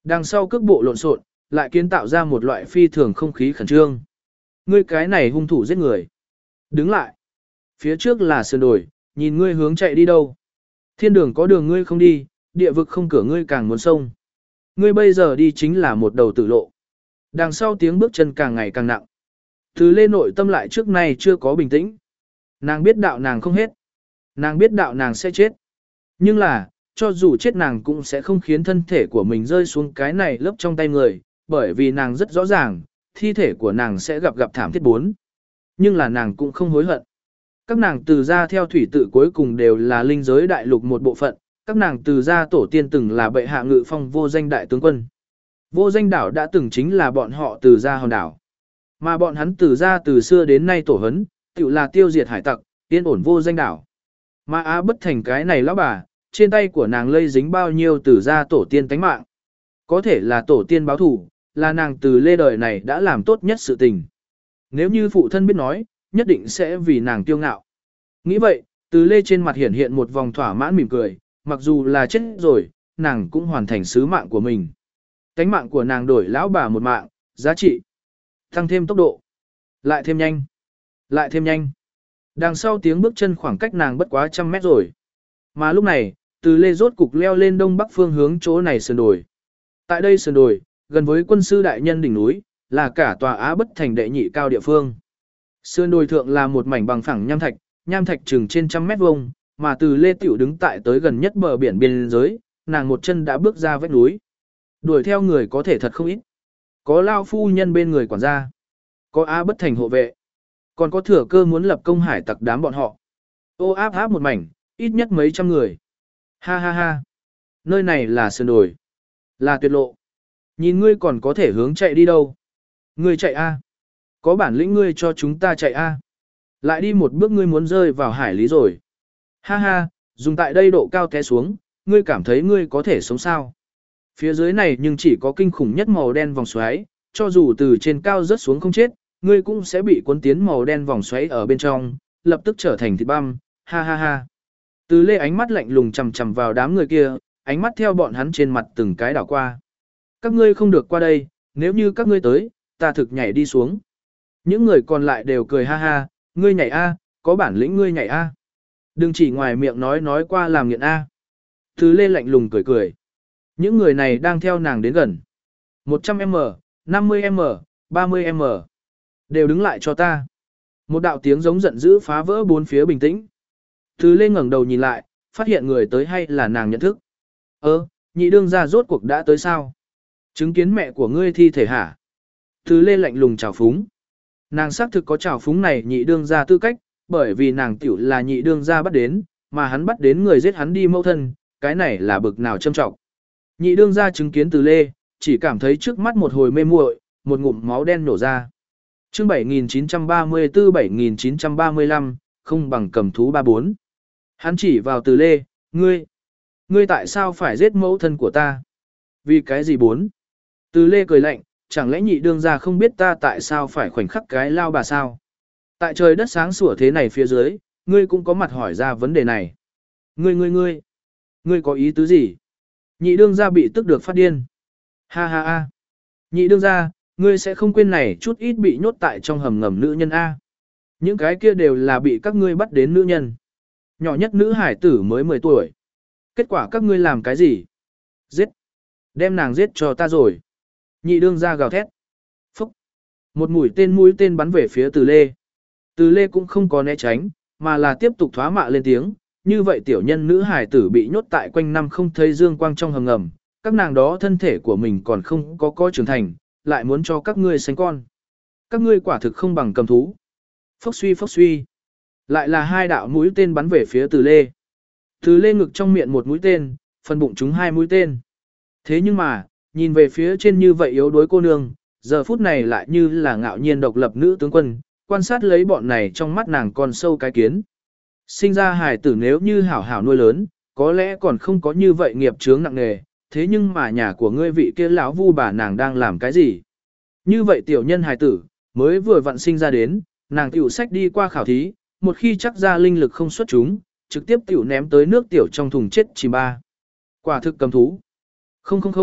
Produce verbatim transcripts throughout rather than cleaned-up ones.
Đằng sau cước bộ lộn xộn, lại kiến tạo ra một loại phi thường không khí khẩn trương. Ngươi cái này hung thủ giết người. Đứng lại. Phía trước là sườn đồi, nhìn ngươi hướng chạy đi đâu. Thiên đường có đường ngươi không đi, địa vực không cửa ngươi càng muốn sông. Ngươi bây giờ đi chính là một đầu tử lộ. Đằng sau tiếng bước chân càng ngày càng nặng. Từ lê nội tâm lại trước nay chưa có bình tĩnh. Nàng biết đạo nàng không hết. Nàng biết đạo nàng sẽ chết. Nhưng là, cho dù chết nàng cũng sẽ không khiến thân thể của mình rơi xuống cái này lớp trong tay người, bởi vì nàng rất rõ ràng, thi thể của nàng sẽ gặp gặp thảm thiết bốn. Nhưng là nàng cũng không hối hận. Các nàng từ gia theo thủy tự cuối cùng đều là linh giới đại lục một bộ phận, các nàng từ gia tổ tiên từng là bệ hạ ngự phong vô danh đại tướng quân. Vô danh đảo đã từng chính là bọn họ từ gia hòn đảo. Mà bọn hắn từ gia từ xưa đến nay tổ hấn, tự là tiêu diệt hải tặc, yên ổn vô danh đảo. Mà Á Bất Thành cái này lão bà, trên tay của nàng lây dính bao nhiêu từ gia tổ tiên tánh mạng. Có thể là tổ tiên báo thủ, là nàng từ lê đời này đã làm tốt nhất sự tình. Nếu như phụ thân biết nói, nhất định sẽ vì nàng kiêu ngạo. Nghĩ vậy, từ lê trên mặt hiện hiện một vòng thỏa mãn mỉm cười, mặc dù là chết rồi, nàng cũng hoàn thành sứ mạng của mình. Cánh mạng của nàng đổi lão bà một mạng, giá trị. Tăng thêm tốc độ. Lại thêm nhanh. Lại thêm nhanh. Đằng sau tiếng bước chân khoảng cách nàng bất quá trăm mét rồi. Mà lúc này, từ lê rốt cục leo lên đông bắc phương hướng chỗ này sườn đồi. Tại đây sườn đồi, gần với quân sư đại nhân đỉnh núi, là cả tòa Á Bất Thành đệ nhị cao địa phương. Sườn đồi thượng là một mảnh bằng phẳng nham thạch, nham thạch chừng trên trăm mét vuông, mà từ lê tiểu đứng tại tới gần nhất bờ biển biên giới, nàng một chân đã bước ra vách núi. Đuổi theo người có thể thật không ít. Có lao phu nhân bên người quản gia, có Á Bất Thành hộ vệ, còn có thừa cơ muốn lập công hải tặc đám bọn họ. Ô áp áp một mảnh, ít nhất mấy trăm người. Ha ha ha. Nơi này là sườn đồi, là tuyệt lộ. Nhìn ngươi còn có thể hướng chạy đi đâu? Ngươi chạy a? Có bản lĩnh ngươi cho chúng ta chạy a? Lại đi một bước ngươi muốn rơi vào hải lý rồi. Ha ha, dùng tại đây độ cao té xuống, ngươi cảm thấy ngươi có thể sống sao? Phía dưới này nhưng chỉ có kinh khủng nhất màu đen vòng xoáy, cho dù từ trên cao rớt xuống không chết, ngươi cũng sẽ bị cuốn tiến màu đen vòng xoáy ở bên trong, lập tức trở thành thịt băm. Ha ha ha. Từ lê ánh mắt lạnh lùng chằm chằm vào đám người kia, ánh mắt theo bọn hắn trên mặt từng cái đảo qua. Các ngươi không được qua đây, nếu như các ngươi tới, ta thực nhảy đi xuống. Những người còn lại đều cười ha ha, ngươi nhảy a, có bản lĩnh ngươi nhảy a. Đừng chỉ ngoài miệng nói nói qua làm nghiện a. Từ lê lạnh lùng cười cười. Những người này đang theo nàng đến gần. một trăm mét, năm mươi mét, ba mươi mét. Đều đứng lại cho ta. Một đạo tiếng giống giận dữ phá vỡ bốn phía bình tĩnh. Từ lê ngẩng đầu nhìn lại, phát hiện người tới hay là nàng nhận thức. Ơ, nhị đương gia rốt cuộc đã tới sao? Chứng kiến mẹ của ngươi thi thể hả? Từ lê lạnh lùng chào phúng. Nàng xác thực có chào phúng này nhị đương gia tư cách, bởi vì nàng tiểu là nhị đương gia bắt đến, mà hắn bắt đến người giết hắn đi mâu thân, cái này là bực nào châm trọng. Nhị đương gia chứng kiến từ lê, chỉ cảm thấy trước mắt một hồi mê muội, một ngụm máu đen nổ ra. Chương bảy nghìn chín trăm ba mươi tư bảy nghìn chín trăm ba mươi lăm, không bằng cầm thú ba bốn. Hắn chỉ vào từ lê, ngươi, ngươi tại sao phải giết mẫu thân của ta? Vì cái gì bốn? Từ lê cười lạnh, chẳng lẽ nhị đương gia không biết ta tại sao phải khoảnh khắc cái lao bà sao? Tại trời đất sáng sủa thế này phía dưới, ngươi cũng có mặt hỏi ra vấn đề này. Ngươi ngươi ngươi, ngươi có ý tứ gì? Nhị đương gia bị tức được phát điên. Ha ha ha. Nhị đương gia, ngươi sẽ không quên này chút ít bị nhốt tại trong hầm ngầm nữ nhân A. Những cái kia đều là bị các ngươi bắt đến nữ nhân. Nhỏ nhất nữ hải tử mới mười tuổi. Kết quả các ngươi làm cái gì? Giết. Đem nàng giết cho ta rồi. Nhị đương gia gào thét. Phúc. Một mũi tên mũi tên bắn về phía từ lê. Từ lê cũng không có né tránh, mà là tiếp tục thoá mạ lên tiếng. Như vậy tiểu nhân nữ hải tử bị nhốt tại quanh năm không thấy dương quang trong hầm ngầm. Các nàng đó thân thể của mình còn không có có trưởng thành, lại muốn cho các ngươi sinh con. Các ngươi quả thực không bằng cầm thú. Phốc suy phốc suy. Lại là hai đạo mũi tên bắn về phía từ lê. Từ lê ngực trong miệng một mũi tên, phần bụng trúng hai mũi tên. Thế nhưng mà, nhìn về phía trên như vậy yếu đuối cô nương, giờ phút này lại như là ngạo nhiên độc lập nữ tướng quân, quan sát lấy bọn này trong mắt nàng còn sâu cái kiến. Sinh ra hài tử nếu như hảo hảo nuôi lớn, có lẽ còn không có như vậy nghiệp chướng nặng nề, thế nhưng mà nhà của ngươi vị kia lão vu bà nàng đang làm cái gì? Như vậy tiểu nhân hài tử, mới vừa vặn sinh ra đến, nàng tiểu sách đi qua khảo thí, một khi chắc ra linh lực không xuất chúng, trực tiếp tiểu ném tới nước tiểu trong thùng chết chìm ba. Quả thực cầm thú. Không không không,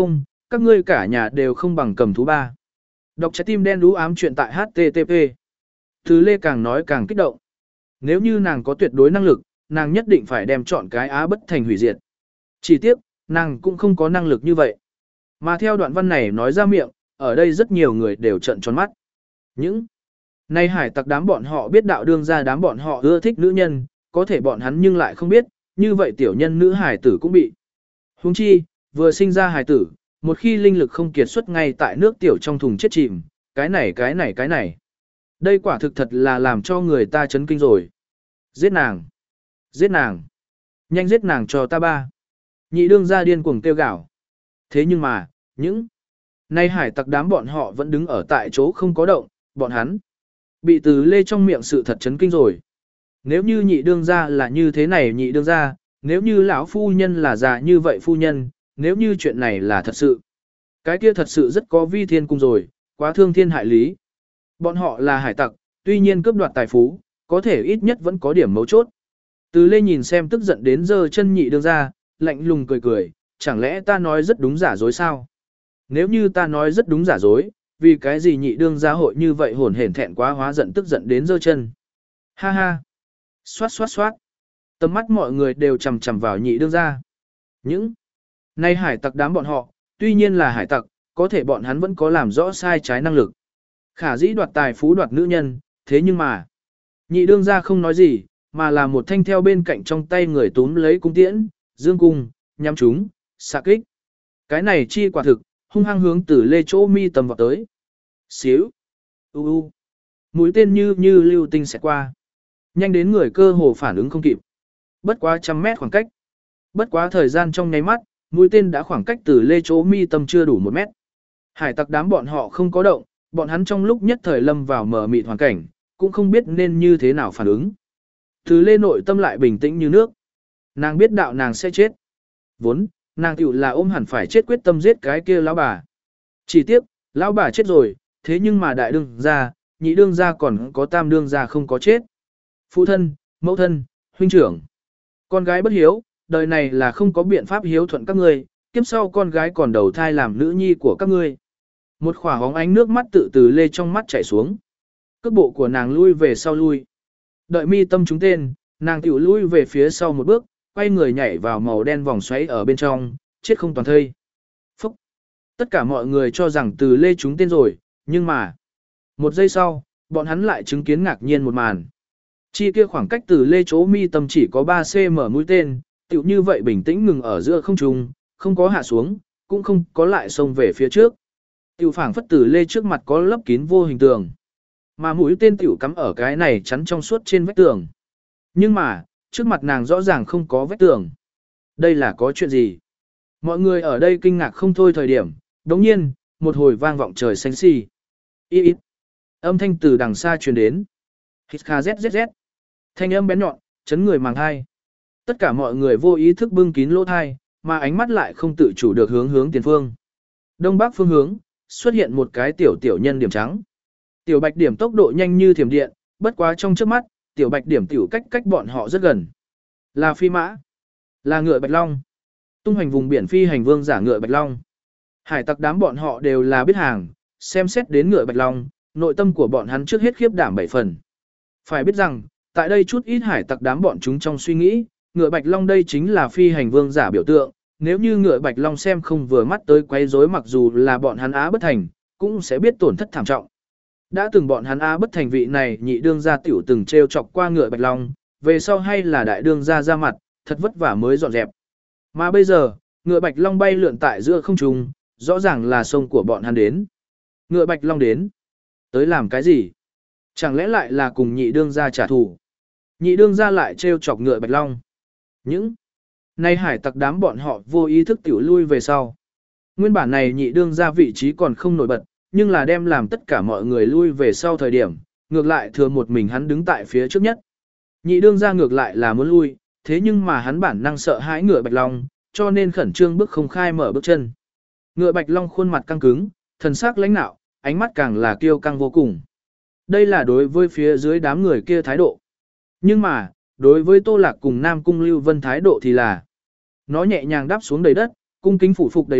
các ngươi cả nhà đều không bằng cầm thú ba. Đọc trái tim đen đú ám chuyện tại hát tê tê pê. Từ Lê càng nói càng kích động. Nếu như nàng có tuyệt đối năng lực, nàng nhất định phải đem chọn cái Á Bất Thành hủy diệt. Chỉ tiếc, nàng cũng không có năng lực như vậy. Mà theo đoạn văn này nói ra miệng, ở đây rất nhiều người đều trợn tròn mắt. Những nay hải tặc đám bọn họ biết đạo đương ra đám bọn họ ưa thích nữ nhân, có thể bọn hắn nhưng lại không biết, như vậy tiểu nhân nữ hải tử cũng bị. Huống chi, vừa sinh ra hải tử, một khi linh lực không kiệt xuất ngay tại nước tiểu trong thùng chết chìm, cái này cái này cái này. Đây quả thực thật là làm cho người ta chấn kinh rồi. Giết nàng! Giết nàng! Nhanh giết nàng cho ta ba! Nhị đương ra điên cuồng kêu gào. Thế nhưng mà, những nay hải tặc đám bọn họ vẫn đứng ở tại chỗ không có động, bọn hắn bị Từ Lê trong miệng sự thật chấn kinh rồi. Nếu như nhị đương ra là như thế này nhị đương ra, nếu như lão phu nhân là già như vậy phu nhân, nếu như chuyện này là thật sự, cái kia thật sự rất có vi thiên cung rồi, quá thương thiên hại lý. Bọn họ là hải tặc, tuy nhiên cướp đoạt tài phú, có thể ít nhất vẫn có điểm mấu chốt. Từ Lê nhìn xem tức giận đến giơ chân nhị đương ra, lạnh lùng cười cười, chẳng lẽ ta nói rất đúng giả dối sao? Nếu như ta nói rất đúng giả dối, vì cái gì nhị đương gia hội như vậy hồn hển thẹn quá hóa giận tức giận đến giơ chân. Ha ha! Xoát xoát xoát! Tầm mắt mọi người đều chầm chầm vào nhị đương gia. Những nay hải tặc đám bọn họ, tuy nhiên là hải tặc, có thể bọn hắn vẫn có làm rõ sai trái năng lực. Khả dĩ đoạt tài phú đoạt nữ nhân, thế nhưng mà, nhị đương gia không nói gì, mà là một thanh theo bên cạnh trong tay người túm lấy cung tiễn, dương cung, nhắm chúng, xạ kích. Cái này chi quả thực, hung hăng hướng Từ Lê chỗ mi tầm vào tới. Xíu, u u, mũi tên như như lưu tinh sẽ qua. Nhanh đến người cơ hồ phản ứng không kịp. Bất quá trăm mét khoảng cách. Bất quá thời gian trong nháy mắt, mũi tên đã khoảng cách Từ Lê chỗ mi tâm chưa đủ một mét. Hải tặc đám bọn họ không có động, bọn hắn trong lúc nhất thời lâm vào mờ mịt hoàn cảnh, cũng không biết nên như thế nào phản ứng. Từ Lê nội tâm lại bình tĩnh như nước. Nàng biết đạo nàng sẽ chết. Vốn, nàng tiểu là ôm hẳn phải chết quyết tâm giết cái kia lão bà. Chỉ tiếc, lão bà chết rồi, thế nhưng mà đại đương gia, nhị đương gia còn có tam đương gia không có chết. Phụ thân, mẫu thân, huynh trưởng. Con gái bất hiếu, đời này là không có biện pháp hiếu thuận các ngươi, kiếp sau con gái còn đầu thai làm nữ nhi của các ngươi. Một khỏa hóng ánh nước mắt tự Từ Lê trong mắt chảy xuống. Cước bộ của nàng lui về sau lui. Đợi mi tâm trúng tên, nàng tiểu lui về phía sau một bước, quay người nhảy vào màu đen vòng xoáy ở bên trong, chết không toàn thây. Phúc! Tất cả mọi người cho rằng Từ Lê trúng tên rồi, nhưng mà, một giây sau, bọn hắn lại chứng kiến ngạc nhiên một màn. Chi kia khoảng cách Từ Lê chỗ mi tâm chỉ có ba xăng ti mét mũi tên, tiểu như vậy bình tĩnh ngừng ở giữa không trung, không có hạ xuống, cũng không có lại xông về phía trước. Tiểu phảng phất Từ Lê trước mặt có lấp kín vô hình tường. Mà mũi tên tiểu cắm ở cái này chắn trong suốt trên vách tường. Nhưng mà, trước mặt nàng rõ ràng không có vách tường. Đây là có chuyện gì? Mọi người ở đây kinh ngạc không thôi thời điểm, đồng nhiên, một hồi vang vọng trời xanh xì. Ý ít. Âm thanh từ đằng xa truyền đến. Hít kha zzz. Thanh âm bén nhọn, chấn người màng thai. Tất cả mọi người vô ý thức bưng kín lỗ thai, mà ánh mắt lại không tự chủ được hướng hướng tiền phương. Đông bắc phương hướng, xuất hiện một cái tiểu tiểu nhân điểm trắng. Tiểu bạch điểm tốc độ nhanh như thiểm điện, bất quá trong trước mắt, tiểu bạch điểm tiểu cách cách bọn họ rất gần. Là phi mã, là ngựa bạch long. Tung hoành vùng biển phi hành vương giả ngựa bạch long. Hải tặc đám bọn họ đều là biết hàng, xem xét đến ngựa bạch long, nội tâm của bọn hắn trước hết khiếp đảm bảy phần. Phải biết rằng, tại đây chút ít hải tặc đám bọn chúng trong suy nghĩ, ngựa bạch long đây chính là phi hành vương giả biểu tượng, nếu như ngựa bạch long xem không vừa mắt tới quấy rối mặc dù là bọn hắn Á Bất Thành, cũng sẽ biết tổn thất thảm trọng. Đã từng bọn hắn Á Bất Thành vị này nhị đương gia tiểu từng trêu chọc qua ngựa bạch long, về sau hay là đại đương gia ra mặt, thật vất vả mới dọn dẹp. Mà bây giờ, ngựa bạch long bay lượn tại giữa không trung, rõ ràng là sông của bọn hắn đến. Ngựa bạch long đến. Tới làm cái gì? Chẳng lẽ lại là cùng nhị đương gia trả thù? Nhị đương gia lại trêu chọc ngựa bạch long. Những nay hải tặc đám bọn họ vô ý thức tiểu lui về sau. Nguyên bản này nhị đương gia vị trí còn không nổi bật, nhưng là đem làm tất cả mọi người lui về sau thời điểm, ngược lại thừa một mình hắn đứng tại phía trước nhất. Nhị đương gia ngược lại là muốn lui, thế nhưng mà hắn bản năng sợ hãi ngựa bạch long, cho nên khẩn trương bước không khai mở bước chân. Ngựa bạch long khuôn mặt căng cứng, thần sắc lãnh nạo, ánh mắt càng là kiêu căng vô cùng. Đây là đối với phía dưới đám người kia thái độ. Nhưng mà, đối với Tô Lạc cùng Nam Cung Lưu Vân thái độ thì là nó nhẹ nhàng đáp xuống đầy đất, cung kính phủ phục đầy đất,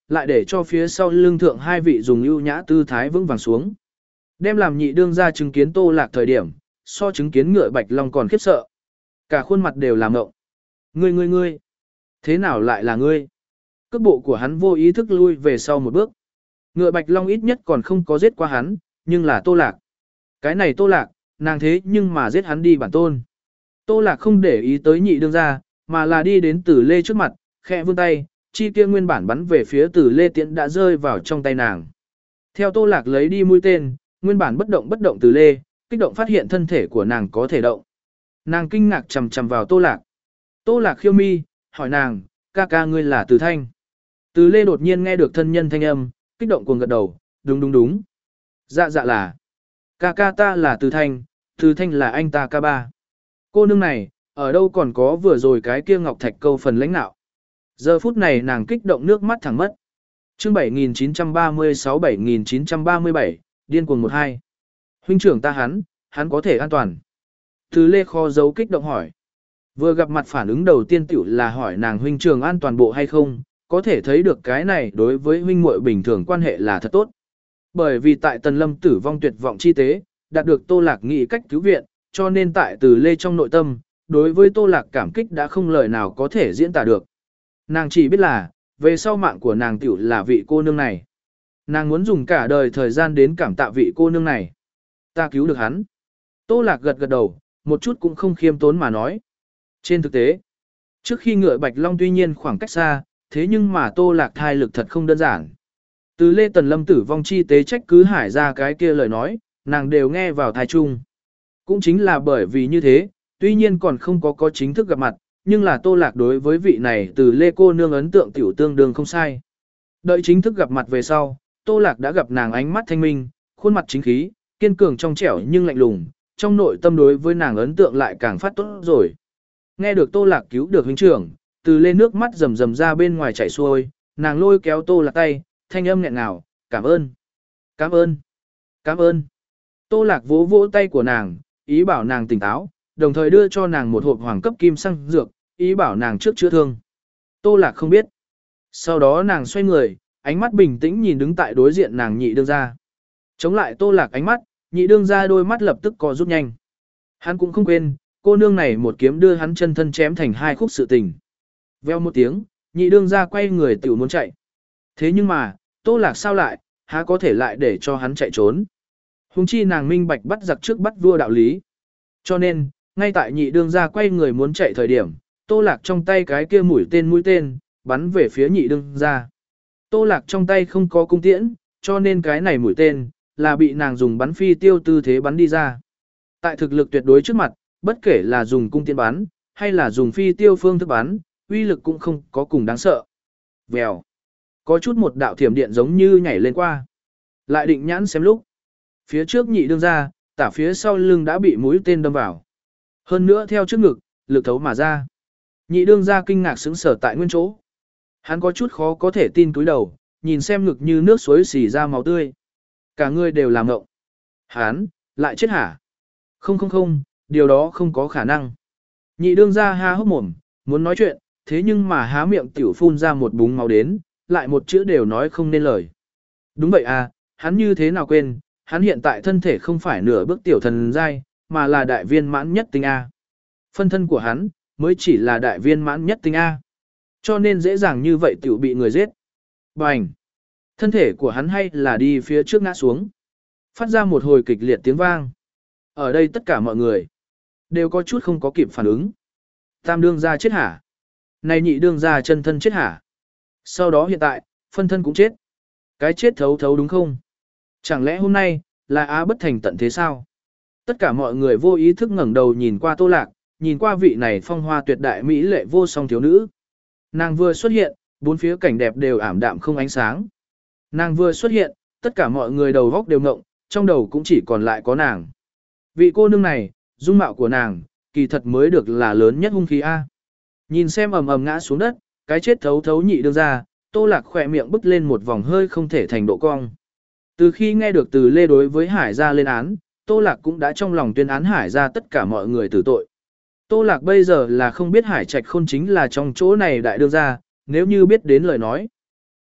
lại để cho phía sau lưng thượng hai vị dùng ưu nhã tư thái vững vàng xuống. Đem làm nhị đương ra chứng kiến Tô Lạc thời điểm, so chứng kiến ngựa Bạch Long còn khiếp sợ. Cả khuôn mặt đều làm ngộng. Ngươi ngươi ngươi, thế nào lại là ngươi? Cước bộ của hắn vô ý thức lui về sau một bước. Ngựa Bạch Long ít nhất còn không có giết qua hắn, nhưng là Tô Lạc. Cái này Tô Lạc, nàng thế nhưng mà giết hắn đi bản tôn. Tô Lạc không để ý tới nhị đương ra, mà là đi đến Tử Lê trước mặt, khẽ vươn tay, chi kia nguyên bản bắn về phía Tử Lê tiễn đã rơi vào trong tay nàng. Theo Tô Lạc lấy đi mũi tên, nguyên bản bất động bất động Tử Lê, kích động phát hiện thân thể của nàng có thể động. Nàng kinh ngạc chầm chầm vào Tô Lạc. Tô Lạc khiêu mi, hỏi nàng, ca ca ngươi là Từ Thanh. Tử Lê đột nhiên nghe được thân nhân thanh âm, kích động cuồng gật đầu, đúng đúng đúng. Dạ dạ là. Ca ca ta là Từ Thanh, Từ Thanh là anh ta ca ba. Cô nương này, ở đâu còn có vừa rồi cái kia ngọc thạch câu phần lãnh nạo. Giờ phút này nàng kích động nước mắt thẳng mất. Chương bảy nghìn chín trăm ba mươi sáu bảy nghìn chín trăm ba mươi bảy, điên cuồng một hai. Huynh trưởng ta hắn, hắn có thể an toàn. Từ Lê kho giấu kích động hỏi. Vừa gặp mặt phản ứng đầu tiên tiểu là hỏi nàng huynh trưởng an toàn bộ hay không, có thể thấy được cái này đối với huynh muội bình thường quan hệ là thật tốt. Bởi vì tại Tần Lâm tử vong tuyệt vọng chi tế, đạt được Tô Lạc nghị cách cứu viện, cho nên tại Từ Lê trong nội tâm, đối với Tô Lạc cảm kích đã không lời nào có thể diễn tả được. Nàng chỉ biết là, về sau mạng của nàng tiểu là vị cô nương này. Nàng muốn dùng cả đời thời gian đến cảm tạ vị cô nương này. Ta cứu được hắn. Tô Lạc gật gật đầu, một chút cũng không khiêm tốn mà nói. Trên thực tế, trước khi ngựa Bạch Long tuy nhiên khoảng cách xa, thế nhưng mà Tô Lạc thai lực thật không đơn giản. Từ Lê Tần Lâm tử vong chi tế trách cứ Hải ra cái kia lời nói, nàng đều nghe vào thai chung. Cũng chính là bởi vì như thế, tuy nhiên còn không có có chính thức gặp mặt, nhưng là Tô Lạc đối với vị này từ Lê cô nương ấn tượng tiểu tương đương không sai. Đợi chính thức gặp mặt về sau, Tô Lạc đã gặp nàng ánh mắt thanh minh, khuôn mặt chính khí, kiên cường trong trẻo nhưng lạnh lùng, trong nội tâm đối với nàng ấn tượng lại càng phát tốt rồi. Nghe được Tô Lạc cứu được huynh trưởng, từ Lê nước mắt rầm rầm ra bên ngoài chảy xuôi, nàng lôi kéo Tô Lạc tay, thanh âm nghẹn ngào, cảm ơn, cảm ơn, cảm ơn. Tô Lạc vỗ vỗ tay của nàng, ý bảo nàng tỉnh táo, đồng thời đưa cho nàng một hộp hoàng cấp kim xăng dược, ý bảo nàng trước chữa thương. Tô Lạc không biết. Sau đó nàng xoay người, ánh mắt bình tĩnh nhìn đứng tại đối diện nàng nhị đương ra. Chống lại Tô Lạc ánh mắt, nhị đương ra đôi mắt lập tức co rút nhanh. Hắn cũng không quên, cô nương này một kiếm đưa hắn chân thân chém thành hai khúc sự tình. Veo một tiếng, nhị đương ra quay người tiểu muốn chạy. Thế nhưng mà, Tô Lạc sao lại, há có thể lại để cho hắn chạy trốn. Hùng chi nàng minh bạch bắt giặc trước bắt vua đạo lý. Cho nên, ngay tại nhị đương ra quay người muốn chạy thời điểm, Tô Lạc trong tay cái kia mũi tên mũi tên, bắn về phía nhị đương ra. Tô Lạc trong tay không có cung tiễn, cho nên cái này mũi tên, là bị nàng dùng bắn phi tiêu tư thế bắn đi ra. Tại thực lực tuyệt đối trước mặt, bất kể là dùng cung tiễn bắn, hay là dùng phi tiêu phương thức bắn, uy lực cũng không có cùng đáng sợ. Vèo. Có chút một đạo thiểm điện giống như nhảy lên qua. Lại định nhãn xem lúc. Phía trước nhị đương ra, tả phía sau lưng đã bị mũi tên đâm vào. Hơn nữa theo trước ngực, lực thấu mà ra. Nhị đương ra kinh ngạc sững sờ tại nguyên chỗ. Hắn có chút khó có thể tin cúi đầu, nhìn xem ngực như nước suối xì ra máu tươi. Cả người đều làm ngộng. Hắn, lại chết hả? Không không không, điều đó không có khả năng. Nhị đương ra há hốc mồm, muốn nói chuyện, thế nhưng mà há miệng tiểu phun ra một búng máu đến, lại một chữ đều nói không nên lời. Đúng vậy à, hắn như thế nào quên, hắn hiện tại thân thể không phải nửa bước tiểu thần giai, mà là đại viên mãn nhất tinh A. Phân thân của hắn, mới chỉ là đại viên mãn nhất tinh A. Cho nên dễ dàng như vậy tiểu bị người giết. Bành! Thân thể của hắn hay là đi phía trước ngã xuống. Phát ra một hồi kịch liệt tiếng vang. Ở đây tất cả mọi người đều có chút không có kịp phản ứng. Tam đương gia chết hả? Này nhị đương gia chân thân chết hả? Sau đó hiện tại, phân thân cũng chết. Cái chết thấu thấu đúng không? Chẳng lẽ hôm nay, là Á bất thành tận thế sao? Tất cả mọi người vô ý thức ngẩng đầu nhìn qua Tô Lạc, nhìn qua vị này phong hoa tuyệt đại mỹ lệ vô song thiếu nữ. Nàng vừa xuất hiện, bốn phía cảnh đẹp đều ảm đạm không ánh sáng. Nàng vừa xuất hiện, tất cả mọi người đầu góc đều ngộng, trong đầu cũng chỉ còn lại có nàng. Vị cô nương này, dung mạo của nàng, kỳ thật mới được là lớn nhất hung khí A. Nhìn xem ầm ầm ngã xuống đất, cái chết thấu thấu nhị đương ra, Tô Lạc khỏe miệng bứt lên một vòng hơi không thể thành độ cong. Từ khi nghe được từ Lê đối với Hải gia lên án, Tô Lạc cũng đã trong lòng tuyên án Hải gia tất cả mọi người tử tội. Tô Lạc bây giờ là không biết Hải Trạch Khôn chính là trong chỗ này đại đương gia, nếu như biết đến lời nói.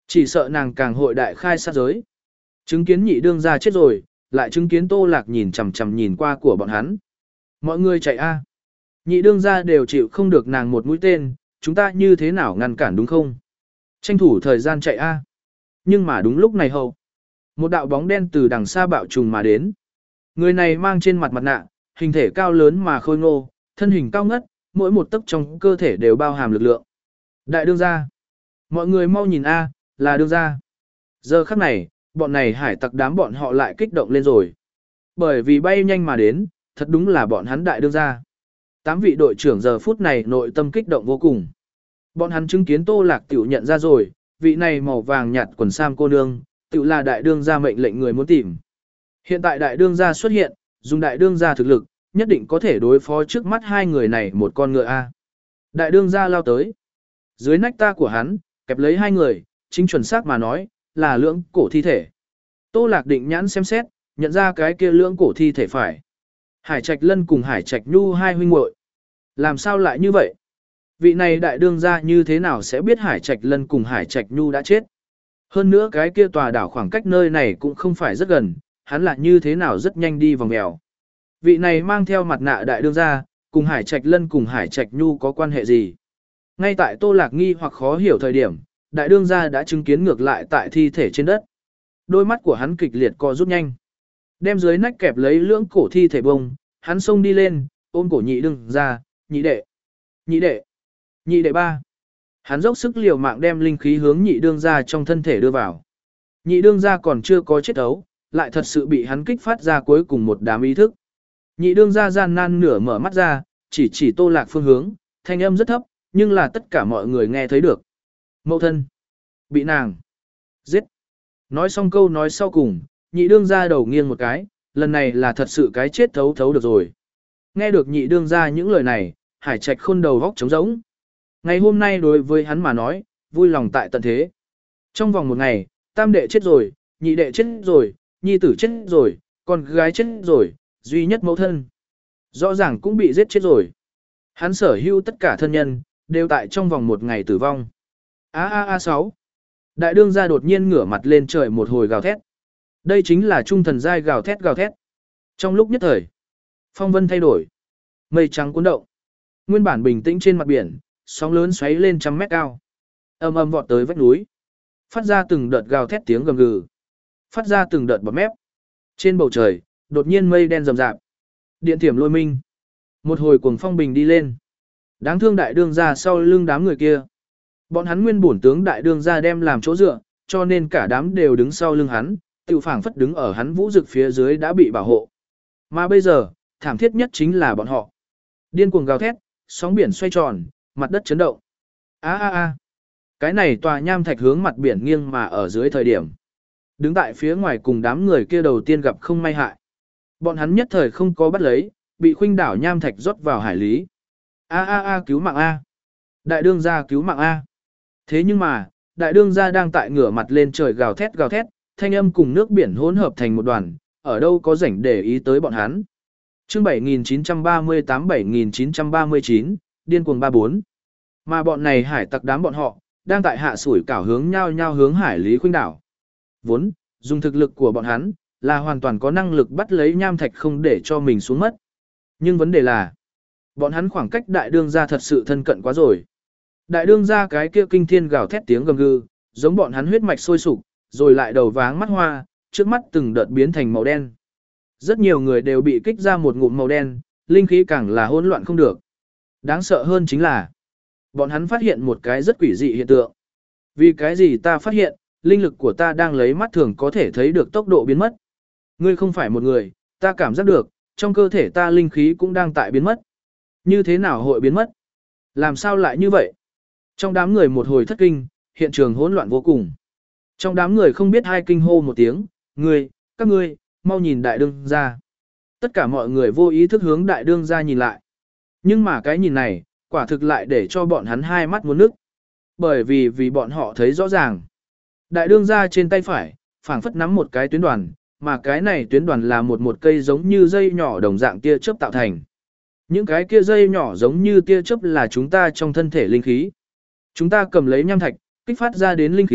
Chỉ sợ nàng càng hội đại khai sát giới. Chứng kiến nhị đương gia chết rồi, lại chứng kiến Tô Lạc nhìn chằm chằm nhìn qua của bọn hắn. Mọi người chạy a. Nhị đương gia đều chịu không được nàng một mũi tên, chúng ta như thế nào ngăn cản đúng không? Tranh thủ thời gian chạy a. Nhưng mà đúng lúc này hầu. Một đạo bóng đen từ đằng xa bạo trùng mà đến. Người này mang trên mặt mặt nạ, hình thể cao lớn mà khôi ngô, thân hình cao ngất, mỗi một tấc trong cơ thể đều bao hàm lực lượng. Đại đương gia. Mọi người mau nhìn a, là đương gia. Giờ khắc này, bọn này hải tặc đám bọn họ lại kích động lên rồi. Bởi vì bay nhanh mà đến, thật đúng là bọn hắn đại đương gia. Tám vị đội trưởng giờ phút này nội tâm kích động vô cùng. Bọn hắn chứng kiến Tô Lạc tiểu nhận ra rồi, vị này màu vàng nhạt quần sam cô nương, tiểu là đại đương gia mệnh lệnh người muốn tìm. Hiện tại đại đương gia xuất hiện, dùng đại đương gia thực lực, nhất định có thể đối phó trước mắt hai người này một con ngựa A. Đại đương gia lao tới. Dưới nách ta của hắn, kẹp lấy hai người, chính chuẩn xác mà nói, là lưỡng cổ thi thể. Tô Lạc định nhãn xem xét, nhận ra cái kia lưỡng cổ thi thể phải. Hải Trạch Lân cùng Hải Trạch Nhu hai huynh muội. Làm sao lại như vậy? Vị này đại đương gia như thế nào sẽ biết Hải Trạch Lân cùng Hải Trạch Nhu đã chết? Hơn nữa cái kia tòa đảo khoảng cách nơi này cũng không phải rất gần, hắn lại như thế nào rất nhanh đi vòng mèo. Vị này mang theo mặt nạ đại đương gia, cùng Hải Trạch Lân cùng Hải Trạch Nhu có quan hệ gì? Ngay tại Tô Lạc nghi hoặc khó hiểu thời điểm, đại đương gia đã chứng kiến ngược lại tại thi thể trên đất. Đôi mắt của hắn kịch liệt co rút nhanh. Đem dưới nách kẹp lấy lưỡng cổ thi thể bông, hắn xông đi lên, ôm cổ nhị đương gia, nhị đệ, nhị đệ, nhị đệ ba. Hắn dốc sức liều mạng đem linh khí hướng nhị đương gia trong thân thể đưa vào. Nhị đương gia còn chưa có chết ấu, lại thật sự bị hắn kích phát ra cuối cùng một đám ý thức. Nhị đương gia gian nan nửa mở mắt ra, chỉ chỉ Tô Lạc phương hướng, thanh âm rất thấp, nhưng là tất cả mọi người nghe thấy được. Mậu thân, bị nàng giết. Nói xong câu nói sau cùng, nhị đương gia đầu nghiêng một cái, lần này là thật sự cái chết thấu thấu được rồi. Nghe được nhị đương gia những lời này, Hải Trạch Khôn đầu góc trống rỗng. Ngày hôm nay đối với hắn mà nói, vui lòng tại tận thế. Trong vòng một ngày, tam đệ chết rồi, nhị đệ chết rồi, nhi tử chết rồi, con gái chết rồi, duy nhất mẫu thân. Rõ ràng cũng bị giết chết rồi. Hắn sở hữu tất cả thân nhân, đều tại trong vòng một ngày tử vong. A a a sáu. Đại đương gia đột nhiên ngửa mặt lên trời một hồi gào thét. Đây chính là trung thần giai gào thét gào thét. Trong lúc nhất thời, phong vân thay đổi. Mây trắng cuốn động. Nguyên bản bình tĩnh trên mặt biển, sóng lớn xoáy lên trăm mét cao. Ầm ầm vọt tới vách núi. Phát ra từng đợt gào thét tiếng gầm gừ. Phát ra từng đợt bọt mép. Trên bầu trời, đột nhiên mây đen rầm rạp. Điện thiểm lôi minh. Một hồi cuồng phong bình đi lên. Đáng thương đại đương gia sau lưng đám người kia. Bọn hắn nguyên bổn tướng đại đương gia đem làm chỗ dựa, cho nên cả đám đều đứng sau lưng hắn, tiểu phảng phất đứng ở hắn vũ dực phía dưới đã bị bảo hộ. Mà bây giờ, thảm thiết nhất chính là bọn họ. Điên cuồng gào thét, sóng biển xoay tròn, mặt đất chấn động. A a a. Cái này tòa nham thạch hướng mặt biển nghiêng mà ở dưới thời điểm. Đứng tại phía ngoài cùng đám người kia đầu tiên gặp không may hại. Bọn hắn nhất thời không có bắt lấy, bị khuynh đảo nham thạch rót vào hải lý. A a a cứu mạng a. Đại đương gia cứu mạng a. Thế nhưng mà, đại đương gia đang tại ngửa mặt lên trời gào thét gào thét, thanh âm cùng nước biển hỗn hợp thành một đoàn, ở đâu có rảnh để ý tới bọn hắn. Chương bảy nghìn chín trăm ba mươi tám bảy nghìn chín trăm ba mươi chín, điên cuồng ba bốn. Mà bọn này hải tặc đám bọn họ, đang tại hạ sủi cảo hướng nhau nhau hướng hải lý khuynh đảo. Vốn, dùng thực lực của bọn hắn, là hoàn toàn có năng lực bắt lấy nham thạch không để cho mình xuống mất. Nhưng vấn đề là, bọn hắn khoảng cách đại đương gia thật sự thân cận quá rồi. Đại đương gia cái kia kinh thiên gào thét tiếng gầm gừ, giống bọn hắn huyết mạch sôi sục, rồi lại đầu váng mắt hoa, trước mắt từng đợt biến thành màu đen. Rất nhiều người đều bị kích ra một ngụm màu đen, linh khí càng là hỗn loạn không được. Đáng sợ hơn chính là, bọn hắn phát hiện một cái rất quỷ dị hiện tượng. Vì cái gì ta phát hiện, linh lực của ta đang lấy mắt thường có thể thấy được tốc độ biến mất. Ngươi không phải một người, ta cảm giác được, trong cơ thể ta linh khí cũng đang tại biến mất. Như thế nào hội biến mất? Làm sao lại như vậy? Trong đám người một hồi thất kinh, hiện trường hỗn loạn vô cùng. Trong đám người không biết hai kinh hô một tiếng, ngươi, các ngươi, mau nhìn đại đương gia. Tất cả mọi người vô ý thức hướng đại đương gia nhìn lại. Nhưng mà cái nhìn này, quả thực lại để cho bọn hắn hai mắt muốn nức. Bởi vì vì bọn họ thấy rõ ràng. Đại đương gia trên tay phải, phảng phất nắm một cái tuyến đoàn, mà cái này tuyến đoàn là một một cây giống như dây nhỏ đồng dạng tia chớp tạo thành. Những cái kia dây nhỏ giống như tia chớp là chúng ta trong thân thể linh khí. Chúng ta cầm lấy nham thạch, kích phát ra đến linh khí,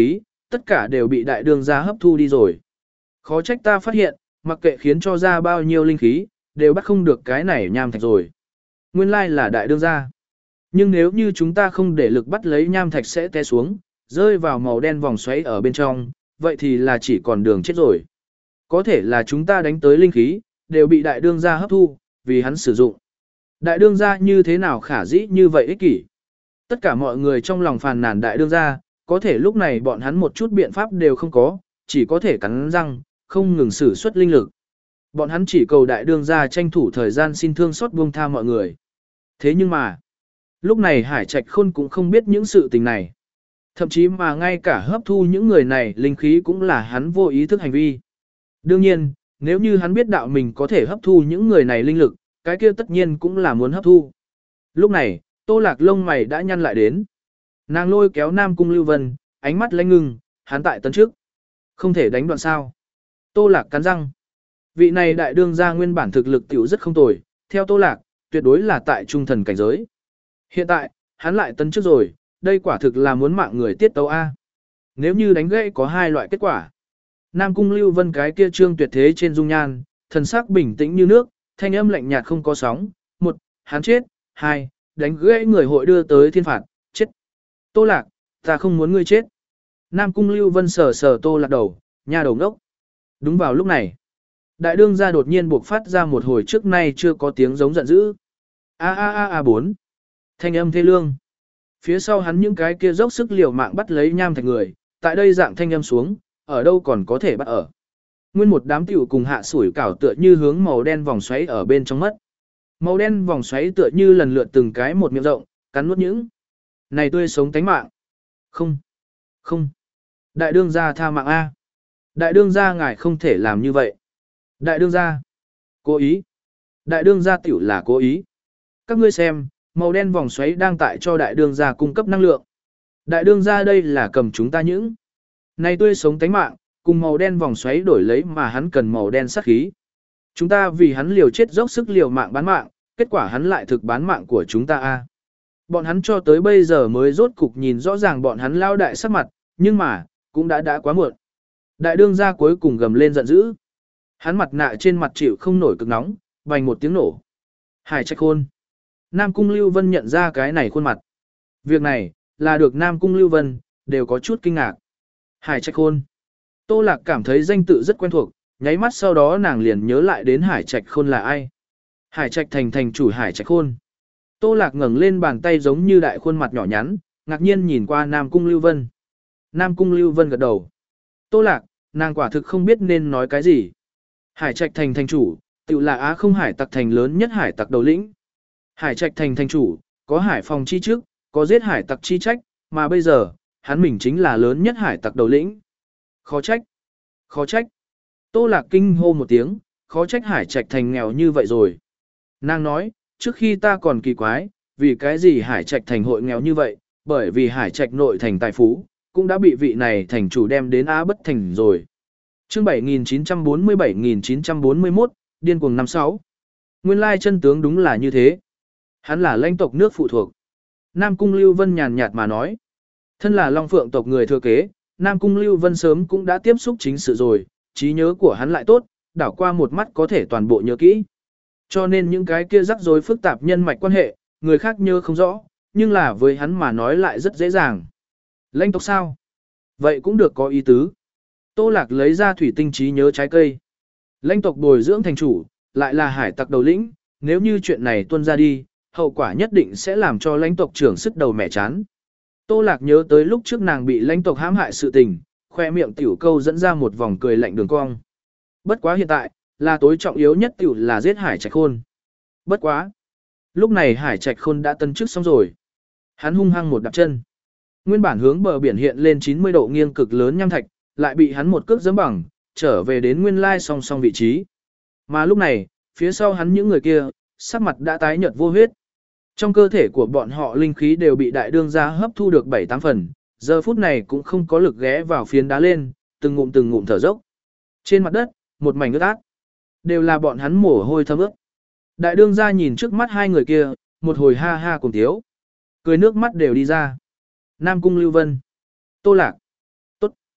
tất cả đều bị đại đương gia hấp thu đi rồi. Khó trách ta phát hiện, mặc kệ khiến cho ra bao nhiêu linh khí, đều bắt không được cái này nham thạch rồi. Nguyên lai là đại đương gia. Nhưng nếu như chúng ta không để lực bắt lấy nham thạch sẽ té xuống, rơi vào màu đen vòng xoáy ở bên trong, vậy thì là chỉ còn đường chết rồi. Có thể là chúng ta đánh tới linh khí, đều bị đại đương gia hấp thu, vì hắn sử dụng. Đại đương gia như thế nào khả dĩ như vậy ích kỷ. Tất cả mọi người trong lòng phàn nàn đại đương gia, có thể lúc này bọn hắn một chút biện pháp đều không có, chỉ có thể cắn răng, không ngừng sử xuất linh lực. Bọn hắn chỉ cầu đại đương gia tranh thủ thời gian xin thương xót buông tha mọi người. Thế nhưng mà, lúc này Hải Trạch Khôn cũng không biết những sự tình này. Thậm chí mà ngay cả hấp thu những người này linh khí cũng là hắn vô ý thức hành vi. Đương nhiên, nếu như hắn biết đạo mình có thể hấp thu những người này linh lực, cái kia tất nhiên cũng là muốn hấp thu. Lúc này, Tô Lạc lông mày đã nhăn lại đến. Nàng lôi kéo Nam Cung Lưu Vân, ánh mắt lanh ngưng, hắn tại tấn trước. Không thể đánh đoạn sao. Tô Lạc cắn răng. Vị này đại đương gia nguyên bản thực lực tiểu rất không tồi, theo Tô Lạc, tuyệt đối là tại trung thần cảnh giới. Hiện tại, hắn lại tấn trước rồi, đây quả thực là muốn mạng người tiết tấu A. Nếu như đánh gãy có hai loại kết quả. Nam Cung Lưu Vân cái kia trương tuyệt thế trên dung nhan, thần sắc bình tĩnh như nước, thanh âm lạnh nhạt không có sóng. Một, hắn chết. Hai, đánh gãy người hội đưa tới thiên phạt, chết. Tô Lạc, ta không muốn ngươi chết. Nam Cung Lưu Vân sờ sờ Tô Lạc đầu, nha đầu ngốc. Đúng vào lúc này, đại đương gia đột nhiên buộc phát ra một hồi trước nay chưa có tiếng giống giận dữ. A a a a bốn. Thanh âm thê lương. Phía sau hắn những cái kia dốc sức liều mạng bắt lấy nham thạch người, tại đây dạng thanh âm xuống, ở đâu còn có thể bắt ở. Nguyên một đám tiểu cùng hạ sủi cảo tựa như hướng màu đen vòng xoáy ở bên trong mất. Màu đen vòng xoáy tựa như lần lượt từng cái một miệng rộng, cắn nuốt những này tươi sống tánh mạng. Không, không. Đại đương gia tha mạng A. Đại đương gia ngài không thể làm như vậy. Đại đương gia. Cố ý. Đại đương gia tiểu là cố ý. Các ngươi xem, màu đen vòng xoáy đang tại cho đại đương gia cung cấp năng lượng. Đại đương gia đây là cầm chúng ta những này tươi sống tánh mạng, cùng màu đen vòng xoáy đổi lấy mà hắn cần màu đen sát khí. Chúng ta vì hắn liều chết dốc sức liều mạng bán mạng, kết quả hắn lại thực bán mạng của chúng ta a. Bọn hắn cho tới bây giờ mới rốt cục nhìn rõ ràng bọn hắn lao đại sắc mặt, nhưng mà, cũng đã đã quá muộn. Đại đương gia cuối cùng gầm lên giận dữ. Hắn mặt nạ trên mặt chịu không nổi cực nóng, vành một tiếng nổ. Hải Trạch Khôn. Nam Cung Lưu Vân nhận ra cái này khuôn mặt. Việc này, là được Nam Cung Lưu Vân, đều có chút kinh ngạc. Hải Trạch Khôn. Tô Lạc cảm thấy danh tự rất quen thuộc, nháy mắt sau đó nàng liền nhớ lại đến Hải Trạch Khôn là ai. Hải Trạch thành thành chủ Hải Trạch Khôn. Tô Lạc ngẩng lên bàn tay giống như đại khuôn mặt nhỏ nhắn, ngạc nhiên nhìn qua Nam Cung Lưu Vân. Nam Cung Lưu Vân gật đầu. Tô Lạc, nàng quả thực không biết nên nói cái gì. Hải Trạch thành thành chủ, tự là Á không hải tặc thành lớn nhất hải tặc đầu lĩnh. Hải Trạch thành thành chủ, có hải phòng chi trước, có giết hải tặc chi trách, mà bây giờ, hắn mình chính là lớn nhất hải tặc đầu lĩnh. Khó trách, khó trách. Tô Lạc kinh hô một tiếng, khó trách Hải Trạch thành nghèo như vậy rồi. Nàng nói, trước khi ta còn kỳ quái, vì cái gì Hải Trạch thành hội nghèo như vậy, bởi vì Hải Trạch nội thành tài phú, cũng đã bị vị này thành chủ đem đến Á bất thành rồi. Chương bảy nghìn chín trăm bốn mươi bảy nghìn chín trăm bốn mươi mốt, điên cuồng năm sáu. Nguyên lai chân tướng đúng là như thế. Hắn là lãnh tộc nước phụ thuộc. Nam Cung Lưu Vân nhàn nhạt mà nói. Thân là Long Phượng tộc người thừa kế, Nam Cung Lưu Vân sớm cũng đã tiếp xúc chính sự rồi, trí nhớ của hắn lại tốt, đảo qua một mắt có thể toàn bộ nhớ kỹ. Cho nên những cái kia rắc rối phức tạp nhân mạch quan hệ, người khác nhớ không rõ, nhưng là với hắn mà nói lại rất dễ dàng. Lãnh tộc sao? Vậy cũng được có ý tứ. Tô Lạc lấy ra thủy tinh trí nhớ trái cây. Lãnh tộc bồi dưỡng thành chủ, lại là hải tặc đầu lĩnh, nếu như chuyện này tuôn ra đi, hậu quả nhất định sẽ làm cho lãnh tộc trưởng sức đầu mẻ chán. Tô Lạc nhớ tới lúc trước nàng bị lãnh tộc hãm hại sự tình, khoe miệng tiểu câu dẫn ra một vòng cười lạnh đường cong. Bất quá hiện tại, là tối trọng yếu nhất tiểu là giết Hải Trạch Khôn. Bất quá. Lúc này Hải Trạch Khôn đã tân chức xong rồi. Hắn hung hăng một đạp chân. Nguyên bản hướng bờ biển hiện lên chín mươi độ nghiêng cực lớn nham thạch, lại bị hắn một cước giẫm bằng, trở về đến nguyên lai song song vị trí. Mà lúc này, phía sau hắn những người kia, sắc mặt đã tái nhợt vô huyết. Trong cơ thể của bọn họ linh khí đều bị đại đương gia hấp thu được bảy tám phần, giờ phút này cũng không có lực ghé vào phiến đá lên, từng ngụm từng ngụm thở dốc. Trên mặt đất, một mảnh ướt át, đều là bọn hắn mồ hôi thấm ướt. Đại đương gia nhìn trước mắt hai người kia, một hồi ha ha cùng thiếu, cười nước mắt đều đi ra. Nam Cung Lưu Vân, Tô Lạc, tốt,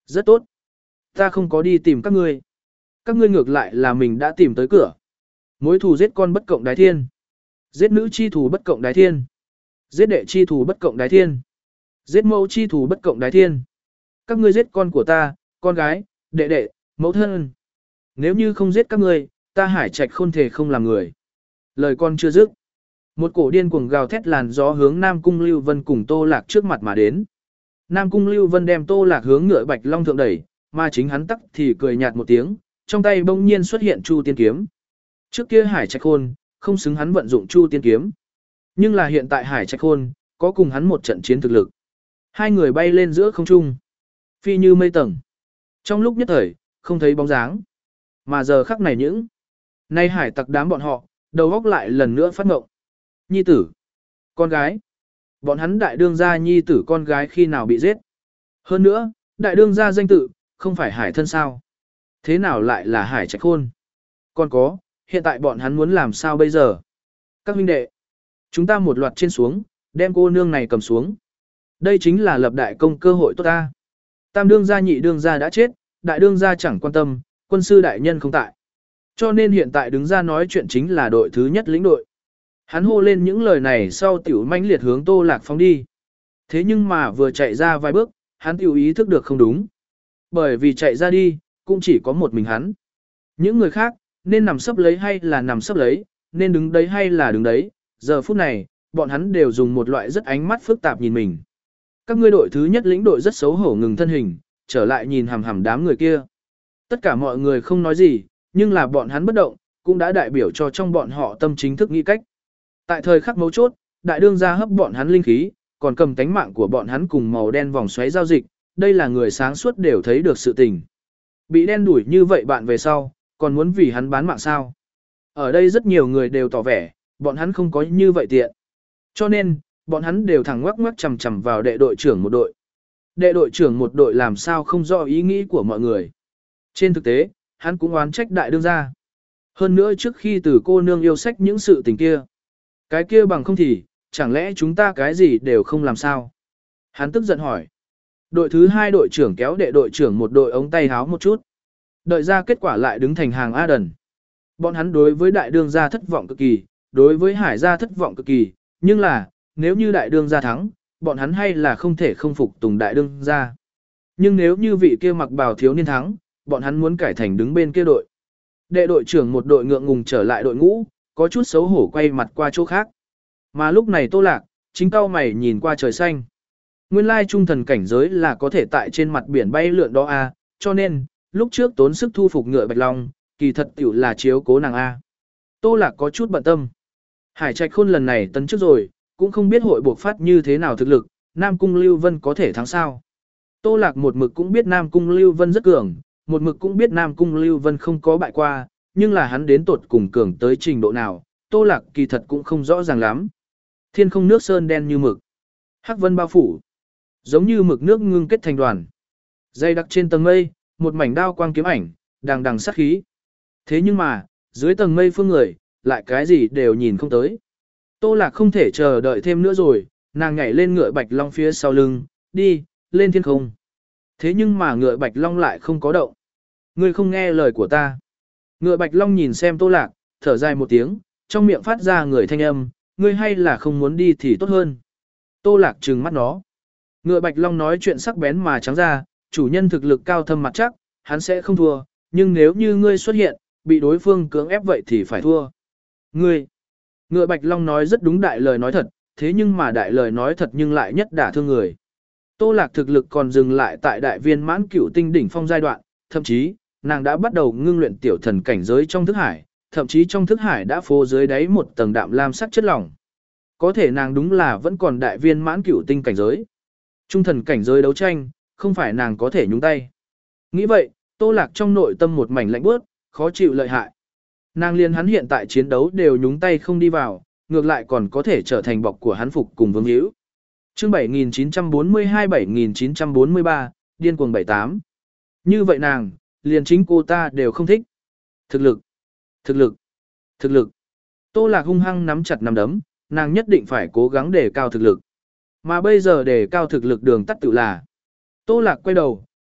Rất tốt. Ta không có đi tìm các ngươi. Các ngươi ngược lại là mình đã tìm tới cửa. Mối thù giết con bất cộng đái thiên. Giết nữ chi thù bất cộng đái thiên. Giết đệ chi thù bất cộng đái thiên. Giết mẫu chi thù bất cộng đái thiên. Các ngươi giết con của ta, con gái, đệ đệ, mẫu thân. Nếu như không giết các ngươi, ta Hải Trạch Khôn thể không làm người. Lời con chưa dứt. Một cổ điên cuồng gào thét làn gió hướng Nam Cung Lưu Vân cùng Tô Lạc trước mặt mà đến. Nam Cung Lưu Vân đem Tô Lạc hướng ngựa Bạch Long thượng đẩy, mà chính hắn tắc thì cười nhạt một tiếng, trong tay bỗng nhiên xuất hiện Chu Tiên kiếm. Trước kia Hải Trạch Khôn không xứng hắn vận dụng Chu Tiên kiếm, nhưng là hiện tại Hải Trạch Khôn có cùng hắn một trận chiến thực lực. Hai người bay lên giữa không trung, phi như mây tầng. Trong lúc nhất thời, không thấy bóng dáng. Mà giờ khắc này những nay hải tặc đám bọn họ, đầu óc lại lần nữa phát ngộng. Nhi tử, con gái. Bọn hắn đại đương gia nhi tử con gái khi nào bị giết. Hơn nữa, đại đương gia danh tự, không phải Hải thân sao. Thế nào lại là Hải Trạch Khôn? Còn có, hiện tại bọn hắn muốn làm sao bây giờ? Các huynh đệ, chúng ta một loạt trên xuống, đem cô nương này cầm xuống. Đây chính là lập đại công cơ hội tốt ta. Tam đương gia nhị đương gia đã chết, đại đương gia chẳng quan tâm, quân sư đại nhân không tại. Cho nên hiện tại đứng ra nói chuyện chính là đội thứ nhất lĩnh đội. Hắn hô lên những lời này sau tiểu mãnh liệt hướng Tô Lạc phóng đi. Thế nhưng mà vừa chạy ra vài bước, hắn tiểu ý thức được không đúng. Bởi vì chạy ra đi, cũng chỉ có một mình hắn. Những người khác, nên nằm sấp lấy hay là nằm sấp lấy, nên đứng đấy hay là đứng đấy, giờ phút này, bọn hắn đều dùng một loại rất ánh mắt phức tạp nhìn mình. Các ngươi đội thứ nhất lĩnh đội rất xấu hổ ngừng thân hình, trở lại nhìn hằm hằm đám người kia. Tất cả mọi người không nói gì, nhưng là bọn hắn bất động, cũng đã đại biểu cho trong bọn họ tâm chính thức nghĩ cách. Tại thời khắc mấu chốt, đại đương gia hấp bọn hắn linh khí, còn cầm tánh mạng của bọn hắn cùng màu đen vòng xoáy giao dịch, đây là người sáng suốt đều thấy được sự tình. Bị đen đuổi như vậy bạn về sau, còn muốn vì hắn bán mạng sao? Ở đây rất nhiều người đều tỏ vẻ, bọn hắn không có như vậy tiện. Cho nên, bọn hắn đều thẳng ngoắc ngoắc chầm chầm vào đệ đội trưởng một đội. Đệ đội trưởng một đội làm sao không rõ ý nghĩ của mọi người. Trên thực tế, hắn cũng oán trách đại đương gia. Hơn nữa trước khi từ cô nương yêu sách những sự tình kia. Cái kia bằng không thì, chẳng lẽ chúng ta cái gì đều không làm sao? Hắn tức giận hỏi. Đội thứ hai đội trưởng kéo đệ đội trưởng một đội ống tay háo một chút. Đợi ra kết quả lại đứng thành hàng A đần. Bọn hắn đối với đại đương gia thất vọng cực kỳ, đối với hải gia thất vọng cực kỳ, nhưng là, nếu như đại đương gia thắng, bọn hắn hay là không thể không phục tùng đại đương gia. Nhưng nếu như vị kia mặc bào thiếu niên thắng, bọn hắn muốn cải thành đứng bên kia đội. Đệ đội trưởng một đội ngượng ngùng trở lại đội ngũ, có chút xấu hổ quay mặt qua chỗ khác. Mà lúc này Tô Lạc, chính cao mày nhìn qua trời xanh. Nguyên lai trung thần cảnh giới là có thể tại trên mặt biển bay lượn đó a, cho nên, lúc trước tốn sức thu phục ngựa Bạch Long, kỳ thật tiểu là chiếu cố nàng a. Tô Lạc có chút bận tâm. Hải Trạch Khôn lần này tấn trước rồi, cũng không biết hội buộc phát như thế nào thực lực, Nam Cung Lưu Vân có thể thắng sao. Tô Lạc một mực cũng biết Nam Cung Lưu Vân rất cường, một mực cũng biết Nam Cung Lưu Vân không có bại qua, nhưng là hắn đến tột cùng cường tới trình độ nào, Tô Lạc kỳ thật cũng không rõ ràng lắm. Thiên không nước sơn đen như mực, hắc vân bao phủ, giống như mực nước ngưng kết thành đoàn. Dây đặc trên tầng mây, một mảnh đao quang kiếm ảnh, đằng đằng sát khí. Thế nhưng mà, dưới tầng mây phương người, lại cái gì đều nhìn không tới. Tô Lạc không thể chờ đợi thêm nữa rồi, nàng nhảy lên ngựa Bạch Long phía sau lưng, đi, lên thiên không. Thế nhưng mà ngựa Bạch Long lại không có động. Ngươi không nghe lời của ta. Ngựa Bạch Long nhìn xem Tô Lạc, thở dài một tiếng, trong miệng phát ra người thanh âm, ngươi hay là không muốn đi thì tốt hơn. Tô Lạc trừng mắt nó. Ngựa Bạch Long nói chuyện sắc bén mà trắng ra, chủ nhân thực lực cao thâm mặt chắc, hắn sẽ không thua, nhưng nếu như ngươi xuất hiện, bị đối phương cưỡng ép vậy thì phải thua. Ngươi. Ngựa Bạch Long nói rất đúng đại lời nói thật, thế nhưng mà đại lời nói thật nhưng lại nhất đả thương người. Tô Lạc thực lực còn dừng lại tại đại viên mãn cửu tinh đỉnh phong giai đoạn, thậm chí, nàng đã bắt đầu ngưng luyện tiểu thần cảnh giới trong thức hải, thậm chí trong thức hải đã phô dưới đáy một tầng đạm lam sắc chất lỏng. Có thể nàng đúng là vẫn còn đại viên mãn cửu tinh cảnh giới. Trung thần cảnh giới đấu tranh, không phải nàng có thể nhúng tay. Nghĩ vậy, Tô Lạc trong nội tâm một mảnh lạnh bước, khó chịu lợi hại. Nàng liên hắn hiện tại chiến đấu đều nhúng tay không đi vào, ngược lại còn có thể trở thành bọc của hắn phục cùng vương hữu. Chương bảy nghìn chín trăm bốn mươi hai bảy nghìn chín trăm bốn mươi ba, điên cuồng bảy tám. Như vậy nàng, liền chính cô ta đều không thích. Thực lực, thực lực, thực lực. Tô Lạc hung hăng nắm chặt nắm đấm, nàng nhất định phải cố gắng đề cao thực lực. Mà bây giờ đề cao thực lực đường tắt tự là. Tô Lạc quay đầu,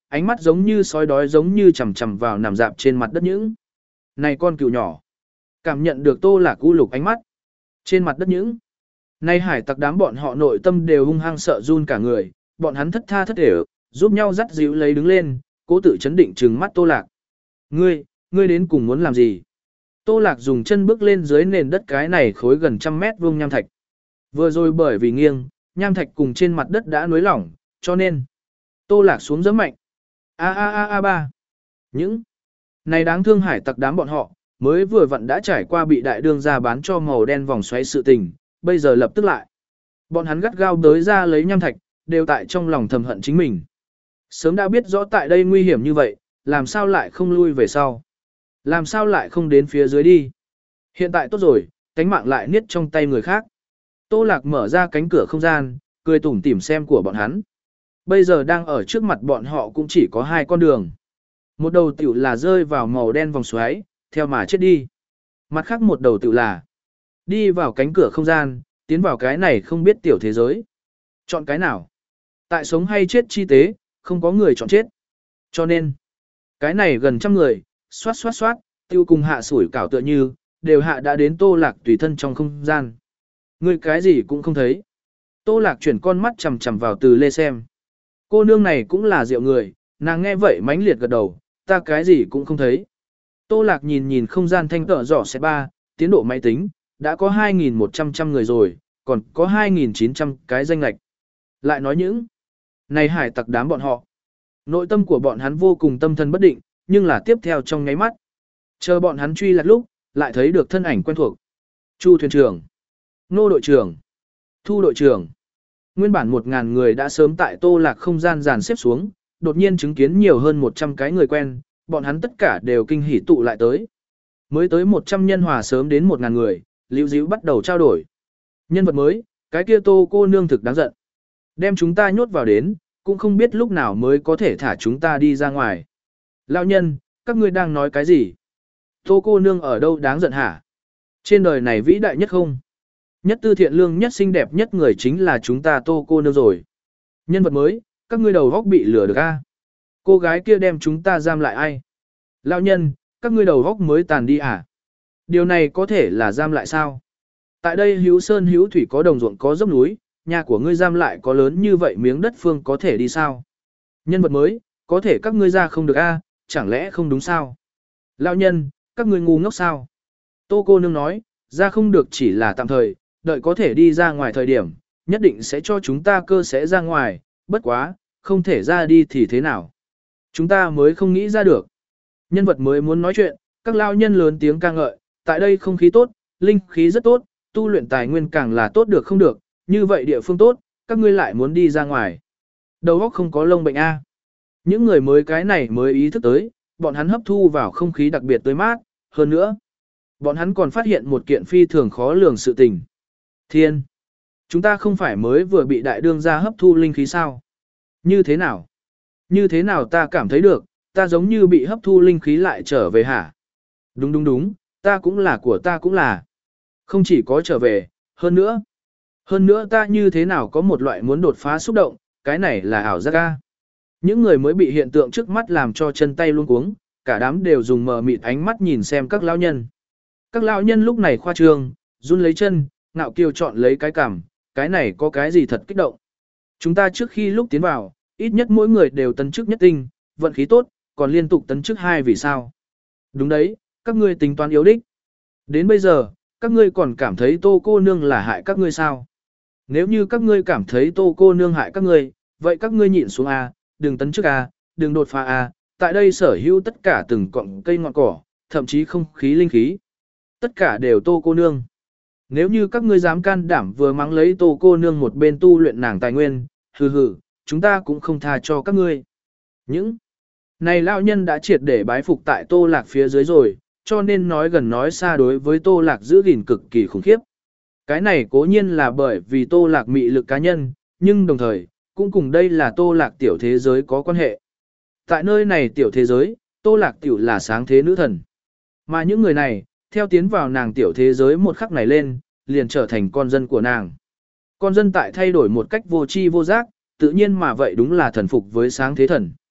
ánh mắt giống như sói đói giống như chằm chằm vào nằm dạp trên mặt đất những. Này con cừu nhỏ. Cảm nhận được Tô Lạc u lục ánh mắt. Trên mặt đất những. Này hải tặc đám bọn họ nội tâm đều hung hăng sợ run cả người, bọn hắn thất tha thất để giúp nhau dắt dịu lấy đứng lên, cố tự chấn định trừng mắt Tô Lạc. Ngươi, ngươi đến cùng muốn làm gì? Tô Lạc dùng chân bước lên dưới nền đất cái này khối gần trăm mét vuông nham thạch. Vừa rồi bởi vì nghiêng, nham thạch cùng trên mặt đất đã nối lỏng, cho nên Tô Lạc xuống giẫm mạnh. A a a a ba. Những này đáng thương hải tặc đám bọn họ, mới vừa vặn đã trải qua bị đại đương gia bán cho màu đen vòng xoáy sự tình, bây giờ lập tức lại. Bọn hắn gắt gao đới ra lấy nham thạch, đều tại trong lòng thầm hận chính mình. Sớm đã biết rõ tại đây nguy hiểm như vậy, làm sao lại không lui về sau? Làm sao lại không đến phía dưới đi? Hiện tại tốt rồi, cánh mạng lại niết trong tay người khác. Tô Lạc mở ra cánh cửa không gian, cười tủm tỉm xem của bọn hắn. Bây giờ đang ở trước mặt bọn họ cũng chỉ có hai con đường. Một đầu tiểu là rơi vào màu đen vòng xoáy, theo mà chết đi. Mặt khác một đầu tiểu là đi vào cánh cửa không gian, tiến vào cái này không biết tiểu thế giới. Chọn cái nào? Tại sống hay chết chi tế, không có người chọn chết. Cho nên, cái này gần trăm người, xoát xoát xoát, tiêu cùng hạ sủi cảo tựa như, đều hạ đã đến Tô Lạc tùy thân trong không gian. Người cái gì cũng không thấy. Tô Lạc chuyển con mắt chằm chằm vào Từ Lê xem. Cô nương này cũng là rượu người, nàng nghe vậy mãnh liệt gật đầu, ta cái gì cũng không thấy. Tô Lạc nhìn nhìn không gian thanh tở rõ xe ba, tiến độ máy tính, đã có hai nghìn một trăm trăm người rồi, còn có hai nghìn chín trăm cái danh lạch. Lại nói những này hải tặc đám bọn họ. Nội tâm của bọn hắn vô cùng tâm thần bất định, nhưng là tiếp theo trong nháy mắt. Chờ bọn hắn truy lạc lúc, lại thấy được thân ảnh quen thuộc. Chu thuyền trưởng, Nô đội trưởng, Thu đội trưởng. Nguyên bản một ngàn người đã sớm tại Tô Lạc không gian dàn xếp xuống, đột nhiên chứng kiến nhiều hơn một trăm cái người quen, bọn hắn tất cả đều kinh hỉ tụ lại tới. Mới tới một trăm nhân hòa sớm đến một ngàn người, Liễu Díu bắt đầu trao đổi. Nhân vật mới, cái kia Tô cô nương thực đáng giận. Đem chúng ta nhốt vào đến, cũng không biết lúc nào mới có thể thả chúng ta đi ra ngoài. Lão nhân, các ngươi đang nói cái gì? Tô cô nương ở đâu đáng giận hả? Trên đời này vĩ đại nhất không? Nhất tư thiện lương nhất xinh đẹp nhất người chính là chúng ta Tô cô nương rồi. Nhân vật mới, các ngươi đầu góc bị lừa được a? Cô gái kia đem chúng ta giam lại ai? Lão nhân, các ngươi đầu góc mới tàn đi à? Điều này có thể là giam lại sao? Tại đây hữu sơn hữu thủy có đồng ruộng có dốc núi, nhà của ngươi giam lại có lớn như vậy miếng đất phương có thể đi sao? Nhân vật mới, có thể các ngươi ra không được a, chẳng lẽ không đúng sao? Lão nhân, các ngươi ngu ngốc sao? Tô cô nương nói, ra không được chỉ là tạm thời, đợi có thể đi ra ngoài thời điểm, nhất định sẽ cho chúng ta cơ sẽ ra ngoài, bất quá, không thể ra đi thì thế nào? Chúng ta mới không nghĩ ra được. Nhân vật mới muốn nói chuyện, các lão nhân lớn tiếng ca ngợi, tại đây không khí tốt, linh khí rất tốt, tu luyện tài nguyên càng là tốt được không được, như vậy địa phương tốt, các ngươi lại muốn đi ra ngoài. Đầu óc không có lông bệnh A. Những người mới cái này mới ý thức tới, bọn hắn hấp thu vào không khí đặc biệt tươi mát, hơn nữa. Bọn hắn còn phát hiện một kiện phi thường khó lường sự tình. Thiên! Chúng ta không phải mới vừa bị đại đương gia hấp thu linh khí sao? Như thế nào? Như thế nào ta cảm thấy được, ta giống như bị hấp thu linh khí lại trở về hả? Đúng đúng đúng, ta cũng là của ta cũng là. Không chỉ có trở về, hơn nữa. Hơn nữa ta như thế nào có một loại muốn đột phá xúc động, cái này là ảo giác ca. Những người mới bị hiện tượng trước mắt làm cho chân tay luống cuống, cả đám đều dùng mờ mịt ánh mắt nhìn xem các lão nhân. Các lão nhân lúc này khoa trương, run lấy chân, ngạo kiều chọn lấy cái cằm, cái này có cái gì thật kích động. Chúng ta trước khi lúc tiến vào, ít nhất mỗi người đều tấn chức nhất tinh, vận khí tốt, còn liên tục tấn chức hai vì sao. Đúng đấy, các ngươi tính toán yếu đích. Đến bây giờ, các ngươi còn cảm thấy Tô cô nương là hại các ngươi sao? Nếu như các ngươi cảm thấy Tô cô nương hại các ngươi, vậy các ngươi nhịn xuống A, đừng tấn chức A, đừng đột phá A, tại đây sở hữu tất cả từng cọng cây ngọn cỏ, thậm chí không khí linh khí. Tất cả đều Tô cô nương. Nếu như các ngươi dám can đảm vừa mắng lấy Tô cô nương một bên tu luyện nàng tài nguyên, hừ hừ, chúng ta cũng không tha cho các ngươi. Những này lão nhân đã triệt để bái phục tại Tô Lạc phía dưới rồi, cho nên nói gần nói xa đối với Tô Lạc giữ gìn cực kỳ khủng khiếp. Cái này cố nhiên là bởi vì Tô Lạc mị lực cá nhân, nhưng đồng thời, cũng cùng đây là Tô Lạc tiểu thế giới có quan hệ. Tại nơi này tiểu thế giới, Tô Lạc tiểu là sáng thế nữ thần. Mà những người này, theo tiến vào nàng tiểu thế giới một khắc này lên, liền trở thành con dân của nàng. Con dân tại thay đổi một cách vô tri vô giác, tự nhiên mà vậy đúng là thần phục với sáng thế thần.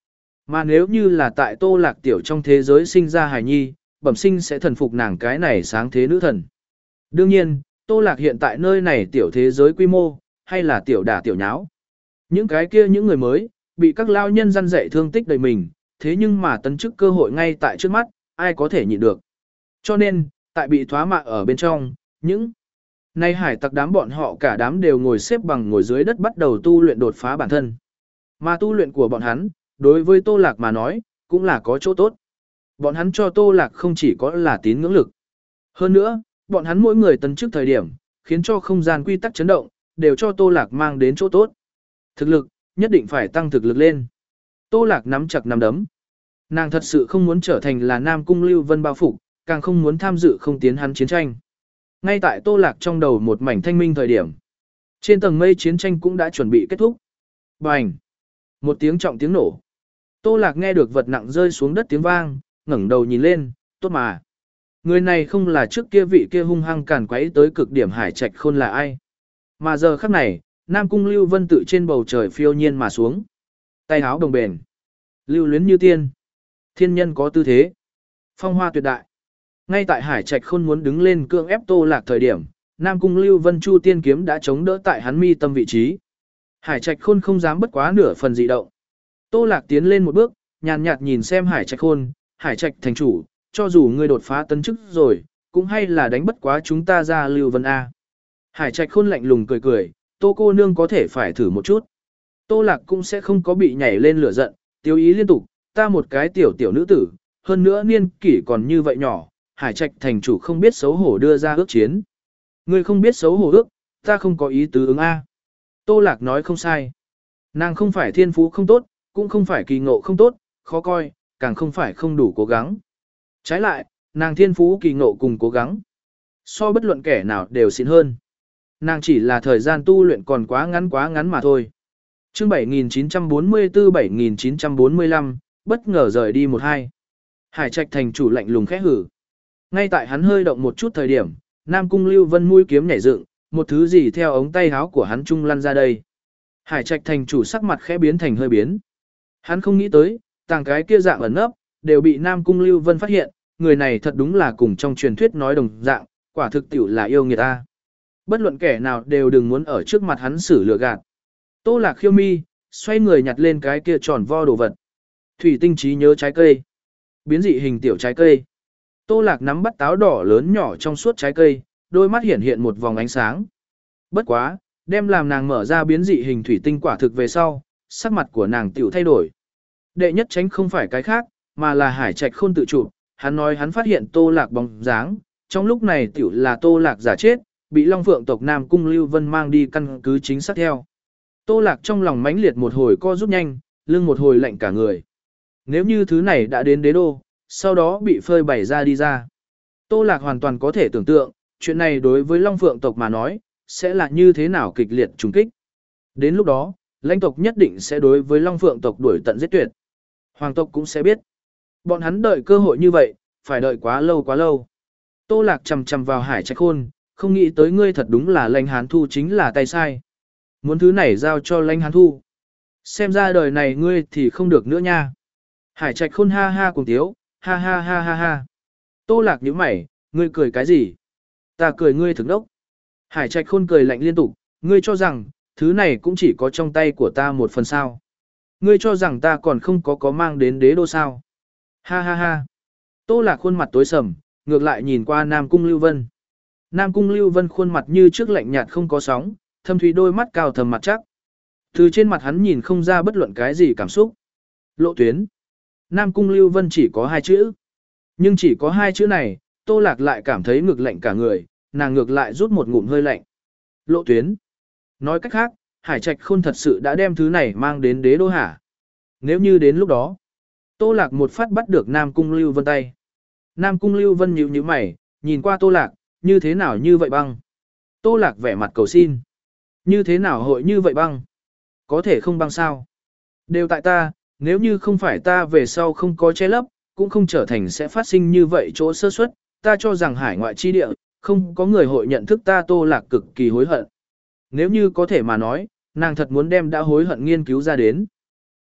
Mà nếu như là tại Tô Lạc tiểu trong thế giới sinh ra hài nhi, bẩm sinh sẽ thần phục nàng cái này sáng thế nữ thần. Đương nhiên, Tô Lạc hiện tại nơi này tiểu thế giới quy mô, hay là tiểu đả tiểu nháo. Những cái kia những người mới, bị các lao nhân răn dạy thương tích đầy mình, thế nhưng mà tấn chức cơ hội ngay tại trước mắt, ai có thể nhịn được. Cho nên, tại bị thoá mạ ở bên trong, những nay hải tặc đám bọn họ cả đám đều ngồi xếp bằng ngồi dưới đất bắt đầu tu luyện đột phá bản thân. Mà tu luyện của bọn hắn, đối với Tô Lạc mà nói, cũng là có chỗ tốt. Bọn hắn cho Tô Lạc không chỉ có là tín ngưỡng lực. Hơn nữa, bọn hắn mỗi người tấn chức thời điểm, khiến cho không gian quy tắc chấn động, đều cho Tô Lạc mang đến chỗ tốt. Thực lực, nhất định phải tăng thực lực lên. Tô Lạc nắm chặt nắm đấm. Nàng thật sự không muốn trở thành là Nam Cung Lưu Vân bao phục, càng không muốn tham dự không tiến hắn chiến tranh. Ngay tại Tô Lạc trong đầu một mảnh thanh minh thời điểm. Trên tầng mây chiến tranh cũng đã chuẩn bị kết thúc. Bành! Một tiếng trọng tiếng nổ. Tô Lạc nghe được vật nặng rơi xuống đất tiếng vang, ngẩng đầu nhìn lên, tốt mà. Người này không là trước kia vị kia hung hăng càn quấy tới cực điểm hải trạch khôn là ai. Mà giờ khắc này, Nam Cung Lưu Vân tự trên bầu trời phiêu nhiên mà xuống. Tay áo đồng bền. Lưu luyến như tiên. Thiên nhân có tư thế. Phong hoa tuyệt đại. Ngay tại hải trạch khôn muốn đứng lên cưỡng ép Tô Lạc thời điểm, Nam Cung Lưu Vân Chu Tiên kiếm đã chống đỡ tại hắn mi tâm vị trí. Hải trạch khôn không dám bất quá nửa phần dị động. Tô Lạc tiến lên một bước, nhàn nhạt nhìn xem hải trạch khôn, hải trạch thành chủ, cho dù ngươi đột phá tấn chức rồi, cũng hay là đánh bất quá chúng ta ra Lưu Vân A. Hải trạch khôn lạnh lùng cười cười, Tô cô nương có thể phải thử một chút. Tô Lạc cũng sẽ không có bị nhảy lên lửa giận, tiêu ý liên tục, ta một cái tiểu tiểu nữ tử, hơn nữa niên kỷ còn như vậy nhỏ, hải trạch thành chủ không biết xấu hổ đưa ra ước chiến. Ngươi không biết xấu hổ ước, ta không có ý tứ ứng A. Tô Lạc nói không sai. Nàng không phải thiên phú không tốt, cũng không phải kỳ ngộ không tốt, khó coi, càng không phải không đủ cố gắng. Trái lại, nàng thiên phú kỳ ngộ cùng cố gắng. So bất luận kẻ nào đều xịn hơn. Nàng chỉ là thời gian tu luyện còn quá ngắn quá ngắn mà thôi. Chương bảy nghìn chín trăm bốn mươi tư bảy nghìn chín trăm bốn mươi lăm, bất ngờ rời đi một hai. Hải trạch thành chủ lạnh lùng khẽ hử. Ngay tại hắn hơi động một chút thời điểm, Nam Cung Lưu Vân mũi kiếm nhảy dựng, một thứ gì theo ống tay áo của hắn trung lăn ra đây. Hải trạch thành chủ sắc mặt khẽ biến thành hơi biến. Hắn không nghĩ tới, tàng cái kia dạng ẩn nấp, đều bị Nam Cung Lưu Vân phát hiện, người này thật đúng là cùng trong truyền thuyết nói đồng dạng, quả thực tiểu là yêu người ta. Bất luận kẻ nào đều đừng muốn ở trước mặt hắn xử lừa gạt. Tô Lạc khiêu mi, xoay người nhặt lên cái kia tròn vo đồ vật. Thủy tinh trí nhớ trái cây. Biến dị hình tiểu trái cây. Tô Lạc nắm bắt táo đỏ lớn nhỏ trong suốt trái cây, đôi mắt hiện hiện một vòng ánh sáng. Bất quá, đem làm nàng mở ra biến dị hình thủy tinh quả thực về sau, sắc mặt của nàng tiểu thay đổi. Đệ nhất tránh không phải cái khác, mà là hải trạch khôn tự chụp, hắn nói hắn phát hiện Tô Lạc bóng dáng, trong lúc này tiểu là Tô Lạc giả chết, bị Long Phượng tộc Nam Cung Lưu Vân mang đi căn cứ chính xác theo. Tô Lạc trong lòng mãnh liệt một hồi co rút nhanh, lưng một hồi lạnh cả người. Nếu như thứ này đã đến đế đô, sau đó bị phơi bày ra đi ra. Tô Lạc hoàn toàn có thể tưởng tượng, chuyện này đối với Long Phượng tộc mà nói, sẽ là như thế nào kịch liệt trùng kích. Đến lúc đó, lãnh tộc nhất định sẽ đối với Long Phượng tộc đuổi tận giết tuyệt. Hoàng tộc cũng sẽ biết. Bọn hắn đợi cơ hội như vậy, phải đợi quá lâu quá lâu. Tô Lạc chầm chầm vào hải trạch khôn, không nghĩ tới ngươi thật đúng là lãnh hán thu chính là tay sai. Muốn thứ này giao cho lãnh hán thu. Xem ra đời này ngươi thì không được nữa nha. Hải trạch khôn ha ha cùng tiếu, ha ha ha ha ha. Tô Lạc nhíu mày, ngươi cười cái gì? Ta cười ngươi thực đốc. Hải trạch khôn cười lạnh liên tục, ngươi cho rằng, thứ này cũng chỉ có trong tay của ta một phần sao. Ngươi cho rằng ta còn không có có mang đến đế đô sao. Ha ha ha. Tô Lạc khuôn mặt tối sầm, ngược lại nhìn qua Nam Cung Lưu Vân. Nam Cung Lưu Vân khuôn mặt như trước lạnh nhạt không có sóng, thâm thúy đôi mắt cao thầm mặt chắc. Từ trên mặt hắn nhìn không ra bất luận cái gì cảm xúc. Lộ tuyến. Nam Cung Lưu Vân chỉ có hai chữ. Nhưng chỉ có hai chữ này, Tô Lạc lại cảm thấy ngực lạnh cả người, nàng ngược lại rút một ngụm hơi lạnh. Lộ tuyến. Nói cách khác, Hải Trạch Khôn thật sự đã đem thứ này mang đến đế đô hả? Nếu như đến lúc đó, Tô Lạc một phát bắt được Nam Cung Lưu Vân tay. Nam Cung Lưu Vân nhíu nhíu mày, nhìn qua Tô Lạc, như thế nào như vậy băng? Tô Lạc vẻ mặt cầu xin. Như thế nào hội như vậy băng? Có thể không băng sao? Đều tại ta, nếu như không phải ta về sau không có che lấp, cũng không trở thành sẽ phát sinh như vậy chỗ sơ suất. Ta cho rằng hải ngoại chi địa, không có người hội nhận thức ta Tô Lạc cực kỳ hối hận. Nếu như có thể mà nói, nàng thật muốn đem đã hối hận nghiên cứu ra đến.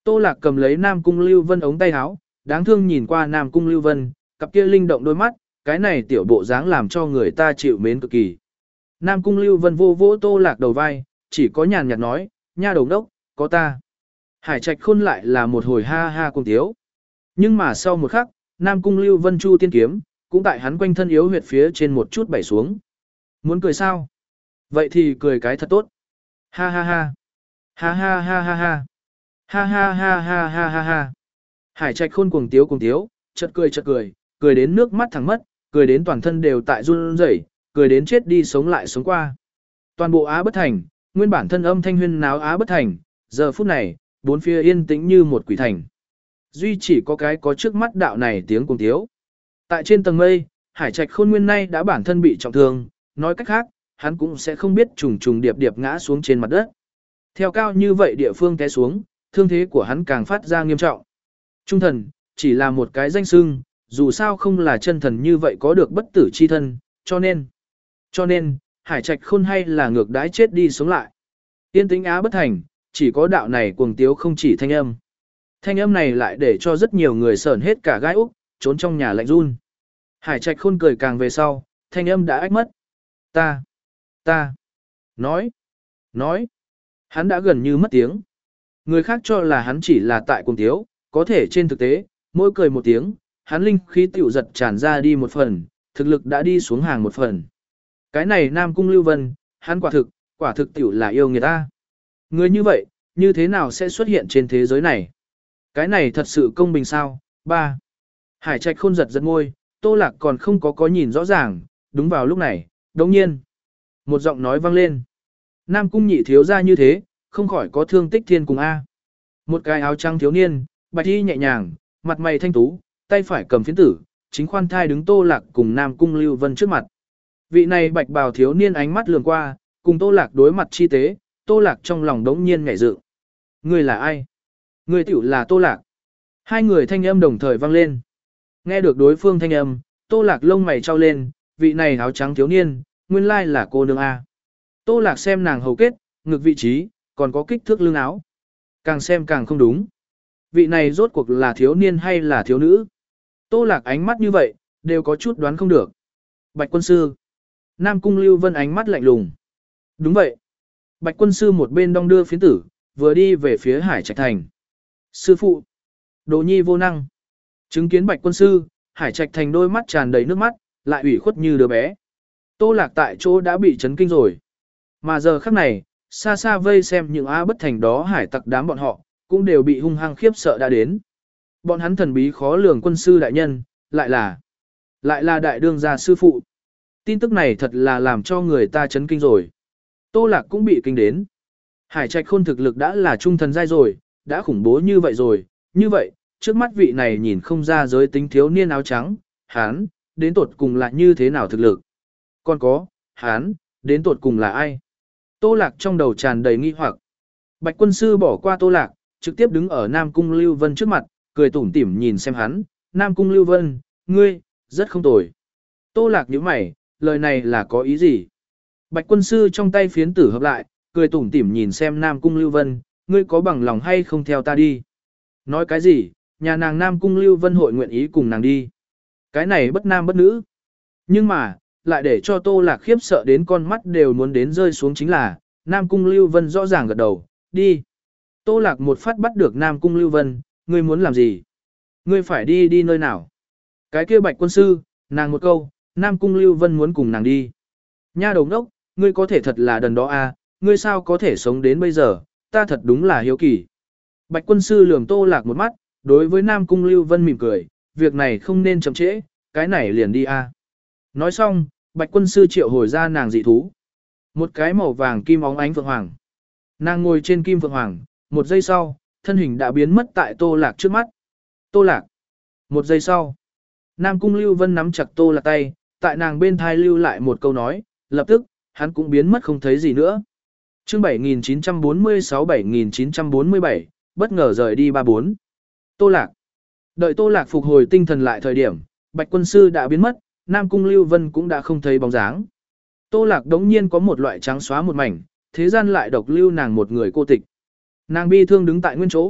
Tô Lạc cầm lấy Nam Cung Lưu Vân ống tay áo, đáng thương nhìn qua Nam Cung Lưu Vân, cặp kia linh động đôi mắt, cái này tiểu bộ dáng làm cho người ta chịu mến cực kỳ. Nam Cung Lưu Vân vô vỗ Tô Lạc đầu vai, chỉ có nhàn nhạt nói, nha đồng đốc, có ta. Hải Trạch Khôn lại là một hồi ha ha cùng tiếu. Nhưng mà sau một khắc, Nam Cung Lưu Vân chu tiên kiếm, cũng tại hắn quanh thân yếu huyệt phía trên một chút bảy xuống. Muốn cười sao? Vậy thì cười cái thật tốt. Ha ha ha. Ha ha ha ha ha. Ha ha ha ha ha ha ha. Hải Trạch Khôn cuồng tiếu cuồng tiếu, chợt cười chợt cười, cười đến nước mắt thẳng mất, cười đến toàn thân đều tại run rẩy, cười đến chết đi sống lại sống qua. Toàn bộ Á Bất Thành, nguyên bản thân âm thanh huyên náo Á Bất Thành, giờ phút này, bốn phía yên tĩnh như một quỷ thành. Duy chỉ có cái có trước mắt đạo này tiếng cuồng tiếu. Tại trên tầng mây, Hải Trạch Khôn nguyên nay đã bản thân bị trọng thương, nói cách khác, hắn cũng sẽ không biết trùng trùng điệp điệp ngã xuống trên mặt đất. Theo cao như vậy địa phương té xuống, thương thế của hắn càng phát ra nghiêm trọng. Trung thần, chỉ là một cái danh xưng, dù sao không là chân thần như vậy có được bất tử chi thân, cho nên, cho nên, Hải Trạch Khôn hay là ngược đãi chết đi sống lại. Yên tĩnh Á Bất Thành, chỉ có đạo này cuồng tiếu không chỉ thanh âm. Thanh âm này lại để cho rất nhiều người sởn hết cả gai úc, trốn trong nhà lạnh run. Hải Trạch Khôn cười càng về sau, thanh âm đã ách mất. Ta, ta, nói, nói, hắn đã gần như mất tiếng. Người khác cho là hắn chỉ là tại cuồng tiếu, có thể trên thực tế, mỗi cười một tiếng, hắn linh khí tiểu giật tràn ra đi một phần, thực lực đã đi xuống hàng một phần. Cái này Nam Cung Lưu Vân, hắn quả thực, quả thực tiểu là yêu người ta. Người như vậy, như thế nào sẽ xuất hiện trên thế giới này? Cái này thật sự công bình sao? Ba. Hải Trạch Khôn giật giật môi, Tô Lạc còn không có có nhìn rõ ràng, đúng vào lúc này, đồng nhiên. Một giọng nói vang lên. Nam Cung nhị thiếu ra như thế, không khỏi có thương tích thiên cùng A. Một cái áo trắng thiếu niên, bạch y nhẹ nhàng, mặt mày thanh tú, tay phải cầm phiến tử, chính khoan thai đứng Tô Lạc cùng Nam Cung Lưu Vân trước mặt. Vị này bạch bào thiếu niên ánh mắt lườm qua, cùng Tô Lạc đối mặt chi tế, Tô Lạc trong lòng đống nhiên nhảy dựng. Ngươi là ai? Ngươi tiểu là Tô Lạc. Hai người thanh âm đồng thời vang lên. Nghe được đối phương thanh âm, Tô Lạc lông mày trao lên, vị này áo trắng thiếu niên, nguyên lai là cô nương A. Tô Lạc xem nàng hầu kết, ngực vị trí, còn có kích thước lưng áo. Càng xem càng không đúng. Vị này rốt cuộc là thiếu niên hay là thiếu nữ? Tô Lạc ánh mắt như vậy, đều có chút đoán không được. Bạch quân sư. Nam Cung Lưu Vân ánh mắt lạnh lùng. Đúng vậy. Bạch quân sư một bên đong đưa phiến tử, vừa đi về phía Hải Trạch Thành. Sư phụ. Đồ nhi vô năng. Chứng kiến Bạch quân sư, Hải Trạch Thành đôi mắt tràn đầy nước mắt, lại ủy khuất như đứa bé. Tô Lạc tại chỗ đã bị chấn kinh rồi. Mà giờ khắc này, xa xa vây xem những Á Bất Thành đó hải tặc đám bọn họ, cũng đều bị hung hăng khiếp sợ đã đến. Bọn hắn thần bí khó lường quân sư đại nhân, lại là, lại là đại đương gia sư phụ. Tin tức này thật là làm cho người ta chấn kinh rồi. Tô Lạc cũng bị kinh đến. Hải Trạch Khôn thực lực đã là trung thần giai rồi, đã khủng bố như vậy rồi, như vậy, trước mắt vị này nhìn không ra giới tính thiếu niên áo trắng, hán, đến tột cùng là như thế nào thực lực. Còn có, hán, đến tột cùng là ai? Tô Lạc trong đầu tràn đầy nghi hoặc. Bạch quân sư bỏ qua Tô Lạc, trực tiếp đứng ở Nam Cung Lưu Vân trước mặt, cười tủm tỉm nhìn xem hắn. Nam Cung Lưu Vân, ngươi, rất không tồi. Tô Lạc nhíu mày, lời này là có ý gì? Bạch quân sư trong tay phiến tử hợp lại, cười tủm tỉm nhìn xem Nam Cung Lưu Vân, ngươi có bằng lòng hay không theo ta đi? Nói cái gì, nhà nàng Nam Cung Lưu Vân hội nguyện ý cùng nàng đi. Cái này bất nam bất nữ. Nhưng mà, lại để cho Tô Lạc khiếp sợ đến con mắt đều muốn đến rơi xuống chính là, Nam Cung Lưu Vân rõ ràng gật đầu, đi. Tô Lạc một phát bắt được Nam Cung Lưu Vân, ngươi muốn làm gì? Ngươi phải đi đi nơi nào? Cái kia Bạch quân sư, nàng một câu, Nam Cung Lưu Vân muốn cùng nàng đi. Nha đồng đốc, ngươi có thể thật là đần đó à, ngươi sao có thể sống đến bây giờ, ta thật đúng là hiếu kỳ. Bạch quân sư lườm Tô Lạc một mắt, đối với Nam Cung Lưu Vân mỉm cười, việc này không nên chậm trễ, cái này liền đi à. Nói xong, Bạch quân sư triệu hồi ra nàng dị thú. Một cái màu vàng kim óng ánh phượng hoàng. Nàng ngồi trên kim phượng hoàng, một giây sau, thân hình đã biến mất tại Tô Lạc trước mắt. Tô Lạc. Một giây sau, Nam Cung Lưu Vân nắm chặt Tô Lạc tay, tại nàng bên thai lưu lại một câu nói, lập tức, hắn cũng biến mất không thấy gì nữa. Chương bảy nghìn chín trăm bốn mươi sáu bảy nghìn chín trăm bốn mươi bảy, bất ngờ rời đi ba bốn. Tô Lạc. Đợi Tô Lạc phục hồi tinh thần lại thời điểm, Bạch quân sư đã biến mất, Nam Cung Lưu Vân cũng đã không thấy bóng dáng. Tô Lạc đống nhiên có một loại trắng xóa một mảnh, thế gian lại độc lưu nàng một người cô tịch. Nàng bi thương đứng tại nguyên chỗ,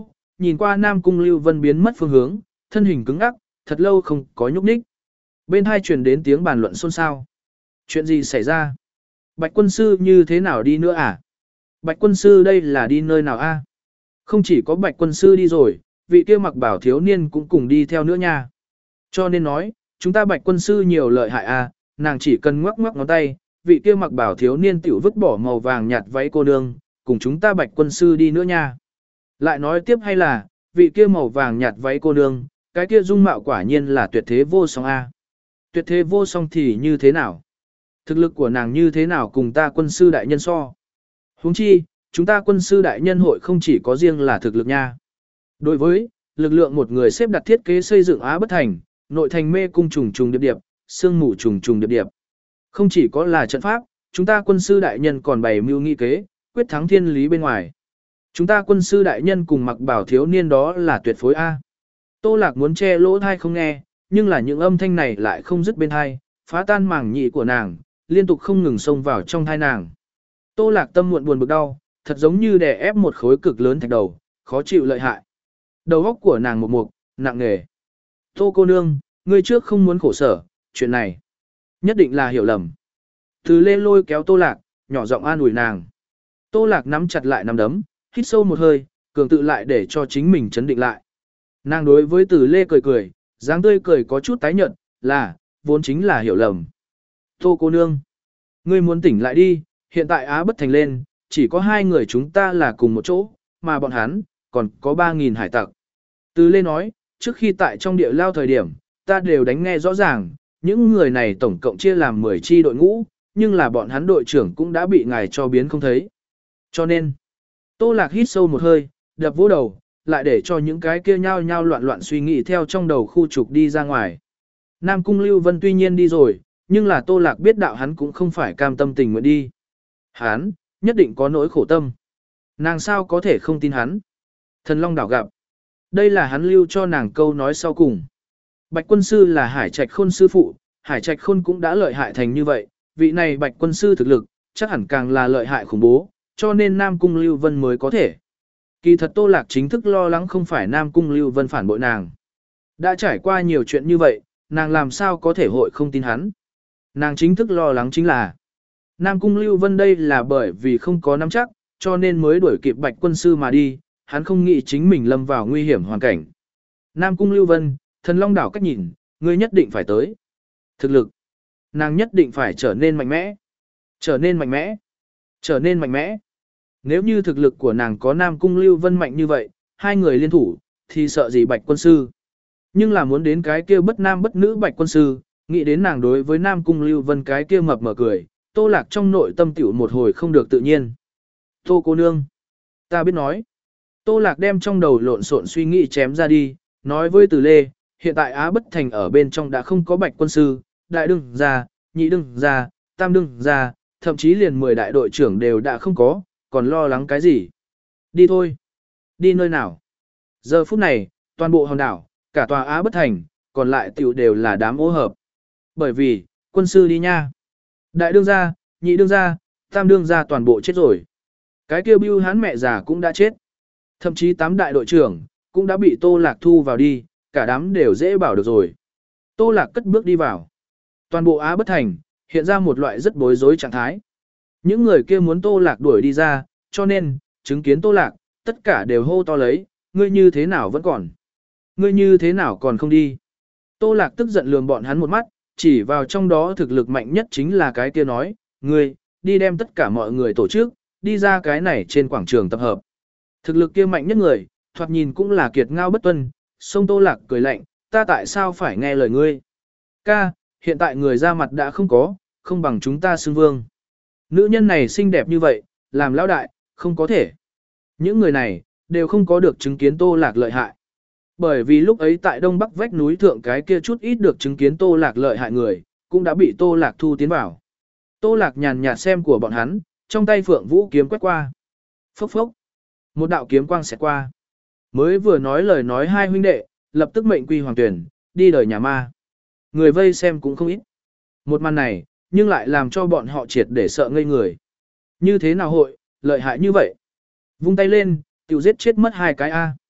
nhìn qua Nam Cung Lưu Vân biến mất phương hướng, thân hình cứng ngắc, thật lâu không có nhúc nhích. Bên hai truyền đến tiếng bàn luận xôn xao. Chuyện gì xảy ra? Bạch quân sư như thế nào đi nữa à? Bạch quân sư đây là đi nơi nào a? Không chỉ có bạch quân sư đi rồi, vị kia mặc bảo thiếu niên cũng cùng đi theo nữa nha. Cho nên nói, chúng ta bạch quân sư nhiều lợi hại a, nàng chỉ cần ngoắc ngoắc ngón tay, vị kia mặc bảo thiếu niên tiểu vứt bỏ màu vàng nhạt váy cô nương, cùng chúng ta bạch quân sư đi nữa nha. Lại nói tiếp hay là, vị kia màu vàng nhạt váy cô nương, cái kia dung mạo quả nhiên là tuyệt thế vô song a. Tuyệt thế vô song thì như thế nào? Thực lực của nàng như thế nào cùng ta quân sư đại nhân so? Huống chi, chúng ta quân sư đại nhân hội không chỉ có riêng là thực lực nha. Đối với lực lượng một người xếp đặt thiết kế xây dựng Á Bất Thành, nội thành mê cung trùng trùng điệp điệp, sương mù trùng trùng điệp điệp. Không chỉ có là trận pháp, chúng ta quân sư đại nhân còn bày mưu nghị kế, quyết thắng thiên lý bên ngoài. Chúng ta quân sư đại nhân cùng mặc bảo thiếu niên đó là tuyệt phối A. Tô Lạc muốn che lỗ thai không nghe, nhưng là những âm thanh này lại không dứt bên thai, phá tan màng nhị của nàng, liên tục không ngừng xông vào trong thai nàng. Tô Lạc tâm muộn buồn bực đau, thật giống như đè ép một khối cực lớn thạch đầu, khó chịu lợi hại. Đầu óc của nàng một mục, nặng nề. Tô cô nương, ngươi trước không muốn khổ sở, chuyện này nhất định là hiểu lầm. Từ Lê lôi kéo Tô Lạc, nhỏ giọng an ủi nàng. Tô Lạc nắm chặt lại nắm đấm, hít sâu một hơi, cường tự lại để cho chính mình chấn định lại. Nàng đối với Từ Lê cười cười, dáng tươi cười có chút tái nhợt, là, vốn chính là hiểu lầm. Tô cô nương, ngươi muốn tỉnh lại đi, hiện tại Á Bất Thành lên, chỉ có hai người chúng ta là cùng một chỗ, mà bọn hắn, còn có ba nghìn hải tặc. Từ Lê nói, trước khi tại trong địa lao thời điểm, ta đều đánh nghe rõ ràng, những người này tổng cộng chia làm mười chi đội ngũ, nhưng là bọn hắn đội trưởng cũng đã bị ngài cho biến không thấy. Cho nên, Tô Lạc hít sâu một hơi, đập vỗ đầu, lại để cho những cái kia nhao nhao loạn loạn suy nghĩ theo trong đầu khu trục đi ra ngoài. Nam Cung Lưu Vân tuy nhiên đi rồi, nhưng là Tô Lạc biết đạo hắn cũng không phải cam tâm tình nguyện đi. Hắn, nhất định có nỗi khổ tâm. Nàng sao có thể không tin hắn? Thần Long đảo gặp. Đây là hắn lưu cho nàng câu nói sau cùng. Bạch quân sư là Hải Trạch Khôn sư phụ, Hải Trạch Khôn cũng đã lợi hại thành như vậy, vị này Bạch quân sư thực lực, chắc hẳn càng là lợi hại khủng bố, cho nên Nam Cung Lưu Vân mới có thể. Kỳ thật Tô Lạc chính thức lo lắng không phải Nam Cung Lưu Vân phản bội nàng. Đã trải qua nhiều chuyện như vậy, nàng làm sao có thể hội không tin hắn. Nàng chính thức lo lắng chính là Nam Cung Lưu Vân đây là bởi vì không có nắm chắc, cho nên mới đuổi kịp Bạch quân sư mà đi, hắn không nghĩ chính mình lâm vào nguy hiểm hoàn cảnh. Nam Cung Lưu Vân, Thần Long đảo cách nhìn, ngươi nhất định phải tới. Thực lực, nàng nhất định phải trở nên mạnh mẽ. Trở nên mạnh mẽ. Trở nên mạnh mẽ. Nếu như thực lực của nàng có Nam Cung Lưu Vân mạnh như vậy, hai người liên thủ, thì sợ gì Bạch quân sư. Nhưng là muốn đến cái kia bất nam bất nữ Bạch quân sư, nghĩ đến nàng đối với Nam Cung Lưu Vân cái kia mập mở cười, Tô Lạc trong nội tâm tiểu một hồi không được tự nhiên. Tô cô nương, ta biết nói. Tô Lạc đem trong đầu lộn xộn suy nghĩ chém ra đi, nói với Từ Lê, hiện tại Á Bất Thành ở bên trong đã không có Bạch quân sư, đại đương gia, nhị đương gia, tam đương gia, thậm chí liền mười đại đội trưởng đều đã không có, còn lo lắng cái gì? Đi thôi. Đi nơi nào? Giờ phút này, toàn bộ hòn đảo, cả tòa Á Bất Thành, còn lại tiểu đều là đám ô hợp. Bởi vì, quân sư đi nha. Đại đương gia, nhị đương gia, tam đương gia toàn bộ chết rồi. Cái kia bưu hán mẹ già cũng đã chết. Thậm chí tám đại đội trưởng, cũng đã bị Tô Lạc thu vào đi, cả đám đều dễ bảo được rồi. Tô Lạc cất bước đi vào. Toàn bộ Á Bất Thành, hiện ra một loại rất bối rối trạng thái. Những người kia muốn Tô Lạc đuổi đi ra, cho nên, chứng kiến Tô Lạc, tất cả đều hô to lấy, ngươi như thế nào vẫn còn? Ngươi như thế nào còn không đi? Tô Lạc tức giận lườm bọn hắn một mắt, chỉ vào trong đó thực lực mạnh nhất chính là cái kia nói, ngươi, đi đem tất cả mọi người tổ chức, đi ra cái này trên quảng trường tập hợp. Thực lực kia mạnh nhất người, thoạt nhìn cũng là kiệt ngao bất tuân, sông Tô Lạc cười lạnh, ta tại sao phải nghe lời ngươi? Ca, hiện tại người ra mặt đã không có, không bằng chúng ta xưng vương. Nữ nhân này xinh đẹp như vậy, làm lão đại, không có thể. Những người này, đều không có được chứng kiến Tô Lạc lợi hại. Bởi vì lúc ấy tại đông bắc vách núi thượng cái kia chút ít được chứng kiến Tô Lạc lợi hại người, cũng đã bị Tô Lạc thu tiến vào. Tô Lạc nhàn nhạt xem của bọn hắn, trong tay phượng vũ kiếm quét qua. Phốc phốc. Một đạo kiếm quang xẹt qua. Mới vừa nói lời nói hai huynh đệ, lập tức mệnh quy hoàng tuyển, đi đời nhà ma. Người vây xem cũng không ít. Một màn này, nhưng lại làm cho bọn họ triệt để sợ ngây người. Như thế nào hội, lợi hại như vậy? Vung tay lên, tiểu giết chết mất hai cái A.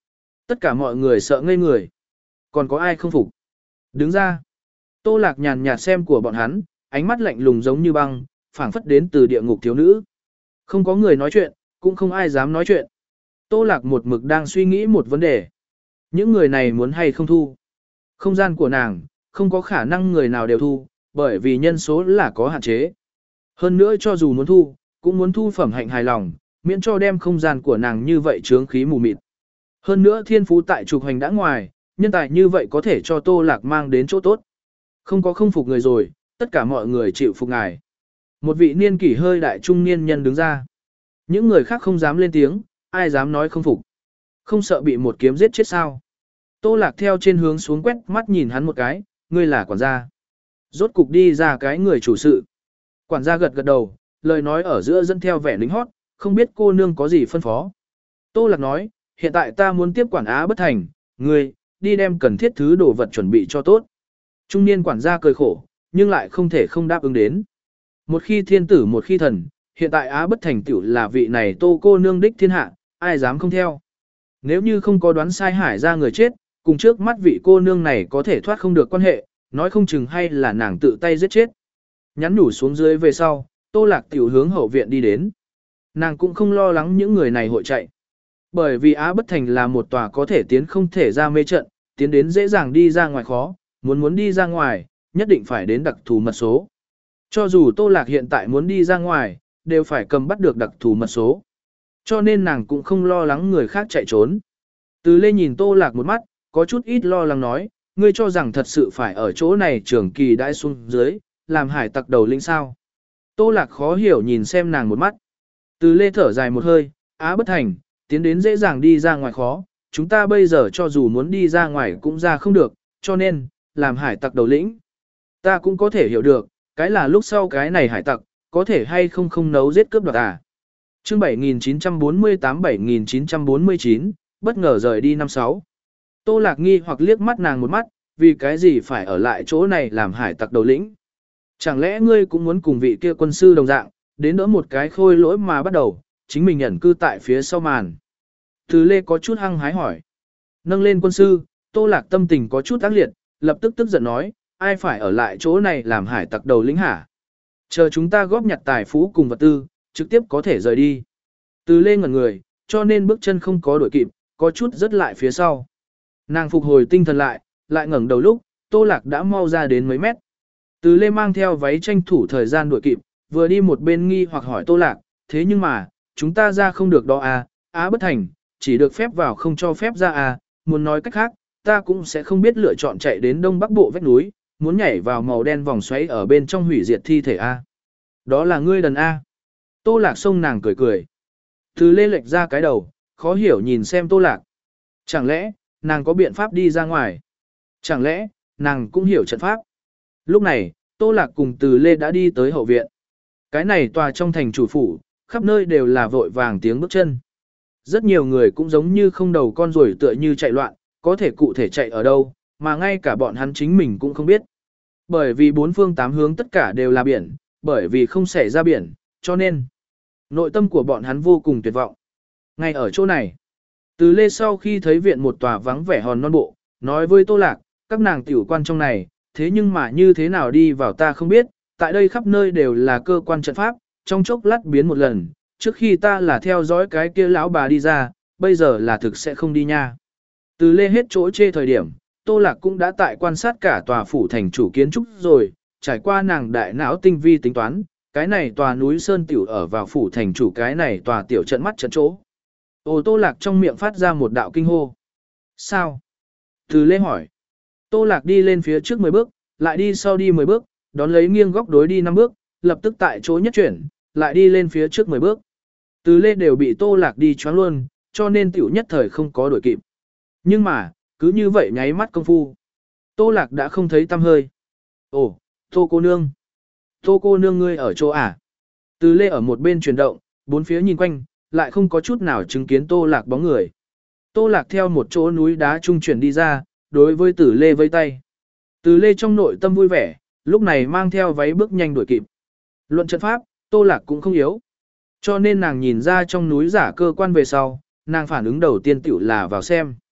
Tất cả mọi người sợ ngây người. Còn có ai không phục? Đứng ra. Tô Lạc nhàn nhạt xem của bọn hắn, ánh mắt lạnh lùng giống như băng, phảng phất đến từ địa ngục thiếu nữ. Không có người nói chuyện, cũng không ai dám nói chuyện. Tô Lạc một mực đang suy nghĩ một vấn đề. Những người này muốn hay không thu? Không gian của nàng, không có khả năng người nào đều thu, bởi vì nhân số là có hạn chế. Hơn nữa cho dù muốn thu, cũng muốn thu phẩm hạnh hài lòng, miễn cho đem không gian của nàng như vậy chướng khí mù mịt. Hơn nữa thiên phú tại trục hành đã ngoài, nhân tài như vậy có thể cho Tô Lạc mang đến chỗ tốt. Không có không phục người rồi, tất cả mọi người chịu phục ngài. Một vị niên kỷ hơi đại trung niên nhân đứng ra. Những người khác không dám lên tiếng, ai dám nói không phục. Không sợ bị một kiếm giết chết sao. Tô Lạc theo trên hướng xuống quét mắt nhìn hắn một cái, ngươi là quản gia. Rốt cục đi ra cái người chủ sự. Quản gia gật gật đầu, lời nói ở giữa dẫn theo vẻ lính hót, không biết cô nương có gì phân phó. Tô Lạc nói, hiện tại ta muốn tiếp quản Á Bất Thành, ngươi, đi đem cần thiết thứ đồ vật chuẩn bị cho tốt. Trung niên quản gia cười khổ, nhưng lại không thể không đáp ứng đến. Một khi thiên tử một khi thần, hiện tại Á Bất Thành tiểu là vị này Tô cô nương đích thiên hạ, ai dám không theo. Nếu như không có đoán sai hải ra người chết, cùng trước mắt vị cô nương này có thể thoát không được quan hệ, nói không chừng hay là nàng tự tay giết chết. Nhắn nhủ xuống dưới về sau, Tô Lạc tiểu hướng hậu viện đi đến. Nàng cũng không lo lắng những người này hội chạy. Bởi vì Á Bất Thành là một tòa có thể tiến không thể ra mê trận, tiến đến dễ dàng đi ra ngoài khó, muốn muốn đi ra ngoài, nhất định phải đến đặc thù mật số. Cho dù Tô Lạc hiện tại muốn đi ra ngoài, đều phải cầm bắt được đặc thù mật số. Cho nên nàng cũng không lo lắng người khác chạy trốn. Từ Lê nhìn Tô Lạc một mắt, có chút ít lo lắng nói, ngươi cho rằng thật sự phải ở chỗ này trường kỳ đãi xuống dưới, làm hải tặc đầu lĩnh sao. Tô Lạc khó hiểu nhìn xem nàng một mắt. Từ Lê thở dài một hơi, Á Bất Thành, tiến đến dễ dàng đi ra ngoài khó, chúng ta bây giờ cho dù muốn đi ra ngoài cũng ra không được, cho nên, làm hải tặc đầu lĩnh. Ta cũng có thể hiểu được, cái là lúc sau cái này hải tặc, có thể hay không không nấu giết cướp đoạt à. Chương bảy nghìn chín trăm bốn mươi tám bảy nghìn chín trăm bốn mươi chín, bất ngờ rời đi năm sáu. Tô Lạc nghi hoặc liếc mắt nàng một mắt, vì cái gì phải ở lại chỗ này làm hải tặc đầu lĩnh. Chẳng lẽ ngươi cũng muốn cùng vị kia quân sư đồng dạng, đến đỡ một cái khôi lỗi mà bắt đầu, chính mình ẩn cư tại phía sau màn. Từ Lê có chút hăng hái hỏi. Nâng lên quân sư, Tô Lạc tâm tình có chút ác liệt, lập tức tức giận nói, ai phải ở lại chỗ này làm hải tặc đầu lĩnh hả? Chờ chúng ta góp nhặt tài phú cùng vật tư, trực tiếp có thể rời đi. Từ Lê ngẩn người, cho nên bước chân không có đuổi kịp, có chút rất lại phía sau. Nàng phục hồi tinh thần lại, lại ngẩng đầu lúc, Tô Lạc đã mau ra đến mấy mét. Từ Lê mang theo váy tranh thủ thời gian đuổi kịp, vừa đi một bên nghi hoặc hỏi Tô Lạc, thế nhưng mà, chúng ta ra không được đó à, Á Bất Thành, chỉ được phép vào không cho phép ra à, muốn nói cách khác, ta cũng sẽ không biết lựa chọn chạy đến đông bắc bộ vách núi, muốn nhảy vào màu đen vòng xoáy ở bên trong hủy diệt thi thể a. Đó là ngươi đần a. Tô Lạc xông nàng cười cười. Từ Lê lệch ra cái đầu, khó hiểu nhìn xem Tô Lạc. Chẳng lẽ, nàng có biện pháp đi ra ngoài? Chẳng lẽ, nàng cũng hiểu trận pháp? Lúc này, Tô Lạc cùng Từ Lê đã đi tới hậu viện. Cái này tòa trong thành chủ phủ, khắp nơi đều là vội vàng tiếng bước chân. Rất nhiều người cũng giống như không đầu con ruồi tựa như chạy loạn, có thể cụ thể chạy ở đâu, mà ngay cả bọn hắn chính mình cũng không biết. Bởi vì bốn phương tám hướng tất cả đều là biển, bởi vì không xảy ra biển, cho nên nội tâm của bọn hắn vô cùng tuyệt vọng. Ngay ở chỗ này, Từ Lê sau khi thấy viện một tòa vắng vẻ hòn non bộ, nói với Tô Lạc, các nàng tiểu quan trong này, thế nhưng mà như thế nào đi vào ta không biết, tại đây khắp nơi đều là cơ quan trận pháp, trong chốc lát biến một lần, trước khi ta là theo dõi cái kia lão bà đi ra, bây giờ là thực sẽ không đi nha. Từ Lê hết chỗ chê thời điểm, Tô Lạc cũng đã tại quan sát cả tòa phủ thành chủ kiến trúc rồi, trải qua nàng đại não tinh vi tính toán, cái này tòa núi Sơn tiểu ở vào phủ thành chủ cái này tòa tiểu trận mắt trận chỗ. Ô Tô Lạc trong miệng phát ra một đạo kinh hô. Sao? Từ Lê hỏi. Tô Lạc đi lên phía trước mười bước, lại đi sau đi mười bước, đón lấy nghiêng góc đối đi năm bước, lập tức tại chỗ nhất chuyển, lại đi lên phía trước mười bước. Từ Lê đều bị Tô Lạc đi choáng luôn, cho nên tiểu nhất thời không có đuổi kịp. Nhưng mà, cứ như vậy nháy mắt công phu. Tô Lạc đã không thấy tăm hơi. Ồ, Tô cô nương. Tô cô nương ngươi ở chỗ à? Từ Lê ở một bên chuyển động, bốn phía nhìn quanh, lại không có chút nào chứng kiến Tô Lạc bóng người. Tô Lạc theo một chỗ núi đá trung chuyển đi ra, đối với Từ Lê vây tay. Từ Lê trong nội tâm vui vẻ, lúc này mang theo váy bước nhanh đuổi kịp. Luận trận pháp, Tô Lạc cũng không yếu. Cho nên nàng nhìn ra trong núi giả cơ quan về sau, nàng phản ứng đầu tiên tiểu là vào xem.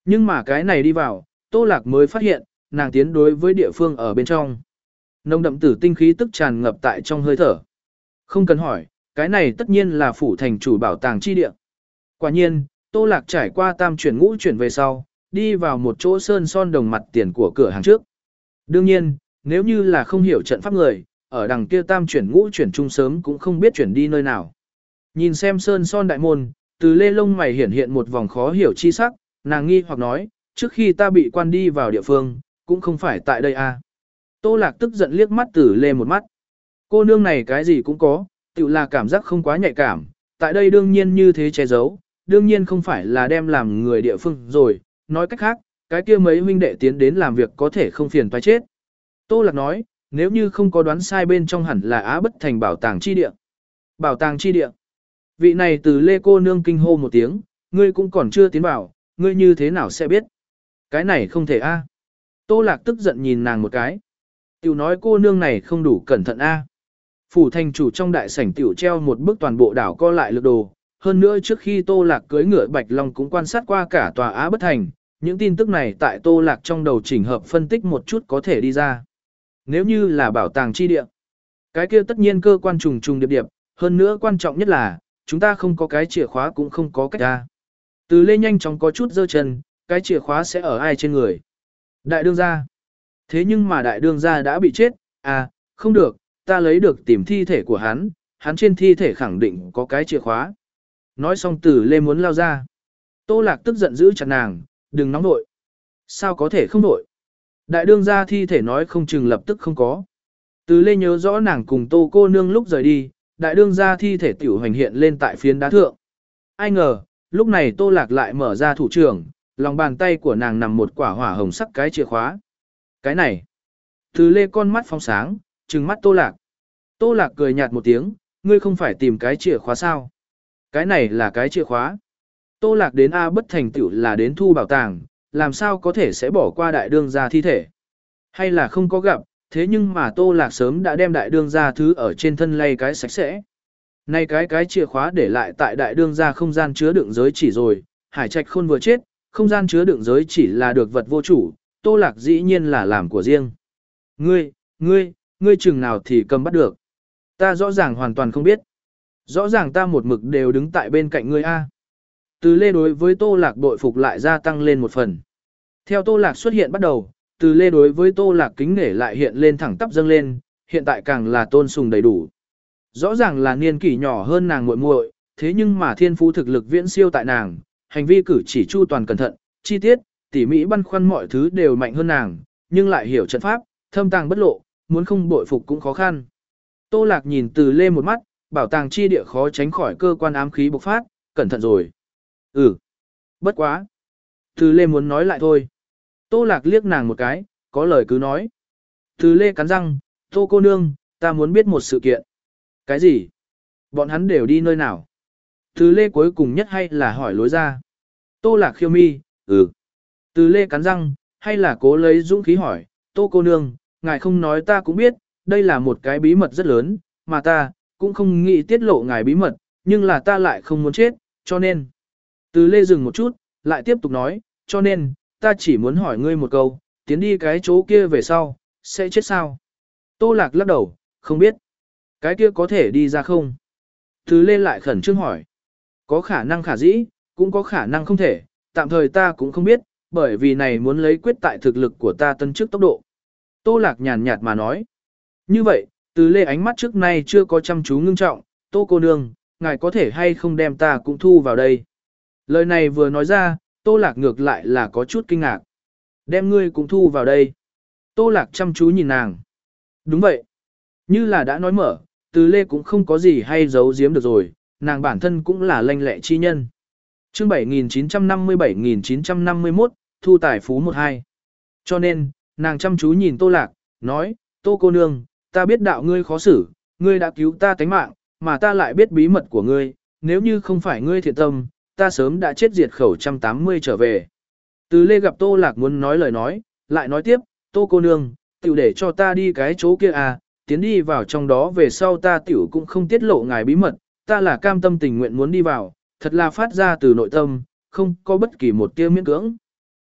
Nhưng mà cái này đi vào, Tô Lạc mới phát hiện, nàng tiến đối với địa phương ở bên trong. Nồng đậm tử tinh khí tức tràn ngập tại trong hơi thở. Không cần hỏi, cái này tất nhiên là phủ thành chủ bảo tàng chi địa. Quả nhiên, Tô Lạc trải qua tam chuyển ngũ chuyển về sau, đi vào một chỗ sơn son đồng mặt tiền của cửa hàng trước. Đương nhiên, nếu như là không hiểu trận pháp người, ở đằng kia tam chuyển ngũ chuyển trung sớm cũng không biết chuyển đi nơi nào. Nhìn xem sơn son đại môn, từ lê lông mày hiển hiện một vòng khó hiểu chi sắc, nàng nghi hoặc nói, trước khi ta bị quan đi vào địa phương, cũng không phải tại đây à. Tô Lạc tức giận liếc mắt Từ Lê một mắt. Cô nương này cái gì cũng có, tự là cảm giác không quá nhạy cảm, tại đây đương nhiên như thế che giấu, đương nhiên không phải là đem làm người địa phương rồi, nói cách khác, cái kia mấy huynh đệ tiến đến làm việc có thể không phiền phải chết. Tô Lạc nói, nếu như không có đoán sai bên trong hẳn là Á Bất Thành bảo tàng chi địa. Bảo tàng chi địa. Vị này Từ Lê cô nương kinh hô một tiếng, ngươi cũng còn chưa tiến vào, ngươi như thế nào sẽ biết? Cái này không thể a. Tô Lạc tức giận nhìn nàng một cái. Tiểu nói cô nương này không đủ cẩn thận a. Phủ thành chủ trong đại sảnh tiểu treo một bức toàn bộ đảo co lại lực đồ, hơn nữa trước khi Tô Lạc cưới ngựa Bạch Long cũng quan sát qua cả tòa Á Bất Thành, những tin tức này tại Tô Lạc trong đầu chỉnh hợp phân tích một chút có thể đi ra. Nếu như là bảo tàng chi địa, cái kia tất nhiên cơ quan trùng trùng điệp điệp, hơn nữa quan trọng nhất là, chúng ta không có cái chìa khóa cũng không có cách ra. Từ Lê nhanh chóng có chút giơ chân, cái chìa khóa sẽ ở ai trên người? Đại đương gia. Thế nhưng mà đại đương gia đã bị chết, à, không được, ta lấy được tìm thi thể của hắn, hắn trên thi thể khẳng định có cái chìa khóa. Nói xong Từ Lê muốn lao ra. Tô Lạc tức giận giữ chặt nàng, đừng nóng nội. Sao có thể không nội? Đại đương gia thi thể nói không chừng lập tức không có. Từ Lê nhớ rõ nàng cùng Tô cô nương lúc rời đi, đại đương gia thi thể tiểu hành hiện lên tại phiến đá thượng. Ai ngờ, lúc này Tô Lạc lại mở ra thủ trưởng, lòng bàn tay của nàng nằm một quả hỏa hồng sắc cái chìa khóa. Cái này. Từ Lê con mắt phóng sáng, trừng mắt Tô Lạc. Tô Lạc cười nhạt một tiếng, ngươi không phải tìm cái chìa khóa sao? Cái này là cái chìa khóa. Tô Lạc đến A Bất Thành tiểu là đến thu bảo tàng, làm sao có thể sẽ bỏ qua đại đương gia thi thể? Hay là không có gặp, thế nhưng mà Tô Lạc sớm đã đem đại đương gia thứ ở trên thân lay cái sạch sẽ. Nay cái cái chìa khóa để lại tại đại đương gia không gian chứa đựng giới chỉ rồi, Hải Trạch Khôn vừa chết, không gian chứa đựng giới chỉ là được vật vô chủ, Tô Lạc dĩ nhiên là làm của riêng. Ngươi, ngươi, ngươi chừng nào thì cầm bắt được. Ta rõ ràng hoàn toàn không biết. Rõ ràng ta một mực đều đứng tại bên cạnh ngươi a. Từ Lê đối với Tô Lạc bội phục lại gia tăng lên một phần. Theo Tô Lạc xuất hiện bắt đầu, Từ Lê đối với Tô Lạc kính nể lại hiện lên thẳng tắp dâng lên, hiện tại càng là tôn sùng đầy đủ. Rõ ràng là niên kỷ nhỏ hơn nàng muội muội, thế nhưng mà thiên phú thực lực viễn siêu tại nàng, hành vi cử chỉ chu toàn cẩn thận, chi tiết, tỉ mỹ băn khoăn mọi thứ đều mạnh hơn nàng, nhưng lại hiểu trận pháp, thâm tàng bất lộ, muốn không bội phục cũng khó khăn. Tô Lạc nhìn Từ Lê một mắt, bảo tàng chi địa khó tránh khỏi cơ quan ám khí bộc phát, cẩn thận rồi. Ừ, bất quá. Từ Lê muốn nói lại thôi. Tô Lạc liếc nàng một cái, có lời cứ nói. Từ Lê cắn răng, Tô cô nương, ta muốn biết một sự kiện. Cái gì? Bọn hắn đều đi nơi nào? Từ Lê cuối cùng nhất hay là hỏi lối ra? Tô Lạc khiêu mi, ừ. Từ Lê cắn răng, hay là cố lấy dũng khí hỏi, Tô cô nương, ngài không nói ta cũng biết, đây là một cái bí mật rất lớn, mà ta, cũng không nghĩ tiết lộ ngài bí mật, nhưng là ta lại không muốn chết, cho nên. Từ Lê dừng một chút, lại tiếp tục nói, cho nên, ta chỉ muốn hỏi ngươi một câu, tiến đi cái chỗ kia về sau, sẽ chết sao? Tô Lạc lắc đầu, không biết. Cái kia có thể đi ra không? Từ Lê lại khẩn trương hỏi. Có khả năng khả dĩ, cũng có khả năng không thể, tạm thời ta cũng không biết, bởi vì này muốn lấy quyết tại thực lực của ta tân trước tốc độ. Tô Lạc nhàn nhạt mà nói. Như vậy, Từ Lê ánh mắt trước nay chưa có chăm chú ngưng trọng, Tô cô nương, ngài có thể hay không đem ta cũng thu vào đây. Lời này vừa nói ra, Tô Lạc ngược lại là có chút kinh ngạc. Đem ngươi cũng thu vào đây. Tô Lạc chăm chú nhìn nàng. Đúng vậy. Như là đã nói mở, Từ Lê cũng không có gì hay giấu giếm được rồi, nàng bản thân cũng là lanh lẹ chi nhân. Chương bảy nghìn chín trăm năm mươi bảy nghìn chín trăm năm mươi mốt, thu tài phú một hai. Cho nên, nàng chăm chú nhìn Tô Lạc, nói, Tô cô nương, ta biết đạo ngươi khó xử, ngươi đã cứu ta tánh mạng, mà ta lại biết bí mật của ngươi, nếu như không phải ngươi thiện tâm, ta sớm đã chết diệt khẩu một trăm tám mươi trở về. Từ Lê gặp Tô Lạc muốn nói lời nói, lại nói tiếp, Tô cô nương, tiểu để cho ta đi cái chỗ kia à, tiến đi vào trong đó về sau ta tiểu cũng không tiết lộ ngài bí mật, ta là cam tâm tình nguyện muốn đi vào, thật là phát ra từ nội tâm, không có bất kỳ một tia miễn cưỡng.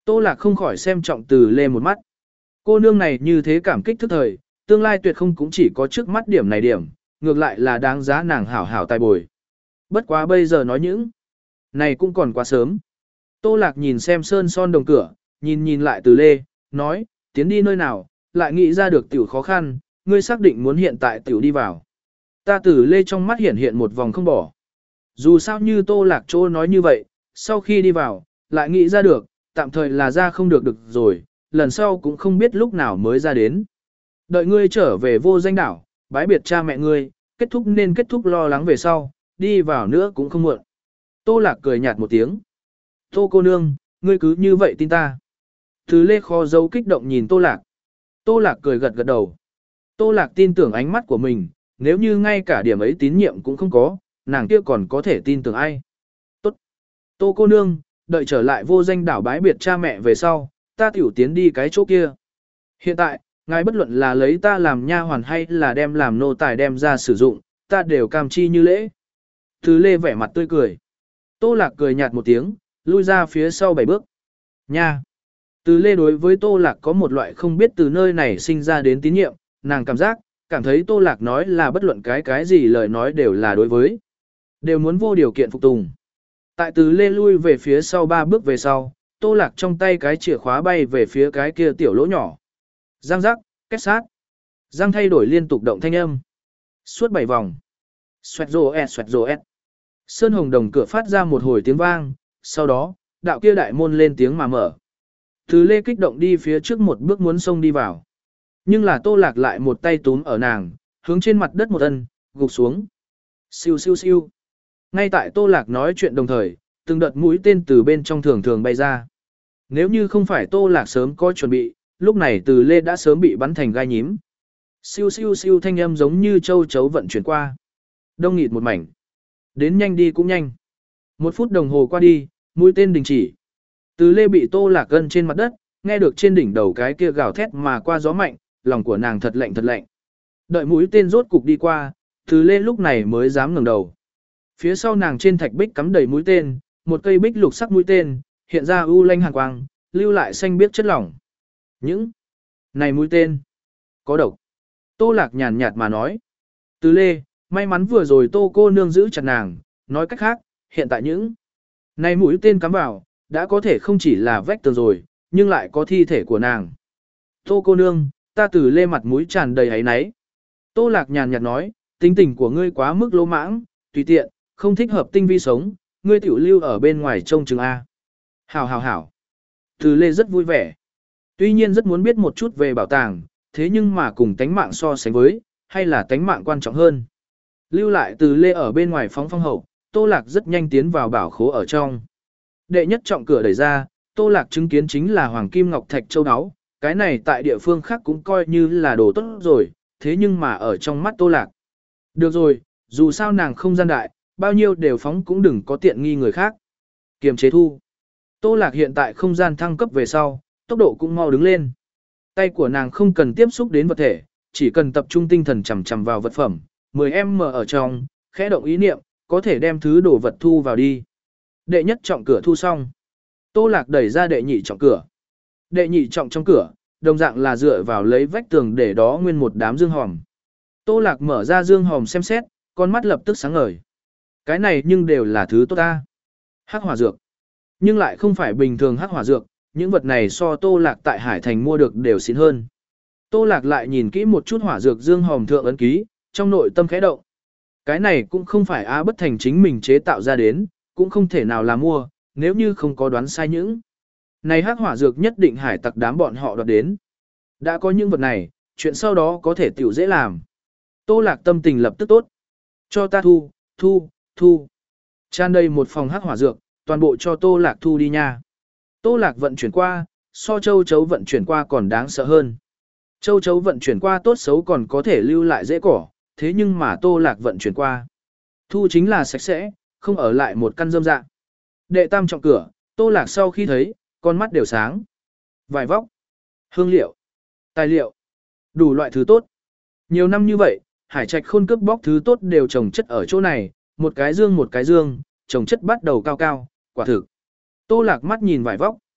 Tô Lạc không khỏi xem trọng Từ Lê một mắt. Cô nương này như thế cảm kích thức thời, tương lai tuyệt không cũng chỉ có trước mắt điểm này điểm, ngược lại là đáng giá nàng hảo hảo tài bồi. Bất quá bây giờ nói những này cũng còn quá sớm. Tô Lạc nhìn xem sơn son đồng cửa, nhìn nhìn lại Từ Lê, nói, tiến đi nơi nào, lại nghĩ ra được tiểu khó khăn, ngươi xác định muốn hiện tại tiểu đi vào. Ta Từ Lê trong mắt hiện hiện một vòng không bỏ. Dù sao như Tô Lạc chỗ nói như vậy, sau khi đi vào, lại nghĩ ra được, tạm thời là ra không được được rồi, lần sau cũng không biết lúc nào mới ra đến. Đợi ngươi trở về vô danh đảo, bái biệt cha mẹ ngươi, kết thúc nên kết thúc lo lắng về sau, đi vào nữa cũng không muộn. Tô Lạc cười nhạt một tiếng. Tô cô nương, ngươi cứ như vậy tin ta. Từ Lê khó giấu kích động nhìn Tô Lạc. Tô Lạc cười gật gật đầu. Tô Lạc tin tưởng ánh mắt của mình, nếu như ngay cả điểm ấy tín nhiệm cũng không có, nàng kia còn có thể tin tưởng ai. Tốt. Tô cô nương, đợi trở lại vô danh đảo bái biệt cha mẹ về sau, ta tiểu tiến đi cái chỗ kia. Hiện tại, ngài bất luận là lấy ta làm nha hoàn hay là đem làm nô tài đem ra sử dụng, ta đều cam chi như lễ. Từ Lê vẻ mặt tươi cười. Tô Lạc cười nhạt một tiếng, lui ra phía sau bảy bước. Nha! Từ Lê đối với Tô Lạc có một loại không biết từ nơi này sinh ra đến tín nhiệm, nàng cảm giác, cảm thấy Tô Lạc nói là bất luận cái cái gì lời nói đều là đối với. Đều muốn vô điều kiện phục tùng. Tại Từ Lê lui về phía sau ba bước về sau, Tô Lạc trong tay cái chìa khóa bay về phía cái kia tiểu lỗ nhỏ. Giang giác, kết sát. Giang thay đổi liên tục động thanh âm. Suốt bảy vòng. Xoẹt rồ ẹt xoẹt rồ ẹt. Sơn hồng đồng cửa phát ra một hồi tiếng vang, sau đó, đạo kia đại môn lên tiếng mà mở. Từ Lê kích động đi phía trước một bước muốn xông đi vào. Nhưng là Tô Lạc lại một tay túm ở nàng, hướng trên mặt đất một ân, gục xuống. Siêu siêu siêu. Ngay tại Tô Lạc nói chuyện đồng thời, từng đợt mũi tên từ bên trong thường thường bay ra. Nếu như không phải Tô Lạc sớm có chuẩn bị, lúc này Từ Lê đã sớm bị bắn thành gai nhím. Siêu siêu siêu thanh âm giống như châu chấu vận chuyển qua. Đông nghịt một mảnh. Đến nhanh đi cũng nhanh. Một phút đồng hồ qua đi, mũi tên đình chỉ. Từ Lê bị Tô Lạc gân trên mặt đất, nghe được trên đỉnh đầu cái kia gào thét mà qua gió mạnh, lòng của nàng thật lạnh thật lạnh. Đợi mũi tên rốt cục đi qua, Từ Lê lúc này mới dám ngẩng đầu. Phía sau nàng trên thạch bích cắm đầy mũi tên, một cây bích lục sắc mũi tên, hiện ra u lanh hàn quang, lưu lại xanh biếc chất lỏng. Những này mũi tên có độc. Tô Lạc nhàn nhạt mà nói. Từ Lê, may mắn vừa rồi Tô cô nương giữ chặt nàng, nói cách khác, hiện tại những này mũi tên cắm vào, đã có thể không chỉ là vách tường rồi, nhưng lại có thi thể của nàng. Tô cô nương, ta Từ Lê mặt mũi tràn đầy áy náy. Tô Lạc nhàn nhạt nói, tính tình của ngươi quá mức lỗ mãng, tùy tiện, không thích hợp tinh vi sống, ngươi tiểu lưu ở bên ngoài trông chừng A. Hảo hảo hảo. Từ Lê rất vui vẻ. Tuy nhiên rất muốn biết một chút về bảo tàng, thế nhưng mà cùng tánh mạng so sánh với, hay là tánh mạng quan trọng hơn. Lưu lại Từ Lê ở bên ngoài phóng phong hậu, Tô Lạc rất nhanh tiến vào bảo khố ở trong. Đệ nhất trọng cửa đẩy ra, Tô Lạc chứng kiến chính là hoàng kim ngọc thạch châu áo, cái này tại địa phương khác cũng coi như là đồ tốt rồi, thế nhưng mà ở trong mắt Tô Lạc. Được rồi, dù sao nàng không gian đại, bao nhiêu đều phóng cũng đừng có tiện nghi người khác. Kiềm chế thu. Tô Lạc hiện tại không gian thăng cấp về sau, tốc độ cũng mau đứng lên. Tay của nàng không cần tiếp xúc đến vật thể, chỉ cần tập trung tinh thần chằm chằm vào vật phẩm, mười em em ở trong, khẽ động ý niệm, có thể đem thứ đồ vật thu vào đi. Đệ nhất trọng cửa thu xong. Tô Lạc đẩy ra đệ nhị trọng cửa. Đệ nhị trọng trong cửa, đồng dạng là dựa vào lấy vách tường để đó nguyên một đám dương hòm. Tô Lạc mở ra dương hòm xem xét, con mắt lập tức sáng ngời. Cái này nhưng đều là thứ tốt ta. Hắc hỏa dược. Nhưng lại không phải bình thường hắc hỏa dược, những vật này so Tô Lạc tại Hải Thành mua được đều xịn hơn. Tô Lạc lại nhìn kỹ một chút hỏa dược dương hòm thượng ấn ký, trong nội tâm khẽ động. Cái này cũng không phải Á Bất Thành chính mình chế tạo ra đến, cũng không thể nào là mua, nếu như không có đoán sai những. Này hắc hỏa dược nhất định hải tặc đám bọn họ đoạt đến. Đã có những vật này, chuyện sau đó có thể tiểu dễ làm. Tô Lạc tâm tình lập tức tốt. Cho ta thu, thu, thu. Tràn đầy một phòng hắc hỏa dược, toàn bộ cho Tô Lạc thu đi nha. Tô Lạc vận chuyển qua, so châu chấu vận chuyển qua còn đáng sợ hơn. Châu chấu vận chuyển qua tốt xấu còn có thể lưu lại dễ cỏ, thế nhưng mà Tô Lạc vận chuyển qua. Thu chính là sạch sẽ, không ở lại một căn rơm dạ. Đệ tam trọng cửa, Tô Lạc sau khi thấy, con mắt đều sáng. Vải vóc, hương liệu, tài liệu, đủ loại thứ tốt. Nhiều năm như vậy, Hải Trạch Khôn cướp bóc thứ tốt đều trồng chất ở chỗ này, một cái dương một cái dương, trồng chất bắt đầu cao cao, quả thực. Tô Lạc mắt nhìn vải vóc.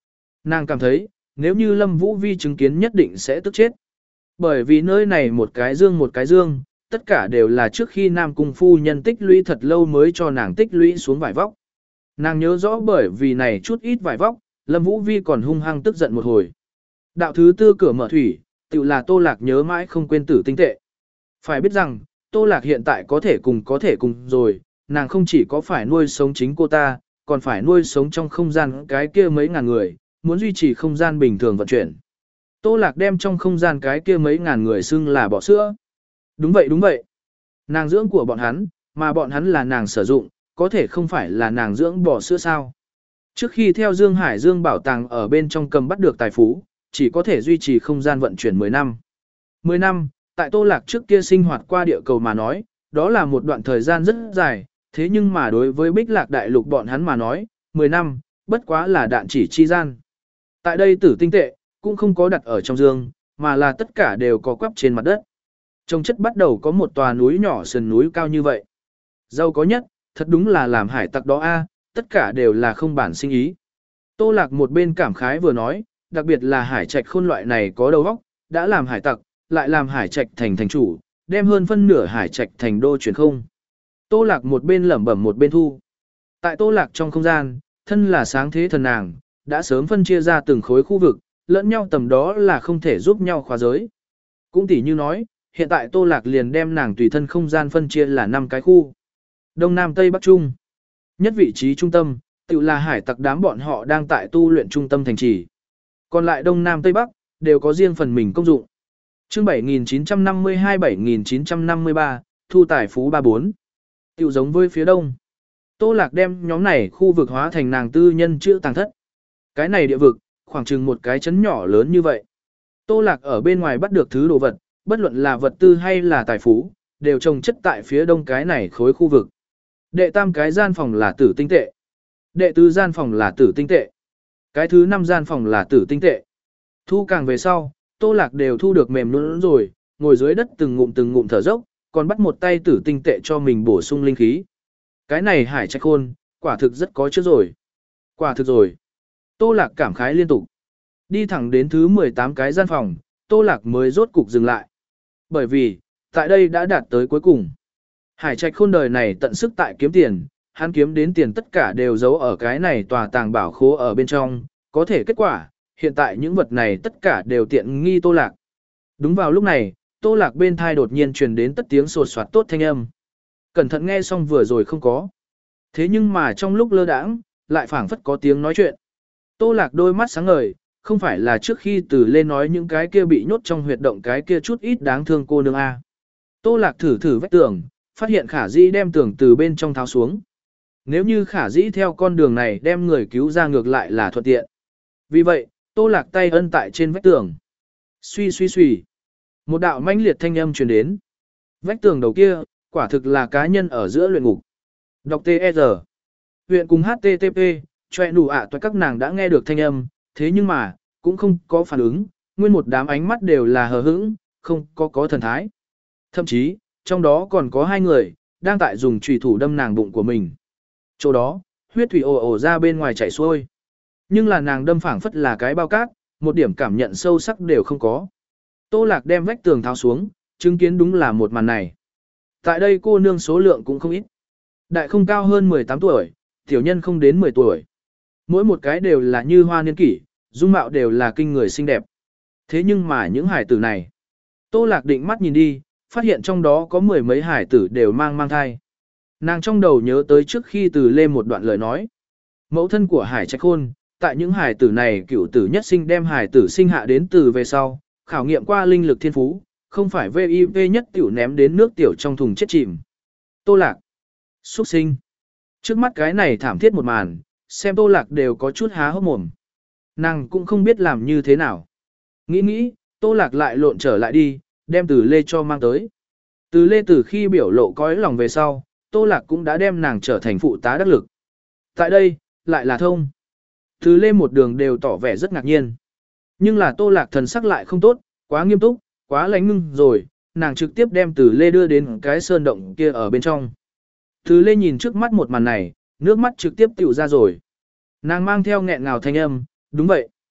Nàng cảm thấy, nếu như Lâm Vũ Vi chứng kiến nhất định sẽ tức chết. Bởi vì nơi này một cái dương một cái dương, tất cả đều là trước khi Nam Cung phu nhân tích lũy thật lâu mới cho nàng tích lũy xuống vải vóc. Nàng nhớ rõ bởi vì này chút ít vải vóc, Lâm Vũ Vi còn hung hăng tức giận một hồi. Đạo thứ tư cửa mở thủy, tự là Tô Lạc nhớ mãi không quên tử tinh tệ. Phải biết rằng, Tô Lạc hiện tại có thể cùng có thể cùng rồi, nàng không chỉ có phải nuôi sống chính cô ta, còn phải nuôi sống trong không gian cái kia mấy ngàn người, muốn duy trì không gian bình thường vận chuyển. Tô Lạc đem trong không gian cái kia mấy ngàn người xưng là bỏ sữa. Đúng vậy đúng vậy. Nàng dưỡng của bọn hắn, mà bọn hắn là nàng sử dụng, có thể không phải là nàng dưỡng bỏ sữa sao. Trước khi theo Dương Hải Dương bảo tàng ở bên trong cầm bắt được tài phú, chỉ có thể duy trì không gian vận chuyển mười năm. mười năm, tại Tô Lạc trước kia sinh hoạt qua địa cầu mà nói, đó là một đoạn thời gian rất dài, thế nhưng mà đối với Bích Lạc Đại Lục bọn hắn mà nói, mười năm, bất quá là đạn chỉ chi gian. Tại đây tử tinh tệ, cũng không có đặt ở trong dương, mà là tất cả đều có quắp trên mặt đất. Trong chất bắt đầu có một tòa núi nhỏ sườn núi cao như vậy. Giàu có nhất, thật đúng là làm hải tặc đó a, tất cả đều là không bản sinh ý. Tô Lạc một bên cảm khái vừa nói, đặc biệt là hải trạch khôn loại này có đầu óc, đã làm hải tặc, lại làm hải trạch thành thành chủ, đem hơn phân nửa hải trạch thành đô chuyển không. Tô Lạc một bên lẩm bẩm một bên thu. Tại Tô Lạc trong không gian, thân là sáng thế thần nàng, đã sớm phân chia ra từng khối khu vực, lẫn nhau tầm đó là không thể giúp nhau khóa giới. Cũng tỉ như nói, hiện tại Tô Lạc liền đem nàng tùy thân không gian phân chia là năm cái khu. Đông Nam Tây Bắc Trung. Nhất vị trí trung tâm, tự là hải tặc đám bọn họ đang tại tu luyện trung tâm thành trì. Còn lại Đông Nam Tây Bắc, đều có riêng phần mình công dụng. Chương bảy nghìn chín trăm năm mươi hai bảy nghìn chín trăm năm mươi ba, thu tài phú ba bốn. Tiểu giống với phía đông. Tô Lạc đem nhóm này khu vực hóa thành nàng tư nhân chữ tàng thất. Cái này địa vực, khoảng chừng một cái chấn nhỏ lớn như vậy. Tô Lạc ở bên ngoài bắt được thứ đồ vật, bất luận là vật tư hay là tài phú, đều trồng chất tại phía đông cái này khối khu vực. Đệ tam cái gian phòng là tử tinh tệ. Đệ tứ gian phòng là tử tinh tệ. Cái thứ năm gian phòng là tử tinh tệ. Thu càng về sau, Tô Lạc đều thu được mềm luôn rồi, ngồi dưới đất từng ngụm từng ngụm thở dốc, còn bắt một tay tử tinh tệ cho mình bổ sung linh khí. Cái này hải trạch khôn, quả thực rất có chứ rồi. Quả thực rồi. Tô Lạc cảm khái liên tục. Đi thẳng đến thứ mười tám cái gian phòng, Tô Lạc mới rốt cục dừng lại. Bởi vì, tại đây đã đạt tới cuối cùng. Hải trạch khôn đời này tận sức tại kiếm tiền, hắn kiếm đến tiền tất cả đều giấu ở cái này tòa tàng bảo khố ở bên trong, có thể kết quả, hiện tại những vật này tất cả đều tiện nghi Tô Lạc. Đúng vào lúc này, Tô Lạc bên thai đột nhiên truyền đến tất tiếng sột soạt tốt thanh âm. Cẩn thận nghe xong vừa rồi không có. Thế nhưng mà trong lúc lơ đãng, lại phảng phất có tiếng nói chuyện. Tô Lạc đôi mắt sáng ngời, không phải là trước khi từ lên nói những cái kia bị nhốt trong huyệt động cái kia chút ít đáng thương cô nương a. Tô Lạc thử thử vách tường, phát hiện Khả Dĩ đem tường từ bên trong tháo xuống. Nếu như Khả Dĩ theo con đường này đem người cứu ra ngược lại là thuận tiện. Vì vậy, Tô Lạc tay ân tại trên vách tường. Suy suy suy. Một đạo mãnh liệt thanh âm truyền đến. Vách tường đầu kia, quả thực là cá nhân ở giữa luyện ngục. Đọc tê e rờ. Huyện cùng hát tê tê pê, choẹ nụ ạ toại các nàng đã nghe được thanh âm, thế nhưng mà, cũng không có phản ứng, nguyên một đám ánh mắt đều là hờ hững, không có có thần thái. Thậm chí, trong đó còn có hai người, đang tại dùng chùy thủ đâm nàng bụng của mình. Chỗ đó, huyết thủy ồ ồ ra bên ngoài chảy xuôi. Nhưng là nàng đâm phảng phất là cái bao cát, một điểm cảm nhận sâu sắc đều không có. Tô Lạc đem vách tường tháo xuống, chứng kiến đúng là một màn này. Tại đây cô nương số lượng cũng không ít. Đại không cao hơn mười tám tuổi, tiểu nhân không đến mười tuổi. Mỗi một cái đều là như hoa niên kỷ, dung mạo đều là kinh người xinh đẹp. Thế nhưng mà những hải tử này, Tô Lạc định mắt nhìn đi, phát hiện trong đó có mười mấy hải tử đều mang mang thai. Nàng trong đầu nhớ tới trước khi từ lên một đoạn lời nói. Mẫu thân của hải trạch khôn, tại những hải tử này cửu tử nhất sinh đem hải tử sinh hạ đến từ về sau, khảo nghiệm qua linh lực thiên phú, không phải vê i vê nhất tiểu ném đến nước tiểu trong thùng chết chìm. Tô Lạc. Xuất sinh. Trước mắt cái này thảm thiết một màn, xem Tô Lạc đều có chút há hốc mồm. Nàng cũng không biết làm như thế nào. Nghĩ nghĩ, Tô Lạc lại lộn trở lại đi, đem Từ Lê cho mang tới. Từ Lê từ khi biểu lộ cõi lòng về sau, Tô Lạc cũng đã đem nàng trở thành phụ tá đắc lực. Tại đây, lại là thông. Từ Lê một đường đều tỏ vẻ rất ngạc nhiên. Nhưng là Tô Lạc thần sắc lại không tốt, quá nghiêm túc, quá lánh ngưng rồi, nàng trực tiếp đem Từ Lê đưa đến cái sơn động kia ở bên trong. Từ Lê nhìn trước mắt một màn này, nước mắt trực tiếp tiểu ra rồi. Nàng mang theo nghẹn ngào thanh âm, đúng vậy.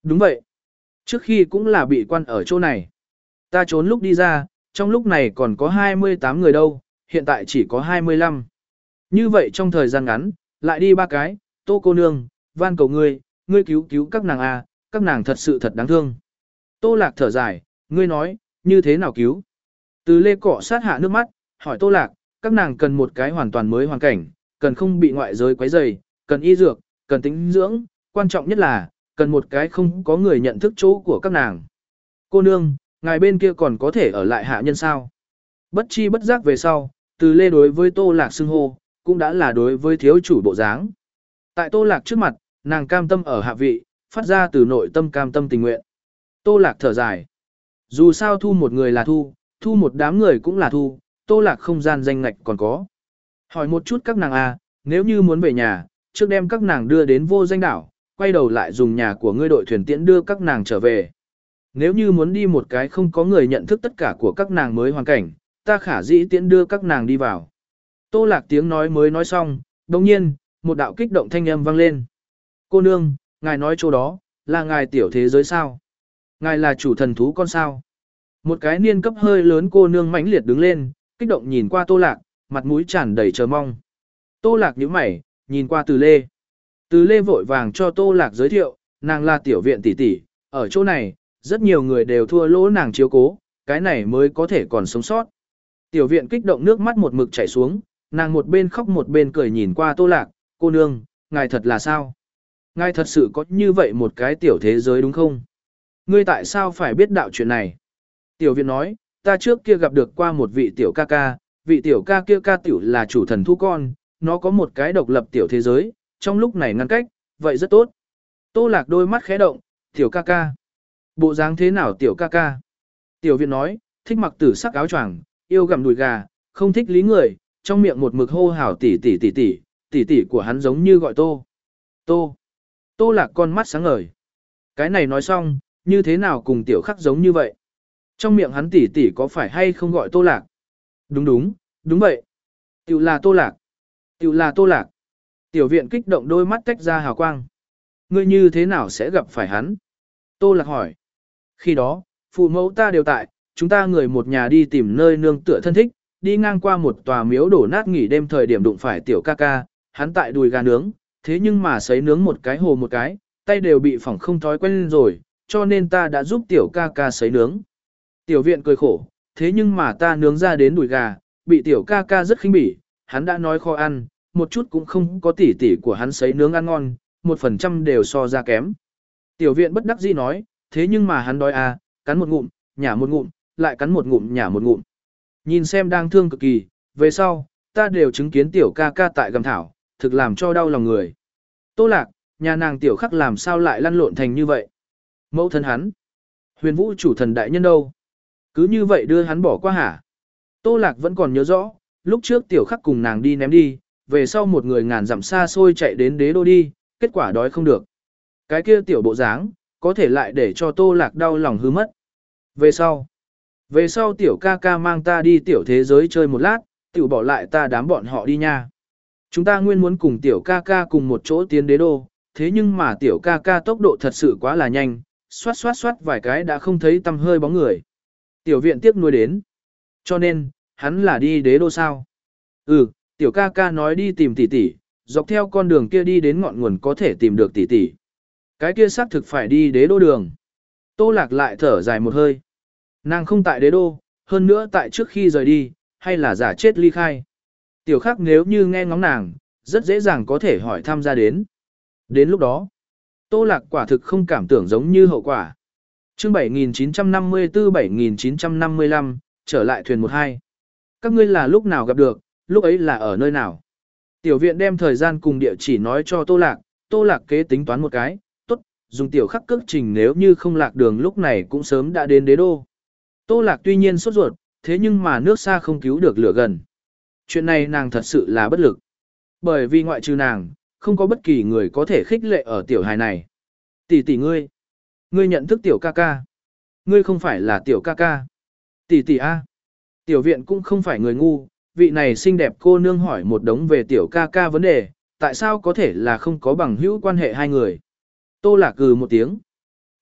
Đúng vậy. Trước khi cũng là bị quan ở chỗ này. Ta trốn lúc đi ra, trong lúc này còn có hai mươi tám người đâu, hiện tại chỉ có hai mươi lăm. Như vậy trong thời gian ngắn, lại đi ba cái, Tô cô nương, van cầu ngươi, ngươi cứu cứu các nàng à, các nàng thật sự thật đáng thương. Tô Lạc thở dài, ngươi nói, như thế nào cứu? Từ Lê cọ sát hạ nước mắt, hỏi Tô Lạc, các nàng cần một cái hoàn toàn mới hoàn cảnh, cần không bị ngoại giới quấy rầy, cần y dược, cần tính dưỡng, quan trọng nhất là, cần một cái không có người nhận thức chỗ của các nàng. Cô nương, ngài bên kia còn có thể ở lại hạ nhân sao? Bất chi bất giác về sau, Từ Lê đối với Tô Lạc xưng hô, cũng đã là đối với thiếu chủ bộ dáng. Tại Tô Lạc trước mặt, nàng cam tâm ở hạ vị, phát ra từ nội tâm cam tâm tình nguyện. Tô Lạc thở dài. Dù sao thu một người là thu, thu một đám người cũng là thu, Tô Lạc không gian danh ngạch còn có. Hỏi một chút các nàng à, nếu như muốn về nhà, trước đem các nàng đưa đến vô danh đảo, quay đầu lại dùng nhà của ngươi đội thuyền tiễn đưa các nàng trở về. Nếu như muốn đi một cái không có người nhận thức tất cả của các nàng mới hoàn cảnh, ta khả dĩ tiễn đưa các nàng đi vào. Tô Lạc tiếng nói mới nói xong, đồng nhiên, một đạo kích động thanh âm vang lên. Cô nương, ngài nói chỗ đó, là ngài tiểu thế giới sao? Ngài là chủ thần thú con sao? Một cái niên cấp hơi lớn cô nương mãnh liệt đứng lên, kích động nhìn qua Tô Lạc, mặt mũi tràn đầy chờ mong. Tô Lạc nhíu mày, nhìn qua Từ Lê. Từ Lê vội vàng cho Tô Lạc giới thiệu, nàng là tiểu viện tỷ tỷ, ở chỗ này, rất nhiều người đều thua lỗ nàng chiếu cố, cái này mới có thể còn sống sót. Tiểu viện kích động nước mắt một mực chảy xuống, nàng một bên khóc một bên cười nhìn qua Tô Lạc, cô nương, ngài thật là sao? Ngài thật sự có như vậy một cái tiểu thế giới đúng không? Ngươi tại sao phải biết đạo chuyện này? Tiểu viện nói, ta trước kia gặp được qua một vị tiểu ca ca, vị tiểu ca kia ca tiểu là chủ thần thu con, nó có một cái độc lập tiểu thế giới, trong lúc này ngăn cách, vậy rất tốt. Tô Lạc đôi mắt khẽ động, tiểu ca ca. Bộ dáng thế nào tiểu ca ca? Tiểu viện nói, thích mặc tử sắc áo choàng, yêu gặm đùi gà, không thích lý người, trong miệng một mực hô hào tỷ tỷ tỷ tỷ, tỷ tỷ của hắn giống như gọi Tô. Tô. Tô Lạc con mắt sáng ngời. Cái này nói xong, như thế nào cùng tiểu khắc giống như vậy? Trong miệng hắn tỷ tỷ có phải hay không gọi Tô Lạc? Đúng đúng, đúng vậy. Tiểu là Tô Lạc. Tiểu là Tô Lạc. Tiểu viện kích động đôi mắt tách ra hào quang. Ngươi như thế nào sẽ gặp phải hắn? Tô Lạc hỏi. Khi đó, phụ mẫu ta đều tại, chúng ta người một nhà đi tìm nơi nương tựa thân thích, đi ngang qua một tòa miếu đổ nát nghỉ đêm thời điểm đụng phải tiểu ca ca, hắn tại đùi gà nướng, thế nhưng mà sấy nướng một cái hồ một cái, tay đều bị phỏng không thói quen rồi, cho nên ta đã giúp tiểu ca ca sấy nướng. Tiểu viện cười khổ, thế nhưng mà ta nướng ra đến đùi gà, bị tiểu ca ca rất khinh bỉ, hắn đã nói khó ăn, một chút cũng không có tỉ tỉ của hắn sấy nướng ăn ngon, một phần trăm đều so ra kém. Tiểu viện bất đắc dĩ nói, thế nhưng mà hắn đói à, cắn một ngụm, nhả một ngụm, lại cắn một ngụm nhả một ngụm. Nhìn xem đang thương cực kỳ, về sau, ta đều chứng kiến tiểu ca ca tại gầm thảo, thực làm cho đau lòng người. Tô Lạc, nhà nàng tiểu khắc làm sao lại lăn lộn thành như vậy? Mẫu thân hắn, huyền vũ chủ thần đại nhân đâu? Cứ như vậy đưa hắn bỏ qua hả? Tô Lạc vẫn còn nhớ rõ, lúc trước tiểu khắc cùng nàng đi ném đi, về sau một người ngàn dặm xa xôi chạy đến đế đô đi, kết quả đói không được. Cái kia tiểu bộ dáng, có thể lại để cho Tô Lạc đau lòng hư mất. Về sau, về sau tiểu ca ca mang ta đi tiểu thế giới chơi một lát, tiểu bỏ lại ta đám bọn họ đi nha. Chúng ta nguyên muốn cùng tiểu ca ca cùng một chỗ tiến đế đô, thế nhưng mà tiểu ca ca tốc độ thật sự quá là nhanh, xoát xoát xoát vài cái đã không thấy tăm hơi bóng người. Tiểu viện tiếc nuối đến. Cho nên, hắn là đi đế đô sao? Ừ, tiểu ca ca nói đi tìm tỷ tỷ, dọc theo con đường kia đi đến ngọn nguồn có thể tìm được tỷ tỷ. Cái kia xác thực phải đi đế đô đường. Tô Lạc lại thở dài một hơi. Nàng không tại đế đô, hơn nữa tại trước khi rời đi, hay là giả chết ly khai. Tiểu khắc nếu như nghe ngóng nàng, rất dễ dàng có thể hỏi thăm ra đến. Đến lúc đó, Tô Lạc quả thực không cảm tưởng giống như hậu quả. Chương bảy nghìn chín trăm năm mươi tư bảy nghìn chín trăm năm mươi lăm, trở lại thuyền một hai. Các ngươi là lúc nào gặp được, lúc ấy là ở nơi nào? Tiểu viện đem thời gian cùng địa chỉ nói cho Tô Lạc, Tô Lạc kế tính toán một cái, tốt, dùng tiểu khắc cước trình nếu như không lạc đường lúc này cũng sớm đã đến đế đô. Tô Lạc tuy nhiên sốt ruột, thế nhưng mà nước xa không cứu được lửa gần. Chuyện này nàng thật sự là bất lực. Bởi vì ngoại trừ nàng, không có bất kỳ người có thể khích lệ ở tiểu hài này. Tỷ tỷ ngươi, ngươi nhận thức tiểu ca ca. Ngươi không phải là tiểu ca ca. Tỷ tỷ a. Tiểu viện cũng không phải người ngu, vị này xinh đẹp cô nương hỏi một đống về tiểu ca ca vấn đề, tại sao có thể là không có bằng hữu quan hệ hai người. Tô Lạc cừ một tiếng.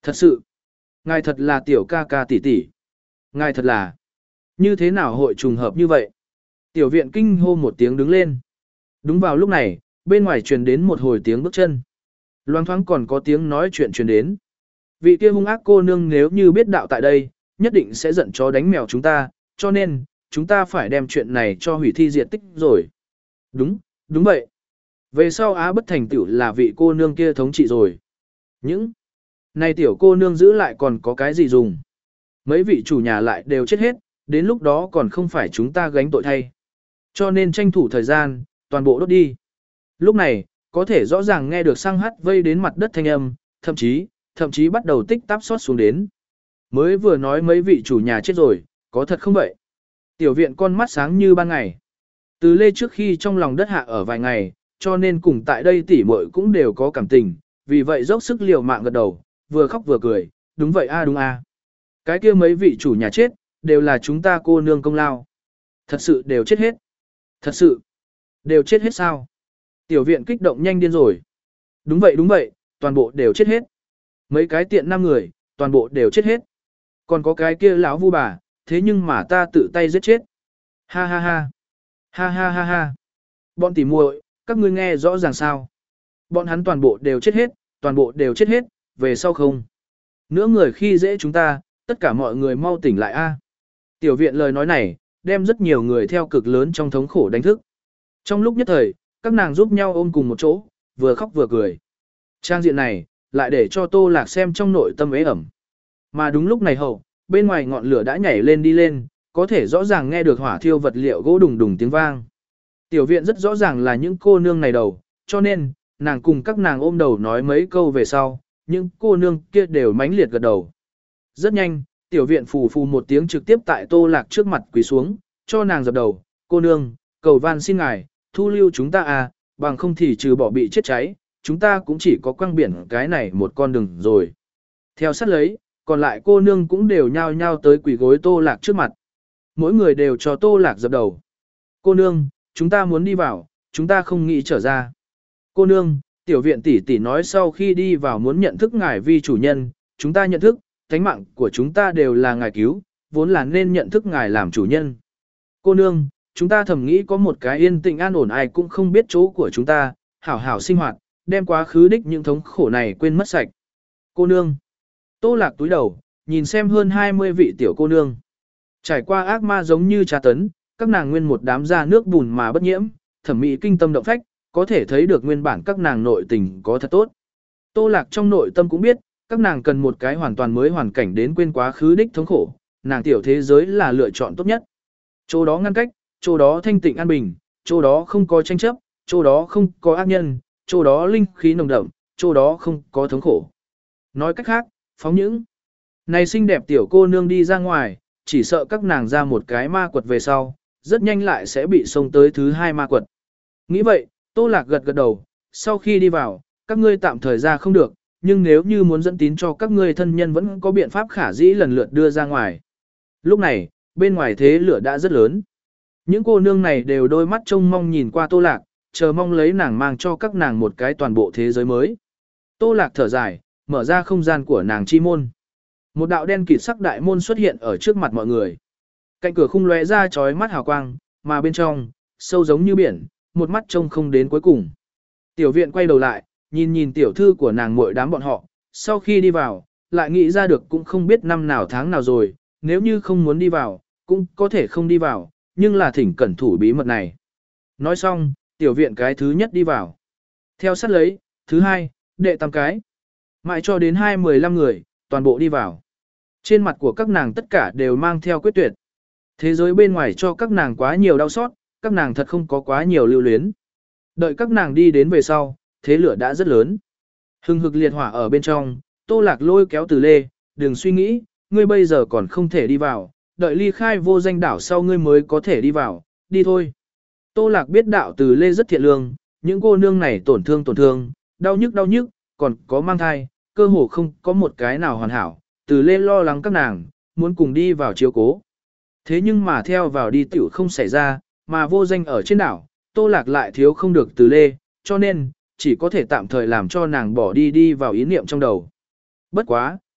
Thật sự, ngài thật là tiểu ca ca tỷ tỷ. Ngài thật là, như thế nào hội trùng hợp như vậy? Tiểu viện kinh hô một tiếng đứng lên. Đúng vào lúc này, bên ngoài truyền đến một hồi tiếng bước chân. Loang thoáng còn có tiếng nói chuyện truyền đến. Vị kia hung ác cô nương nếu như biết đạo tại đây, nhất định sẽ giận chó đánh mèo chúng ta, cho nên, chúng ta phải đem chuyện này cho hủy thi diệt tích rồi. Đúng, đúng vậy. Về sau Á bất thành tựu là vị cô nương kia thống trị rồi. Những này tiểu cô nương giữ lại còn có cái gì dùng? Mấy vị chủ nhà lại đều chết hết, đến lúc đó còn không phải chúng ta gánh tội thay. Cho nên tranh thủ thời gian, toàn bộ đốt đi. Lúc này, có thể rõ ràng nghe được sang hắt vây đến mặt đất thanh âm, thậm chí, thậm chí bắt đầu tích táp xót xuống đến. Mới vừa nói mấy vị chủ nhà chết rồi, có thật không vậy? Tiểu viện con mắt sáng như ban ngày. Từ lê trước khi trong lòng đất hạ ở vài ngày, cho nên cùng tại đây tỷ muội cũng đều có cảm tình, vì vậy dốc sức liều mạng gật đầu, vừa khóc vừa cười, đúng vậy a đúng a. Cái kia mấy vị chủ nhà chết, đều là chúng ta cô nương công lao. Thật sự đều chết hết. Thật sự, đều chết hết sao? Tiểu viện kích động nhanh điên rồi. Đúng vậy đúng vậy, toàn bộ đều chết hết. Mấy cái tiện năm người, toàn bộ đều chết hết. Còn có cái kia lão vu bà, thế nhưng mà ta tự tay giết chết. Ha ha ha. Ha ha ha ha. Bọn tỉ muội, các ngươi nghe rõ ràng sao? Bọn hắn toàn bộ đều chết hết, toàn bộ đều chết hết, về sau không. Nữa người khi dễ chúng ta, tất cả mọi người mau tỉnh lại a. Tiểu viện lời nói này, đem rất nhiều người theo cực lớn trong thống khổ đánh thức. Trong lúc nhất thời, các nàng giúp nhau ôm cùng một chỗ, vừa khóc vừa cười. Trang diện này, lại để cho Tô Lạc xem trong nội tâm ế ẩm. Mà đúng lúc này hậu, bên ngoài ngọn lửa đã nhảy lên đi lên, có thể rõ ràng nghe được hỏa thiêu vật liệu gỗ đùng đùng tiếng vang. Tiểu viện rất rõ ràng là những cô nương này đầu, cho nên, nàng cùng các nàng ôm đầu nói mấy câu về sau, những cô nương kia đều mãnh liệt gật đầu. Rất nhanh, tiểu viện phù phù một tiếng trực tiếp tại Tô Lạc trước mặt quỳ xuống, cho nàng dập đầu, cô nương, cầu van xin ngài, thu lưu chúng ta à, bằng không thì trừ bỏ bị chết cháy, chúng ta cũng chỉ có quăng biển cái này một con đường rồi. Theo sát lấy, còn lại cô nương cũng đều nhao nhao tới quỳ gối Tô Lạc trước mặt. Mỗi người đều cho Tô Lạc dập đầu. Cô nương, chúng ta muốn đi vào, chúng ta không nghĩ trở ra. Cô nương, tiểu viện tỷ tỷ nói sau khi đi vào muốn nhận thức ngài vi chủ nhân, chúng ta nhận thức, thánh mạng của chúng ta đều là ngài cứu, vốn là nên nhận thức ngài làm chủ nhân. Cô nương, chúng ta thầm nghĩ có một cái yên tĩnh an ổn ai cũng không biết chỗ của chúng ta, hảo hảo sinh hoạt, đem quá khứ đích những thống khổ này quên mất sạch. Cô nương. Tô Lạc túi đầu, nhìn xem hơn hai mươi vị tiểu cô nương. Trải qua ác ma giống như trà tấn, các nàng nguyên một đám da nước bùn mà bất nhiễm, thẩm mỹ kinh tâm động phách, có thể thấy được nguyên bản các nàng nội tình có thật tốt. Tô Lạc trong nội tâm cũng biết, các nàng cần một cái hoàn toàn mới hoàn cảnh đến quên quá khứ đích thống khổ, nàng tiểu thế giới là lựa chọn tốt nhất. Chỗ đó ngăn cách, chỗ đó thanh tịnh an bình, chỗ đó không có tranh chấp, chỗ đó không có ác nhân, chỗ đó linh khí nồng đậm, chỗ đó không có thống khổ. Nói cách khác, phóng những này xinh đẹp tiểu cô nương đi ra ngoài, chỉ sợ các nàng ra một cái ma quật về sau, rất nhanh lại sẽ bị xông tới thứ hai ma quật. Nghĩ vậy, Tô Lạc gật gật đầu, sau khi đi vào, các ngươi tạm thời ra không được, nhưng nếu như muốn dẫn tín cho các ngươi thân nhân vẫn có biện pháp khả dĩ lần lượt đưa ra ngoài. Lúc này, bên ngoài thế lửa đã rất lớn. Những cô nương này đều đôi mắt trông mong nhìn qua Tô Lạc, chờ mong lấy nàng mang cho các nàng một cái toàn bộ thế giới mới. Tô Lạc thở dài, mở ra không gian của nàng chi môn. Một đạo đen kịt sắc đại môn xuất hiện ở trước mặt mọi người. Cạnh cửa khung lóe ra chói mắt hào quang, mà bên trong, sâu giống như biển, một mắt trông không đến cuối cùng. Tiểu viện quay đầu lại, nhìn nhìn tiểu thư của nàng muội đám bọn họ, sau khi đi vào, lại nghĩ ra được cũng không biết năm nào tháng nào rồi, nếu như không muốn đi vào, cũng có thể không đi vào, nhưng là thỉnh cẩn thủ bí mật này. Nói xong, tiểu viện cái thứ nhất đi vào. Theo sát lấy, thứ hai, đệ tam cái. Mãi cho đến hai mười lăm người, toàn bộ đi vào. Trên mặt của các nàng tất cả đều mang theo quyết tuyệt. Thế giới bên ngoài cho các nàng quá nhiều đau xót, các nàng thật không có quá nhiều lưu luyến. Đợi các nàng đi đến về sau, thế lửa đã rất lớn. Hừng hực liệt hỏa ở bên trong, Tô Lạc lôi kéo Từ Lê, đừng suy nghĩ, ngươi bây giờ còn không thể đi vào, đợi ly khai vô danh đảo sau ngươi mới có thể đi vào, đi thôi. Tô Lạc biết đạo Từ Lê rất thiện lương, những cô nương này tổn thương tổn thương, đau nhức đau nhức, còn có mang thai, cơ hồ không có một cái nào hoàn hảo, Từ Lê lo lắng các nàng, muốn cùng đi vào chiếu cố. Thế nhưng mà theo vào đi tiểu không xảy ra, mà vô danh ở trên đảo, Tô Lạc lại thiếu không được Từ Lê, cho nên, chỉ có thể tạm thời làm cho nàng bỏ đi đi vào ý niệm trong đầu. Bất quá,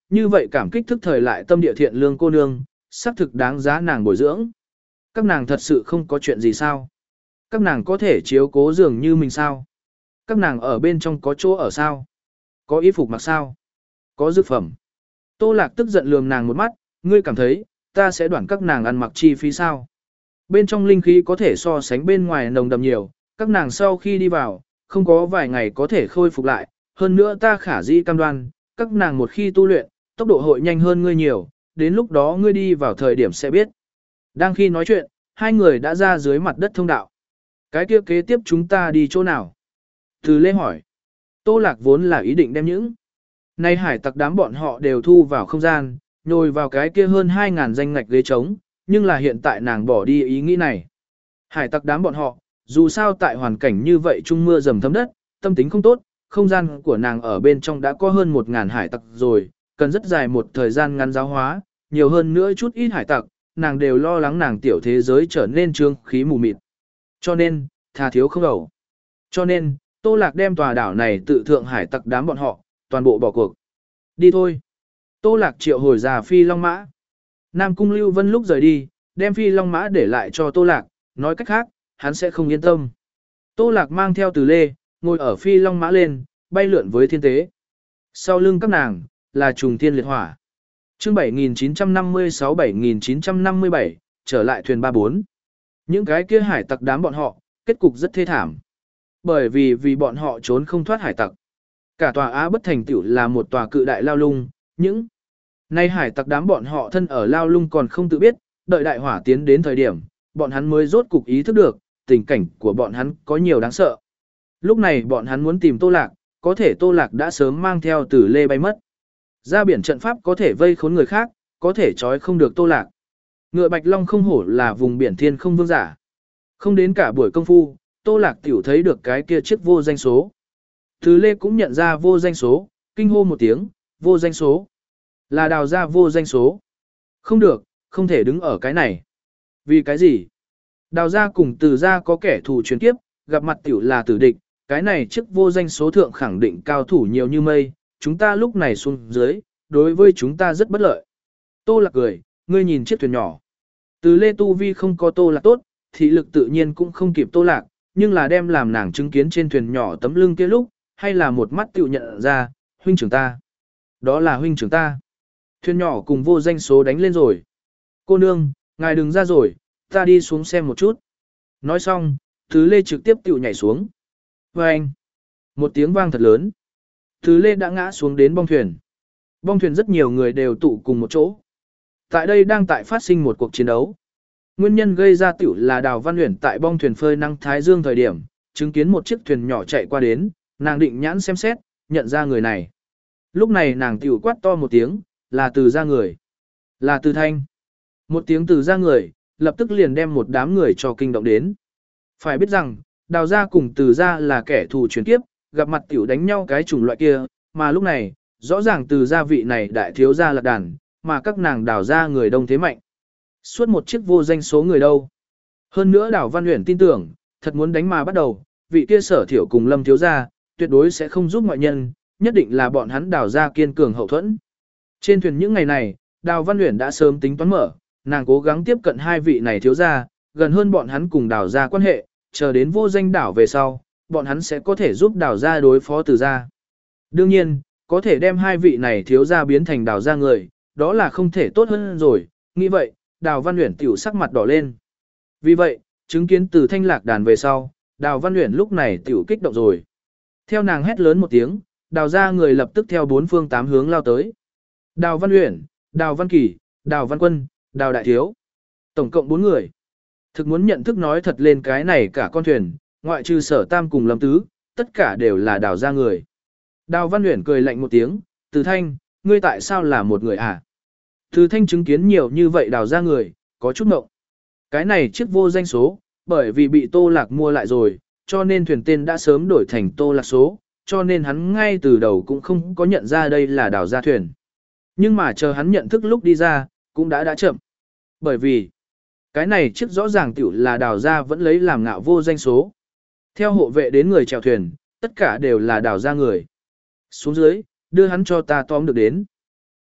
như vậy cảm kích thức thời lại tâm địa thiện lương cô nương, xác thực đáng giá nàng bồi dưỡng. Các nàng thật sự không có chuyện gì sao? Các nàng có thể chiếu cố dường như mình sao? Các nàng ở bên trong có chỗ ở sao? Có y phục mặc sao? Có dược phẩm? Tô Lạc tức giận lườm nàng một mắt, ngươi cảm thấy, ta sẽ đoán các nàng ăn mặc chi phí sao? Bên trong linh khí có thể so sánh bên ngoài nồng đậm nhiều, các nàng sau khi đi vào, không có vài ngày có thể khôi phục lại, hơn nữa ta khả dĩ cam đoan, các nàng một khi tu luyện, tốc độ hội nhanh hơn ngươi nhiều, đến lúc đó ngươi đi vào thời điểm sẽ biết. Đang khi nói chuyện, hai người đã ra dưới mặt đất thông đạo. Cái kia kế tiếp chúng ta đi chỗ nào? Từ Lê hỏi. Tô Lạc vốn là ý định đem những nay hải tặc đám bọn họ đều thu vào không gian, nhồi vào cái kia hơn hai ngàn danh ngạch ghế trống, nhưng là hiện tại nàng bỏ đi ý nghĩ này. Hải tặc đám bọn họ, dù sao tại hoàn cảnh như vậy trung mưa dầm thấm đất, tâm tính không tốt, không gian của nàng ở bên trong đã có hơn một ngàn hải tặc rồi, cần rất dài một thời gian ngắn giáo hóa, nhiều hơn nữa chút ít hải tặc, nàng đều lo lắng nàng tiểu thế giới trở nên trương khí mù mịt. Cho nên, thà thiếu không đầu. Cho nên, Tô Lạc đem tòa đảo này tự thượng hải tặc đám bọn họ, toàn bộ bỏ cuộc. Đi thôi. Tô Lạc triệu hồi ra Phi Long Mã. Nam Cung Lưu Vân lúc rời đi, đem Phi Long Mã để lại cho Tô Lạc, nói cách khác, hắn sẽ không yên tâm. Tô Lạc mang theo Từ Lê, ngồi ở Phi Long Mã lên, bay lượn với thiên tế. Sau lưng các nàng, là trùng thiên liệt hỏa. Chương bảy nghìn chín trăm năm mươi sáu bảy nghìn chín trăm năm mươi bảy, trở lại thuyền ba bốn. Những cái kia hải tặc đám bọn họ, kết cục rất thê thảm. Bởi vì vì bọn họ trốn không thoát hải tặc. Cả tòa Á Bất Thành Tiểu là một tòa cự đại lao lung, những nay hải tặc đám bọn họ thân ở lao lung còn không tự biết, đợi đại hỏa tiến đến thời điểm, bọn hắn mới rốt cục ý thức được, tình cảnh của bọn hắn có nhiều đáng sợ. Lúc này bọn hắn muốn tìm Tô Lạc, có thể Tô Lạc đã sớm mang theo Tử Lê bay mất. Ra biển trận pháp có thể vây khốn người khác, có thể trói không được Tô Lạc. Ngựa Bạch Long không hổ là vùng biển thiên không vương giả. Không đến cả buổi công phu, Tô Lạc tiểu thấy được cái kia chiếc vô danh số. Tử Lê cũng nhận ra vô danh số, kinh hô một tiếng, vô danh số. Là đào ra vô danh số. Không được, không thể đứng ở cái này. Vì cái gì? Đào ra cùng Từ ra có kẻ thù chuyến kiếp, gặp mặt tiểu là tử địch, cái này chiếc vô danh số thượng khẳng định cao thủ nhiều như mây, chúng ta lúc này xuống dưới, đối với chúng ta rất bất lợi. Tô Lạc cười, ngươi nhìn chiếc thuyền nhỏ. Từ Lê Tu Vi không có Tô Lạc tốt, thị lực tự nhiên cũng không kịp Tô Lạc, nhưng là đem làm nàng chứng kiến trên thuyền nhỏ tấm lưng kia lúc, hay là một mắt tiểu nhận ra, huynh trưởng ta. Đó là huynh trưởng ta. Thuyền nhỏ cùng vô danh số đánh lên rồi. Cô nương, ngài đừng ra rồi, ta đi xuống xem một chút. Nói xong, Từ Lê trực tiếp tiểu nhảy xuống. Và anh, một tiếng vang thật lớn. Từ Lê đã ngã xuống đến bong thuyền. Bong thuyền rất nhiều người đều tụ cùng một chỗ. Tại đây đang tại phát sinh một cuộc chiến đấu. Nguyên nhân gây ra tiểu là Đào Văn Uyển tại bong thuyền phơi nắng thái dương thời điểm, chứng kiến một chiếc thuyền nhỏ chạy qua đến, nàng định nhãn xem xét, nhận ra người này. Lúc này nàng tiểu quát to một tiếng, là Từ ra người. Là Từ Thanh. Một tiếng Từ ra người, lập tức liền đem một đám người cho kinh động đến. Phải biết rằng, Đào gia cùng Từ gia là kẻ thù truyền kiếp, gặp mặt tiểu đánh nhau cái chủng loại kia, mà lúc này, rõ ràng Từ gia vị này đại thiếu gia lạc đàn, mà các nàng Đào gia người đông thế mạnh. Suốt một chiếc vô danh số người đâu. Hơn nữa Đào Văn Uyển tin tưởng, thật muốn đánh mà bắt đầu, vị kia Sở Thiểu cùng Lâm thiếu gia, tuyệt đối sẽ không giúp ngoại nhân, nhất định là bọn hắn Đào gia kiên cường hậu thuẫn. Trên thuyền những ngày này, Đào Văn Uyển đã sớm tính toán mở, nàng cố gắng tiếp cận hai vị này thiếu gia, gần hơn bọn hắn cùng Đào gia quan hệ, chờ đến vô danh đảo về sau, bọn hắn sẽ có thể giúp Đào gia đối phó Từ gia. Đương nhiên, có thể đem hai vị này thiếu gia biến thành Đào gia người, đó là không thể tốt hơn rồi, nghĩ vậy, Đào Văn Uyển tiểu sắc mặt đỏ lên. Vì vậy, chứng kiến Từ Thanh lạc đàn về sau, Đào Văn Uyển lúc này tiểu kích động rồi. Theo nàng hét lớn một tiếng, Đào gia người lập tức theo bốn phương tám hướng lao tới. Đào Văn Uyển, Đào Văn Kỳ, Đào Văn Quân, Đào Đại Thiếu. Tổng cộng bốn người. Thực muốn nhận thức nói thật lên cái này cả con thuyền, ngoại trừ Sở Tam cùng Lâm Tứ, tất cả đều là Đào gia người. Đào Văn Uyển cười lạnh một tiếng, Từ Thanh, ngươi tại sao là một người à? Từ Thanh chứng kiến nhiều như vậy Đào gia người, có chút mộng. Cái này chiếc vô danh số, bởi vì bị Tô Lạc mua lại rồi, cho nên thuyền tên đã sớm đổi thành Tô Lạc số, cho nên hắn ngay từ đầu cũng không có nhận ra đây là Đào gia thuyền. Nhưng mà chờ hắn nhận thức lúc đi ra, cũng đã đã chậm. Bởi vì, cái này chiếc rõ ràng tiểu là Đào gia vẫn lấy làm ngạo vô danh số. Theo hộ vệ đến người chèo thuyền, tất cả đều là Đào gia người. Xuống dưới, đưa hắn cho ta tóm được đến.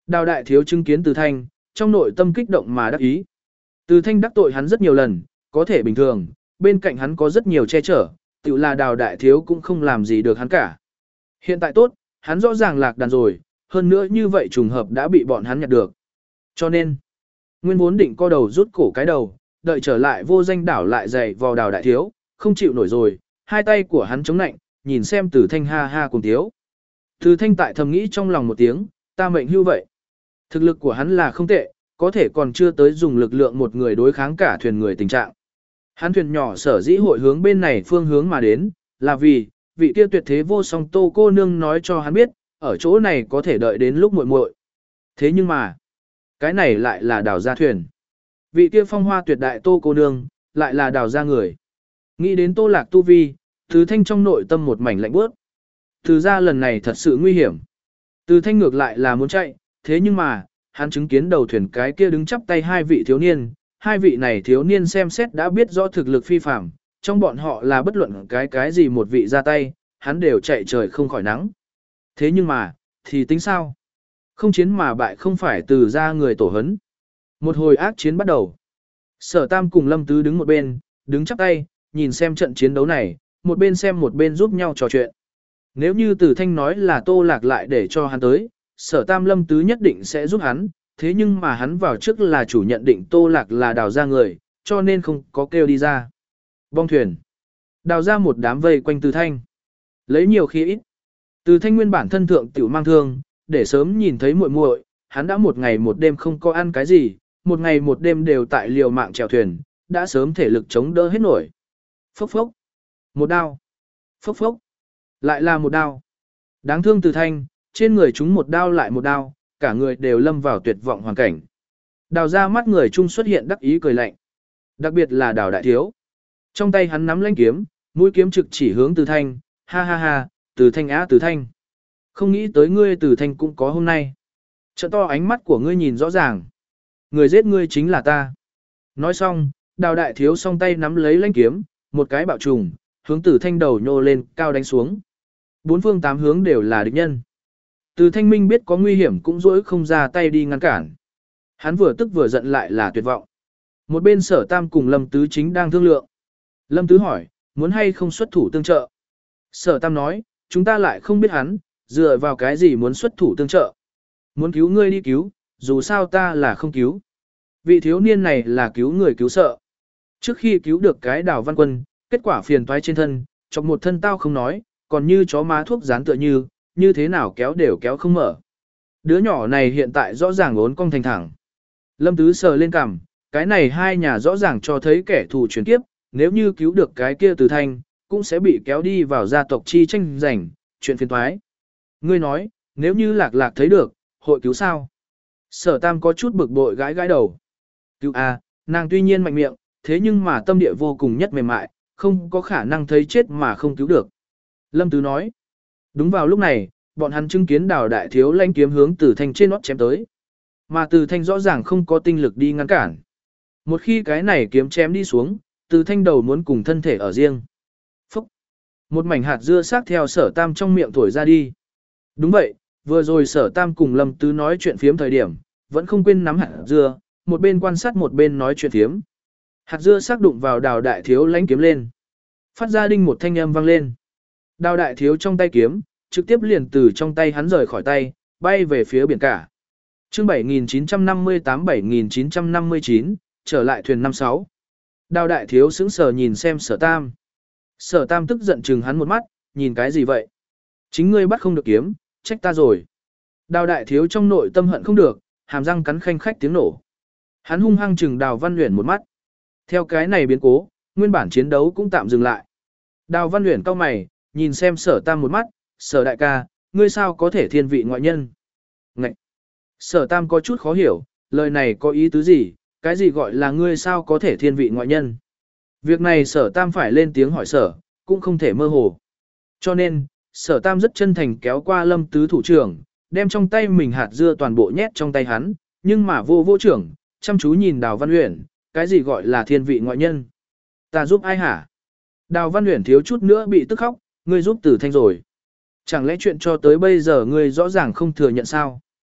Đào đại thiếu chứng kiến Từ Thanh, trong nội tâm kích động mà đắc ý. Từ Thanh đắc tội hắn rất nhiều lần, có thể bình thường, bên cạnh hắn có rất nhiều che chở, tự là đào đại thiếu cũng không làm gì được hắn cả. Hiện tại tốt, hắn rõ ràng lạc đàn rồi, hơn nữa như vậy trùng hợp đã bị bọn hắn nhặt được. Cho nên, nguyên vốn định co đầu rút cổ cái đầu, đợi trở lại vô danh đảo lại dày vào đào đại thiếu, không chịu nổi rồi, hai tay của hắn chống nạnh, nhìn xem Từ Thanh ha ha cùng thiếu. Từ Thanh tại thầm nghĩ trong lòng một tiếng, ta mệnh hưu vậy. Thực lực của hắn là không tệ, có thể còn chưa tới dùng lực lượng một người đối kháng cả thuyền người tình trạng. Hắn thuyền nhỏ sở dĩ hội hướng bên này phương hướng mà đến, là vì, vị kia tuyệt thế vô song Tô cô nương nói cho hắn biết, ở chỗ này có thể đợi đến lúc muội muội. Thế nhưng mà, cái này lại là đào ra thuyền. Vị kia phong hoa tuyệt đại Tô cô nương, lại là đào ra người. Nghĩ đến Tô Lạc tu vi, Từ Thanh trong nội tâm một mảnh lạnh bước. Từ ra lần này thật sự nguy hiểm. Từ Thanh ngược lại là muốn chạy, thế nhưng mà, hắn chứng kiến đầu thuyền cái kia đứng chắp tay hai vị thiếu niên, hai vị này thiếu niên xem xét đã biết rõ thực lực phi phàm, trong bọn họ là bất luận cái cái gì một vị ra tay, hắn đều chạy trời không khỏi nắng. Thế nhưng mà, thì tính sao? Không chiến mà bại không phải từ ra người tổ hấn. Một hồi ác chiến bắt đầu. Sở Tam cùng Lâm Tứ đứng một bên, đứng chắp tay, nhìn xem trận chiến đấu này, một bên xem một bên giúp nhau trò chuyện. Nếu như Từ Thanh nói là Tô Lạc lại để cho hắn tới, Sở Tam Lâm Tứ nhất định sẽ giúp hắn, thế nhưng mà hắn vào trước là chủ nhận định Tô Lạc là đào ra người, cho nên không có kêu đi ra. Bong thuyền. Đào ra một đám vây quanh Từ Thanh. Lấy nhiều khi ít. Từ Thanh nguyên bản thân thượng tiểu mang thương, để sớm nhìn thấy muội muội, hắn đã một ngày một đêm không có ăn cái gì, một ngày một đêm đều tại liều mạng chèo thuyền, đã sớm thể lực chống đỡ hết nổi. Phốc phốc. Một đao. Phốc phốc. Lại là một đao. Đáng thương Từ Thanh, trên người chúng một đao lại một đao, cả người đều lâm vào tuyệt vọng hoàn cảnh. Đào ra mắt người chung xuất hiện đắc ý cười lạnh. Đặc biệt là Đào đại thiếu. Trong tay hắn nắm lãnh kiếm, mũi kiếm trực chỉ hướng Từ Thanh, ha ha ha, Từ Thanh á Từ Thanh. Không nghĩ tới ngươi Từ Thanh cũng có hôm nay. Trợ to ánh mắt của ngươi nhìn rõ ràng. Người giết ngươi chính là ta. Nói xong, Đào đại thiếu song tay nắm lấy lãnh kiếm, một cái bạo trùng, hướng Từ Thanh đầu nhô lên, cao đánh xuống. Bốn phương tám hướng đều là địch nhân. Từ Thanh Minh biết có nguy hiểm cũng dỗi không ra tay đi ngăn cản. Hắn vừa tức vừa giận lại là tuyệt vọng. Một bên Sở Tam cùng Lâm Tứ chính đang thương lượng. Lâm Tứ hỏi, muốn hay không xuất thủ tương trợ? Sở Tam nói, chúng ta lại không biết hắn, dựa vào cái gì muốn xuất thủ tương trợ? Muốn cứu ngươi đi cứu, dù sao ta là không cứu. Vị thiếu niên này là cứu người cứu sợ. Trước khi cứu được cái Đào Văn Quân, kết quả phiền toái trên thân, chọc một thân tao không nói, còn như chó má thuốc dán tựa như, như thế nào kéo đều kéo không mở. Đứa nhỏ này hiện tại rõ ràng ốn cong thành thẳng. Lâm Tứ sờ lên cằm, cái này hai nhà rõ ràng cho thấy kẻ thù chuyển kiếp, nếu như cứu được cái kia Từ Thanh, cũng sẽ bị kéo đi vào gia tộc chi tranh giành, chuyện phiền toái. Ngươi nói, nếu như Lạc Lạc thấy được, hội cứu sao? Sở Tam có chút bực bội gãi gãi đầu. Cứu à, nàng tuy nhiên mạnh miệng, thế nhưng mà tâm địa vô cùng nhất mềm mại, không có khả năng thấy chết mà không cứu được. Lâm Tứ nói. Đúng vào lúc này, bọn hắn chứng kiến Đào đại thiếu lãnh kiếm hướng Từ Thanh trên nót chém tới. Mà Từ Thanh rõ ràng không có tinh lực đi ngăn cản. Một khi cái này kiếm chém đi xuống, Từ Thanh đầu muốn cùng thân thể ở riêng. Phúc! Một mảnh hạt dưa xác theo Sở Tam trong miệng thổi ra đi. Đúng vậy, vừa rồi Sở Tam cùng Lâm Tứ nói chuyện phiếm thời điểm, vẫn không quên nắm hạt dưa, một bên quan sát một bên nói chuyện phiếm. Hạt dưa xác đụng vào Đào đại thiếu lãnh kiếm lên. Phát ra đinh một thanh âm vang lên. Đào đại thiếu trong tay kiếm, trực tiếp liền từ trong tay hắn rời khỏi tay, bay về phía biển cả. Chương bảy nghìn chín trăm năm mươi tám bảy nghìn chín trăm năm mươi chín, trở lại thuyền năm sáu. Đào đại thiếu sững sờ nhìn xem Sở Tam. Sở Tam tức giận chừng hắn một mắt, nhìn cái gì vậy? Chính ngươi bắt không được kiếm, trách ta rồi. Đào đại thiếu trong nội tâm hận không được, hàm răng cắn khanh khách tiếng nổ. Hắn hung hăng chừng Đào Văn Uyển một mắt. Theo cái này biến cố, nguyên bản chiến đấu cũng tạm dừng lại. Đào Văn Uyển cau mày, nhìn xem Sở Tam một mắt, Sở đại ca, ngươi sao có thể thiên vị ngoại nhân? Ngậy! Sở Tam có chút khó hiểu, lời này có ý tứ gì, cái gì gọi là ngươi sao có thể thiên vị ngoại nhân? Việc này Sở Tam phải lên tiếng hỏi Sở, cũng không thể mơ hồ. Cho nên, Sở Tam rất chân thành kéo qua Lâm Tứ thủ trưởng, đem trong tay mình hạt dưa toàn bộ nhét trong tay hắn, nhưng mà vô vô trưởng, chăm chú nhìn Đào Văn Uyển, cái gì gọi là thiên vị ngoại nhân? Ta giúp ai hả? Đào Văn Uyển thiếu chút nữa bị tức khóc, ngươi giúp Từ Thanh rồi. Chẳng lẽ chuyện cho tới bây giờ ngươi rõ ràng không thừa nhận sao?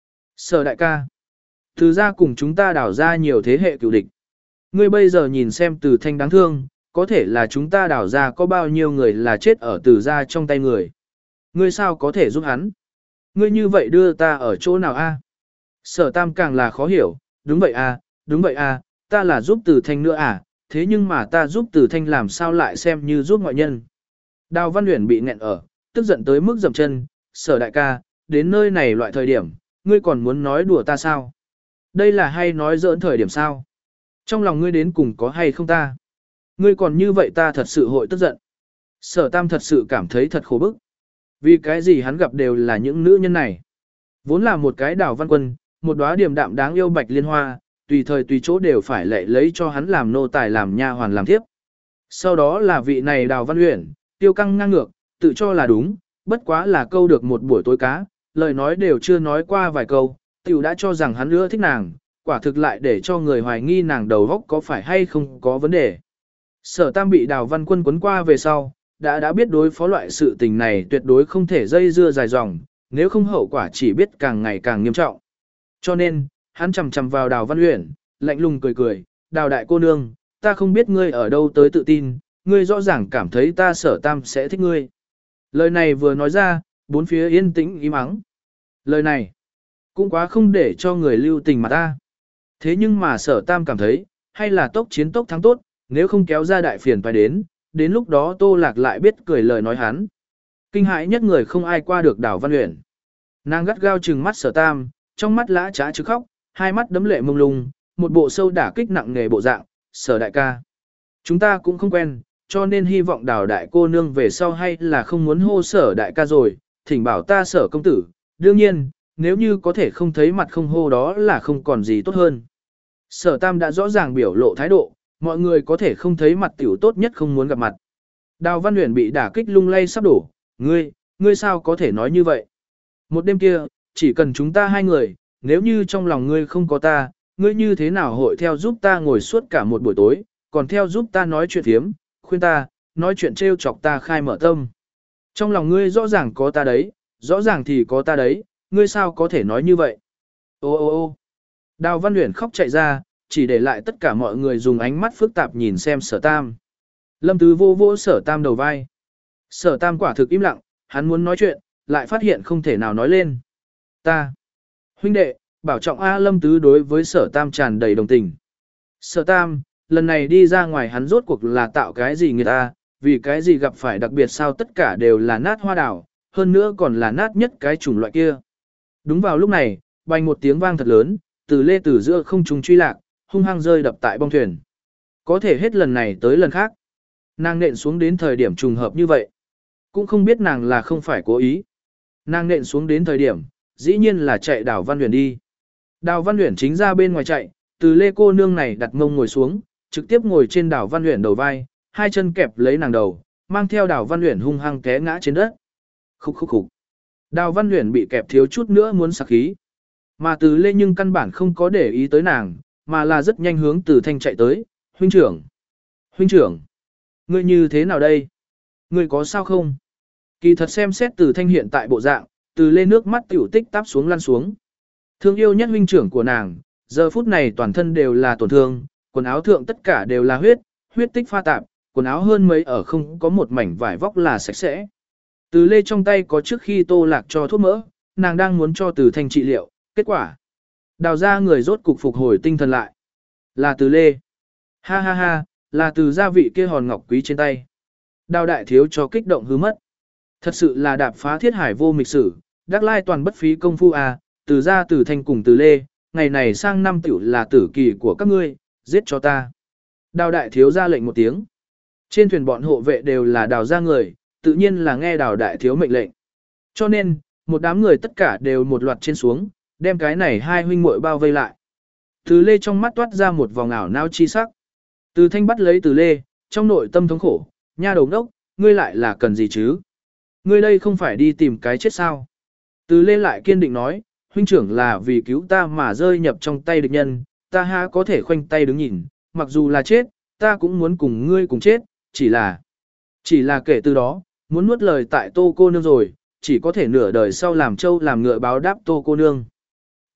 Sở đại ca. Từ ra cùng chúng ta đào ra nhiều thế hệ cựu địch. Ngươi bây giờ nhìn xem từ thanh đáng thương, có thể là chúng ta đào ra có bao nhiêu người là chết ở từ ra trong tay người. Ngươi sao có thể giúp hắn? Ngươi như vậy đưa ta ở chỗ nào a? Sở tam càng là khó hiểu, đúng vậy a, đúng vậy a, ta là giúp từ thanh nữa à, thế nhưng mà ta giúp từ thanh làm sao lại xem như giúp ngoại nhân. Đào Văn Uyển bị nghẹn ở, tức giận tới mức dậm chân, sở đại ca, đến nơi này loại thời điểm, ngươi còn muốn nói đùa ta sao? Đây là hay nói giỡn thời điểm sao? Trong lòng ngươi đến cùng có hay không ta? Ngươi còn như vậy ta thật sự hội tức giận. Sở tam thật sự cảm thấy thật khổ bức. Vì cái gì hắn gặp đều là những nữ nhân này. Vốn là một cái Đào Văn Quân, một đóa điềm đạm đáng yêu bạch liên hoa, tùy thời tùy chỗ đều phải lệ lấy cho hắn làm nô tài làm nha hoàn làm thiếp. Sau đó là vị này Đào Văn Uyển, tiêu căng ngang ngược, tự cho là đúng, bất quá là câu được một buổi tối cá, lời nói đều chưa nói qua vài câu, tiểu đã cho rằng hắn ưa thích nàng, quả thực lại để cho người hoài nghi nàng đầu óc có phải hay không có vấn đề. Sở Tam bị Đào Văn Quân quấn qua về sau, đã đã biết đối phó loại sự tình này tuyệt đối không thể dây dưa dài dòng, nếu không hậu quả chỉ biết càng ngày càng nghiêm trọng. Cho nên, hắn chầm chầm vào Đào Văn Uyển, lạnh lùng cười cười, Đào đại cô nương, ta không biết ngươi ở đâu tới tự tin, ngươi rõ ràng cảm thấy ta Sở Tam sẽ thích ngươi. Lời này vừa nói ra, bốn phía yên tĩnh im ắng. Lời này, cũng quá không để cho người lưu tình mà ta. Thế nhưng mà Sở Tam cảm thấy, hay là tốc chiến tốc thắng tốt, nếu không kéo ra đại phiền phải đến, đến lúc đó Tô Lạc lại biết cười lời nói hắn. Kinh hãi nhất người không ai qua được Đào Văn Uyển. Nàng gắt gao trừng mắt Sở Tam, trong mắt lã trá chứ khóc, hai mắt đấm lệ mông lung, một bộ sâu đả kích nặng nề bộ dạng, Sở đại ca. Chúng ta cũng không quen, cho nên hy vọng Đào đại cô nương về sau hay là không muốn hô Sở đại ca rồi, thỉnh bảo ta Sở công tử, đương nhiên, nếu như có thể không thấy mặt không hô đó là không còn gì tốt hơn. Sở Tam đã rõ ràng biểu lộ thái độ, mọi người có thể không thấy mặt tiểu tốt nhất không muốn gặp mặt. Đào Văn Uyển bị đả kích lung lay sắp đổ, ngươi, ngươi sao có thể nói như vậy? Một đêm kia, chỉ cần chúng ta hai người, nếu như trong lòng ngươi không có ta, ngươi như thế nào hội theo giúp ta ngồi suốt cả một buổi tối, còn theo giúp ta nói chuyện thiếm, khuyên ta, nói chuyện trêu chọc ta khai mở tâm. Trong lòng ngươi rõ ràng có ta đấy, rõ ràng thì có ta đấy, ngươi sao có thể nói như vậy? Ô ô ô Đào Văn Uyển khóc chạy ra, chỉ để lại tất cả mọi người dùng ánh mắt phức tạp nhìn xem Sở Tam. Lâm Tứ vô vô Sở Tam đầu vai. Sở Tam quả thực im lặng, hắn muốn nói chuyện, lại phát hiện không thể nào nói lên. Ta, huynh đệ, bảo trọng A. Lâm Tứ đối với Sở Tam tràn đầy đồng tình. Sở Tam, lần này đi ra ngoài hắn rốt cuộc là tạo cái gì người ta, vì cái gì gặp phải đặc biệt sao tất cả đều là nát hoa đào, hơn nữa còn là nát nhất cái chủng loại kia. Đúng vào lúc này, bành một tiếng vang thật lớn, từ lê từ giữa không trung truy lạc, hung hăng rơi đập tại bong thuyền. Có thể hết lần này tới lần khác. Nàng nện xuống đến thời điểm trùng hợp như vậy. Cũng không biết nàng là không phải cố ý. Nàng nện xuống đến thời điểm, dĩ nhiên là chạy Đào Văn Uyển đi. Đào Văn Uyển chính ra bên ngoài chạy, từ lê cô nương này đặt mông ngồi xuống, trực tiếp ngồi trên Đào Văn Uyển đầu vai, hai chân kẹp lấy nàng đầu, mang theo Đào Văn Uyển hung hăng té ngã trên đất. Khúc khúc khúc. Đào Văn Uyển bị kẹp thiếu chút nữa muốn sặc khí. Mà từ lê nhưng căn bản không có để ý tới nàng, mà là rất nhanh hướng từ thanh chạy tới, huynh trưởng. Huynh trưởng, ngươi như thế nào đây? Ngươi có sao không? Kỳ thật xem xét từ thanh hiện tại bộ dạng, từ lê nước mắt tiểu tích táp xuống lăn xuống. Thương yêu nhất huynh trưởng của nàng, giờ phút này toàn thân đều là tổn thương, quần áo thượng tất cả đều là huyết, huyết tích pha tạp, quần áo hơn mấy ở không có một mảnh vải vóc là sạch sẽ. Từ lê trong tay có trước khi Tô Lạc cho thuốc mỡ, nàng đang muốn cho từ thanh trị liệu, kết quả. Đào ra người rốt cục phục hồi tinh thần lại. Là từ lê. Ha ha ha, là từ gia vị kia hòn ngọc quý trên tay. Đào đại thiếu cho kích động hư mất. Thật sự là đạp phá thiết hải vô mịch sử, đắc lai toàn bất phí công phu à, từ gia từ thanh cùng từ lê, ngày này sang năm tiểu là tử kỳ của các ngươi, giết cho ta. Đào đại thiếu ra lệnh một tiếng. Trên thuyền bọn hộ vệ đều là đào gia người, tự nhiên là nghe đào đại thiếu mệnh lệnh. Cho nên, một đám người tất cả đều một loạt trên xuống, đem cái này hai huynh muội bao vây lại. Từ lê trong mắt toát ra một vòng ảo nao chi sắc. Từ thanh bắt lấy từ lê, trong nội tâm thống khổ, nha đầu đốc, ngươi lại là cần gì chứ? Ngươi đây không phải đi tìm cái chết sao? Từ lê lại kiên định nói, huynh trưởng là vì cứu ta mà rơi nhập trong tay địch nhân, ta ha có thể khoanh tay đứng nhìn, mặc dù là chết, ta cũng muốn cùng ngươi cùng chết, chỉ là... Chỉ là kể từ đó, muốn nuốt lời tại Tô cô nương rồi, chỉ có thể nửa đời sau làm trâu làm ngựa báo đáp Tô cô nương.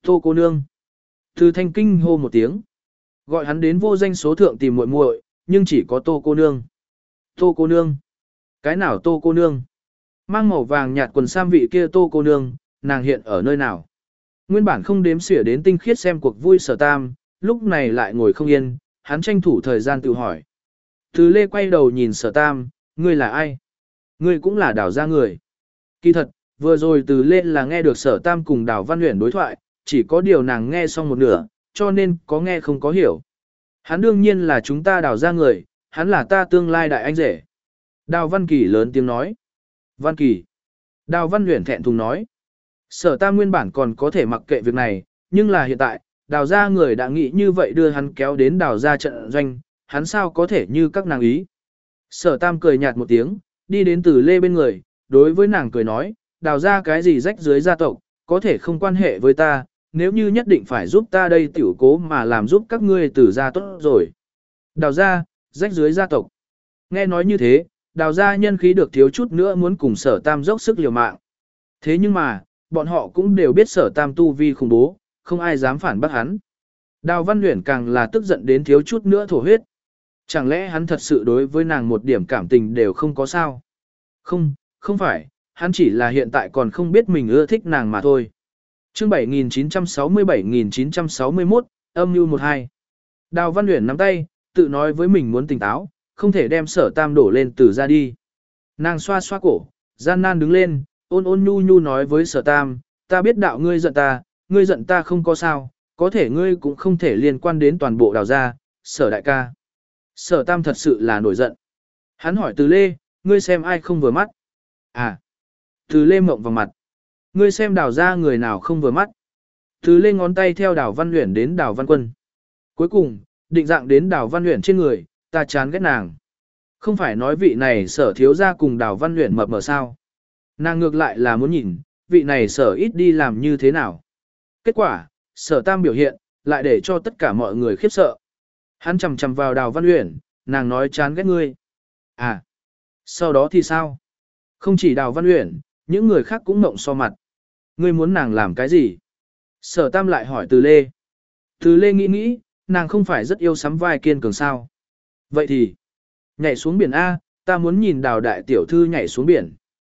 Tô cô nương. Từ thanh kinh hô một tiếng. Gọi hắn đến vô danh số thượng tìm muội muội, nhưng chỉ có tô cô nương. Tô cô nương. Cái nào tô cô nương? Mang màu vàng nhạt quần sam vị kia tô cô nương, nàng hiện ở nơi nào? Nguyên bản không đếm xỉa đến tinh khiết xem cuộc vui Sở Tam, lúc này lại ngồi không yên, hắn tranh thủ thời gian tự hỏi. Từ Lê quay đầu nhìn Sở Tam, ngươi là ai? Ngươi cũng là Đào gia người. Kỳ thật, vừa rồi Từ Lê là nghe được Sở Tam cùng Đào Văn Uyển đối thoại, chỉ có điều nàng nghe xong một nửa, cho nên có nghe không có hiểu. Hắn đương nhiên là chúng ta Đào gia người, hắn là ta tương lai đại anh rể. Đào Văn Kỳ lớn tiếng nói. Văn Kỳ. Đào Văn Uyển thẹn thùng nói. Sở Tam nguyên bản còn có thể mặc kệ việc này, nhưng là hiện tại, Đào gia người đã nghĩ như vậy đưa hắn kéo đến Đào gia trận doanh, hắn sao có thể như các nàng ý. Sở Tam cười nhạt một tiếng, đi đến Từ Lê bên người, đối với nàng cười nói, Đào gia cái gì rách dưới gia tộc, có thể không quan hệ với ta, nếu như nhất định phải giúp ta đây tiểu cố mà làm giúp các ngươi Từ gia tốt rồi. Đào gia, rách dưới gia tộc. Nghe nói như thế, Đào gia nhân khí được thiếu chút nữa muốn cùng Sở Tam dốc sức liều mạng. Thế nhưng mà, bọn họ cũng đều biết Sở Tam tu vi khủng bố, không ai dám phản bác hắn. Đào Văn Uyển càng là tức giận đến thiếu chút nữa thổ huyết. Chẳng lẽ hắn thật sự đối với nàng một điểm cảm tình đều không có sao? Không, không phải, hắn chỉ là hiện tại còn không biết mình ưa thích nàng mà thôi. Chương bảy nghìn chín trăm sáu mươi bảy nghìn chín trăm sáu mươi mốt, âm mưu một hai. Đào Văn Uyển nắm tay, tự nói với mình muốn tỉnh táo, không thể đem Sở Tam đổ lên Từ ra đi. Nàng xoa xoa cổ, gian nan đứng lên, ôn ôn nhu nhu nói với Sở Tam, ta biết đạo ngươi giận ta, ngươi giận ta không có sao, có thể ngươi cũng không thể liên quan đến toàn bộ Đào gia, Sở đại ca. Sở Tam thật sự là nổi giận. Hắn hỏi Từ Lê, ngươi xem ai không vừa mắt? À, Từ Lê mộng vào mặt. Ngươi xem Đào gia người nào không vừa mắt? Từ Lê ngón tay theo Đào Văn Uyển đến Đào Văn Quân. Cuối cùng, định dạng đến Đào Văn Uyển trên người, ta chán ghét nàng. Không phải nói vị này Sở thiếu gia cùng Đào Văn Uyển mập mờ sao? Nàng ngược lại là muốn nhìn, vị này Sở ít đi làm như thế nào. Kết quả, Sở Tam biểu hiện, lại để cho tất cả mọi người khiếp sợ. Hắn chầm chầm vào Đào Văn Uyển, nàng nói chán ghét ngươi. À, sau đó thì sao? Không chỉ Đào Văn Uyển, những người khác cũng mộng so mặt. Ngươi muốn nàng làm cái gì? Sở Tam lại hỏi Từ Lê. Từ Lê nghĩ nghĩ, nàng không phải rất yêu sắm vai kiên cường sao? Vậy thì, nhảy xuống biển A, ta muốn nhìn Đào đại tiểu thư nhảy xuống biển.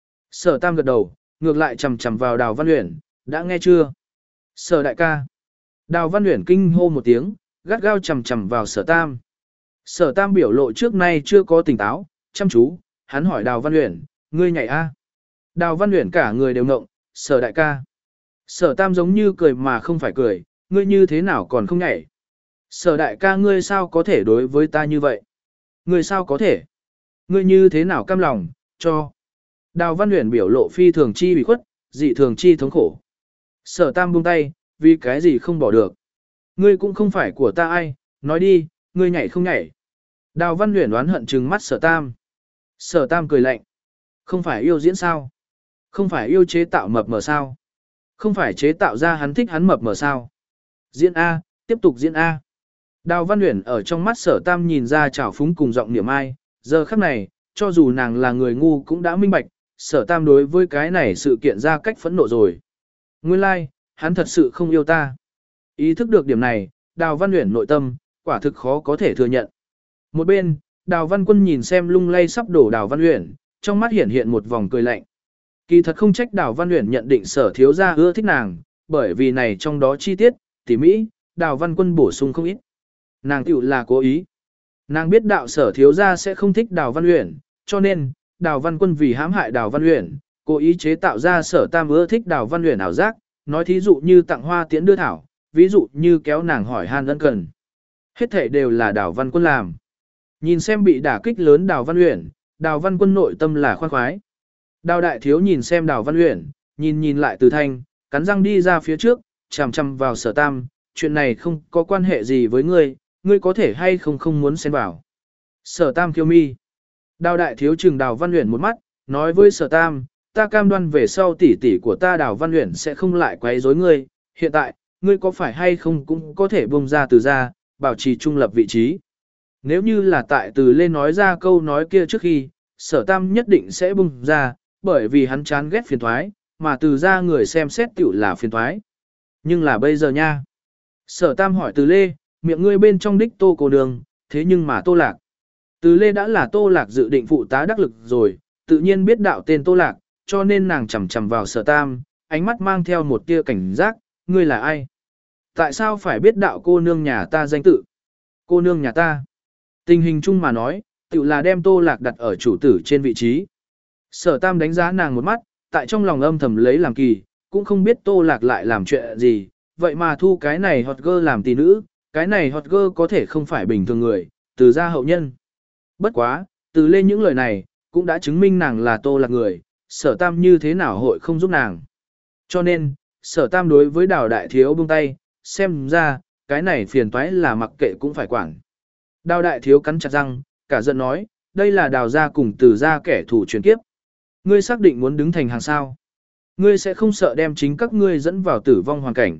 Sở Tam gật đầu, ngược lại chầm chầm vào Đào Văn Uyển, đã nghe chưa? Sở đại ca. Đào Văn Uyển kinh hô một tiếng, gắt gao chầm chầm vào Sở Tam. Sở Tam biểu lộ trước nay chưa có tỉnh táo, chăm chú, hắn hỏi Đào Văn Uyển, ngươi nhảy A. Đào Văn Uyển cả người đều ngộng, Sở đại ca. Sở Tam giống như cười mà không phải cười, ngươi như thế nào còn không nhảy. Sở đại ca ngươi sao có thể đối với ta như vậy? Ngươi sao có thể? Ngươi như thế nào cam lòng, cho. Đào Văn Uyển biểu lộ phi thường chi bị khuất, dị thường chi thống khổ. Sở Tam buông tay, vì cái gì không bỏ được. Ngươi cũng không phải của ta ai, nói đi, ngươi nhảy không nhảy. Đào Văn Uyển đoán hận trừng mắt Sở Tam. Sở Tam cười lạnh. Không phải yêu diễn sao? Không phải yêu chế tạo mập mờ sao? Không phải chế tạo ra hắn thích hắn mập mờ sao? Diễn A, tiếp tục diễn A. Đào Văn Uyển ở trong mắt Sở Tam nhìn ra trào phúng cùng giọng niệm ai, giờ khắc này, cho dù nàng là người ngu cũng đã minh bạch, Sở Tam đối với cái này sự kiện ra cách phẫn nộ rồi. Nguyên lai, like, hắn thật sự không yêu ta. Ý thức được điểm này, Đào Văn Uyển nội tâm, quả thực khó có thể thừa nhận. Một bên, Đào Văn Quân nhìn xem lung lay sắp đổ Đào Văn Uyển, trong mắt hiện hiện một vòng cười lạnh. Kỳ thật không trách Đào Văn Uyển nhận định Sở thiếu gia ưa thích nàng, bởi vì này trong đó chi tiết, tỉ mỹ, Đào Văn Quân bổ sung không ít. Nàng tiểu là cố ý. Nàng biết đạo Sở thiếu gia sẽ không thích Đào Văn Uyển, cho nên, Đào Văn Quân vì hãm hại Đào Văn Uyển, cố ý chế tạo ra Sở Tam ưa thích Đào Văn Uyển ảo giác, nói thí dụ như tặng hoa tiễn đưa thảo, ví dụ như kéo nàng hỏi han ân cần. Hết thể đều là Đào Văn Quân làm. Nhìn xem bị đả kích lớn Đào Văn Uyển, Đào Văn Quân nội tâm là khoan khoái. Đào đại thiếu nhìn xem Đào Văn Uyển, nhìn nhìn lại Từ Thanh, cắn răng đi ra phía trước, chằm chằm vào Sở Tam, chuyện này không có quan hệ gì với ngươi, ngươi có thể hay không không muốn xen vào. Sở Tam kiêu mi. Đào đại thiếu chừng Đào Văn Uyển một mắt, nói với Sở Tam, ta cam đoan về sau tỷ tỷ của ta Đào Văn Uyển sẽ không lại quấy rối ngươi, hiện tại, ngươi có phải hay không cũng có thể buông ra Từ ra, bảo trì trung lập vị trí. Nếu như là tại Từ lên nói ra câu nói kia trước khi, Sở Tam nhất định sẽ buông ra, bởi vì hắn chán ghét phiền thoái, mà Từ ra người xem xét tiểu là phiền thoái. Nhưng là bây giờ nha. Sở Tam hỏi Từ Lê, miệng ngươi bên trong đích Tô cô nương, thế nhưng mà Tô Lạc. Từ Lê đã là Tô Lạc dự định phụ tá đắc lực rồi, tự nhiên biết đạo tên Tô Lạc, cho nên nàng chầm chầm vào Sở Tam, ánh mắt mang theo một tia cảnh giác, ngươi là ai? Tại sao phải biết đạo cô nương nhà ta danh tự? Cô nương nhà ta. Tình hình chung mà nói, tự là đem Tô Lạc đặt ở chủ tử trên vị trí. Sở Tam đánh giá nàng một mắt, tại trong lòng âm thầm lấy làm kỳ, cũng không biết Tô Lạc lại làm chuyện gì, vậy mà thu cái này hot girl làm tỷ nữ, cái này hot girl có thể không phải bình thường người, từ gia hậu nhân. Bất quá, từ lên những lời này, cũng đã chứng minh nàng là Tô Lạc người, Sở Tam như thế nào hội không giúp nàng. Cho nên, Sở Tam đối với Đào Đại Thiếu buông tay, xem ra, cái này phiền toái là mặc kệ cũng phải quản. Đào Đại Thiếu cắn chặt răng, cả giận nói, đây là Đào gia cùng Từ gia kẻ thù truyền kiếp. Ngươi xác định muốn đứng thành hàng sao? Ngươi sẽ không sợ đem chính các ngươi dẫn vào tử vong hoàn cảnh.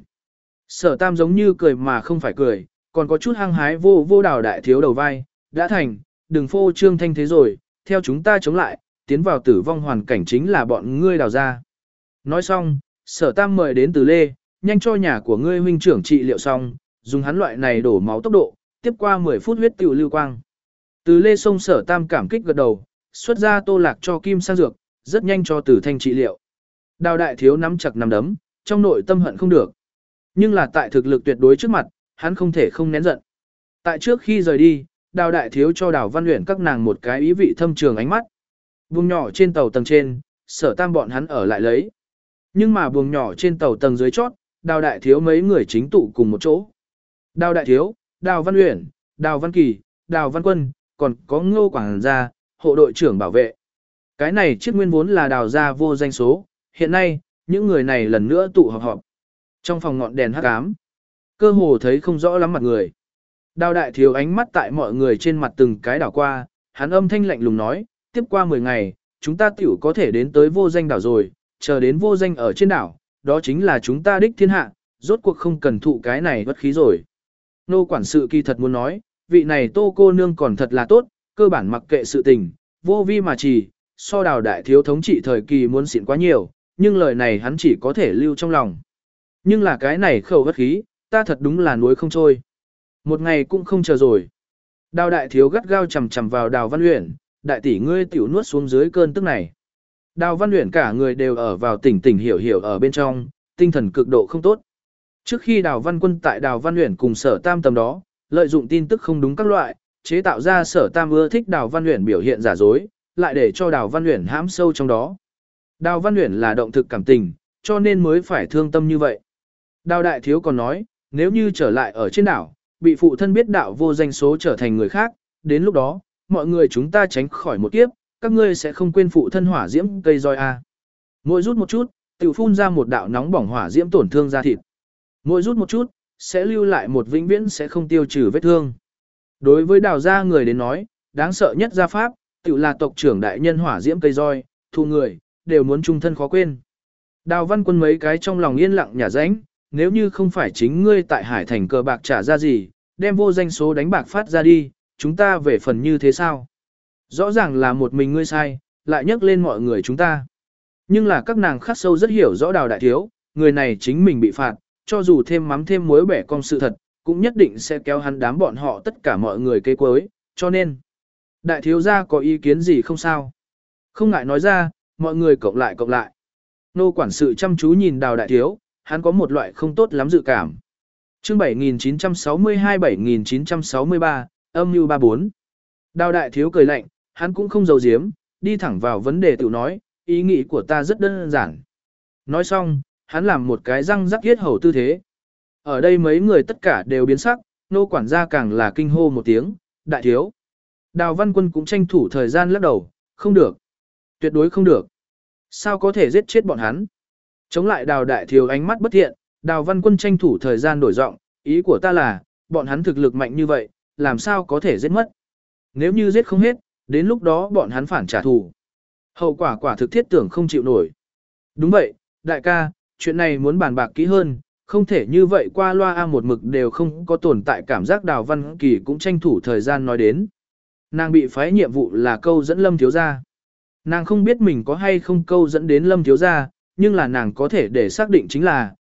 Sở Tam giống như cười mà không phải cười, còn có chút hăng hái vô vô Đào Đại Thiếu đầu vai, đã thành, đừng phô trương thanh thế rồi, theo chúng ta chống lại, tiến vào tử vong hoàn cảnh chính là bọn ngươi Đào gia. Nói xong, Sở Tam mời đến Từ Lê, nhanh cho nhà của ngươi huynh trưởng trị liệu xong, dùng hắn loại này đổ máu tốc độ, tiếp qua mười phút huyết tiểu lưu quang. Từ Lê xông Sở Tam cảm kích gật đầu, xuất ra Tô Lạc cho kim sang dược, rất nhanh cho Tử Thanh trị liệu. Đào Đại Thiếu nắm chặt nắm đấm, trong nội tâm hận không được. Nhưng là tại thực lực tuyệt đối trước mặt, hắn không thể không nén giận. Tại trước khi rời đi, Đào Đại Thiếu cho Đào Văn Uyển các nàng một cái ý vị thâm trường ánh mắt. Buồng nhỏ trên tàu tầng trên, Sở Tam bọn hắn ở lại lấy. Nhưng mà buồng nhỏ trên tàu tầng dưới chót, Đào Đại Thiếu mấy người chính tụ cùng một chỗ. Đào Đại Thiếu, Đào Văn Uyển, Đào Văn Kỳ, Đào Văn Quân, còn có Ngô Quảng gia, hộ đội trưởng bảo vệ. Cái này chiếc nguyên vốn là Đào gia vô danh số, hiện nay, những người này lần nữa tụ họp họp. Trong phòng ngọn đèn hắc ám, cơ hồ thấy không rõ lắm mặt người. Đào Đại Thiếu ánh mắt tại mọi người trên mặt từng cái đảo qua, hắn âm thanh lạnh lùng nói, tiếp qua mười ngày, chúng ta tiểu có thể đến tới vô danh đảo rồi, chờ đến vô danh ở trên đảo, đó chính là chúng ta đích thiên hạ, rốt cuộc không cần thụ cái này bất khí rồi. Nô quản sự kỳ thật muốn nói, vị này Tô cô nương còn thật là tốt, cơ bản mặc kệ sự tình, vô vi mà chỉ, so Đào Đại Thiếu thống trị thời kỳ muốn xịn quá nhiều, nhưng lời này hắn chỉ có thể lưu trong lòng. Nhưng là cái này khẩu bất khí, ta thật đúng là nuối không trôi. Một ngày cũng không chờ rồi. Đào Đại Thiếu gắt gao chầm chầm vào Đào Văn Uyển, đại tỷ ngươi tiểu nuốt xuống dưới cơn tức này. Đào Văn Uyển cả người đều ở vào tỉnh tỉnh hiểu hiểu ở bên trong, tinh thần cực độ không tốt. Trước khi Đào Văn Quân tại Đào Văn Uyển cùng Sở Tam tầm đó, lợi dụng tin tức không đúng các loại, chế tạo ra Sở Tam ưa thích Đào Văn Uyển biểu hiện giả dối, lại để cho Đào Văn Uyển hãm sâu trong đó. Đào Văn Uyển là động thực cảm tình, cho nên mới phải thương tâm như vậy. Đào Đại Thiếu còn nói, nếu như trở lại ở trên đảo, bị phụ thân biết đạo vô danh số trở thành người khác, đến lúc đó, mọi người chúng ta tránh khỏi một kiếp, các ngươi sẽ không quên phụ thân hỏa diễm cây roi a. Mỗi rút một chút, tiểu phun ra một đạo nóng bỏng hỏa diễm tổn thương da thịt. Mỗi rút một chút, sẽ lưu lại một vĩnh viễn sẽ không tiêu trừ vết thương. Đối với Đào gia người đến nói, đáng sợ nhất gia pháp, tiểu là tộc trưởng đại nhân hỏa diễm cây roi, thu người, đều muốn trung thân khó quên. Đào Văn Quân mấy cái trong lòng yên lặng nhả rãnh, nếu như không phải chính ngươi tại Hải Thành cờ bạc trả ra gì, đem vô danh số đánh bạc phát ra đi, chúng ta về phần như thế sao? Rõ ràng là một mình ngươi sai, lại nhắc lên mọi người chúng ta. Nhưng là các nàng khắc sâu rất hiểu rõ Đào Đại Thiếu, người này chính mình bị phạt, cho dù thêm mắm thêm muối bẻ cong sự thật, cũng nhất định sẽ kéo hắn đám bọn họ tất cả mọi người kế cuối, cho nên. Đại Thiếu gia có ý kiến gì không sao? Không ngại nói ra, mọi người cộng lại cộng lại. Nô quản sự chăm chú nhìn Đào Đại Thiếu, hắn có một loại không tốt lắm dự cảm. Chương bảy nghìn chín trăm sáu mươi hai bảy nghìn chín trăm sáu mươi ba, âm mưu ba bốn. Đào Đại Thiếu cười lạnh, hắn cũng không giấu giếm, đi thẳng vào vấn đề tự nói, ý nghĩ của ta rất đơn giản. Nói xong, hắn làm một cái răng rắc yết hầu tư thế. Ở đây mấy người tất cả đều biến sắc, nô quản gia càng là kinh hô một tiếng, Đại Thiếu. Đào Văn Quân cũng tranh thủ thời gian lắc đầu, không được. Tuyệt đối không được. Sao có thể giết chết bọn hắn? Chống lại Đào Đại Thiếu ánh mắt bất thiện, Đào Văn Quân tranh thủ thời gian đổi giọng, ý của ta là, bọn hắn thực lực mạnh như vậy, làm sao có thể giết mất? Nếu như giết không hết, đến lúc đó bọn hắn phản trả thù. Hậu quả quả thực thiết tưởng không chịu nổi. Đúng vậy, đại ca, chuyện này muốn bàn bạc kỹ hơn, không thể như vậy qua loa a một mực đều không có tồn tại cảm giác. Đào Văn Kỳ cũng tranh thủ thời gian nói đến. Nàng bị phái nhiệm vụ là câu dẫn Lâm thiếu gia. Nàng không biết mình có hay không câu dẫn đến Lâm thiếu gia, nhưng là nàng có thể để xác định chính là,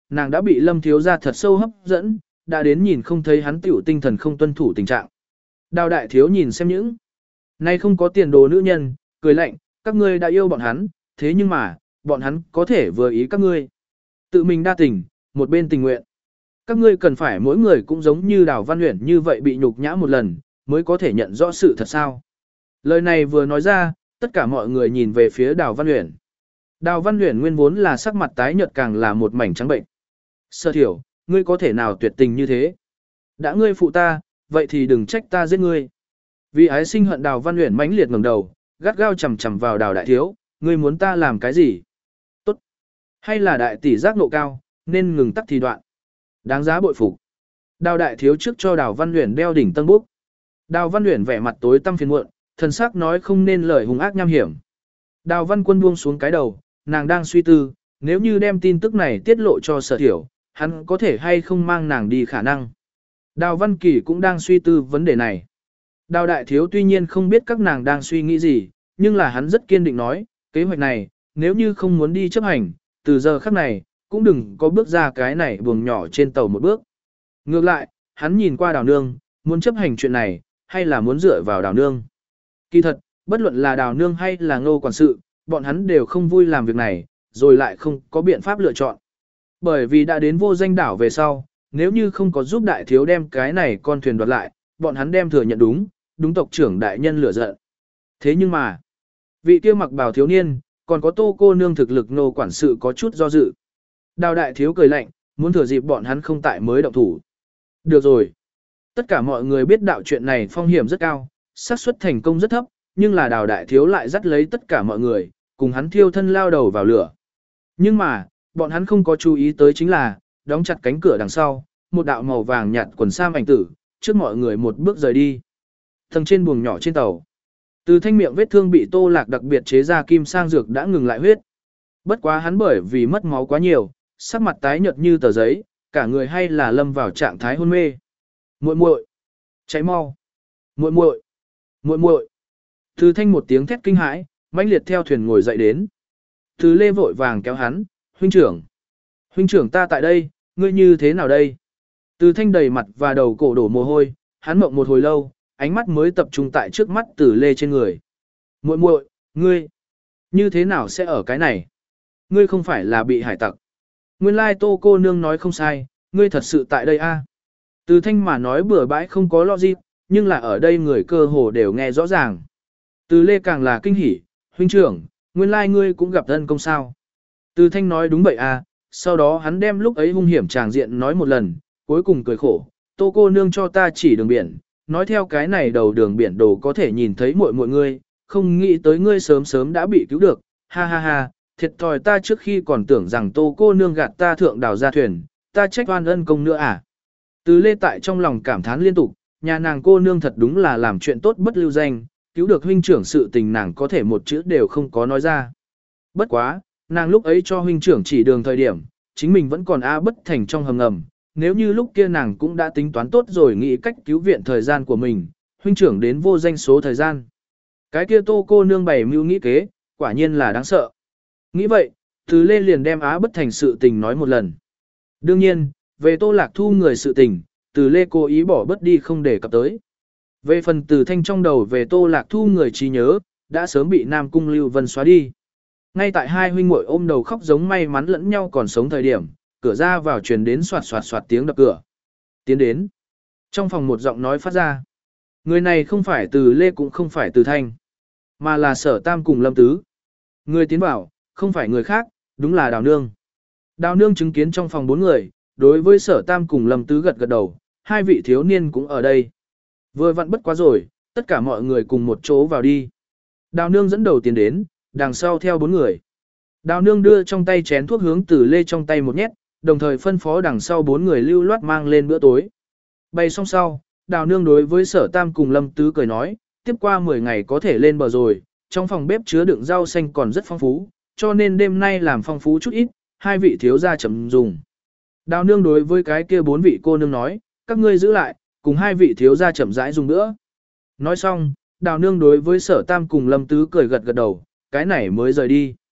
nàng đã bị Lâm thiếu gia thật sâu hấp dẫn, đã đến nhìn không thấy hắn tiểu tinh thần không tuân thủ tình trạng. Đào đại thiếu nhìn xem những nay không có tiền đồ nữ nhân, cười lạnh, các ngươi đã yêu bọn hắn, thế nhưng mà, bọn hắn có thể vừa ý các ngươi. Tự mình đa tình, một bên tình nguyện. Các ngươi cần phải mỗi người cũng giống như Đào Văn Uyển như vậy bị nhục nhã một lần, mới có thể nhận rõ sự thật sao. Lời này vừa nói ra, tất cả mọi người nhìn về phía Đào Văn Uyển. Đào Văn Uyển nguyên vốn là sắc mặt tái nhợt càng là một mảnh trắng bệnh. Sở Thiểu, ngươi có thể nào tuyệt tình như thế? Đã ngươi phụ ta, vậy thì đừng trách ta giết ngươi. Vì ái sinh hận Đào Văn Uyển mãnh liệt ngẩng đầu, gắt gao chằm chằm vào Đào đại thiếu, ngươi muốn ta làm cái gì? Tốt. Hay là đại tỷ giác nộ cao, nên ngừng tắc thì đoạn. Đáng giá bội phục. Đào đại thiếu trước cho Đào Văn Uyển đeo đỉnh tân búc. Đào Văn Uyển vẻ mặt tối tăm phiền muộn, thần sắc nói không nên lời hung ác nham hiểm. Đào Văn Quân buông xuống cái đầu, nàng đang suy tư, nếu như đem tin tức này tiết lộ cho Sở Thiểu, hắn có thể hay không mang nàng đi khả năng. Đào Văn Kỳ cũng đang suy tư vấn đề này. Đào đại thiếu tuy nhiên không biết các nàng đang suy nghĩ gì, nhưng là hắn rất kiên định nói, kế hoạch này, nếu như không muốn đi chấp hành, từ giờ khắc này, cũng đừng có bước ra cái này buồng nhỏ trên tàu một bước. Ngược lại, hắn nhìn qua Đào Nương, muốn chấp hành chuyện này, hay là muốn dựa vào Đào Nương. Kỳ thật, bất luận là Đào Nương hay là Ngô quản sự, bọn hắn đều không vui làm việc này, rồi lại không có biện pháp lựa chọn. Bởi vì đã đến vô danh đảo về sau, nếu như không có giúp đại thiếu đem cái này con thuyền đoạt lại, bọn hắn đem thừa nhận đúng, đúng tộc trưởng đại nhân lửa giận. Thế nhưng mà, vị kia mặc bào thiếu niên, còn có Tô cô nương thực lực Ngô quản sự có chút do dự. Đào đại thiếu cười lạnh, muốn thừa dịp bọn hắn không tại mới động thủ. Được rồi. Tất cả mọi người biết đạo chuyện này phong hiểm rất cao, xác suất thành công rất thấp, nhưng là đào đại thiếu lại dắt lấy tất cả mọi người, cùng hắn thiêu thân lao đầu vào lửa. Nhưng mà, bọn hắn không có chú ý tới chính là, đóng chặt cánh cửa đằng sau, một đạo màu vàng nhạt quần sam ảnh tử, trước mọi người một bước rời đi. Tầng trên buồng nhỏ trên tàu. Từ thanh miệng vết thương bị Tô Lạc đặc biệt chế ra kim sang dược đã ngừng lại huyết. Bất quá hắn bởi vì mất máu quá nhiều, sắc mặt tái nhợt như tờ giấy, cả người hay là lâm vào trạng thái hôn mê. Muội muội, cháy mau. Muội muội, muội muội. Từ thanh một tiếng thét kinh hãi, mãnh liệt theo thuyền ngồi dậy đến. Từ Lê vội vàng kéo hắn, huynh trưởng. Huynh trưởng ta tại đây, ngươi như thế nào đây? Từ thanh đầy mặt và đầu cổ đổ mồ hôi, hắn mộng một hồi lâu, ánh mắt mới tập trung tại trước mắt Từ Lê trên người. Muội muội, ngươi, như thế nào sẽ ở cái này? Ngươi không phải là bị hải tặc. Nguyên lai Tô cô nương nói không sai, ngươi thật sự tại đây a. Từ thanh mà nói bừa bãi không có logic, nhưng là ở đây người cơ hồ đều nghe rõ ràng. Từ Lê càng là kinh hỉ, huynh trưởng, nguyên lai ngươi cũng gặp ân công sao. Từ thanh nói đúng vậy à, sau đó hắn đem lúc ấy hung hiểm tràng diện nói một lần, cuối cùng cười khổ, Tô cô nương cho ta chỉ đường biển, nói theo cái này đầu đường biển đồ có thể nhìn thấy muội muội ngươi, không nghĩ tới ngươi sớm sớm đã bị cứu được, ha ha ha, thiệt thòi ta trước khi còn tưởng rằng Tô cô nương gạt ta thượng đào ra thuyền, ta trách oan ân công nữa à. Từ Lê tại trong lòng cảm thán liên tục, nhà nàng cô nương thật đúng là làm chuyện tốt bất lưu danh, cứu được huynh trưởng sự tình nàng có thể một chữ đều không có nói ra. Bất quá, nàng lúc ấy cho huynh trưởng chỉ đường thời điểm, chính mình vẫn còn a bất thành trong hầm ngầm, nếu như lúc kia nàng cũng đã tính toán tốt rồi nghĩ cách cứu viện thời gian của mình, huynh trưởng đến vô danh số thời gian. Cái kia Tô cô nương bày mưu nghĩ kế, quả nhiên là đáng sợ. Nghĩ vậy, Từ Lê liền đem á bất thành sự tình nói một lần. Đương nhiên, về Tô Lạc Thu người sự tình, Từ Lê cố ý bỏ bớt đi không để cập tới. Về phần Từ Thanh trong đầu về Tô Lạc Thu người trí nhớ, đã sớm bị Nam Cung Lưu Vân xóa đi. Ngay tại hai huynh muội ôm đầu khóc giống may mắn lẫn nhau còn sống thời điểm, cửa ra vào truyền đến soạt soạt soạt tiếng đập cửa. Tiến đến. Trong phòng một giọng nói phát ra. Người này không phải Từ Lê cũng không phải Từ Thanh, mà là Sở Tam cùng Lâm Tứ. Người tiến vào, không phải người khác, đúng là Đào Nương. Đào Nương chứng kiến trong phòng bốn người, đối với Sở Tam cùng Lâm Tứ gật gật đầu, hai vị thiếu niên cũng ở đây. Vừa vặn bất quá rồi, tất cả mọi người cùng một chỗ vào đi. Đào Nương dẫn đầu tiến đến, đằng sau theo bốn người. Đào Nương đưa trong tay chén thuốc hướng Từ Lê trong tay một nhét, đồng thời phân phó đằng sau bốn người lưu loát mang lên bữa tối. Bày xong sau, Đào Nương đối với Sở Tam cùng Lâm Tứ cười nói, tiếp qua mười ngày có thể lên bờ rồi, trong phòng bếp chứa đựng rau xanh còn rất phong phú, cho nên đêm nay làm phong phú chút ít, hai vị thiếu gia chậm dùng. Đào Nương đối với cái kia bốn vị cô nương nói, các ngươi giữ lại, cùng hai vị thiếu gia chậm rãi dùng nữa. Nói xong, Đào Nương đối với Sở Tam cùng Lâm Tứ cười gật gật đầu, cái này mới rời đi.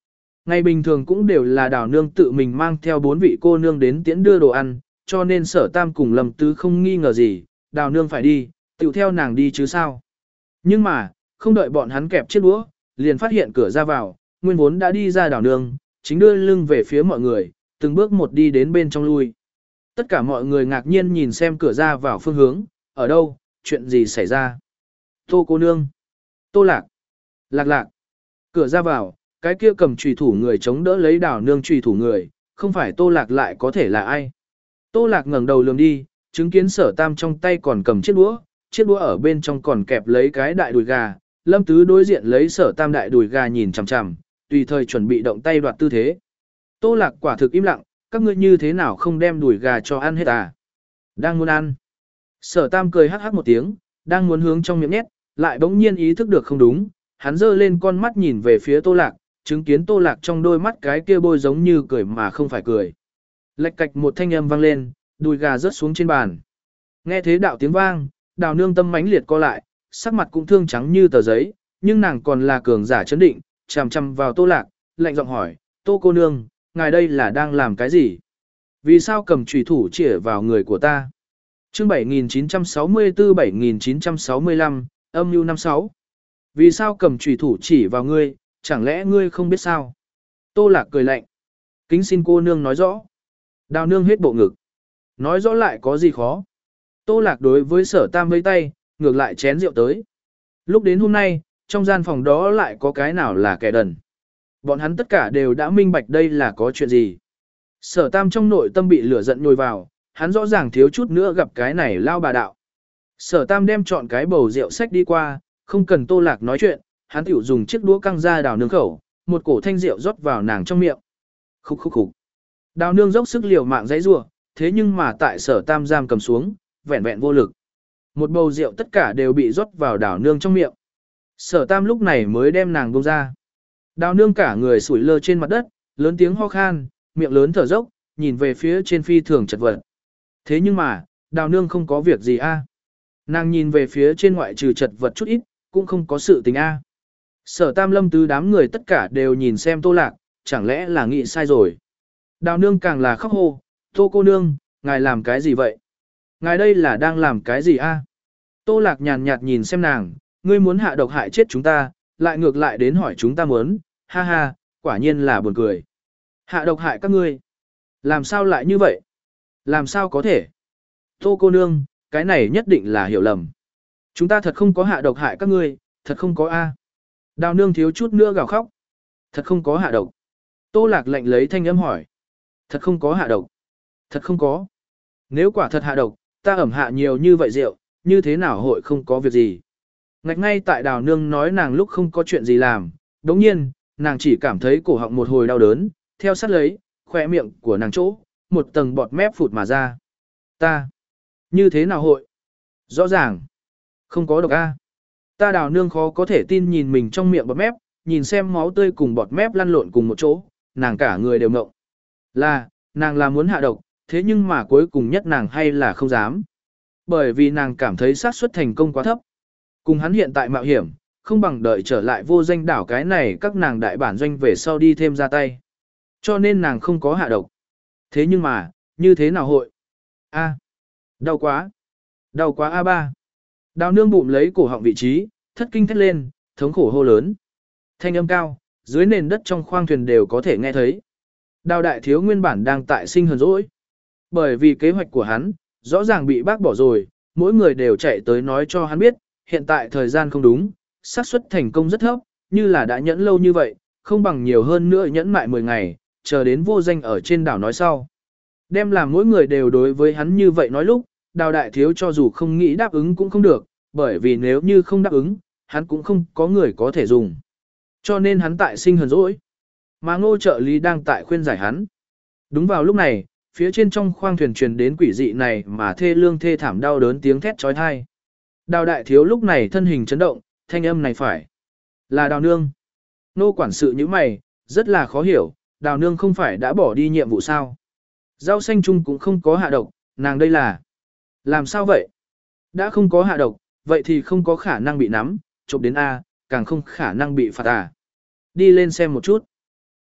Ngày bình thường cũng đều là đào nương tự mình mang theo bốn vị cô nương đến tiễn đưa đồ ăn, cho nên sở tam cùng Lâm Tứ không nghi ngờ gì, đào nương phải đi, tự theo nàng đi chứ sao. Nhưng mà, không đợi bọn hắn kẹp chiếc đũa, liền phát hiện cửa ra vào, nguyên vốn đã đi ra đào nương, chính đưa lưng về phía mọi người, từng bước một đi đến bên trong lui. Tất cả mọi người ngạc nhiên nhìn xem cửa ra vào phương hướng, ở đâu, chuyện gì xảy ra. Tô cô nương, Tô Lạc, Lạc Lạc, cửa ra vào, cái kia cầm chùy thủ người chống đỡ lấy đào nương chùy thủ người, không phải Tô Lạc lại có thể là ai. Tô Lạc ngẩng đầu lườm đi, chứng kiến sở tam trong tay còn cầm chiếc đũa, chiếc đũa ở bên trong còn kẹp lấy cái đại đùi gà, Lâm Tứ đối diện lấy sở tam đại đùi gà nhìn chằm chằm, tùy thời chuẩn bị động tay đoạt tư thế. Tô Lạc quả thực im lặng, các ngươi như thế nào không đem đùi gà cho ăn hết à? Đang muốn ăn. Sở tam cười hắc hắc một tiếng, đang muốn hướng trong miệng nhét, lại bỗng nhiên ý thức được không đúng, hắn giơ lên con mắt nhìn về phía Tô Lạc, chứng kiến Tô Lạc trong đôi mắt cái kia bôi giống như cười mà không phải cười. Lệch cạch một thanh âm vang lên, đùi gà rớt xuống trên bàn. Nghe thế đạo tiếng vang, đào nương tâm mãnh liệt co lại, sắc mặt cũng thương trắng như tờ giấy, nhưng nàng còn là cường giả chấn định, chằm chằm vào Tô Lạc, lạnh giọng hỏi, Tô cô nương, ngài đây là đang làm cái gì? Vì sao cầm chùy thủ chĩa vào người của ta? Chương bảy nghìn chín trăm sáu mươi tư bảy nghìn chín trăm sáu mươi lăm, âm nhu năm sáu. Vì sao cầm chùy thủ chỉ vào ngươi, chẳng lẽ ngươi không biết sao? Tô Lạc cười lạnh. Kính xin cô nương nói rõ. Đào nương hết bộ ngực. Nói rõ lại có gì khó? Tô Lạc đối với sở tam vây tay, ngược lại chén rượu tới. Lúc đến hôm nay, trong gian phòng đó lại có cái nào là kẻ đần. Bọn hắn tất cả đều đã minh bạch đây là có chuyện gì. Sở tam trong nội tâm bị lửa giận nhồi vào, hắn rõ ràng thiếu chút nữa gặp cái này lao bà đạo. Sở tam đem chọn cái bầu rượu sách đi qua, không cần Tô Lạc nói chuyện, hắn tiểu dùng chiếc đũa căng ra đào nương khẩu, một cổ thanh rượu rót vào nàng trong miệng. Khúc khúc khúc. Đào nương dốc sức liều mạng giãy giụa, thế nhưng mà tại sở tam giam cầm xuống, vẹn vẹn vô lực. Một bầu rượu tất cả đều bị rót vào đào nương trong miệng. Sở tam lúc này mới đem nàng buông ra. Đào nương cả người sủi lơ trên mặt đất, lớn tiếng ho khan, miệng lớn thở dốc, nhìn về phía trên phi thường chật vật. Thế nhưng mà, đào nương không có việc gì a. Nàng nhìn về phía trên ngoại trừ chật vật chút ít, cũng không có sự tình a. Sở tam Lâm Tứ đám người tất cả đều nhìn xem Tô Lạc, chẳng lẽ là nghĩ sai rồi. Đào nương càng là khóc hô, Tô cô nương, ngài làm cái gì vậy? Ngài đây là đang làm cái gì a? Tô Lạc nhàn nhạt nhìn xem nàng, ngươi muốn hạ độc hại chết chúng ta, lại ngược lại đến hỏi chúng ta muốn, ha ha, quả nhiên là buồn cười. Hạ độc hại các ngươi. Làm sao lại như vậy? Làm sao có thể? Tô cô nương, cái này nhất định là hiểu lầm. Chúng ta thật không có hạ độc hại các ngươi, thật không có a. Đào nương thiếu chút nữa gào khóc. Thật không có hạ độc. Tô Lạc lạnh lấy thanh âm hỏi. Thật không có hạ độc. Thật không có. Nếu quả thật hạ độc, ta ẩm hạ nhiều như vậy rượu, như thế nào hội không có việc gì. Ngạch ngay tại đào nương nói nàng lúc không có chuyện gì làm, đồng nhiên, nàng chỉ cảm thấy cổ họng một hồi đau đớn, theo sát lấy, khỏe miệng của nàng chỗ, một tầng bọt mép phụt mà ra. Ta, như thế nào hội? Rõ ràng, không có độc a. Ta đào nương khó có thể tin nhìn mình trong miệng bọt mép, nhìn xem máu tươi cùng bọt mép lăn lộn cùng một chỗ, nàng cả người đều ngộng. Là, nàng là muốn hạ độc, thế nhưng mà cuối cùng nhất nàng hay là không dám. Bởi vì nàng cảm thấy xác suất thành công quá thấp. Cùng hắn hiện tại mạo hiểm, không bằng đợi trở lại vô danh đảo cái này các nàng đại bản doanh về sau đi thêm ra tay. Cho nên nàng không có hạ độc. Thế nhưng mà, như thế nào hội? A, đau quá. Đau quá a ba. Đào nương bụng lấy cổ họng vị trí, thất kinh thét lên, thống khổ hô lớn. Thanh âm cao, dưới nền đất trong khoang thuyền đều có thể nghe thấy. Đào đại thiếu nguyên bản đang tại sinh hờn dỗi. Bởi vì kế hoạch của hắn, rõ ràng bị bác bỏ rồi, mỗi người đều chạy tới nói cho hắn biết, hiện tại thời gian không đúng, xác suất thành công rất thấp, như là đã nhẫn lâu như vậy, không bằng nhiều hơn nữa nhẫn mại mười ngày, chờ đến vô danh ở trên đảo nói sau. Đem làm mỗi người đều đối với hắn như vậy nói lúc, đào đại thiếu cho dù không nghĩ đáp ứng cũng không được, bởi vì nếu như không đáp ứng, hắn cũng không có người có thể dùng. Cho nên hắn tại sinh hờn dỗi. Mà ngô trợ lý đang tại khuyên giải hắn. Đúng vào lúc này, phía trên trong khoang thuyền truyền đến quỷ dị này mà thê lương thê thảm đau đớn tiếng thét trói thai. Đào đại thiếu lúc này thân hình chấn động, thanh âm này phải là đào nương. Nô quản sự như mày, rất là khó hiểu, đào nương không phải đã bỏ đi nhiệm vụ sao. Rau xanh chung cũng không có hạ độc, nàng đây là làm sao vậy? Đã không có hạ độc, vậy thì không có khả năng bị nắm, chụp đến A, càng không khả năng bị phạt à. Đi lên xem một chút.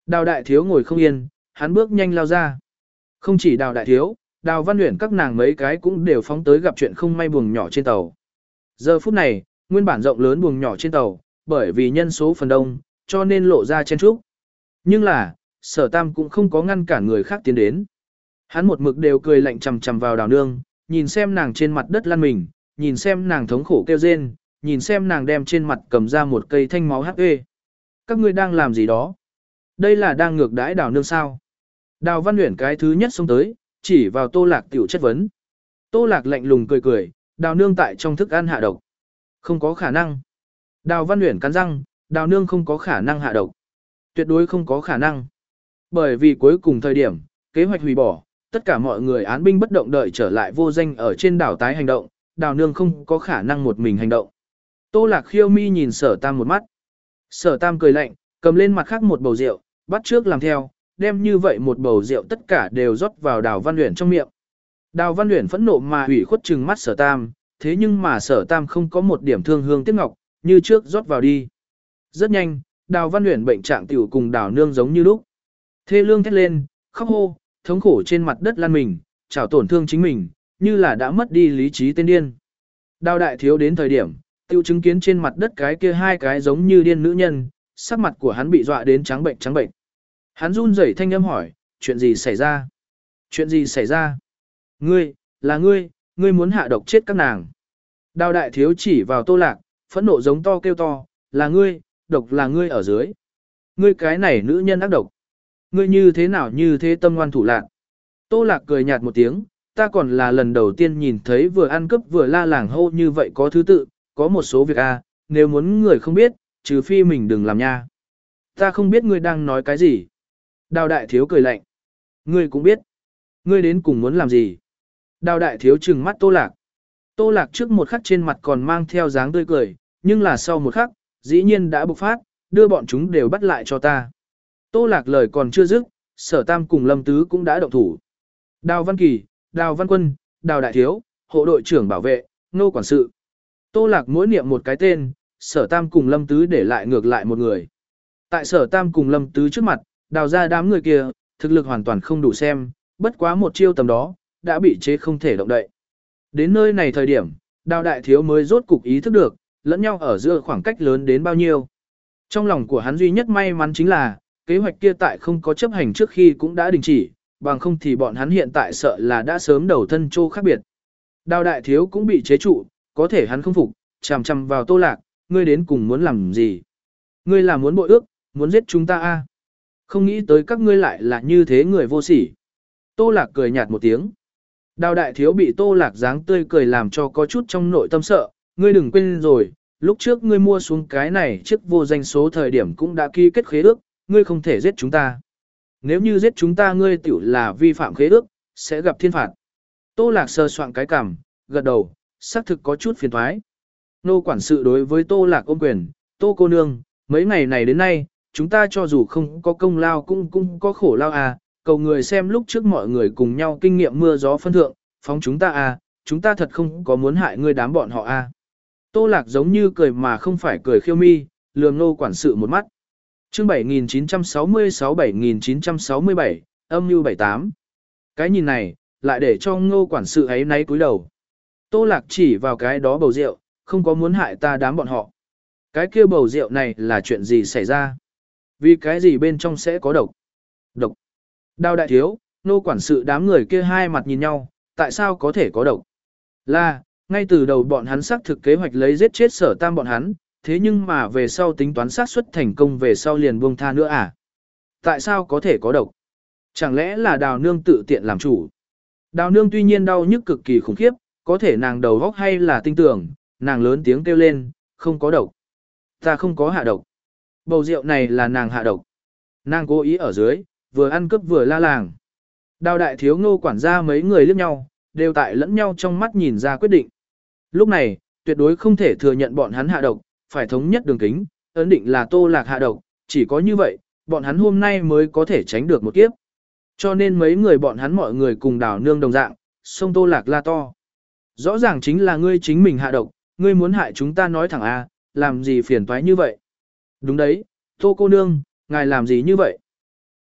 Đào đại thiếu ngồi không yên, hắn bước nhanh lao ra. Không chỉ đào đại thiếu, đào văn luyện các nàng mấy cái cũng đều phóng tới gặp chuyện không may buồng nhỏ trên tàu. Giờ phút này, nguyên bản rộng lớn buồng nhỏ trên tàu, bởi vì nhân số phần đông, cho nên lộ ra chen trúc. Nhưng là, sở tam cũng không có ngăn cản người khác tiến đến. Hắn một mực đều cười lạnh chằm chằm vào đào nương, nhìn xem nàng trên mặt đất lăn mình, nhìn xem nàng thống khổ kêu rên, nhìn xem nàng đem trên mặt cầm ra một cây thanh máu hắc ê. Các ngươi đang làm gì đó? Đây là đang ngược đãi đào nương sao? Đào văn luyện cái thứ nhất xông tới, chỉ vào tô lạc tiểu chất vấn. Tô lạc lạnh lùng cười cười, đào nương tại trong thức ăn hạ độc. Không có khả năng. Đào văn luyện cắn răng, đào nương không có khả năng hạ độc. Tuyệt đối không có khả năng. Bởi vì cuối cùng thời điểm, kế hoạch hủy bỏ, tất cả mọi người án binh bất động đợi trở lại vô danh ở trên đảo tái hành động, đào nương không có khả năng một mình hành động. Tô lạc khiêu mi nhìn sở tam một mắt. Sở tam cười lạnh, cầm lên mặt khác một bầu rượu, bắt trước làm theo, đem như vậy một bầu rượu tất cả đều rót vào đào văn luyện trong miệng. Đào văn luyện phẫn nộ mà hủy khuất trừng mắt sở tam, thế nhưng mà sở tam không có một điểm thương hương tiếc ngọc, như trước rót vào đi. Rất nhanh, đào văn luyện bệnh trạng tiểu cùng đào nương giống như lúc. Thê lương thét lên, khóc hô, thống khổ trên mặt đất lăn mình, chảo tổn thương chính mình, như là đã mất đi lý trí tên điên. Đào đại thiếu đến thời điểm, tiêu chứng kiến trên mặt đất cái kia hai cái giống như điên nữ nhân, sắc mặt của hắn bị dọa đến trắng bệnh trắng bệnh. Hắn run rẩy thanh âm hỏi, chuyện gì xảy ra? Chuyện gì xảy ra? Ngươi, là ngươi, ngươi muốn hạ độc chết các nàng. Đào đại thiếu chỉ vào tô lạc, phẫn nộ giống to kêu to, là ngươi, độc là ngươi ở dưới. Ngươi cái này nữ nhân ác độc. Ngươi như thế nào như thế tâm ngoan thủ lạn. Tô lạc cười nhạt một tiếng, ta còn là lần đầu tiên nhìn thấy vừa ăn cướp vừa la làng hô như vậy có thứ tự, có một số việc a, nếu muốn người không biết, trừ phi mình đừng làm nha. Ta không biết ngươi đang nói cái gì. Đào đại thiếu cười lạnh. Ngươi cũng biết. Ngươi đến cùng muốn làm gì. Đào đại thiếu trừng mắt tô lạc. Tô lạc trước một khắc trên mặt còn mang theo dáng tươi cười, nhưng là sau một khắc, dĩ nhiên đã bộc phát, đưa bọn chúng đều bắt lại cho ta. Tô lạc lời còn chưa dứt, sở tam cùng lâm tứ cũng đã động thủ. Đào văn kỳ, đào văn quân, đào đại thiếu, hộ đội trưởng bảo vệ, nô quản sự. Tô lạc mỗi niệm một cái tên, sở tam cùng lâm tứ để lại ngược lại một người. Tại sở tam cùng lâm tứ trước mặt, đào ra đám người kia, thực lực hoàn toàn không đủ xem, bất quá một chiêu tầm đó, đã bị chế không thể động đậy. Đến nơi này thời điểm, đào đại thiếu mới rốt cục ý thức được, lẫn nhau ở giữa khoảng cách lớn đến bao nhiêu. Trong lòng của hắn duy nhất may mắn chính là, kế hoạch kia tại không có chấp hành trước khi cũng đã đình chỉ, bằng không thì bọn hắn hiện tại sợ là đã sớm đầu thân trô khác biệt. Đào đại thiếu cũng bị chế trụ, có thể hắn không phục, chằm chằm vào tô lạc, ngươi đến cùng muốn làm gì? Ngươi là muốn bội ước, muốn giết chúng ta a? À? Không nghĩ tới các ngươi lại là như thế người vô sỉ. Tô lạc cười nhạt một tiếng. Đào đại thiếu bị tô lạc dáng tươi cười làm cho có chút trong nội tâm sợ, ngươi đừng quên rồi, lúc trước ngươi mua xuống cái này chiếc vô danh số thời điểm cũng đã ký kết khế ước, ngươi không thể giết chúng ta. Nếu như giết chúng ta ngươi tiểu là vi phạm khế ước, sẽ gặp thiên phạt. Tô lạc sơ soạn cái cằm, gật đầu, xác thực có chút phiền thoái. Nô quản sự đối với tô lạc ôm quyền, tô cô nương, mấy ngày này đến nay, chúng ta cho dù không có công lao cũng cũng có khổ lao à, cầu người xem lúc trước mọi người cùng nhau kinh nghiệm mưa gió phân thượng, phóng chúng ta à, chúng ta thật không có muốn hại ngươi đám bọn họ à. Tô lạc giống như cười mà không phải cười khiêu mi, lườm nô quản sự một mắt. Chương bảy nghìn chín trăm sáu mươi sáu bảy nghìn chín trăm sáu mươi bảy, âm mưu bảy tám. Cái nhìn này, lại để cho ngô quản sự ấy náy cúi đầu. Tô lạc chỉ vào cái đó bầu rượu, không có muốn hại ta đám bọn họ. Cái kia bầu rượu này là chuyện gì xảy ra? Vì cái gì bên trong sẽ có độc? Độc. Đào đại thiếu, nô quản sự đám người kia hai mặt nhìn nhau, tại sao có thể có độc? Là, ngay từ đầu bọn hắn xác thực kế hoạch lấy giết chết sở tam bọn hắn, thế nhưng mà về sau tính toán xác suất thành công về sau liền buông tha nữa à? Tại sao có thể có độc? Chẳng lẽ là đào nương tự tiện làm chủ? Đào nương tuy nhiên đau nhức cực kỳ khủng khiếp, có thể nàng đầu góc hay là tinh tưởng, nàng lớn tiếng kêu lên, không có độc. Ta không có hạ độc. Bầu rượu này là nàng hạ độc. Nàng cố ý ở dưới, vừa ăn cướp vừa la làng. Đào đại thiếu ngô quản gia mấy người liếc nhau, đều tại lẫn nhau trong mắt nhìn ra quyết định. Lúc này, tuyệt đối không thể thừa nhận bọn hắn hạ độc, phải thống nhất đường kính, ấn định là tô lạc hạ độc, chỉ có như vậy, bọn hắn hôm nay mới có thể tránh được một kiếp. Cho nên mấy người bọn hắn mọi người cùng đào nương đồng dạng, xông tô lạc la to. Rõ ràng chính là ngươi chính mình hạ độc, ngươi muốn hại chúng ta nói thẳng a, làm gì phiền toái như vậy. Đúng đấy, tô cô nương, ngài làm gì như vậy?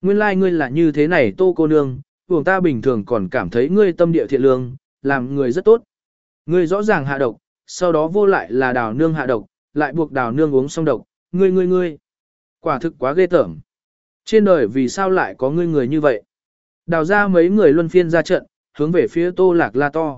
Nguyên lai like ngươi là như thế này Tô cô nương, vùng ta bình thường còn cảm thấy ngươi tâm địa thiện lương, làm người rất tốt. Ngươi rõ ràng hạ độc, sau đó vô lại là đào nương hạ độc, lại buộc đào nương uống xong độc, ngươi ngươi ngươi. Quả thực quá ghê tởm. Trên đời vì sao lại có ngươi người như vậy? Đào ra mấy người luân phiên ra trận, hướng về phía Tô Lạc la to.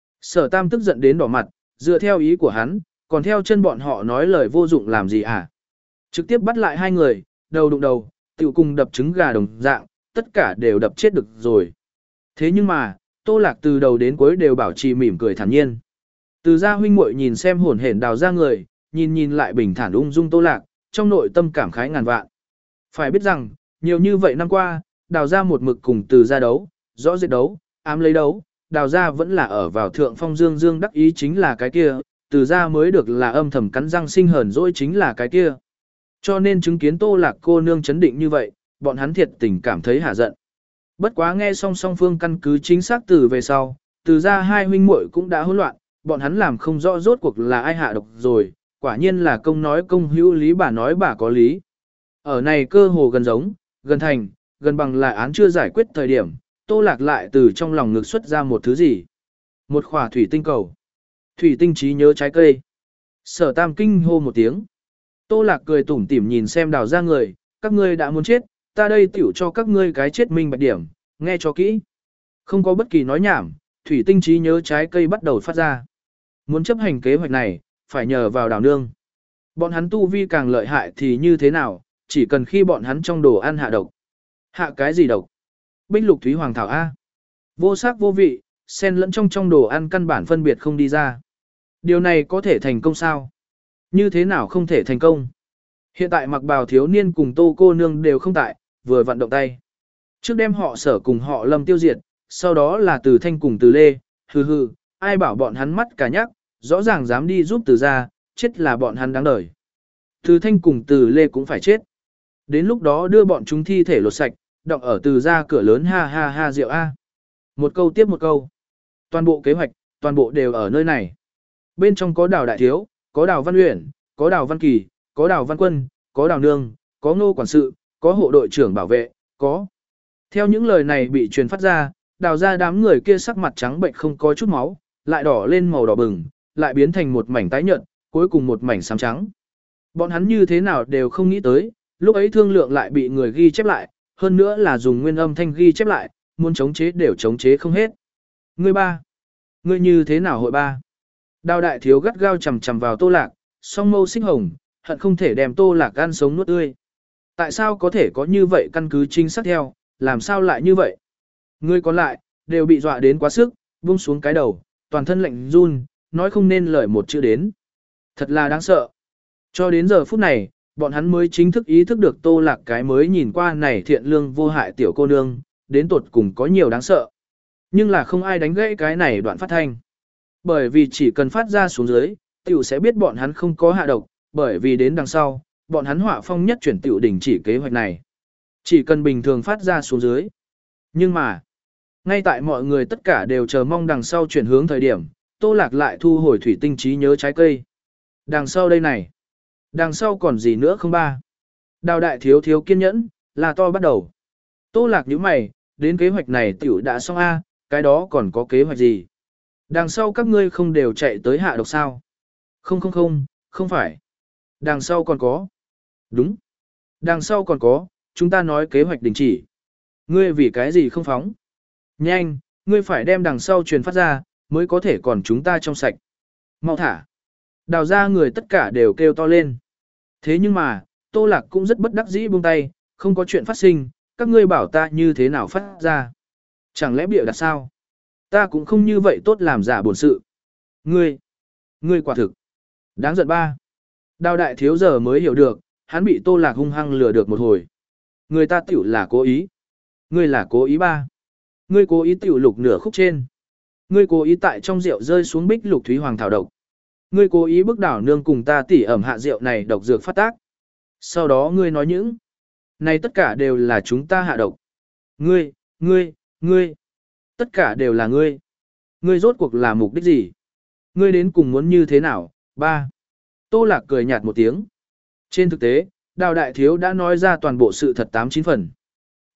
Sở Tam tức giận đến đỏ mặt, dựa theo ý của hắn, còn theo chân bọn họ nói lời vô dụng làm gì à? Trực tiếp bắt lại hai người, đầu đụng đầu, tiểu cùng đập trứng gà đồng dạng, tất cả đều đập chết được rồi. Thế nhưng mà, Tô Lạc từ đầu đến cuối đều bảo trì mỉm cười thản nhiên. Từ gia huynh muội nhìn xem hồn hển đào ra người, nhìn nhìn lại bình thản ung dung Tô Lạc, trong nội tâm cảm khái ngàn vạn. Phải biết rằng, nhiều như vậy năm qua, đào ra một mực cùng từ gia đấu, rõ rệt đấu, ám lấy đấu, đào ra vẫn là ở vào thượng phong dương dương đắc ý chính là cái kia, từ gia mới được là âm thầm cắn răng sinh hờn dỗi chính là cái kia. Cho nên chứng kiến Tô Lạc cô nương chấn định như vậy, bọn hắn thiệt tình cảm thấy hả giận. Bất quá nghe song song phương căn cứ chính xác từ về sau, từ ra hai huynh muội cũng đã hỗn loạn, bọn hắn làm không rõ rốt cuộc là ai hạ độc rồi, quả nhiên là công nói công hữu lý bà nói bà có lý. Ở này cơ hồ gần giống, gần thành, gần bằng là án chưa giải quyết thời điểm, Tô Lạc lại từ trong lòng ngực xuất ra một thứ gì. Một khỏa thủy tinh cầu. Thủy tinh trí nhớ trái cây. Sở Tam kinh hô một tiếng. Tô Lạc cười tủm tỉm nhìn xem đào ra người, các ngươi đã muốn chết, ta đây tiểu cho các ngươi cái chết minh bạch điểm, nghe cho kỹ. Không có bất kỳ nói nhảm, thủy tinh trí nhớ trái cây bắt đầu phát ra. Muốn chấp hành kế hoạch này, phải nhờ vào đào nương. Bọn hắn tu vi càng lợi hại thì như thế nào, chỉ cần khi bọn hắn trong đồ ăn hạ độc. Hạ cái gì độc? Bích lục thúy hoàng thảo A. Vô sắc vô vị, xen lẫn trong trong đồ ăn căn bản phân biệt không đi ra. Điều này có thể thành công sao? Như thế nào không thể thành công? Hiện tại mặc bào thiếu niên cùng Tô cô nương đều không tại, vừa vận động tay. Trước đem họ sở cùng họ lâm tiêu diệt, sau đó là từ thanh cùng từ lê, hừ hừ, ai bảo bọn hắn mắt cả nhắc, rõ ràng dám đi giúp từ ra, chết là bọn hắn đáng đời. Từ thanh cùng từ lê cũng phải chết. Đến lúc đó đưa bọn chúng thi thể lột sạch, đọng ở từ ra cửa lớn ha ha ha rượu A. Một câu tiếp một câu. Toàn bộ kế hoạch, toàn bộ đều ở nơi này. Bên trong có đào đại thiếu, có đào văn uyển, có đào văn kỳ, có đào văn quân, có đào nương, có ngô quản sự, có hộ đội trưởng bảo vệ, có. Theo những lời này bị truyền phát ra, đào ra đám người kia sắc mặt trắng bệnh không có chút máu, lại đỏ lên màu đỏ bừng, lại biến thành một mảnh tái nhợt, cuối cùng một mảnh xám trắng. Bọn hắn như thế nào đều không nghĩ tới, lúc ấy thương lượng lại bị người ghi chép lại, hơn nữa là dùng nguyên âm thanh ghi chép lại, muốn chống chế đều chống chế không hết. Ngươi ba, ngươi như thế nào hội ba? Đào đại thiếu gắt gao chầm chầm vào Tô Lạc, song mâu xích hồng, hận không thể đem Tô Lạc ăn sống nuốt tươi. Tại sao có thể có như vậy căn cứ chính xác theo, làm sao lại như vậy? Ngươi còn lại, đều bị dọa đến quá sức, buông xuống cái đầu, toàn thân lạnh run, nói không nên lời một chữ đến. Thật là đáng sợ. Cho đến giờ phút này, bọn hắn mới chính thức ý thức được Tô Lạc cái mới nhìn qua này thiện lương vô hại tiểu cô nương, đến tột cùng có nhiều đáng sợ. Nhưng là không ai đánh gãy cái này đoạn phát thanh. Bởi vì chỉ cần phát ra xuống dưới, tiểu sẽ biết bọn hắn không có hạ độc, bởi vì đến đằng sau, bọn hắn họa phong nhất chuyển tiểu đình chỉ kế hoạch này. Chỉ cần bình thường phát ra xuống dưới. Nhưng mà, ngay tại mọi người tất cả đều chờ mong đằng sau chuyển hướng thời điểm, Tô Lạc lại thu hồi thủy tinh trí nhớ trái cây. Đằng sau đây này. Đằng sau còn gì nữa không ba? Đào đại thiếu thiếu kiên nhẫn, là to bắt đầu. Tô Lạc nhíu mày, đến kế hoạch này tiểu đã xong A, cái đó còn có kế hoạch gì? Đằng sau các ngươi không đều chạy tới hạ độc sao? Không không không, không phải. Đằng sau còn có. Đúng. Đằng sau còn có, chúng ta nói kế hoạch đình chỉ. Ngươi vì cái gì không phóng? Nhanh, ngươi phải đem đằng sau truyền phát ra, mới có thể còn chúng ta trong sạch. Mau thả. Đào ra người tất cả đều kêu to lên. Thế nhưng mà, Tô Lạc cũng rất bất đắc dĩ buông tay, không có chuyện phát sinh, các ngươi bảo ta như thế nào phát ra. Chẳng lẽ bịa đặt sao? Ta cũng không như vậy tốt làm giả bổn sự. Ngươi, ngươi quả thực. Đáng giận ba. Đào đại thiếu giờ mới hiểu được, hắn bị Tô Lạc hung hăng lừa được một hồi. Người ta tiểu là cố ý. Ngươi là cố ý ba. Ngươi cố ý tiểu lục nửa khúc trên. Ngươi cố ý tại trong rượu rơi xuống bích lục thúy hoàng thảo độc. Ngươi cố ý bức đảo nương cùng ta tỉ ẩm hạ rượu này độc dược phát tác. Sau đó ngươi nói những. Này tất cả đều là chúng ta hạ độc. Ngươi, ngươi, ngươi. Tất cả đều là ngươi. Ngươi rốt cuộc là mục đích gì? Ngươi đến cùng muốn như thế nào? Ba. Tô Lạc cười nhạt một tiếng. Trên thực tế, Đào đại thiếu đã nói ra toàn bộ sự thật tám chín phần.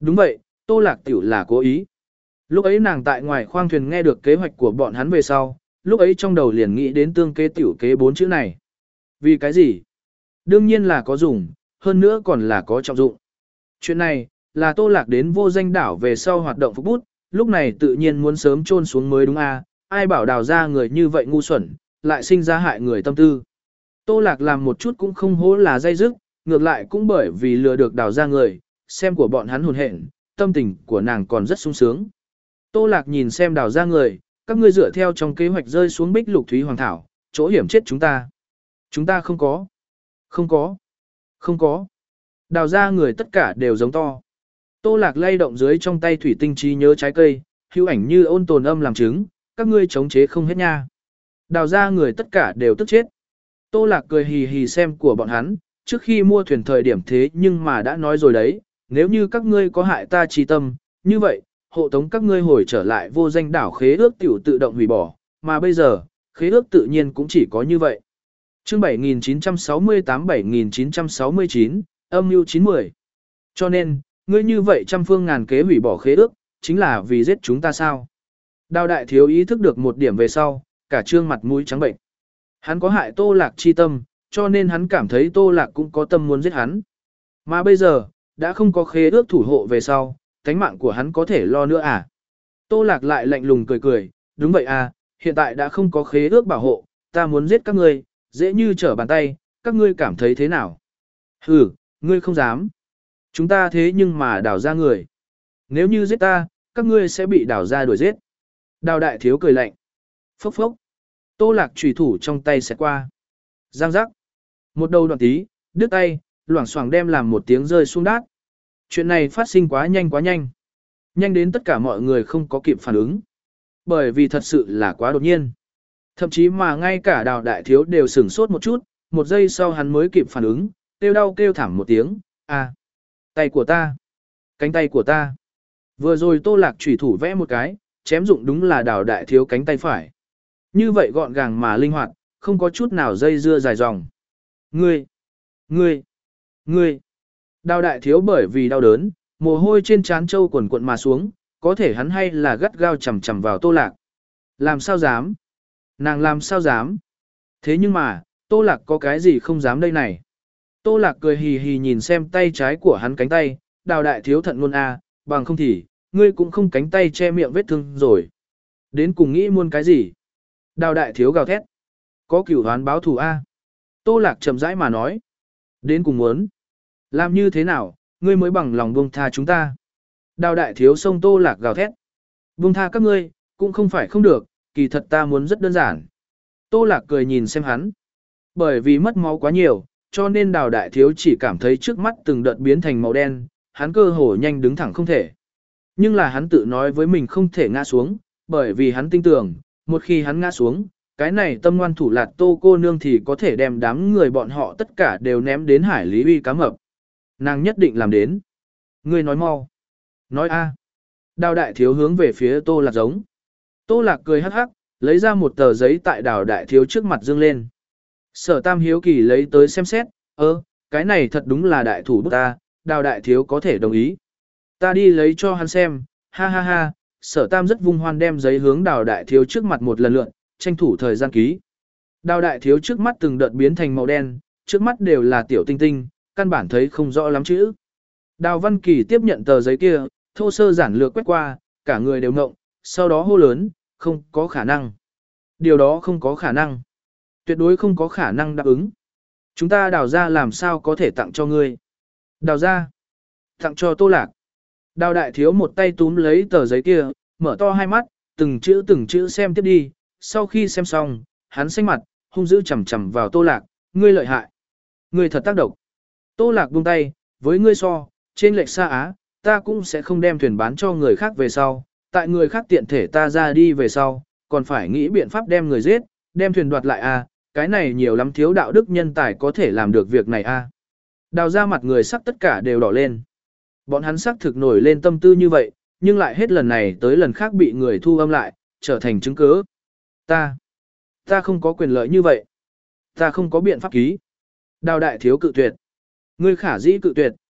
Đúng vậy, Tô Lạc Tiểu là cố ý. Lúc ấy nàng tại ngoài khoang thuyền nghe được kế hoạch của bọn hắn về sau, lúc ấy trong đầu liền nghĩ đến tương kế tiểu kế bốn chữ này. Vì cái gì? Đương nhiên là có dùng, hơn nữa còn là có trọng dụng. Chuyện này, là Tô Lạc đến vô danh đảo về sau hoạt động phục bút, lúc này tự nhiên muốn sớm chôn xuống mới đúng a, ai bảo đào ra người như vậy ngu xuẩn, lại sinh ra hại người tâm tư. Tô Lạc làm một chút cũng không hố là dây dứt, ngược lại cũng bởi vì lừa được đào ra người, xem của bọn hắn hồn hện, tâm tình của nàng còn rất sung sướng. Tô Lạc nhìn xem đào ra người, các ngươi dựa theo trong kế hoạch rơi xuống bích lục thúy hoàng thảo, chỗ hiểm chết chúng ta. Chúng ta không có. Không có. Không có. Đào ra người tất cả đều giống to. Tô Lạc lay động dưới trong tay thủy tinh trí nhớ trái cây, hữu ảnh như ôn tồn âm làm chứng, các ngươi chống chế không hết nha. Đào ra người tất cả đều tức chết. Tô Lạc cười hì hì xem của bọn hắn, trước khi mua thuyền thời điểm thế nhưng mà đã nói rồi đấy, nếu như các ngươi có hại ta trí tâm, như vậy, hộ tống các ngươi hồi trở lại vô danh đảo khế ước tiểu tự động hủy bỏ, mà bây giờ, khế ước tự nhiên cũng chỉ có như vậy. Chương bảy nghìn chín trăm sáu mươi tám bảy nghìn chín trăm sáu mươi chín, âm mưu chín mươi. Cho nên, ngươi như vậy trăm phương ngàn kế hủy bỏ khế ước, chính là vì giết chúng ta sao? Đào đại thiếu ý thức được một điểm về sau, cả trương mặt mũi trắng bệnh. Hắn có hại Tô Lạc chi tâm, cho nên hắn cảm thấy Tô Lạc cũng có tâm muốn giết hắn. Mà bây giờ, đã không có khế ước thủ hộ về sau, tánh mạng của hắn có thể lo nữa à? Tô Lạc lại lạnh lùng cười cười, đúng vậy à, hiện tại đã không có khế ước bảo hộ, ta muốn giết các ngươi, dễ như trở bàn tay, các ngươi cảm thấy thế nào? Hừ, ngươi không dám. Chúng ta thế nhưng mà đào ra người. Nếu như giết ta, các ngươi sẽ bị đào ra đuổi giết. Đào đại thiếu cười lạnh. Phốc phốc. Tô Lạc chủy thủ trong tay sẽ qua. Giang giác. Một đầu đoạn tí, đứt tay, loảng xoảng đem làm một tiếng rơi xuống đát. Chuyện này phát sinh quá nhanh quá nhanh. Nhanh đến tất cả mọi người không có kịp phản ứng. Bởi vì thật sự là quá đột nhiên. Thậm chí mà ngay cả đào đại thiếu đều sửng sốt một chút, một giây sau hắn mới kịp phản ứng, kêu đau kêu thảm một tiếng, à, tay của ta, cánh tay của ta. Vừa rồi Tô Lạc chủy thủ vẽ một cái, chém dụng đúng là đào đại thiếu cánh tay phải. Như vậy gọn gàng mà linh hoạt, không có chút nào dây dưa dài dòng. Ngươi, ngươi, ngươi. Đào đại thiếu bởi vì đau đớn, mồ hôi trên trán trâu quần quận mà xuống, có thể hắn hay là gắt gao chầm chầm vào Tô Lạc. Làm sao dám? Nàng làm sao dám? Thế nhưng mà, Tô Lạc có cái gì không dám đây này? Tô Lạc cười hì hì nhìn xem tay trái của hắn cánh tay, đào đại thiếu thận luôn a, bằng không thì, ngươi cũng không cánh tay che miệng vết thương rồi. Đến cùng nghĩ muốn cái gì? Đào đại thiếu gào thét. Có cửu hoán báo thù a. Tô Lạc chậm rãi mà nói. Đến cùng muốn. Làm như thế nào, ngươi mới bằng lòng buông tha chúng ta. Đào đại thiếu xông Tô Lạc gào thét. Buông tha các ngươi, cũng không phải không được, kỳ thật ta muốn rất đơn giản. Tô Lạc cười nhìn xem hắn. Bởi vì mất máu quá nhiều, cho nên đào đại thiếu chỉ cảm thấy trước mắt từng đợt biến thành màu đen, hắn cơ hồ nhanh đứng thẳng không thể. Nhưng là hắn tự nói với mình không thể ngã xuống, bởi vì hắn tin tưởng, một khi hắn ngã xuống, cái này tâm ngoan thủ lạt Tô cô nương thì có thể đem đám người bọn họ tất cả đều ném đến hải lý uy cá mập. Nàng nhất định làm đến. Ngươi nói mau. Nói a. Đào đại thiếu hướng về phía Tô Lạc giống. Tô Lạc cười hắc hắc, lấy ra một tờ giấy tại đào đại thiếu trước mặt dương lên. Sở Tam hiếu kỳ lấy tới xem xét, ơ, cái này thật đúng là đại thủ bút ta, đào đại thiếu có thể đồng ý. Ta đi lấy cho hắn xem, ha ha ha, Sở Tam rất vung hoan đem giấy hướng đào đại thiếu trước mặt một lần lượn, tranh thủ thời gian ký. Đào đại thiếu trước mắt từng đợt biến thành màu đen, trước mắt đều là tiểu tinh tinh, căn bản thấy không rõ lắm chữ. Đào Văn Kỳ tiếp nhận tờ giấy kia, thô sơ giản lược quét qua, cả người đều ngộng, sau đó hô lớn, không có khả năng. Điều đó không có khả năng. Tuyệt đối không có khả năng đáp ứng. Chúng ta đào ra làm sao có thể tặng cho ngươi. Đào ra. Tặng cho Tô Lạc. Đào đại thiếu một tay túm lấy tờ giấy kia, mở to hai mắt, từng chữ từng chữ xem tiếp đi. Sau khi xem xong, hắn xanh mặt, hung dữ chầm chầm vào Tô Lạc. Ngươi lợi hại. Ngươi thật tác động. Tô Lạc buông tay, với ngươi so, trên lệch xa Á, ta cũng sẽ không đem thuyền bán cho người khác về sau. Tại người khác tiện thể ta ra đi về sau, còn phải nghĩ biện pháp đem người giết, đem thuyền đoạt lại à, cái này nhiều lắm thiếu đạo đức nhân tài có thể làm được việc này à. Đào ra mặt người sắc tất cả đều đỏ lên. Bọn hắn sắc thực nổi lên tâm tư như vậy, nhưng lại hết lần này tới lần khác bị người thu âm lại, trở thành chứng cứ. Ta, ta không có quyền lợi như vậy. Ta không có biện pháp ký. Đào đại thiếu cự tuyệt. Ngươi khả dĩ cự tuyệt,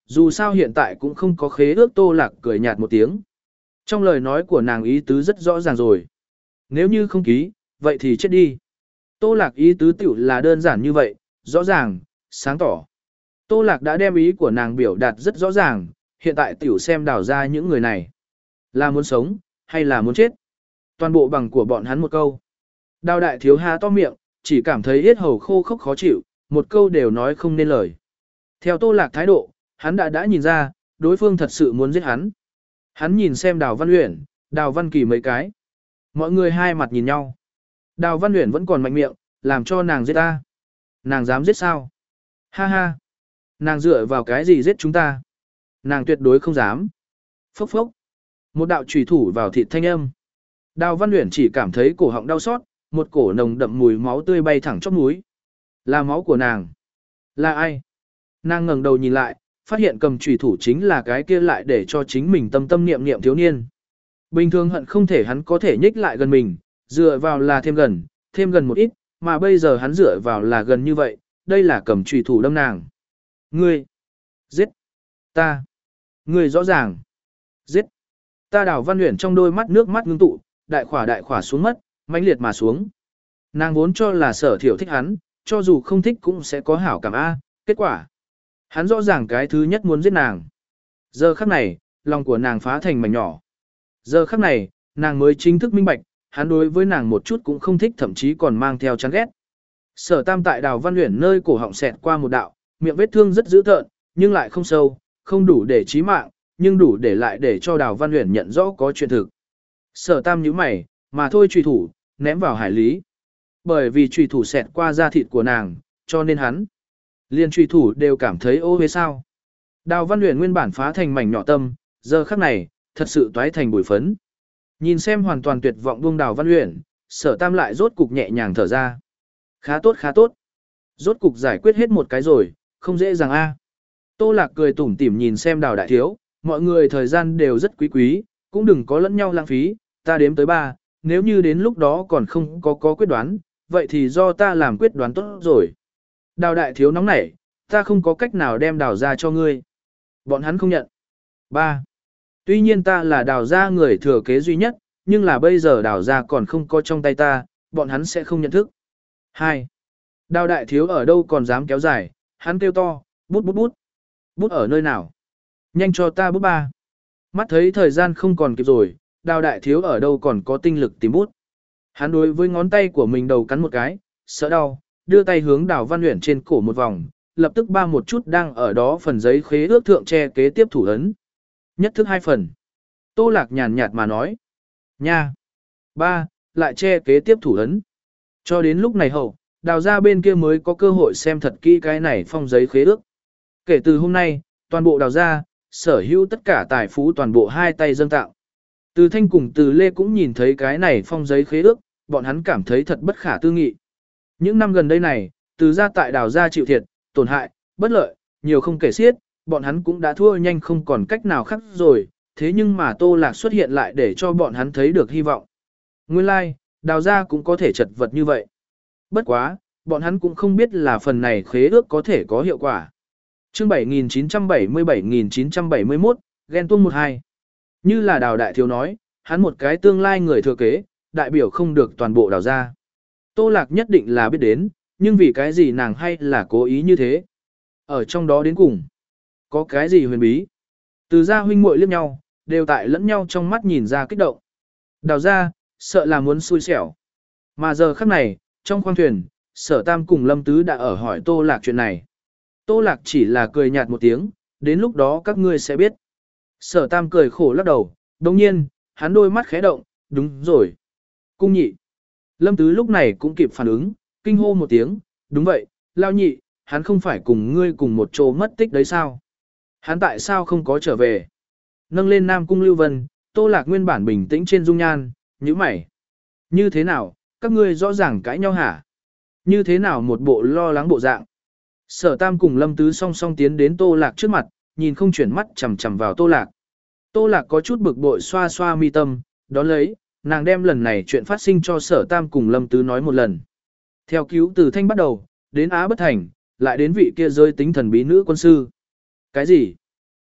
dù sao hiện tại cũng không có khế ước. Tô Lạc cười nhạt một tiếng. Trong lời nói của nàng ý tứ rất rõ ràng rồi. Nếu như không ký, vậy thì chết đi. Tô Lạc ý tứ tiểu là đơn giản như vậy, rõ ràng, sáng tỏ. Tô Lạc đã đem ý của nàng biểu đạt rất rõ ràng, hiện tại tiểu xem đào ra những người này. Là muốn sống, hay là muốn chết? Toàn bộ bằng của bọn hắn một câu. Đào đại thiếu há to miệng, chỉ cảm thấy yết hầu khô khốc khó chịu, một câu đều nói không nên lời. Theo Tô Lạc thái độ, hắn đã đã nhìn ra, đối phương thật sự muốn giết hắn. Hắn nhìn xem Đào Văn Uyển, Đào Văn Kỳ mấy cái. Mọi người hai mặt nhìn nhau. Đào Văn Uyển vẫn còn mạnh miệng, làm cho nàng giết ta. Nàng dám giết sao? Ha ha. Nàng dựa vào cái gì giết chúng ta? Nàng tuyệt đối không dám. Phốc phốc. Một đạo chủy thủ vào thịt thanh âm. Đào Văn Uyển chỉ cảm thấy cổ họng đau xót, một cổ nồng đậm mùi máu tươi bay thẳng chóp mũi. Là máu của nàng. Là ai? Nàng ngẩng đầu nhìn lại, phát hiện cầm chủy thủ chính là cái kia lại để cho chính mình tâm tâm niệm niệm thiếu niên. Bình thường hận không thể hắn có thể nhích lại gần mình, dựa vào là thêm gần, thêm gần một ít, mà bây giờ hắn dựa vào là gần như vậy, đây là cầm chủy thủ đâm nàng. Ngươi! Giết! Ta! Ngươi rõ ràng! Giết! Ta Đào Văn Uyển trong đôi mắt nước mắt ngưng tụ, đại khỏa đại khỏa xuống mất, mãnh liệt mà xuống. Nàng vốn cho là Sở Thiểu thích hắn, cho dù không thích cũng sẽ có hảo cảm A, kết quả. Hắn rõ ràng cái thứ nhất muốn giết nàng. Giờ khắc này, lòng của nàng phá thành mảnh nhỏ. Giờ khắc này, nàng mới chính thức minh bạch, hắn đối với nàng một chút cũng không thích, thậm chí còn mang theo chán ghét. Sở Tam tại Đào Văn Uyển nơi cổ họng xẹt qua một đạo, miệng vết thương rất dữ tợn, nhưng lại không sâu, không đủ để chí mạng, nhưng đủ để lại để cho Đào Văn Uyển nhận rõ có chuyện thực. Sở Tam nhíu mày, mà thôi chùy thủ, ném vào hải lý. Bởi vì chùy thủ xẹt qua da thịt của nàng, cho nên hắn liên chùy thủ đều cảm thấy ô uế sao. Đào Văn Uyển nguyên bản phá thành mảnh nhỏ tâm, giờ khắc này, thật sự toái thành bụi phấn. Nhìn xem hoàn toàn tuyệt vọng buông Đào Văn Uyển, Sở Tam lại rốt cục nhẹ nhàng thở ra. Khá tốt khá tốt. Rốt cục giải quyết hết một cái rồi, không dễ dàng a. Tô Lạc cười tủm tỉm nhìn xem Đào đại thiếu, mọi người thời gian đều rất quý quý, cũng đừng có lẫn nhau lãng phí, ta đếm tới ba, nếu như đến lúc đó còn không có có quyết đoán, vậy thì do ta làm quyết đoán tốt rồi. Đào đại thiếu nóng nảy, ta không có cách nào đem Đào ra cho ngươi. Bọn hắn không nhận. Ba. Tuy nhiên ta là Đào ra người thừa kế duy nhất, nhưng là bây giờ Đào ra còn không có trong tay ta, bọn hắn sẽ không nhận thức. Hai. Đào đại thiếu ở đâu còn dám kéo dài, hắn kêu to, bút bút bút. Bút ở nơi nào? Nhanh cho ta bút ba. Mắt thấy thời gian không còn kịp rồi, Đào đại thiếu ở đâu còn có tinh lực tìm bút. Hắn đối với ngón tay của mình đầu cắn một cái, sợ đau, đưa tay hướng Đào Văn Uyển trên cổ một vòng, lập tức ba một chút đang ở đó phần giấy khế ước thượng che kế tiếp thủ ấn. Nhất thức hai phần. Tô Lạc nhàn nhạt mà nói. Nha. Ba, lại che kế tiếp thủ ấn. Cho đến lúc này hậu, Đào ra bên kia mới có cơ hội xem thật kỹ cái này phong giấy khế ước. Kể từ hôm nay, toàn bộ Đào ra, sở hữu tất cả tài phú toàn bộ hai tay dâng tạo. Từ Thanh cùng Từ Lê cũng nhìn thấy cái này phong giấy khế ước, bọn hắn cảm thấy thật bất khả tư nghị. Những năm gần đây này, từ gia tại Đào gia chịu thiệt, tổn hại, bất lợi, nhiều không kể xiết, bọn hắn cũng đã thua nhanh không còn cách nào khác rồi, thế nhưng mà Tô Lạc xuất hiện lại để cho bọn hắn thấy được hy vọng. Nguyên lai, like, Đào gia cũng có thể chật vật như vậy. Bất quá, bọn hắn cũng không biết là phần này khế ước có thể có hiệu quả. Chương bảy nghìn chín trăm bảy mươi bảy nghìn chín trăm bảy mươi mốt, ghen tuông một hai. Như là Đào đại thiếu nói, hắn một cái tương lai người thừa kế, đại biểu không được toàn bộ Đào gia. Tô Lạc nhất định là biết đến, nhưng vì cái gì nàng hay là cố ý như thế. Ở trong đó đến cùng, có cái gì huyền bí. Từ gia huynh muội liếc nhau, đều tại lẫn nhau trong mắt nhìn ra kích động. Đào gia, sợ là muốn xui xẻo. Mà giờ khắc này, trong khoang thuyền, Sở Tam cùng Lâm Tứ đã ở hỏi Tô Lạc chuyện này. Tô Lạc chỉ là cười nhạt một tiếng, đến lúc đó các ngươi sẽ biết. Sở Tam cười khổ lắc đầu, đồng nhiên, hắn đôi mắt khẽ động, đúng rồi. Cung nhị. Lâm Tứ lúc này cũng kịp phản ứng, kinh hô một tiếng, đúng vậy, lao nhị, hắn không phải cùng ngươi cùng một chỗ mất tích đấy sao? Hắn tại sao không có trở về? Nâng lên Nam Cung Lưu Vân, Tô Lạc nguyên bản bình tĩnh trên dung nhan, nhíu mày. Như thế nào, các ngươi rõ ràng cãi nhau hả? Như thế nào một bộ lo lắng bộ dạng? Sở Tam cùng Lâm Tứ song song tiến đến Tô Lạc trước mặt, nhìn không chuyển mắt chằm chằm vào Tô Lạc. Tô Lạc có chút bực bội xoa xoa mi tâm, đón lấy, nàng đem lần này chuyện phát sinh cho Sở Tam cùng Lâm Tứ nói một lần. Theo cứu từ Thanh bắt đầu, đến Á Bất Thành, lại đến vị kia rơi tính thần bí nữ quân sư. Cái gì?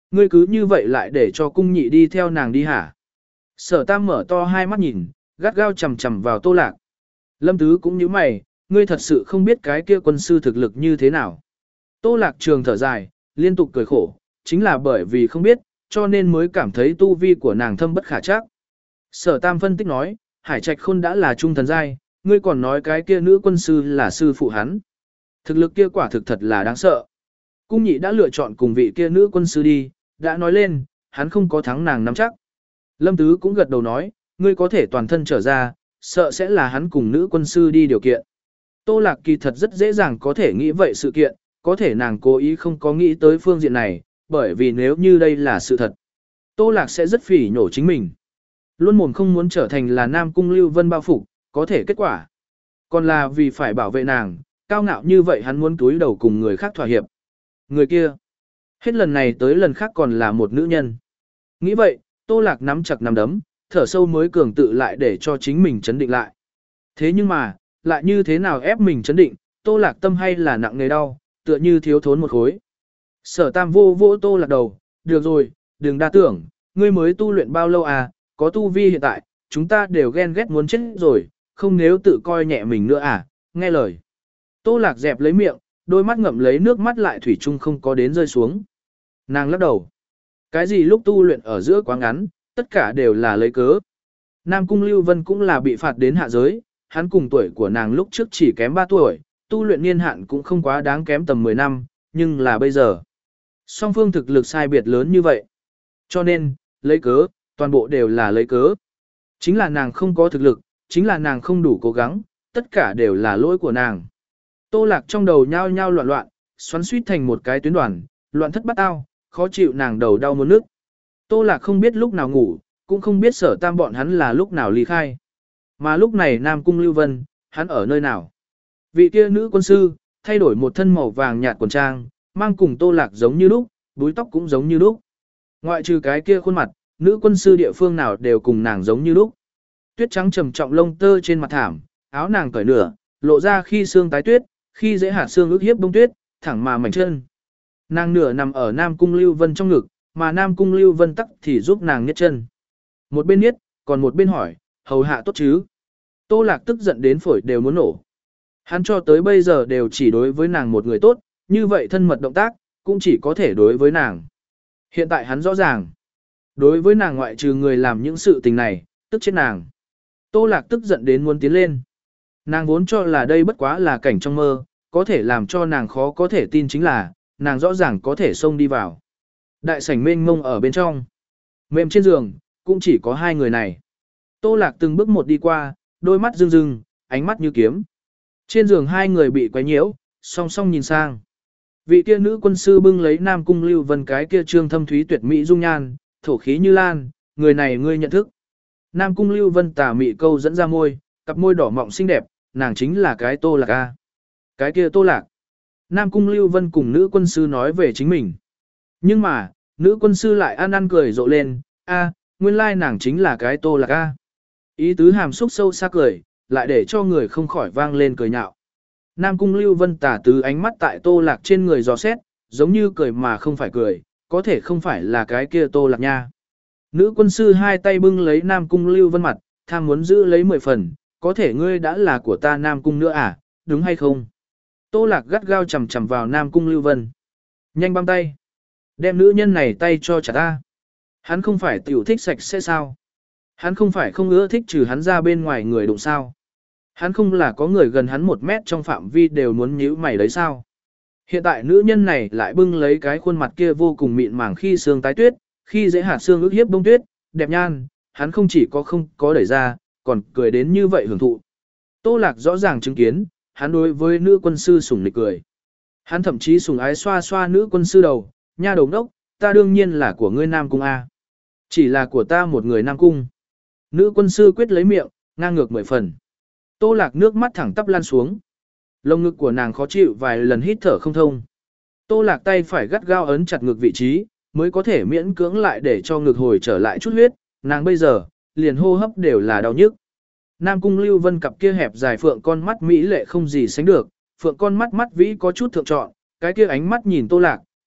Ngươi cứ như vậy lại để cho cung nhị đi theo nàng đi hả? Sở Tam mở to hai mắt nhìn, gắt gao chầm chầm vào Tô Lạc. Lâm Tứ cũng như mày, ngươi thật sự không biết cái kia quân sư thực lực như thế nào. Tô Lạc Trường thở dài, liên tục cười khổ, chính là bởi vì không biết, cho nên mới cảm thấy tu vi của nàng thâm bất khả trắc. Sở Tam phân tích nói, Hải Trạch Khôn đã là trung thần giai, ngươi còn nói cái kia nữ quân sư là sư phụ hắn. Thực lực kia quả thực thật là đáng sợ. Cung nhị đã lựa chọn cùng vị kia nữ quân sư đi, đã nói lên, hắn không có thắng nàng nắm chắc. Lâm Tứ cũng gật đầu nói, ngươi có thể toàn thân trở ra, sợ sẽ là hắn cùng nữ quân sư đi điều kiện. Tô Lạc kỳ thật rất dễ dàng có thể nghĩ vậy sự kiện, có thể nàng cố ý không có nghĩ tới phương diện này, bởi vì nếu như đây là sự thật, Tô Lạc sẽ rất phỉ nhổ chính mình. Luôn mồm không muốn trở thành là Nam Cung Lưu Vân bao phục, có thể kết quả. Còn là vì phải bảo vệ nàng, cao ngạo như vậy hắn muốn túi đầu cùng người khác thỏa hiệp. Người kia, hết lần này tới lần khác còn là một nữ nhân. Nghĩ vậy, Tô Lạc nắm chặt nắm đấm, thở sâu mới cường tự lại để cho chính mình chấn định lại. Thế nhưng mà, lại như thế nào ép mình chấn định, Tô Lạc tâm hay là nặng nề đau, tựa như thiếu thốn một khối. Sở Tam vô vỗ Tô Lạc đầu, được rồi, đừng đa tưởng, ngươi mới tu luyện bao lâu à, có tu vi hiện tại, chúng ta đều ghen ghét muốn chết rồi, không nếu tự coi nhẹ mình nữa à, nghe lời. Tô Lạc dẹp lấy miệng, đôi mắt ngậm lấy nước mắt lại thủy chung không có đến rơi xuống. Nàng lắc đầu. Cái gì lúc tu luyện ở giữa quá ngắn, tất cả đều là lấy cớ. Nam Cung Lưu Vân cũng là bị phạt đến hạ giới, hắn cùng tuổi của nàng lúc trước chỉ kém ba tuổi, tu luyện niên hạn cũng không quá đáng kém tầm mười năm, nhưng là bây giờ. Song phương thực lực sai biệt lớn như vậy. Cho nên, lấy cớ, toàn bộ đều là lấy cớ. Chính là nàng không có thực lực, chính là nàng không đủ cố gắng, tất cả đều là lỗi của nàng. Tô Lạc trong đầu nhao nhao loạn loạn, xoắn suýt thành một cái tuyến đoàn, loạn thất bát ao, khó chịu nàng đầu đau muốn nước. Tô Lạc không biết lúc nào ngủ, cũng không biết Sở Tam bọn hắn là lúc nào ly khai. Mà lúc này Nam Cung Lưu Vân, hắn ở nơi nào? Vị kia nữ quân sư, thay đổi một thân màu vàng nhạt quần trang, mang cùng Tô Lạc giống như lúc, búi tóc cũng giống như lúc. Ngoại trừ cái kia khuôn mặt, nữ quân sư địa phương nào đều cùng nàng giống như lúc. Tuyết trắng trầm trọng lông tơ trên mặt thảm, áo nàng cởi nửa, lộ ra khi xương tái tuyết, khi dễ hạt xương ước hiếp bông tuyết, thẳng mà mảnh chân. Nàng nửa nằm ở Nam Cung Lưu Vân trong ngực, mà Nam Cung Lưu Vân tắc thì giúp nàng nhét chân. Một bên nhét, còn một bên hỏi, hầu hạ tốt chứ. Tô Lạc tức giận đến phổi đều muốn nổ. Hắn cho tới bây giờ đều chỉ đối với nàng một người tốt, như vậy thân mật động tác, cũng chỉ có thể đối với nàng. Hiện tại hắn rõ ràng, đối với nàng ngoại trừ người làm những sự tình này, tức chết nàng. Tô Lạc tức giận đến muốn tiến lên. Nàng vốn cho là đây bất quá là cảnh trong mơ, có thể làm cho nàng khó có thể tin chính là, nàng rõ ràng có thể xông đi vào. Đại sảnh mênh mông ở bên trong. Mềm trên giường, cũng chỉ có hai người này. Tô Lạc từng bước một đi qua, đôi mắt rưng rưng, ánh mắt như kiếm. Trên giường hai người bị quấy nhiễu, song song nhìn sang. Vị kia nữ quân sư bưng lấy Nam Cung Lưu Vân cái kia trương thâm thúy tuyệt mỹ dung nhan, thổ khí như lan, người này ngươi nhận thức. Nam Cung Lưu Vân tà mị câu dẫn ra môi, cặp môi đỏ mọng xinh đẹp, nàng chính là cái Tô Lạc a. Cái kia Tô Lạc. Nam Cung Lưu Vân cùng nữ quân sư nói về chính mình. Nhưng mà, nữ quân sư lại ăn ăn cười rộ lên, a, nguyên lai nàng chính là cái Tô Lạc a. Ý tứ hàm xúc sâu xa cười, lại để cho người không khỏi vang lên cười nhạo. Nam Cung Lưu Vân tả tứ ánh mắt tại Tô Lạc trên người dò xét, giống như cười mà không phải cười, có thể không phải là cái kia Tô Lạc nha. Nữ quân sư hai tay bưng lấy Nam Cung Lưu Vân mặt, tham muốn giữ lấy mười phần, có thể ngươi đã là của ta Nam Cung nữa à, đúng hay không? Tô Lạc gắt gao chầm chầm vào Nam Cung Lưu Vân. Nhanh băm tay. Đem nữ nhân này tay cho trả ta. Hắn không phải tiểu thích sạch sẽ sao? Hắn không phải không ưa thích trừ hắn ra bên ngoài người đụng sao? Hắn không là có người gần hắn một mét trong phạm vi đều muốn nhíu mày đấy sao? Hiện tại nữ nhân này lại bưng lấy cái khuôn mặt kia vô cùng mịn màng khi xương tái tuyết, khi dễ hạt xương ước hiếp bông tuyết, đẹp nhan, hắn không chỉ có không có đẩy ra, còn cười đến như vậy hưởng thụ. Tô Lạc rõ ràng chứng kiến, hắn đối với nữ quân sư sủng nịch cười. Hắn thậm chí sủng ái xoa xoa nữ quân sư đầu, nha đầu đốc, ta đương nhiên là của ngươi Nam Cung A. Chỉ là của ta một người Nam Cung. Nữ quân sư quyết lấy miệng, ngang ngược mười phần. Tô Lạc nước mắt thẳng tắp lan xuống. Lồng ngực của nàng khó chịu vài lần hít thở không thông. Tô Lạc tay phải gắt gao ấn chặt ngực vị trí, mới có thể miễn cưỡng lại để cho ngực hồi trở lại chút huyết, nàng bây giờ, liền hô hấp đều là đau nhức. Nam Cung Lưu Vân cặp kia hẹp dài phượng con mắt mỹ lệ không gì sánh được, phượng con mắt mắt vĩ có chút thượng trọn, cái kia ánh mắt nhìn Tô Lạc,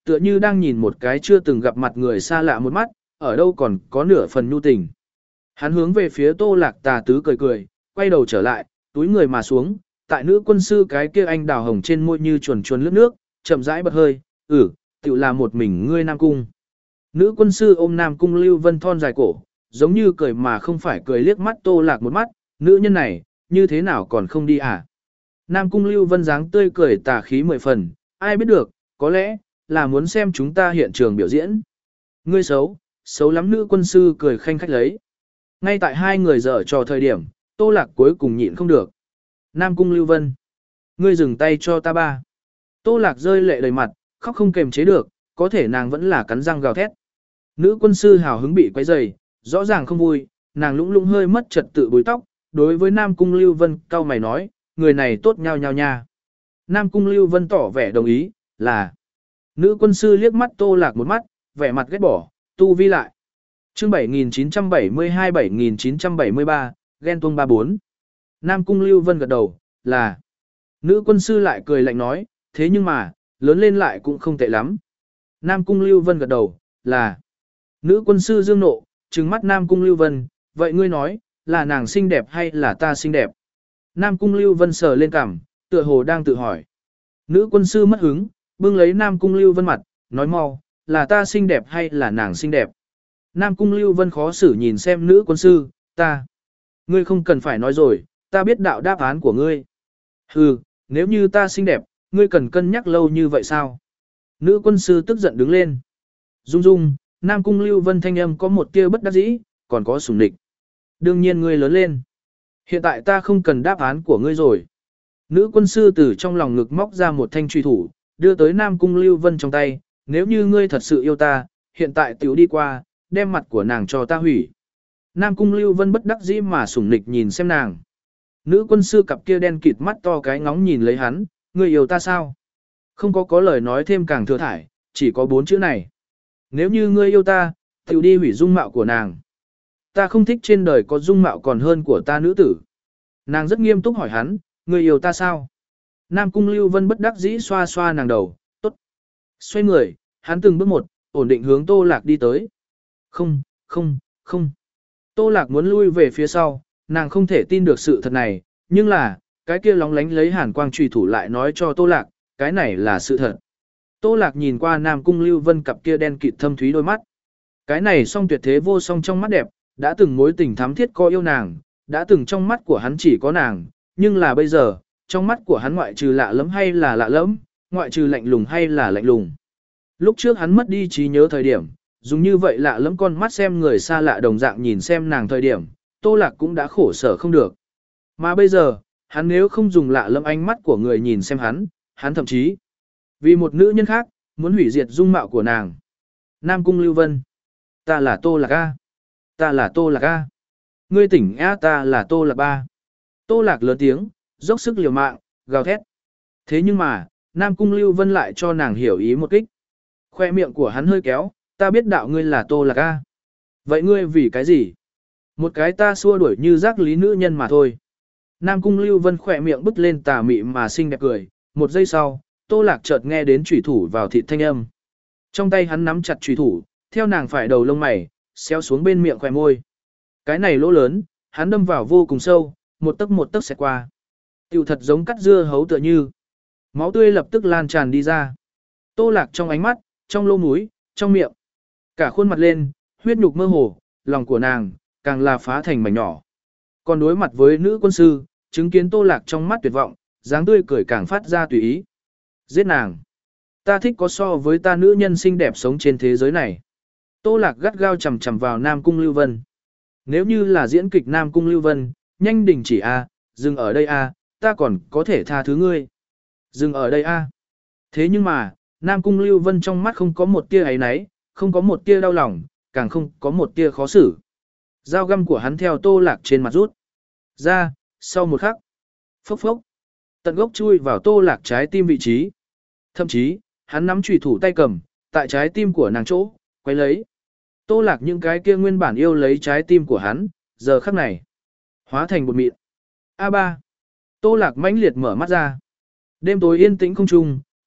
tựa như đang nhìn một cái chưa từng gặp mặt người xa lạ một mắt, ở đâu còn có nửa phần nhu tình. Hắn hướng về phía Tô Lạc tà tứ cười cười, quay đầu trở lại, túi người mà xuống, tại nữ quân sư cái kia anh đào hồng trên môi như chuồn chuồn lướt nước, chậm rãi bật hơi, ừ, tự là một mình ngươi Nam Cung. Nữ quân sư ôm Nam Cung Lưu Vân thon dài cổ, giống như cười mà không phải cười liếc mắt Tô Lạc một mắt, nữ nhân này, như thế nào còn không đi à? Nam Cung Lưu Vân dáng tươi cười tà khí mười phần, ai biết được, có lẽ, là muốn xem chúng ta hiện trường biểu diễn. Ngươi xấu, xấu lắm nữ quân sư cười khanh khách lấy. Ngay tại hai người dở trò thời điểm, Tô Lạc cuối cùng nhịn không được. Nam Cung Lưu Vân, ngươi dừng tay cho ta ba. Tô Lạc rơi lệ đầy mặt, khóc không kềm chế được, có thể nàng vẫn là cắn răng gào thét. Nữ quân sư hào hứng bị quấy rầy, rõ ràng không vui, nàng lũng lũng hơi mất trật tự búi tóc, đối với Nam Cung Lưu Vân cau mày nói, người này tốt nhau nhau nha. Nam Cung Lưu Vân tỏ vẻ đồng ý, là. Nữ quân sư liếc mắt Tô Lạc một mắt, vẻ mặt ghét bỏ, tu vi lại. Chương bảy nghìn chín trăm bảy mươi hai bảy nghìn chín trăm bảy mươi ba, ghen tuông ba bốn. Nam Cung Lưu Vân gật đầu, là. Nữ quân sư lại cười lạnh nói, thế nhưng mà, lớn lên lại cũng không tệ lắm. Nam Cung Lưu Vân gật đầu, là. Nữ quân sư dương nộ, trừng mắt Nam Cung Lưu Vân, vậy ngươi nói, là nàng xinh đẹp hay là ta xinh đẹp? Nam Cung Lưu Vân sờ lên cằm, tựa hồ đang tự hỏi. Nữ quân sư mất hứng, bưng lấy Nam Cung Lưu Vân mặt, nói mau, là ta xinh đẹp hay là nàng xinh đẹp? Nam Cung Lưu Vân khó xử nhìn xem nữ quân sư, ta. Ngươi không cần phải nói rồi, ta biết đạo đáp án của ngươi. Hừ, nếu như ta xinh đẹp, ngươi cần cân nhắc lâu như vậy sao? Nữ quân sư tức giận đứng lên. Dung dung, Nam Cung Lưu Vân thanh âm có một tia bất đắc dĩ, còn có sủng địch. Đương nhiên ngươi lớn lên. Hiện tại ta không cần đáp án của ngươi rồi. Nữ quân sư từ trong lòng ngực móc ra một thanh truy thủ, đưa tới Nam Cung Lưu Vân trong tay. Nếu như ngươi thật sự yêu ta, hiện tại tiểu đi qua, đem mặt của nàng cho ta hủy. Nam Cung Lưu Vân bất đắc dĩ mà sủng nịch nhìn xem nàng. Nữ quân sư cặp kia đen kịt mắt to cái ngóng nhìn lấy hắn, ngươi yêu ta sao? Không có có lời nói thêm càng thừa thải, chỉ có bốn chữ này. Nếu như ngươi yêu ta, tiểu đi hủy dung mạo của nàng. Ta không thích trên đời có dung mạo còn hơn của ta nữ tử. Nàng rất nghiêm túc hỏi hắn, ngươi yêu ta sao? Nam Cung Lưu Vân bất đắc dĩ xoa xoa nàng đầu, tốt. Xoay người, hắn từng bước một, ổn định hướng Tô Lạc đi tới. Không, không, không. Tô Lạc muốn lui về phía sau, nàng không thể tin được sự thật này, nhưng là, cái kia lóng lánh lấy hàn quang trùy thủ lại nói cho Tô Lạc, cái này là sự thật. Tô Lạc nhìn qua Nam Cung Lưu Vân cặp kia đen kịt thâm thúy đôi mắt. Cái này song tuyệt thế vô song trong mắt đẹp, đã từng mối tình thắm thiết có yêu nàng, đã từng trong mắt của hắn chỉ có nàng, nhưng là bây giờ, trong mắt của hắn ngoại trừ lạ lẫm hay là lạ lẫm, ngoại trừ lạnh lùng hay là lạnh lùng. Lúc trước hắn mất đi trí nhớ thời điểm, dùng như vậy lạ lẫm con mắt xem người xa lạ đồng dạng nhìn xem nàng thời điểm, Tô Lạc cũng đã khổ sở không được. Mà bây giờ, hắn nếu không dùng lạ lẫm ánh mắt của người nhìn xem hắn, hắn thậm chí vì một nữ nhân khác, muốn hủy diệt dung mạo của nàng. Nam Cung Lưu Vân, ta là Tô Lạc A. Ta là Tô Lạc A. Ngươi tỉnh A, ta là Tô Lạc ba. Tô Lạc lớn tiếng, dốc sức liều mạng, gào thét. Thế nhưng mà, Nam Cung Lưu Vân lại cho nàng hiểu ý một kích. Khoe miệng của hắn hơi kéo, ta biết đạo ngươi là Tô Lạc A. Vậy ngươi vì cái gì? Một cái ta xua đuổi như rác lý nữ nhân mà thôi. Nam Cung Lưu Vân khỏe miệng bứt lên tà mị mà xinh đẹp cười. Một giây sau, Tô Lạc chợt nghe đến chủy thủ vào thịt thanh âm. Trong tay hắn nắm chặt chủy thủ, theo nàng phải đầu lông mày, xéo xuống bên miệng khỏe môi. Cái này lỗ lớn, hắn đâm vào vô cùng sâu, một tấc một tấc xẹt qua. Tiểu thật giống cắt dưa hấu tựa như. Máu tươi lập tức lan tràn đi ra. Tô Lạc trong ánh mắt, trong lỗ mũi, trong miệng. Cả khuôn mặt lên, huyết nhục mơ hồ, lòng của nàng, càng là phá thành mảnh nhỏ. Còn đối mặt với nữ quân sư, chứng kiến Tô Lạc trong mắt tuyệt vọng, dáng tươi cười càng phát ra tùy ý. Giết nàng. Ta thích có so với ta nữ nhân xinh đẹp sống trên thế giới này. Tô Lạc gắt gao chầm chầm vào Nam Cung Lưu Vân. Nếu như là diễn kịch Nam Cung Lưu Vân, nhanh đình chỉ a, dừng ở đây a, ta còn có thể tha thứ ngươi. Dừng ở đây a. Thế nhưng mà, Nam Cung Lưu Vân trong mắt không có một tia áy náy, không có một tia đau lòng, càng không có một tia khó xử. Dao găm của hắn theo Tô Lạc trên mặt rút ra, sau một khắc, phốc phốc, tận gốc chui vào Tô Lạc trái tim vị trí. Thậm chí, hắn nắm chùy thủ tay cầm, tại trái tim của nàng chỗ, quay lấy. Tô Lạc những cái kia nguyên bản yêu lấy trái tim của hắn, giờ khắc này, hóa thành bột mịn. A ba. Tô Lạc mãnh liệt mở mắt ra. Đêm tối yên tĩnh không trung,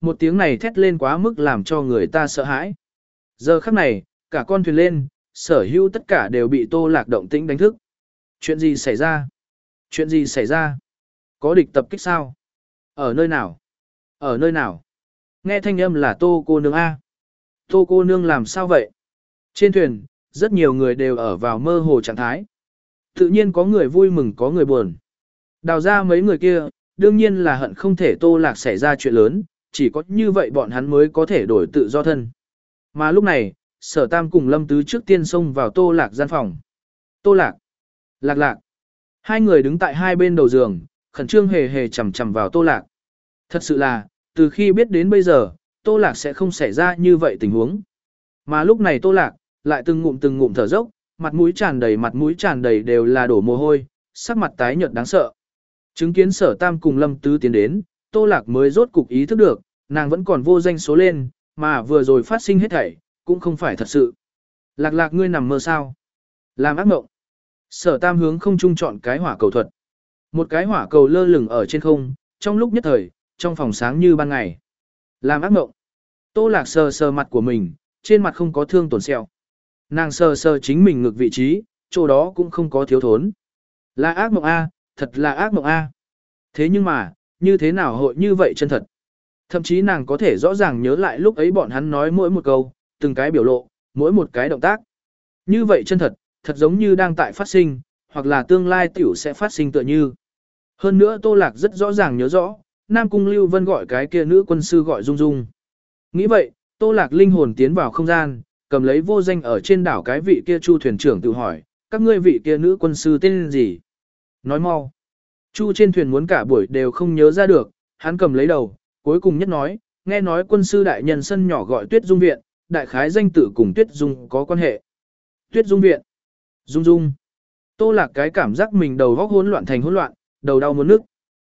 Một tiếng này thét lên quá mức làm cho người ta sợ hãi. Giờ khắc này, cả con thuyền lên, sở hữu tất cả đều bị Tô Lạc động tĩnh đánh thức. Chuyện gì xảy ra? Chuyện gì xảy ra? Có địch tập kích sao? Ở nơi nào? Ở nơi nào? Nghe thanh âm là Tô cô nương A. Tô cô nương làm sao vậy? Trên thuyền, rất nhiều người đều ở vào mơ hồ trạng thái. Tự nhiên có người vui mừng có người buồn. Đào ra mấy người kia, đương nhiên là hận không thể Tô Lạc xảy ra chuyện lớn, chỉ có như vậy bọn hắn mới có thể đổi tự do thân. Mà lúc này, Sở Tam cùng Lâm Tứ trước tiên xông vào Tô Lạc gian phòng. Tô Lạc, Lạc Lạc. Hai người đứng tại hai bên đầu giường, khẩn trương hề hề chằm chằm vào Tô Lạc. Thật sự là, từ khi biết đến bây giờ, Tô Lạc sẽ không xảy ra như vậy tình huống. Mà lúc này Tô Lạc, lại từng ngụm từng ngụm thở dốc, mặt mũi tràn đầy mặt mũi tràn đầy đều là đổ mồ hôi, sắc mặt tái nhợt đáng sợ. Chứng kiến Sở Tam cùng Lâm Tứ tiến đến, Tô Lạc mới rốt cục ý thức được, nàng vẫn còn vô danh số lên, mà vừa rồi phát sinh hết thảy, cũng không phải thật sự. Lạc Lạc ngươi nằm mơ sao? Làm ác mộng. Sở Tam hướng không trung chọn cái hỏa cầu thuật. Một cái hỏa cầu lơ lửng ở trên không, trong lúc nhất thời, trong phòng sáng như ban ngày. Làm ác mộng. Tô Lạc sờ sờ mặt của mình, trên mặt không có thương tổn sẹo. Nàng sờ sờ chính mình ngược vị trí, chỗ đó cũng không có thiếu thốn. Là ác mộng A, thật là ác mộng A. Thế nhưng mà, như thế nào hội như vậy chân thật? Thậm chí nàng có thể rõ ràng nhớ lại lúc ấy bọn hắn nói mỗi một câu, từng cái biểu lộ, mỗi một cái động tác. Như vậy chân thật, thật giống như đang tại phát sinh, hoặc là tương lai tiểu sẽ phát sinh tựa như. Hơn nữa Tô Lạc rất rõ ràng nhớ rõ, Nam Cung Lưu Vân gọi cái kia nữ quân sư gọi Dung Dung. Nghĩ vậy, Tô Lạc linh hồn tiến vào không gian, cầm lấy vô danh ở trên đảo cái vị kia Chu thuyền trưởng tự hỏi, các ngươi vị kia nữ quân sư tên gì? Nói mau. Chu trên thuyền muốn cả buổi đều không nhớ ra được, hắn cầm lấy đầu, cuối cùng nhất nói, nghe nói quân sư đại nhân sân nhỏ gọi Tuyết Dung Viện, đại khái danh tự cùng Tuyết Dung có quan hệ. Tuyết Dung Viện. Dung Dung. Tô Lạc cái cảm giác mình đầu góc hỗn loạn thành hỗn loạn, đầu đau muốn nức.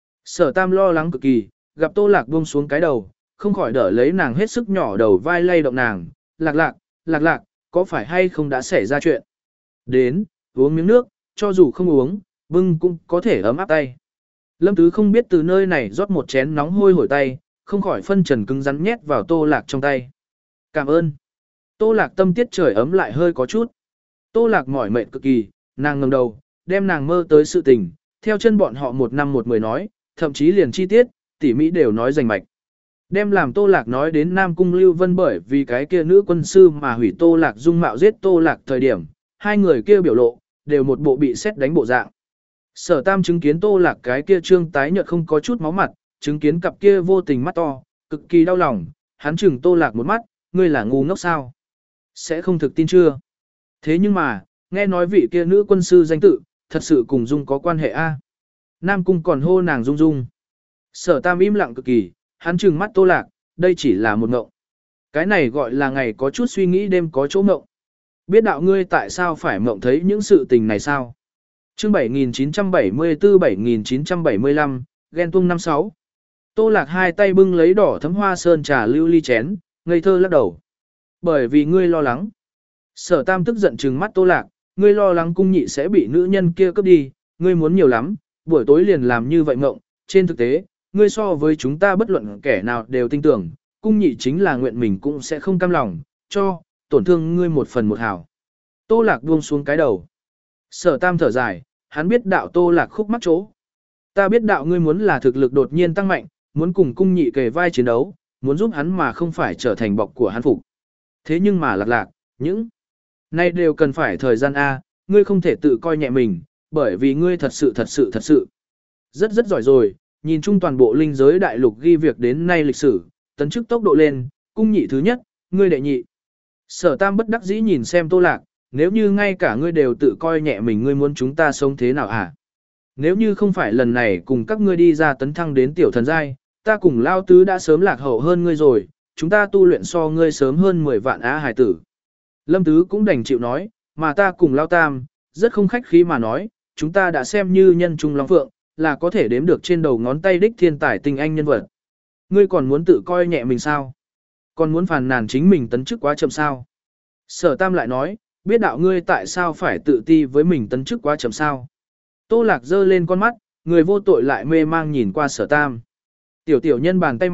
Sở Tam lo lắng cực kỳ, gặp Tô Lạc buông xuống cái đầu, không khỏi đỡ lấy nàng hết sức nhỏ đầu vai lay động nàng. Lạc lạc, lạc lạc, có phải hay không đã xảy ra chuyện? Đến, uống miếng nước, cho dù không uống, bưng cũng có thể ấm áp tay. Lâm Tứ không biết từ nơi này rót một chén nóng hôi hổi tay, không khỏi phân trần cứng rắn nhét vào Tô Lạc trong tay. Cảm ơn. Tô Lạc tâm tiết trời ấm lại hơi có chút. Tô Lạc mỏi mệt cực kỳ, nàng ngẩng đầu, đem nàng mơ tới sự tình, theo chân bọn họ một năm một mười nói, thậm chí liền chi tiết, tỉ mỹ đều nói rành mạch. Đem làm Tô Lạc nói đến Nam Cung Lưu Vân bởi vì cái kia nữ quân sư mà hủy Tô Lạc dung mạo giết Tô Lạc thời điểm, hai người kia biểu lộ, đều một bộ bị xét đánh bộ dạng. Sở Tam chứng kiến Tô Lạc cái kia trương tái nhợt không có chút máu mặt, chứng kiến cặp kia vô tình mắt to, cực kỳ đau lòng, hắn chừng Tô Lạc một mắt, ngươi là ngu ngốc sao? Sẽ không thực tin chưa? Thế nhưng mà, nghe nói vị kia nữ quân sư danh tự, thật sự cùng Dung có quan hệ a. Nam Cung còn hô nàng Dung Dung. Sở Tam im lặng cực kỳ, hắn trừng mắt Tô Lạc, đây chỉ là một ngộng. Cái này gọi là ngày có chút suy nghĩ đêm có chỗ ngộng. Biết đạo ngươi tại sao phải mộng thấy những sự tình này sao? Chương bảy nghìn chín trăm bảy mươi tư bảy nghìn chín trăm bảy mươi lăm, ghen tung năm sáu. Tô Lạc hai tay bưng lấy đỏ thấm hoa sơn trà lưu ly chén, ngây thơ lắc đầu. Bởi vì ngươi lo lắng. Sở Tam tức giận trừng mắt Tô Lạc, ngươi lo lắng cung nhị sẽ bị nữ nhân kia cướp đi, ngươi muốn nhiều lắm, buổi tối liền làm như vậy mộng, trên thực tế, ngươi so với chúng ta bất luận kẻ nào đều tin tưởng, cung nhị chính là nguyện mình cũng sẽ không cam lòng, cho, tổn thương ngươi một phần một hào. Tô Lạc buông xuống cái đầu. Sở Tam thở dài, hắn biết đạo Tô Lạc khúc mắc chỗ. Ta biết đạo ngươi muốn là thực lực đột nhiên tăng mạnh, muốn cùng cung nhị kề vai chiến đấu, muốn giúp hắn mà không phải trở thành bọc của hắn phục. Thế nhưng mà Lạc Lạc, những này đều cần phải thời gian A, ngươi không thể tự coi nhẹ mình, bởi vì ngươi thật sự thật sự thật sự rất rất giỏi rồi, nhìn chung toàn bộ linh giới đại lục ghi việc đến nay lịch sử, tấn chức tốc độ lên, cung nhị thứ nhất, ngươi đệ nhị. Sở Tam bất đắc dĩ nhìn xem Tô Lạc, nếu như ngay cả ngươi đều tự coi nhẹ mình, ngươi muốn chúng ta sống thế nào hả? Nếu như không phải lần này cùng các ngươi đi ra tấn thăng đến tiểu thần giai, ta cùng Lao Tứ đã sớm lạc hậu hơn ngươi rồi, chúng ta tu luyện so ngươi sớm hơn mười vạn á hải tử. Lâm Tứ cũng đành chịu nói, mà ta cùng Lao Tam, rất không khách khí mà nói, chúng ta đã xem như nhân trung long phượng, là có thể đếm được trên đầu ngón tay đích thiên tài tinh anh nhân vật. Ngươi còn muốn tự coi nhẹ mình sao? Còn muốn phàn nàn chính mình tấn chức quá chậm sao? Sở Tam lại nói, biết đạo ngươi tại sao phải tự ti với mình tấn chức quá chậm sao? Tô Lạc giơ lên con mắt, người vô tội lại mê mang nhìn qua Sở Tam. Tiểu tiểu nhân bàn tay mặt,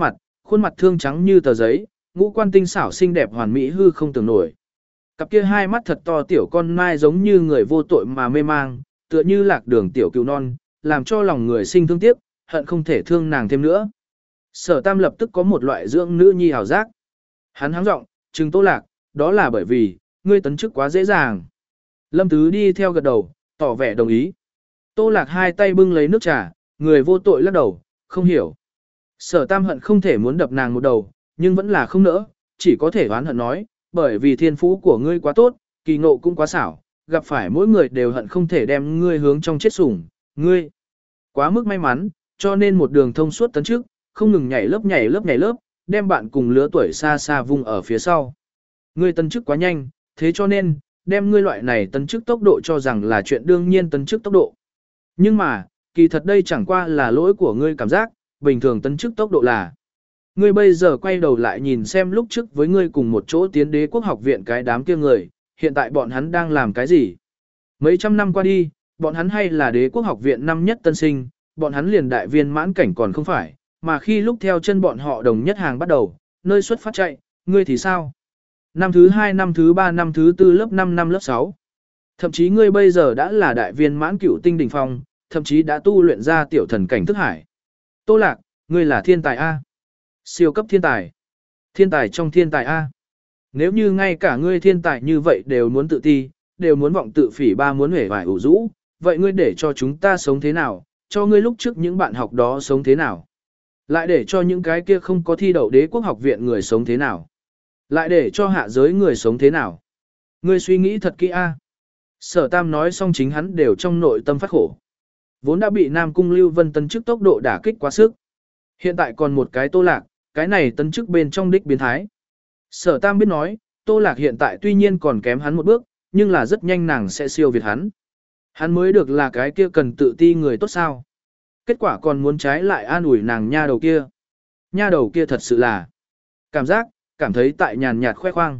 khuôn mặt thương trắng như tờ giấy, ngũ quan tinh xảo xinh đẹp hoàn mỹ hư không tưởng nổi. Cặp kia hai mắt thật to tiểu con mai giống như người vô tội mà mê mang, tựa như lạc đường tiểu cừu non, làm cho lòng người sinh thương tiếc, hận không thể thương nàng thêm nữa. Sở Tam lập tức có một loại dưỡng nữ nhi hào giác. Hắn hắng giọng, "Trừng Tô Lạc, đó là bởi vì ngươi tấn chức quá dễ dàng." Lâm Tứ đi theo gật đầu, tỏ vẻ đồng ý. Tô Lạc hai tay bưng lấy nước trà, người vô tội lắc đầu, không hiểu. Sở Tam hận không thể muốn đập nàng một đầu, nhưng vẫn là không nỡ, chỉ có thể oán hận nói, bởi vì thiên phú của ngươi quá tốt, kỳ ngộ cũng quá xảo, gặp phải mỗi người đều hận không thể đem ngươi hướng trong chết sủng, ngươi quá mức may mắn, cho nên một đường thông suốt tấn trước, không ngừng nhảy lớp nhảy lớp nhảy lớp, đem bạn cùng lứa tuổi xa xa vùng ở phía sau. Ngươi tấn chức quá nhanh, thế cho nên, đem ngươi loại này tấn chức tốc độ cho rằng là chuyện đương nhiên tấn chức tốc độ. Nhưng mà, kỳ thật đây chẳng qua là lỗi của ngươi cảm giác, bình thường tấn chức tốc độ là. Ngươi bây giờ quay đầu lại nhìn xem lúc trước với ngươi cùng một chỗ tiến đế quốc học viện cái đám kia người, hiện tại bọn hắn đang làm cái gì? Mấy trăm năm qua đi, bọn hắn hay là đế quốc học viện năm nhất tân sinh, bọn hắn liền đại viên mãn cảnh còn không phải, mà khi lúc theo chân bọn họ đồng nhất hàng bắt đầu, nơi xuất phát chạy, ngươi thì sao? Năm thứ hai, năm thứ ba, năm thứ tư, lớp năm, năm lớp sáu. Thậm chí ngươi bây giờ đã là đại viên mãn cửu tinh đỉnh phong, thậm chí đã tu luyện ra tiểu thần cảnh thức hải. Tô Lạc, ngươi là thiên tài A. Siêu cấp thiên tài. Thiên tài trong thiên tài A. Nếu như ngay cả ngươi thiên tài như vậy đều muốn tự ti, đều muốn vọng tự phỉ ba muốn hể vải ủ rũ, vậy ngươi để cho chúng ta sống thế nào, cho ngươi lúc trước những bạn học đó sống thế nào? Lại để cho những cái kia không có thi đậu đế quốc học viện người sống thế nào? Lại để cho hạ giới người sống thế nào? Ngươi suy nghĩ thật kỹ A. Sở Tam nói xong chính hắn đều trong nội tâm phát khổ. Vốn đã bị Nam Cung Lưu Vân tấn chức tốc độ đả kích quá sức. Hiện tại còn một cái Tô Lạc, cái này tấn chức bên trong đích biến thái. Sở Tam biết nói, Tô Lạc hiện tại tuy nhiên còn kém hắn một bước, nhưng là rất nhanh nàng sẽ siêu việt hắn. Hắn mới được là cái kia cần tự ti người tốt sao. Kết quả còn muốn trái lại an ủi nàng nha đầu kia. Nha đầu kia thật sự là cảm giác, cảm thấy tại nhàn nhạt khoe khoang.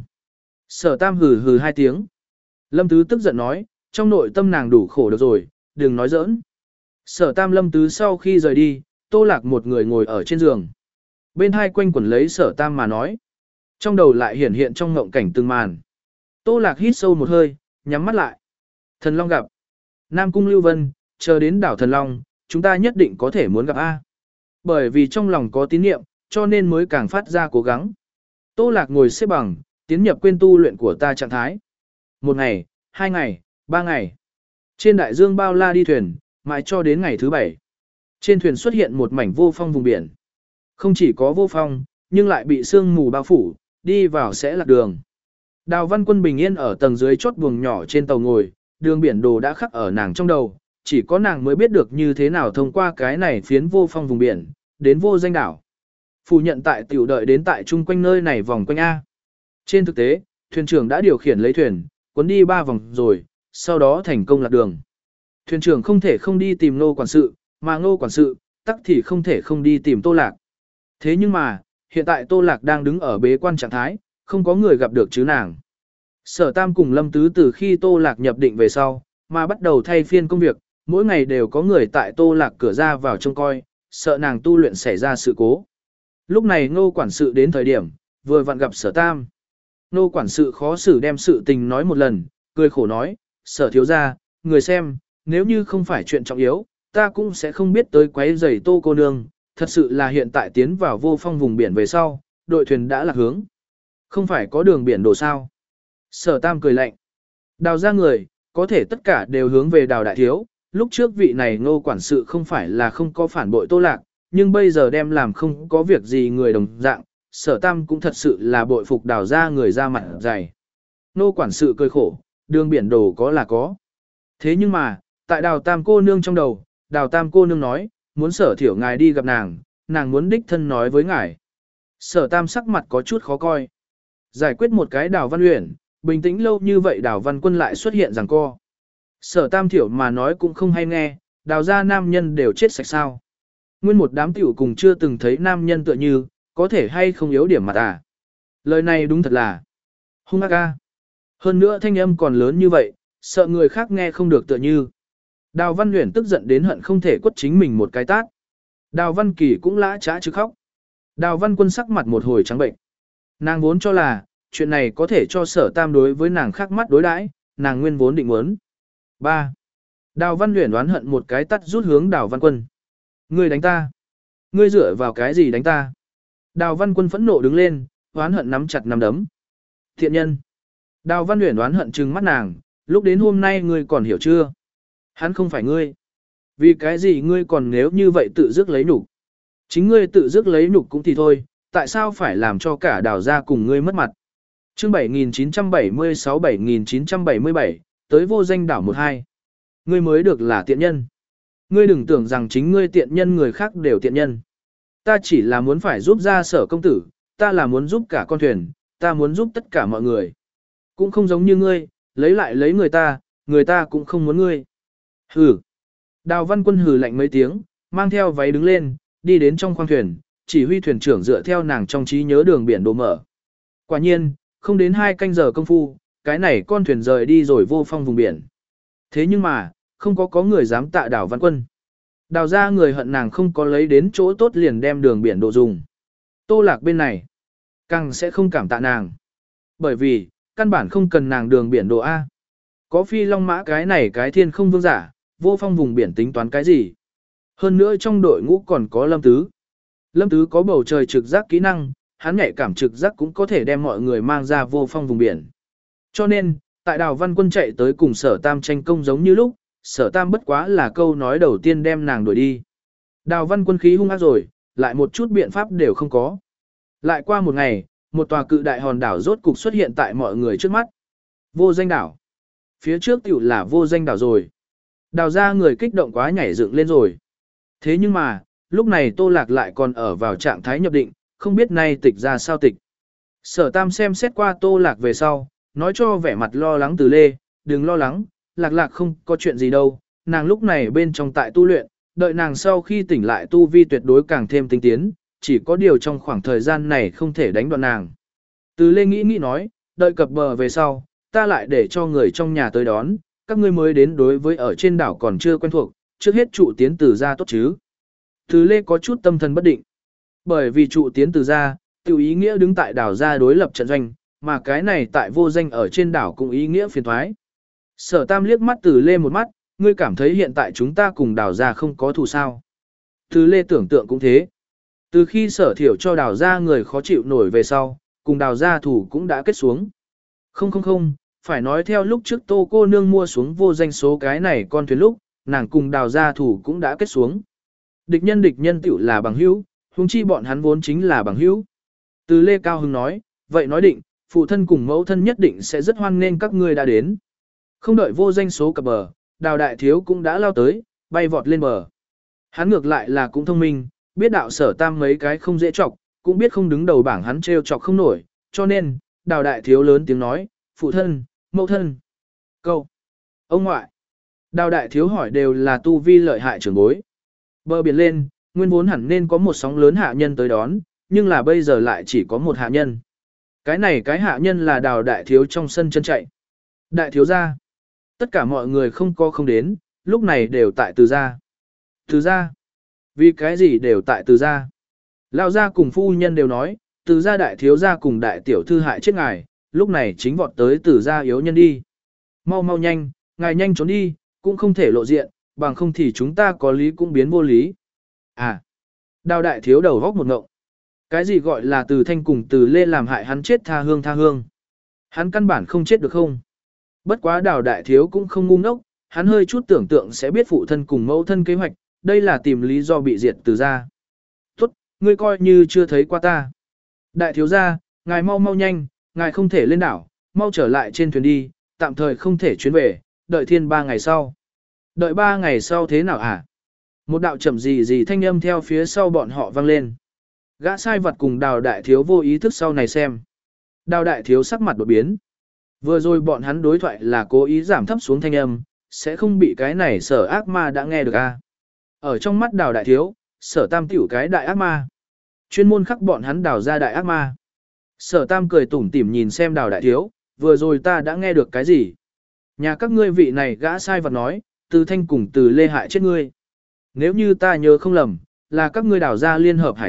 Sở Tam hừ hừ hai tiếng. Lâm Tứ tức giận nói, trong nội tâm nàng đủ khổ được rồi, đừng nói giỡn. Sở Tam Lâm Tứ sau khi rời đi, Tô Lạc một người ngồi ở trên giường. Bên hai quanh quẩn lấy Sở Tam mà nói. Trong đầu lại hiển hiện trong ngộng cảnh từng màn. Tô Lạc hít sâu một hơi, nhắm mắt lại. Thần Long gặp. Nam Cung Lưu Vân, chờ đến đảo Thần Long, chúng ta nhất định có thể muốn gặp A. Bởi vì trong lòng có tín niệm, cho nên mới càng phát ra cố gắng. Tô Lạc ngồi xếp bằng, tiến nhập quên tu luyện của ta trạng thái. Một ngày, hai ngày, ba ngày. Trên đại dương bao la đi thuyền, mãi cho đến ngày thứ bảy. Trên thuyền xuất hiện một mảnh vô phong vùng biển. Không chỉ có vô phong, nhưng lại bị sương mù bao phủ, đi vào sẽ lạc đường. Đào Văn Quân bình yên ở tầng dưới chốt buồng nhỏ trên tàu ngồi, đường biển đồ đã khắc ở nàng trong đầu, chỉ có nàng mới biết được như thế nào thông qua cái này phiến vô phong vùng biển, đến vô danh đảo. Phủ nhận tại tiểu đợi đến tại chung quanh nơi này vòng quanh A. Trên thực tế, thuyền trưởng đã điều khiển lấy thuyền, cuốn đi ba vòng rồi, sau đó thành công lạc đường. Thuyền trưởng không thể không đi tìm Ngô quản sự, mà Ngô quản sự, tắc thì không thể không đi tìm Tô Lạc. Thế nhưng mà, hiện tại Tô Lạc đang đứng ở bế quan trạng thái, không có người gặp được chứ nàng. Sở Tam cùng Lâm Tứ từ khi Tô Lạc nhập định về sau, mà bắt đầu thay phiên công việc, mỗi ngày đều có người tại Tô Lạc cửa ra vào trông coi, sợ nàng tu luyện xảy ra sự cố. Lúc này Ngô quản sự đến thời điểm, vừa vặn gặp Sở Tam. Ngô quản sự khó xử đem sự tình nói một lần, cười khổ nói, Sở thiếu gia, người xem, nếu như không phải chuyện trọng yếu, ta cũng sẽ không biết tới quấy rầy Tô cô nương, thật sự là hiện tại tiến vào vô phong vùng biển về sau, đội thuyền đã lạc hướng. Không phải có đường biển đồ sao? Sở Tam cười lạnh. Đào ra người, có thể tất cả đều hướng về đào đại thiếu, lúc trước vị này Ngô quản sự không phải là không có phản bội Tô Lạc, nhưng bây giờ đem làm không có việc gì người đồng dạng, Sở Tam cũng thật sự là bội phục đào ra người ra mặt dày. Ngô quản sự cười khổ, đường biển đồ có là có. Thế nhưng mà, tại đào tam cô nương trong đầu, đào tam cô nương nói, muốn Sở thiểu ngài đi gặp nàng, nàng muốn đích thân nói với ngài. Sở Tam sắc mặt có chút khó coi. Giải quyết một cái đào văn uyển, bình tĩnh lâu như vậy đào văn quân lại xuất hiện giằng co. Sở Tam thiểu mà nói cũng không hay nghe, đào ra nam nhân đều chết sạch sao. Nguyên một đám tiểu cùng chưa từng thấy nam nhân tựa như, có thể hay không yếu điểm mặt à. Lời này đúng thật là hung ác ca. Hơn nữa thanh âm còn lớn như vậy, sợ người khác nghe không được tựa như. Đào Văn Uyển tức giận đến hận không thể quất chính mình một cái tát. Đào Văn Kỳ cũng lã trá chứ khóc. Đào Văn Quân sắc mặt một hồi trắng bệnh. Nàng vốn cho là, chuyện này có thể cho sở tam đối với nàng khác mắt đối đãi, nàng nguyên vốn định muốn. ba. Đào Văn Huyền đoán hận một cái tắt rút hướng Đào Văn Quân. Ngươi đánh ta. Ngươi dựa vào cái gì đánh ta? Đào Văn Quân phẫn nộ đứng lên, oán hận nắm chặt nắm đấm. Thiện nhân. Đào Văn Huyền oán hận trừng mắt nàng, lúc đến hôm nay ngươi còn hiểu chưa? Hắn không phải ngươi. Vì cái gì ngươi còn nếu như vậy tự dứt lấy nhục? Chính ngươi tự dứt lấy nhục cũng thì thôi, tại sao phải làm cho cả Đào gia cùng ngươi mất mặt? Chương bảy nghìn chín trăm bảy mươi sáu bảy nghìn chín trăm bảy mươi bảy, tới vô danh đảo một hai. Ngươi mới được là tiện nhân. Ngươi đừng tưởng rằng chính ngươi tiện nhân người khác đều tiện nhân. Ta chỉ là muốn phải giúp ra sở công tử, ta là muốn giúp cả con thuyền, ta muốn giúp tất cả mọi người. Cũng không giống như ngươi, lấy lại lấy người ta, người ta cũng không muốn ngươi. Hừ. Đào Văn Quân hừ lạnh mấy tiếng, mang theo váy đứng lên, đi đến trong khoang thuyền, chỉ huy thuyền trưởng dựa theo nàng trong trí nhớ đường biển đồ mở. Quả nhiên, không đến hai canh giờ công phu, cái này con thuyền rời đi rồi vô phong vùng biển. Thế nhưng mà, không có có người dám tạ Đào Văn Quân. Đào ra người hận nàng không có lấy đến chỗ tốt liền đem đường biển độ dùng. Tô Lạc bên này, càng sẽ không cảm tạ nàng. Bởi vì, căn bản không cần nàng đường biển độ A. Có phi long mã cái này cái thiên không vương giả, vô phong vùng biển tính toán cái gì. Hơn nữa trong đội ngũ còn có Lâm Tứ. Lâm Tứ có bầu trời trực giác kỹ năng, hắn nhạy cảm trực giác cũng có thể đem mọi người mang ra vô phong vùng biển. Cho nên, tại Đào Văn Quân chạy tới cùng sở tam tranh công giống như lúc, sở tam bất quá là câu nói đầu tiên đem nàng đuổi đi. Đào Văn Quân khí hung ác rồi, lại một chút biện pháp đều không có. Lại qua một ngày, một tòa cự đại hòn đảo rốt cục xuất hiện tại mọi người trước mắt. Vô danh đảo. Phía trước tiểu là vô danh đảo rồi. Đào ra người kích động quá nhảy dựng lên rồi. Thế nhưng mà, lúc này Tô Lạc lại còn ở vào trạng thái nhập định, không biết nay tịch ra sao tịch. Sở tam xem xét qua Tô Lạc về sau, nói cho vẻ mặt lo lắng Từ Lê, đừng lo lắng, Lạc Lạc không có chuyện gì đâu, nàng lúc này bên trong tại tu luyện, đợi nàng sau khi tỉnh lại tu vi tuyệt đối càng thêm tinh tiến, chỉ có điều trong khoảng thời gian này không thể đánh đoạn nàng. Từ Lê nghĩ nghĩ nói, đợi cập bờ về sau, ta lại để cho người trong nhà tới đón, các ngươi mới đến đối với ở trên đảo còn chưa quen thuộc, trước hết trụ tiến từ ra tốt chứ. Từ Lê có chút tâm thần bất định, bởi vì trụ tiến từ ra, tiểu ý nghĩa đứng tại đảo ra đối lập trận doanh, mà cái này tại vô danh ở trên đảo cũng ý nghĩa phiền thoái. Sở Tam liếc mắt Từ Lê một mắt, ngươi cảm thấy hiện tại chúng ta cùng đảo ra không có thù sao. Từ Lê tưởng tượng cũng thế. Từ khi sở thiểu cho đào ra người khó chịu nổi về sau, cùng đào ra thủ cũng đã kết xuống. Không không không, phải nói theo lúc trước tô cô nương mua xuống vô danh số cái này con thuyền lúc, nàng cùng đào ra thủ cũng đã kết xuống. Địch nhân địch nhân tiểu là bằng hữu, huống chi bọn hắn vốn chính là bằng hữu. Từ Lê Cao Hưng nói, vậy nói định, phụ thân cùng mẫu thân nhất định sẽ rất hoan nghênh các ngươi đã đến. Không đợi vô danh số cập bờ, đào đại thiếu cũng đã lao tới, bay vọt lên bờ. Hắn ngược lại là cũng thông minh, biết đạo sở tam mấy cái không dễ chọc, cũng biết không đứng đầu bảng hắn trêu chọc không nổi, cho nên, đào đại thiếu lớn tiếng nói, phụ thân, mẫu thân, câu, ông ngoại. Đào đại thiếu hỏi đều là tu vi lợi hại trưởng bối. Bờ biển lên, nguyên vốn hẳn nên có một sóng lớn hạ nhân tới đón, nhưng là bây giờ lại chỉ có một hạ nhân. Cái này cái hạ nhân là đào đại thiếu trong sân chân chạy. Đại thiếu gia. Tất cả mọi người không có không đến, lúc này đều tại từ gia. Từ gia. Vì cái gì đều tại từ gia. Lão gia cùng phu nhân đều nói, từ gia đại thiếu gia cùng đại tiểu thư hại chết ngài, lúc này chính vọt tới từ gia yếu nhân đi. Mau mau nhanh, ngài nhanh trốn đi, cũng không thể lộ diện, bằng không thì chúng ta có lý cũng biến vô lý. À, đào đại thiếu đầu góc một ngộng. Cái gì gọi là từ thanh cùng từ lê làm hại hắn chết tha hương tha hương. Hắn căn bản không chết được không? Bất quá đào đại thiếu cũng không ngu ngốc, hắn hơi chút tưởng tượng sẽ biết phụ thân cùng mẫu thân kế hoạch, đây là tìm lý do bị diệt từ gia. Tốt, ngươi coi như chưa thấy qua ta. Đại thiếu gia, ngài mau mau nhanh, ngài không thể lên đảo, mau trở lại trên thuyền đi, tạm thời không thể chuyến về, đợi thiên ba ngày sau. Đợi ba ngày sau thế nào hả? Một đạo chậm gì gì thanh âm theo phía sau bọn họ vang lên. Gã sai vật cùng đào đại thiếu vô ý thức sau này xem. Đào đại thiếu sắc mặt đột biến. Vừa rồi bọn hắn đối thoại là cố ý giảm thấp xuống thanh âm, sẽ không bị cái này sở ác ma đã nghe được a. Ở trong mắt đào đại thiếu, sở tam tiểu cái đại ác ma. Chuyên môn khắc bọn hắn đào ra đại ác ma. Sở tam cười tủm tỉm nhìn xem đào đại thiếu, vừa rồi ta đã nghe được cái gì. Nhà các ngươi vị này gã sai vật nói, từ thanh cùng từ lê hại chết ngươi. Nếu như ta nhớ không lầm, là các ngươi đào ra liên hợp hải tặc,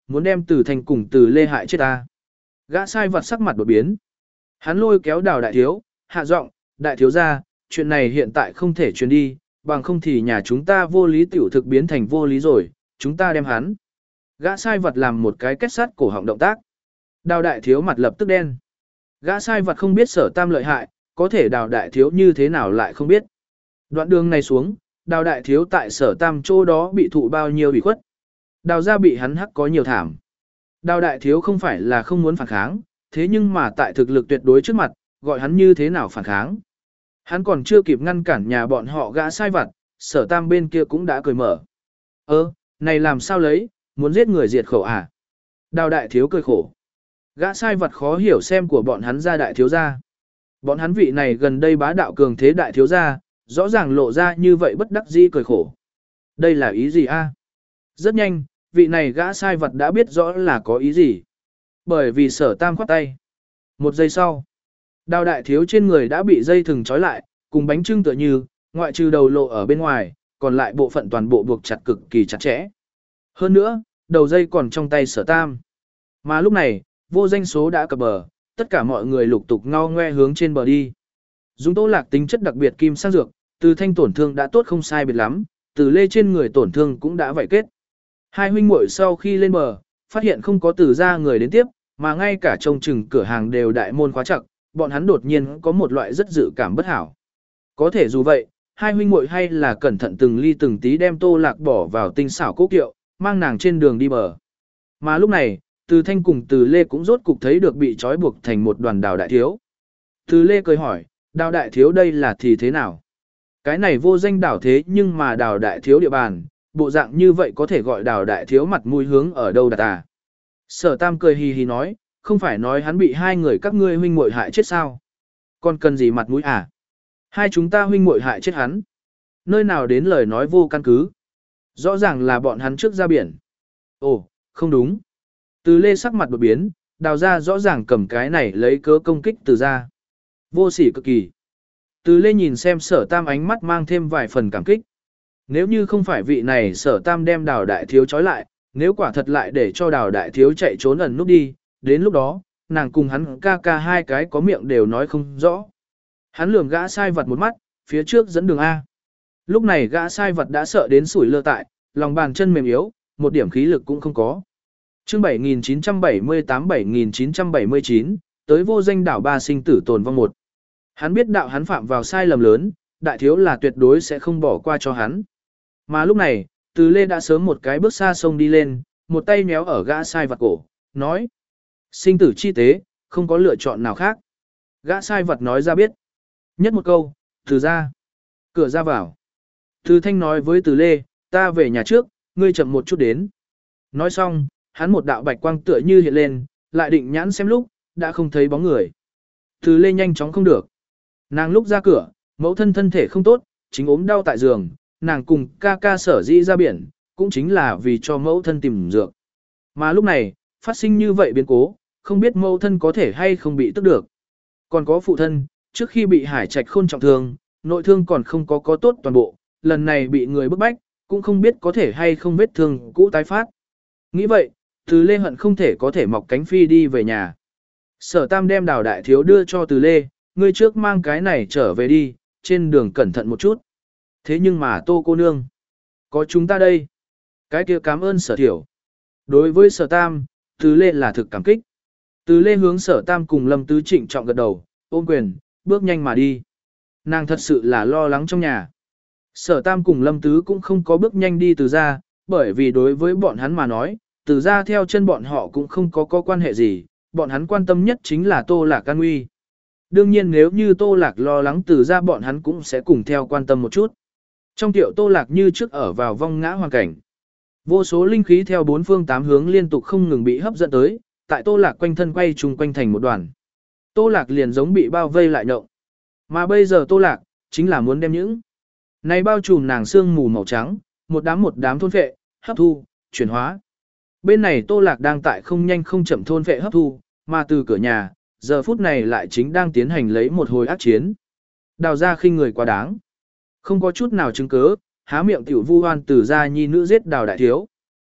muốn đem Từ Thanh cùng Từ Lê hại chết ta. Gã sai vặt sắc mặt đột biến. Hắn lôi kéo Đào đại thiếu, hạ giọng, đại thiếu gia, chuyện này hiện tại không thể truyền đi, bằng không thì nhà chúng ta vô lý tiểu thực biến thành vô lý rồi, chúng ta đem hắn. Gã sai vật làm một cái kết sắt cổ họng động tác. Đào đại thiếu mặt lập tức đen. Gã sai vật không biết Sở Tam lợi hại, có thể Đào đại thiếu như thế nào lại không biết. Đoạn đường này xuống, Đào đại thiếu tại Sở Tam chỗ đó bị thụ bao nhiêu bị khuất. Đào ra bị hắn hắc có nhiều thảm. Đào đại thiếu không phải là không muốn phản kháng, thế nhưng mà tại thực lực tuyệt đối trước mặt, gọi hắn như thế nào phản kháng. Hắn còn chưa kịp ngăn cản nhà bọn họ gã sai vặt, Sở Tam bên kia cũng đã cười mở. Ơ, này làm sao lấy, muốn giết người diệt khẩu à? Đào đại thiếu cười khổ. Gã sai vặt khó hiểu xem của bọn hắn ra đại thiếu gia. Bọn hắn vị này gần đây bá đạo cường thế đại thiếu gia, rõ ràng lộ ra như vậy bất đắc dĩ cười khổ. Đây là ý gì a? Rất nhanh, vị này gã sai vặt đã biết rõ là có ý gì. Bởi vì Sở Tam khoát tay. Một giây sau, Đào đại thiếu trên người đã bị dây thừng trói lại, cùng bánh trưng tựa như, ngoại trừ đầu lộ ở bên ngoài, còn lại bộ phận toàn bộ buộc chặt cực kỳ chặt chẽ. Hơn nữa, đầu dây còn trong tay Sở Tam. Mà lúc này, vô danh số đã cập bờ, tất cả mọi người lục tục ngao ngoe hướng trên bờ đi. Dùng Tô Lạc tính chất đặc biệt kim sang dược, Từ Thanh tổn thương đã tốt không sai biệt lắm, Từ Lê trên người tổn thương cũng đã vậy kết. Hai huynh muội sau khi lên bờ, phát hiện không có Từ gia người đến tiếp, mà ngay cả trông chừng cửa hàng đều đại môn khóa chặt, bọn hắn đột nhiên có một loại rất dự cảm bất hảo. Có thể dù vậy, hai huynh muội hay là cẩn thận từng ly từng tí đem Tô Lạc bỏ vào tinh xảo cố kiệu, mang nàng trên đường đi bờ. Mà lúc này, Từ Thanh cùng Từ Lê cũng rốt cục thấy được bị trói buộc thành một đoàn Đào đại thiếu. Từ Lê cười hỏi, Đào đại thiếu đây là thì thế nào? Cái này vô danh đảo thế nhưng mà Đào đại thiếu địa bàn, bộ dạng như vậy có thể gọi Đào đại thiếu mặt mũi hướng ở đâu đặt à? Sở Tam cười hì hì nói, không phải nói hắn bị hai người các ngươi huynh muội hại chết sao? Còn cần gì mặt mũi à? Hai chúng ta huynh muội hại chết hắn. Nơi nào đến lời nói vô căn cứ? Rõ ràng là bọn hắn trước ra biển. Ồ, không đúng. Từ Lê sắc mặt đột biến, Đào ra rõ ràng cầm cái này lấy cớ công kích Từ ra. Vô sỉ cực kỳ. Từ Lê nhìn xem Sở Tam ánh mắt mang thêm vài phần cảm kích. Nếu như không phải vị này Sở Tam đem Đào đại thiếu trói lại, nếu quả thật lại để cho Đào đại thiếu chạy trốn ẩn núp đi, đến lúc đó, nàng cùng hắn ca ca hai cái có miệng đều nói không rõ. Hắn lườm gã sai vật một mắt, phía trước dẫn đường A. Lúc này gã sai vật đã sợ đến sủi lơ tại, lòng bàn chân mềm yếu, một điểm khí lực cũng không có. Chương bảy nghìn chín trăm bảy mươi tám bảy nghìn chín trăm bảy mươi chín, tới vô danh đảo ba sinh tử tồn vong một. Hắn biết đạo hắn phạm vào sai lầm lớn, đại thiếu là tuyệt đối sẽ không bỏ qua cho hắn. Mà lúc này, Từ Lê đã sớm một cái bước xa sông đi lên, một tay méo ở gã sai vật cổ, nói. Sinh tử chi tế, không có lựa chọn nào khác. Gã sai vật nói ra biết. Nhất một câu, Từ ra. Cửa ra vào. Từ Thanh nói với Từ Lê, ta về nhà trước, ngươi chậm một chút đến. Nói xong, hắn một đạo bạch quang tựa như hiện lên, lại định nhãn xem lúc, đã không thấy bóng người. Từ Lê nhanh chóng không được. Nàng lúc ra cửa, mẫu thân thân thể không tốt, chính ốm đau tại giường, nàng cùng ca ca sở dĩ ra biển, cũng chính là vì cho mẫu thân tìm dược. Mà lúc này, phát sinh như vậy biến cố, không biết mẫu thân có thể hay không bị tức được. Còn có phụ thân, trước khi bị hải trạch khôn trọng thương, nội thương còn không có có tốt toàn bộ, lần này bị người bức bách, cũng không biết có thể hay không vết thương cũ tái phát. Nghĩ vậy, Từ Lê hận không thể có thể mọc cánh phi đi về nhà. Sở Tam đem Đào đại thiếu đưa cho Từ Lê, ngươi trước mang cái này trở về đi, trên đường cẩn thận một chút. Thế nhưng mà Tô cô nương, có chúng ta đây. Cái kia cảm ơn Sở Thiểu. Đối với Sở Tam, Từ Lê là thực cảm kích. Từ Lê hướng Sở Tam cùng Lâm Tứ trịnh trọng gật đầu, ôm quyền, bước nhanh mà đi. Nàng thật sự là lo lắng trong nhà. Sở Tam cùng Lâm Tứ cũng không có bước nhanh đi từ ra, bởi vì đối với bọn hắn mà nói, từ ra theo chân bọn họ cũng không có có quan hệ gì, bọn hắn quan tâm nhất chính là Tô Lạc an nguy. Đương nhiên nếu như Tô Lạc lo lắng từ ra bọn hắn cũng sẽ cùng theo quan tâm một chút. Trong tiệu Tô Lạc như trước ở vào vong ngã hoàn cảnh. Vô số linh khí theo bốn phương tám hướng liên tục không ngừng bị hấp dẫn tới, tại Tô Lạc quanh thân quay chung quanh thành một đoàn. Tô Lạc liền giống bị bao vây lại nhộng. Mà bây giờ Tô Lạc, chính là muốn đem những này bao trùm nàng xương mù màu trắng, một đám một đám thôn phệ, hấp thu, chuyển hóa. Bên này Tô Lạc đang tại không nhanh không chậm thôn phệ hấp thu, mà từ cửa nhà, giờ phút này lại chính đang tiến hành lấy một hồi ác chiến. Đào ra khinh người quá đáng. Không có chút nào chứng cứ, há miệng tiểu vu hoan từ ra nhi nữ giết Đào đại thiếu.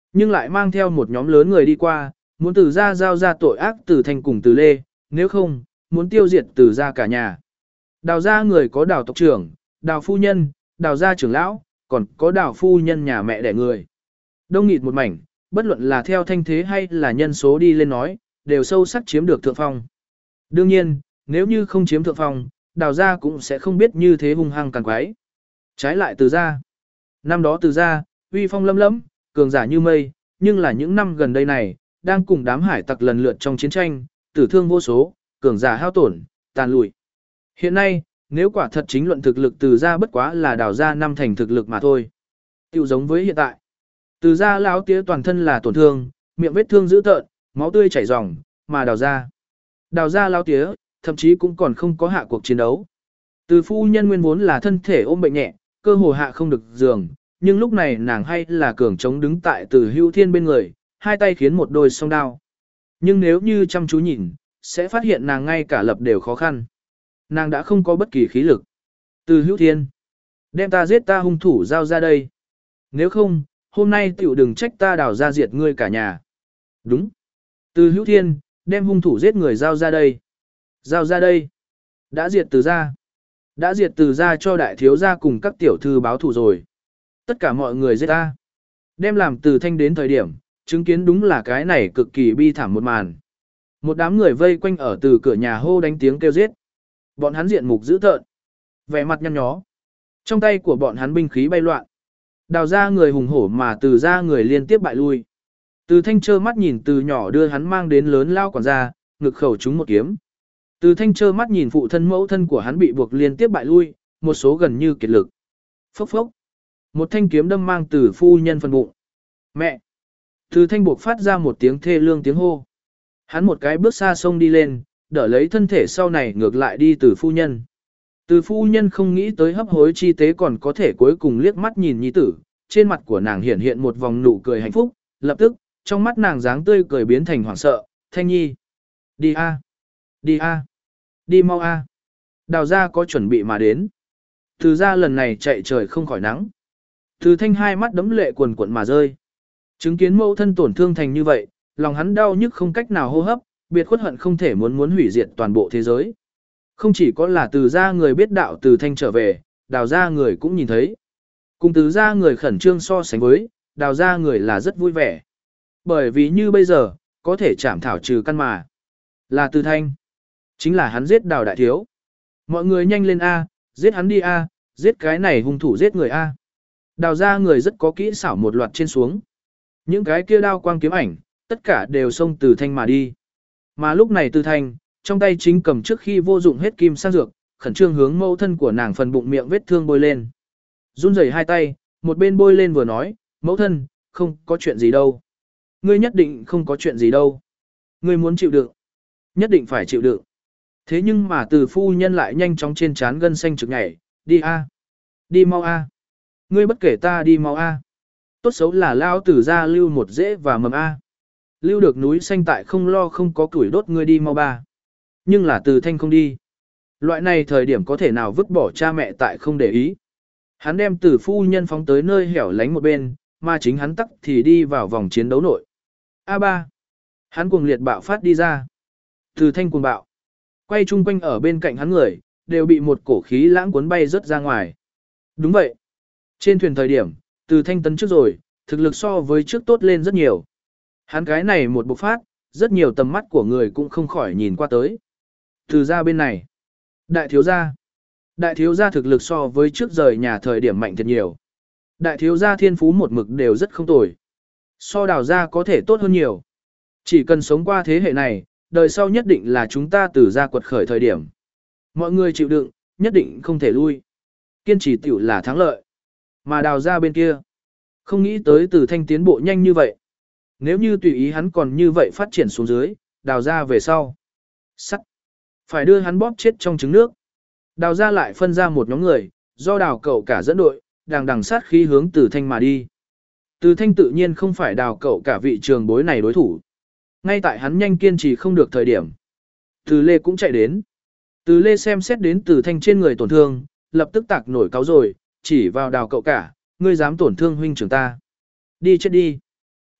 Nhưng lại mang theo một nhóm lớn người đi qua, muốn từ gia giao ra tội ác từ thanh cùng từ lê, nếu không, muốn tiêu diệt từ gia cả nhà. Đào gia người có đào tộc trưởng, đào phu nhân, đào gia trưởng lão, còn có đào phu nhân nhà mẹ đẻ người. Đông nghịt một mảnh, bất luận là theo thanh thế hay là nhân số đi lên nói, đều sâu sắc chiếm được thượng phong. Đương nhiên, nếu như không chiếm thượng phong, đào gia cũng sẽ không biết như thế hung hăng càng quái. Trái lại từ gia. Năm đó từ gia, uy phong lâm lẫm, cường giả như mây, nhưng là những năm gần đây này, đang cùng đám hải tặc lần lượt trong chiến tranh, tử thương vô số, cường giả hao tổn, tàn lụi. Hiện nay, nếu quả thật chính luận thực lực từ gia bất quá là đào gia năm thành thực lực mà thôi. Tiểu giống với hiện tại. Từ gia lão tía toàn thân là tổn thương, miệng vết thương dữ tợn, máu tươi chảy ròng, mà đào gia. Đào gia lão tía, thậm chí cũng còn không có hạ cuộc chiến đấu. Từ phu nhân nguyên vốn là thân thể ôm bệnh nhẹ, cơ hồ hạ không được giường, nhưng lúc này nàng hay là cường chống đứng tại Từ Hữu Thiên bên người, hai tay khiến một đôi song đao. Nhưng nếu như chăm chú nhìn, sẽ phát hiện nàng ngay cả lập đều khó khăn. Nàng đã không có bất kỳ khí lực. Từ Hữu Thiên, đem ta giết ta hung thủ giao ra đây. Nếu không, hôm nay tiểu đừng trách ta đào ra diệt ngươi cả nhà. Đúng. Từ Hữu Thiên, đem hung thủ giết người giao ra đây. Giao ra đây. Đã diệt từ gia. Đã diệt từ gia cho đại thiếu gia cùng các tiểu thư báo thù rồi. Tất cả mọi người giết ta. Đem làm từ thanh đến thời điểm, chứng kiến đúng là cái này cực kỳ bi thảm một màn. Một đám người vây quanh ở từ cửa nhà hô đánh tiếng kêu giết. Bọn hắn diện mục dữ tợn, vẻ mặt nhăn nhó. Trong tay của bọn hắn binh khí bay loạn. Đào ra người hùng hổ mà từ ra người liên tiếp bại lui. Từ thanh trơ mắt nhìn từ nhỏ đưa hắn mang đến lớn lao quản gia, ngực khẩu trúng một kiếm. Từ thanh trơ mắt nhìn phụ thân mẫu thân của hắn bị buộc liên tiếp bại lui, một số gần như kiệt lực. Phốc phốc. Một thanh kiếm đâm mang từ phu nhân phần bụng. Mẹ! Từ thanh buộc phát ra một tiếng thê lương tiếng hô. Hắn một cái bước xa sông đi lên, đỡ lấy thân thể sau này ngược lại đi từ phu nhân. Từ phu nhân không nghĩ tới hấp hối chi tế còn có thể cuối cùng liếc mắt nhìn nhi tử, trên mặt của nàng hiện hiện một vòng nụ cười hạnh phúc, lập tức, trong mắt nàng dáng tươi cười biến thành hoảng sợ, Thanh Nhi. Đi a, đi a, đi mau a. Đào gia có chuẩn bị mà đến. Từ gia lần này chạy trời không khỏi nắng. Từ thanh hai mắt đấm lệ quần quận mà rơi. Chứng kiến mẫu thân tổn thương thành như vậy, lòng hắn đau nhức không cách nào hô hấp, biệt khuất hận không thể muốn muốn hủy diệt toàn bộ thế giới. Không chỉ có là từ gia người biết đạo từ thanh trở về, đào gia người cũng nhìn thấy. Cùng từ gia người khẩn trương so sánh với, đào gia người là rất vui vẻ. Bởi vì như bây giờ, có thể chảm thảo trừ căn mà. Là từ thanh. Chính là hắn giết đào đại thiếu. Mọi người nhanh lên A, giết hắn đi A, giết cái này hung thủ giết người A. Đào gia người rất có kỹ xảo một loạt trên xuống. Những cái kia đao quang kiếm ảnh, tất cả đều xông từ thanh mà đi. Mà lúc này từ thanh, trong tay chính cầm trước khi vô dụng hết kim sang dược, khẩn trương hướng mẫu thân của nàng phần bụng miệng vết thương bôi lên. Run rẩy hai tay, một bên bôi lên vừa nói, mẫu thân, không có chuyện gì đâu. Ngươi nhất định không có chuyện gì đâu. Ngươi muốn chịu đựng. Nhất định phải chịu đựng. Thế nhưng mà từ phu nhân lại nhanh chóng trên trán gân xanh trực nhảy, đi a, đi mau a. Ngươi bất kể ta đi mau a. Tốt xấu là lao tử ra lưu một dễ và mầm a. Lưu được núi xanh tại không lo không có củi đốt ngươi đi mau ba. Nhưng là từ thanh không đi. Loại này thời điểm có thể nào vứt bỏ cha mẹ tại không để ý. Hắn đem từ phu nhân phóng tới nơi hẻo lánh một bên, mà chính hắn tắc thì đi vào vòng chiến đấu nội. a ba. Hắn cuồng liệt bạo phát đi ra. Từ thanh cuồng bạo. Quay chung quanh ở bên cạnh hắn người, đều bị một cổ khí lãng cuốn bay rớt ra ngoài. Đúng vậy. Trên thuyền thời điểm, từ thanh tấn trước rồi, thực lực so với trước tốt lên rất nhiều. Hắn cái này một bộc phát, rất nhiều tầm mắt của người cũng không khỏi nhìn qua tới. Từ ra bên này, đại thiếu gia. Đại thiếu gia thực lực so với trước rời nhà thời điểm mạnh thật nhiều. Đại thiếu gia thiên phú một mực đều rất không tồi. So đào gia có thể tốt hơn nhiều. Chỉ cần sống qua thế hệ này, đời sau nhất định là chúng ta từ ra quật khởi thời điểm. Mọi người chịu đựng, nhất định không thể lui. Kiên trì tiểu là thắng lợi. Mà đào gia bên kia, không nghĩ tới từ thanh tiến bộ nhanh như vậy. Nếu như tùy ý hắn còn như vậy phát triển xuống dưới, đào ra về sau. Sắt. Phải đưa hắn bóp chết trong trứng nước. Đào ra lại phân ra một nhóm người, do đào cậu cả dẫn đội, đằng đằng sát khí hướng từ thanh mà đi. Từ thanh tự nhiên không phải đào cậu cả vị trường bối này đối thủ. Ngay tại hắn nhanh kiên trì không được thời điểm. Từ lê cũng chạy đến. Từ lê xem xét đến từ thanh trên người tổn thương, lập tức tạc nổi cáu rồi, chỉ vào đào cậu cả, ngươi dám tổn thương huynh trưởng ta. Đi chết đi.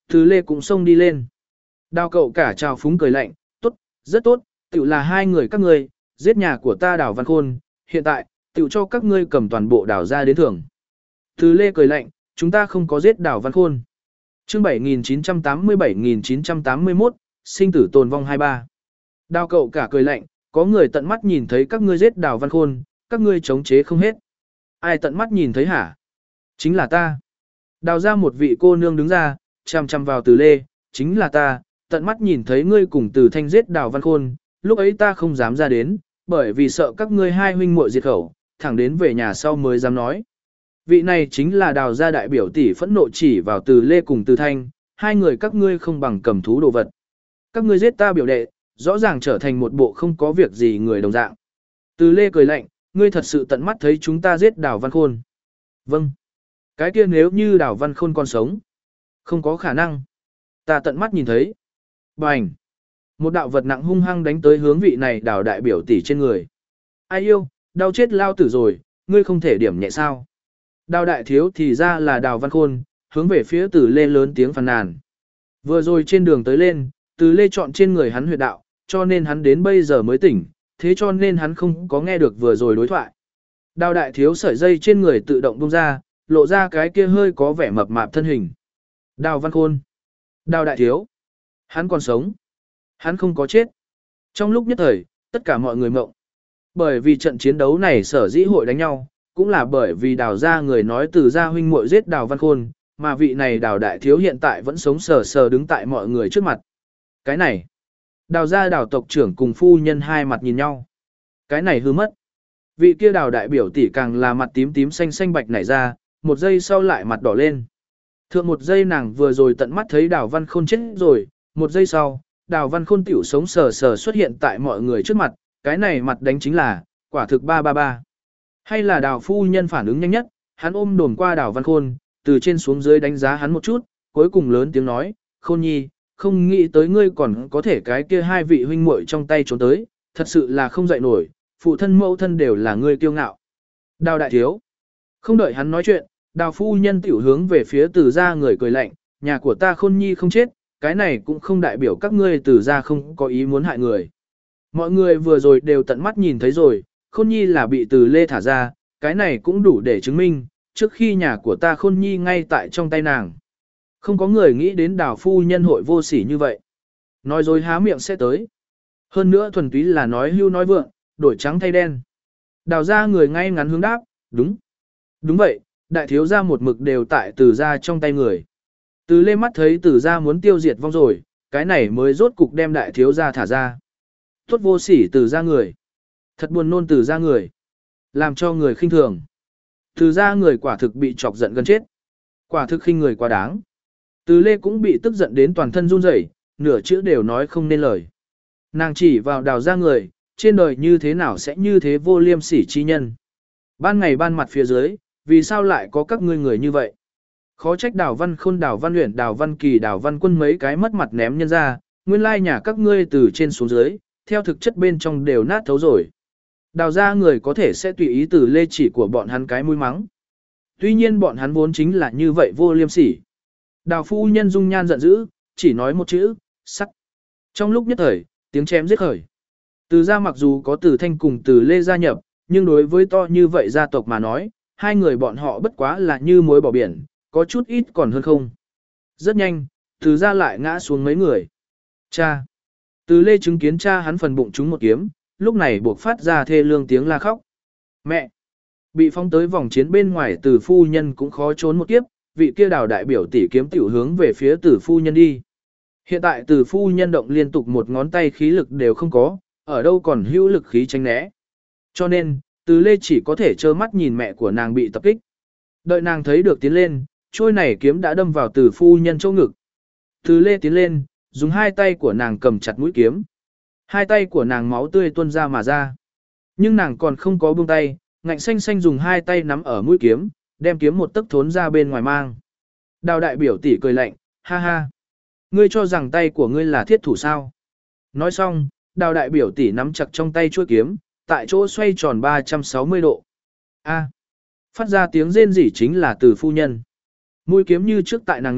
Từ Lê cũng xông đi lên. Đào cậu cả chào phúng cười lạnh, tốt, rất tốt, tự là hai người các ngươi, giết nhà của ta Đào Văn Khôn, hiện tại, tự cho các ngươi cầm toàn bộ đào ra đến thưởng. Từ Lê cười lạnh, chúng ta không có giết Đào Văn Khôn. Chương bảy nghìn chín trăm tám mươi bảy nghìn chín trăm tám mươi mốt, sinh tử tồn vong hai ba. Đào cậu cả cười lạnh, có người tận mắt nhìn thấy các ngươi giết Đào Văn Khôn, các ngươi chống chế không hết. Ai tận mắt nhìn thấy hả? Chính là ta. Đào ra một vị cô nương đứng ra, chằm chằm vào Từ Lê, chính là ta, tận mắt nhìn thấy ngươi cùng Từ Thanh giết Đào Văn Khôn, lúc ấy ta không dám ra đến, bởi vì sợ các ngươi hai huynh muội diệt khẩu, thẳng đến về nhà sau mới dám nói. Vị này chính là Đào gia đại biểu tỷ phẫn nộ chỉ vào Từ Lê cùng Từ Thanh, hai người các ngươi không bằng cầm thú đồ vật. Các ngươi giết ta biểu đệ, rõ ràng trở thành một bộ không có việc gì người đồng dạng. Từ Lê cười lạnh, ngươi thật sự tận mắt thấy chúng ta giết Đào Văn Khôn. Vâng. Cái kia nếu như Đào Văn Khôn còn sống. Không có khả năng. Ta tận mắt nhìn thấy. Bành. Một đạo vật nặng hung hăng đánh tới hướng vị này Đào đại biểu tỷ trên người. Ai yêu, đau chết lao tử rồi, ngươi không thể điểm nhẹ sao. Đào đại thiếu thì ra là Đào Văn Khôn, hướng về phía Từ Lê lớn tiếng phàn nàn. Vừa rồi trên đường tới lên, Từ Lê chọn trên người hắn huyệt đạo, cho nên hắn đến bây giờ mới tỉnh, thế cho nên hắn không có nghe được vừa rồi đối thoại. Đào đại thiếu sợi dây trên người tự động bung ra, lộ ra cái kia hơi có vẻ mập mạp thân hình. Đào Văn Khôn. Đào đại thiếu. Hắn còn sống. Hắn không có chết. Trong lúc nhất thời, tất cả mọi người mộng. Bởi vì trận chiến đấu này sở dĩ hội đánh nhau, cũng là bởi vì đào ra người nói từ gia huynh muội giết Đào Văn Khôn, mà vị này đào đại thiếu hiện tại vẫn sống sờ sờ đứng tại mọi người trước mặt. Cái này. Đào gia đào tộc trưởng cùng phu nhân hai mặt nhìn nhau. Cái này hư mất. Vị kia đào đại biểu tỷ càng là mặt tím tím xanh xanh bạch nảy ra, một giây sau lại mặt đỏ lên. Thượng một giây nàng vừa rồi tận mắt thấy Đào Văn Khôn chết rồi, một giây sau, Đào Văn Khôn tiểu sống sờ sờ xuất hiện tại mọi người trước mặt, cái này mặt đánh chính là, quả thực ba ba ba. Hay là Đào phu nhân phản ứng nhanh nhất, hắn ôm đồm qua Đào Văn Khôn, từ trên xuống dưới đánh giá hắn một chút, cuối cùng lớn tiếng nói, Khôn nhi, không nghĩ tới ngươi còn có thể cái kia hai vị huynh muội trong tay trốn tới, thật sự là không dậy nổi, phụ thân mẫu thân đều là ngươi kiêu ngạo. Đào đại thiếu. Không đợi hắn nói chuyện, Đào phu nhân tiểu hướng về phía Từ gia người cười lạnh, nhà của ta Khôn nhi không chết, cái này cũng không đại biểu các ngươi Từ gia không có ý muốn hại người. Mọi người vừa rồi đều tận mắt nhìn thấy rồi, Khôn nhi là bị Từ Lê thả ra, cái này cũng đủ để chứng minh, trước khi nhà của ta Khôn nhi ngay tại trong tay nàng. Không có người nghĩ đến Đào phu nhân hội vô sỉ như vậy. Nói dối há miệng sẽ tới. Hơn nữa thuần túy là nói hưu nói vượng, đổi trắng thay đen. Đào ra người ngay ngắn hướng đáp, đúng. Đúng vậy, đại thiếu gia một mực đều tại Từ gia trong tay người. Từ Lê mắt thấy Từ gia muốn tiêu diệt vong rồi, cái này mới rốt cục đem đại thiếu gia thả ra. Tốt vô sỉ Từ gia người. Thật buồn nôn Từ gia người. Làm cho người khinh thường. Từ gia người quả thực bị chọc giận gần chết. Quả thực khinh người quá đáng. Từ Lê cũng bị tức giận đến toàn thân run rẩy, nửa chữ đều nói không nên lời. Nàng chỉ vào Đào gia người, trên đời như thế nào sẽ như thế vô liêm sỉ chi nhân. Ban ngày ban mặt phía dưới, vì sao lại có các ngươi người như vậy? Khó trách Đào Văn Khôn, Đào Văn Uyển, Đào Văn Kỳ, Đào Văn Quân mấy cái mất mặt ném nhân ra, nguyên lai nhà các ngươi từ trên xuống dưới, theo thực chất bên trong đều nát thấu rồi. Đào gia người có thể sẽ tùy ý Từ Lê chỉ của bọn hắn cái mũi mắng. Tuy nhiên bọn hắn vốn chính là như vậy vô liêm sỉ. Đào phu nhân dung nhan giận dữ, chỉ nói một chữ, sắt. Trong lúc nhất thời, tiếng chém giết khởi. Từ gia mặc dù có Từ Thanh cùng Từ Lê gia nhập, nhưng đối với to như vậy gia tộc mà nói, hai người bọn họ bất quá là như muối bỏ biển, có chút ít còn hơn không. Rất nhanh, Từ gia lại ngã xuống mấy người. Cha! Từ Lê chứng kiến cha hắn phần bụng trúng một kiếm, lúc này buộc phát ra thê lương tiếng la khóc. Mẹ! Bị phóng tới vòng chiến bên ngoài Từ phu nhân cũng khó trốn một kiếp, vị kia Đào đại biểu tỷ kiếm tiểu hướng về phía Từ phu nhân đi. Hiện tại Từ phu nhân động liên tục một ngón tay khí lực đều không có, ở đâu còn hữu lực khí tránh né. Cho nên, Từ Lê chỉ có thể trơ mắt nhìn mẹ của nàng bị tập kích. Đợi nàng thấy được tiến lên, trôi này kiếm đã đâm vào Từ phu nhân chỗ ngực. Từ Lê tiến lên, dùng hai tay của nàng cầm chặt mũi kiếm. Hai tay của nàng máu tươi tuôn ra mà ra. Nhưng nàng còn không có buông tay, ngạnh xanh xanh dùng hai tay nắm ở mũi kiếm, đem kiếm một tấc thốn ra bên ngoài mang. Đào đại biểu tỷ cười lạnh, ha ha. Ngươi cho rằng tay của ngươi là thiết thủ sao? Nói xong, Đào đại biểu tỷ nắm chặt trong tay chuôi kiếm, tại chỗ xoay tròn ba trăm sáu mươi độ. A. Phát ra tiếng rên rỉ chính là Từ phu nhân. Mũi kiếm như trước tại nàng ngực,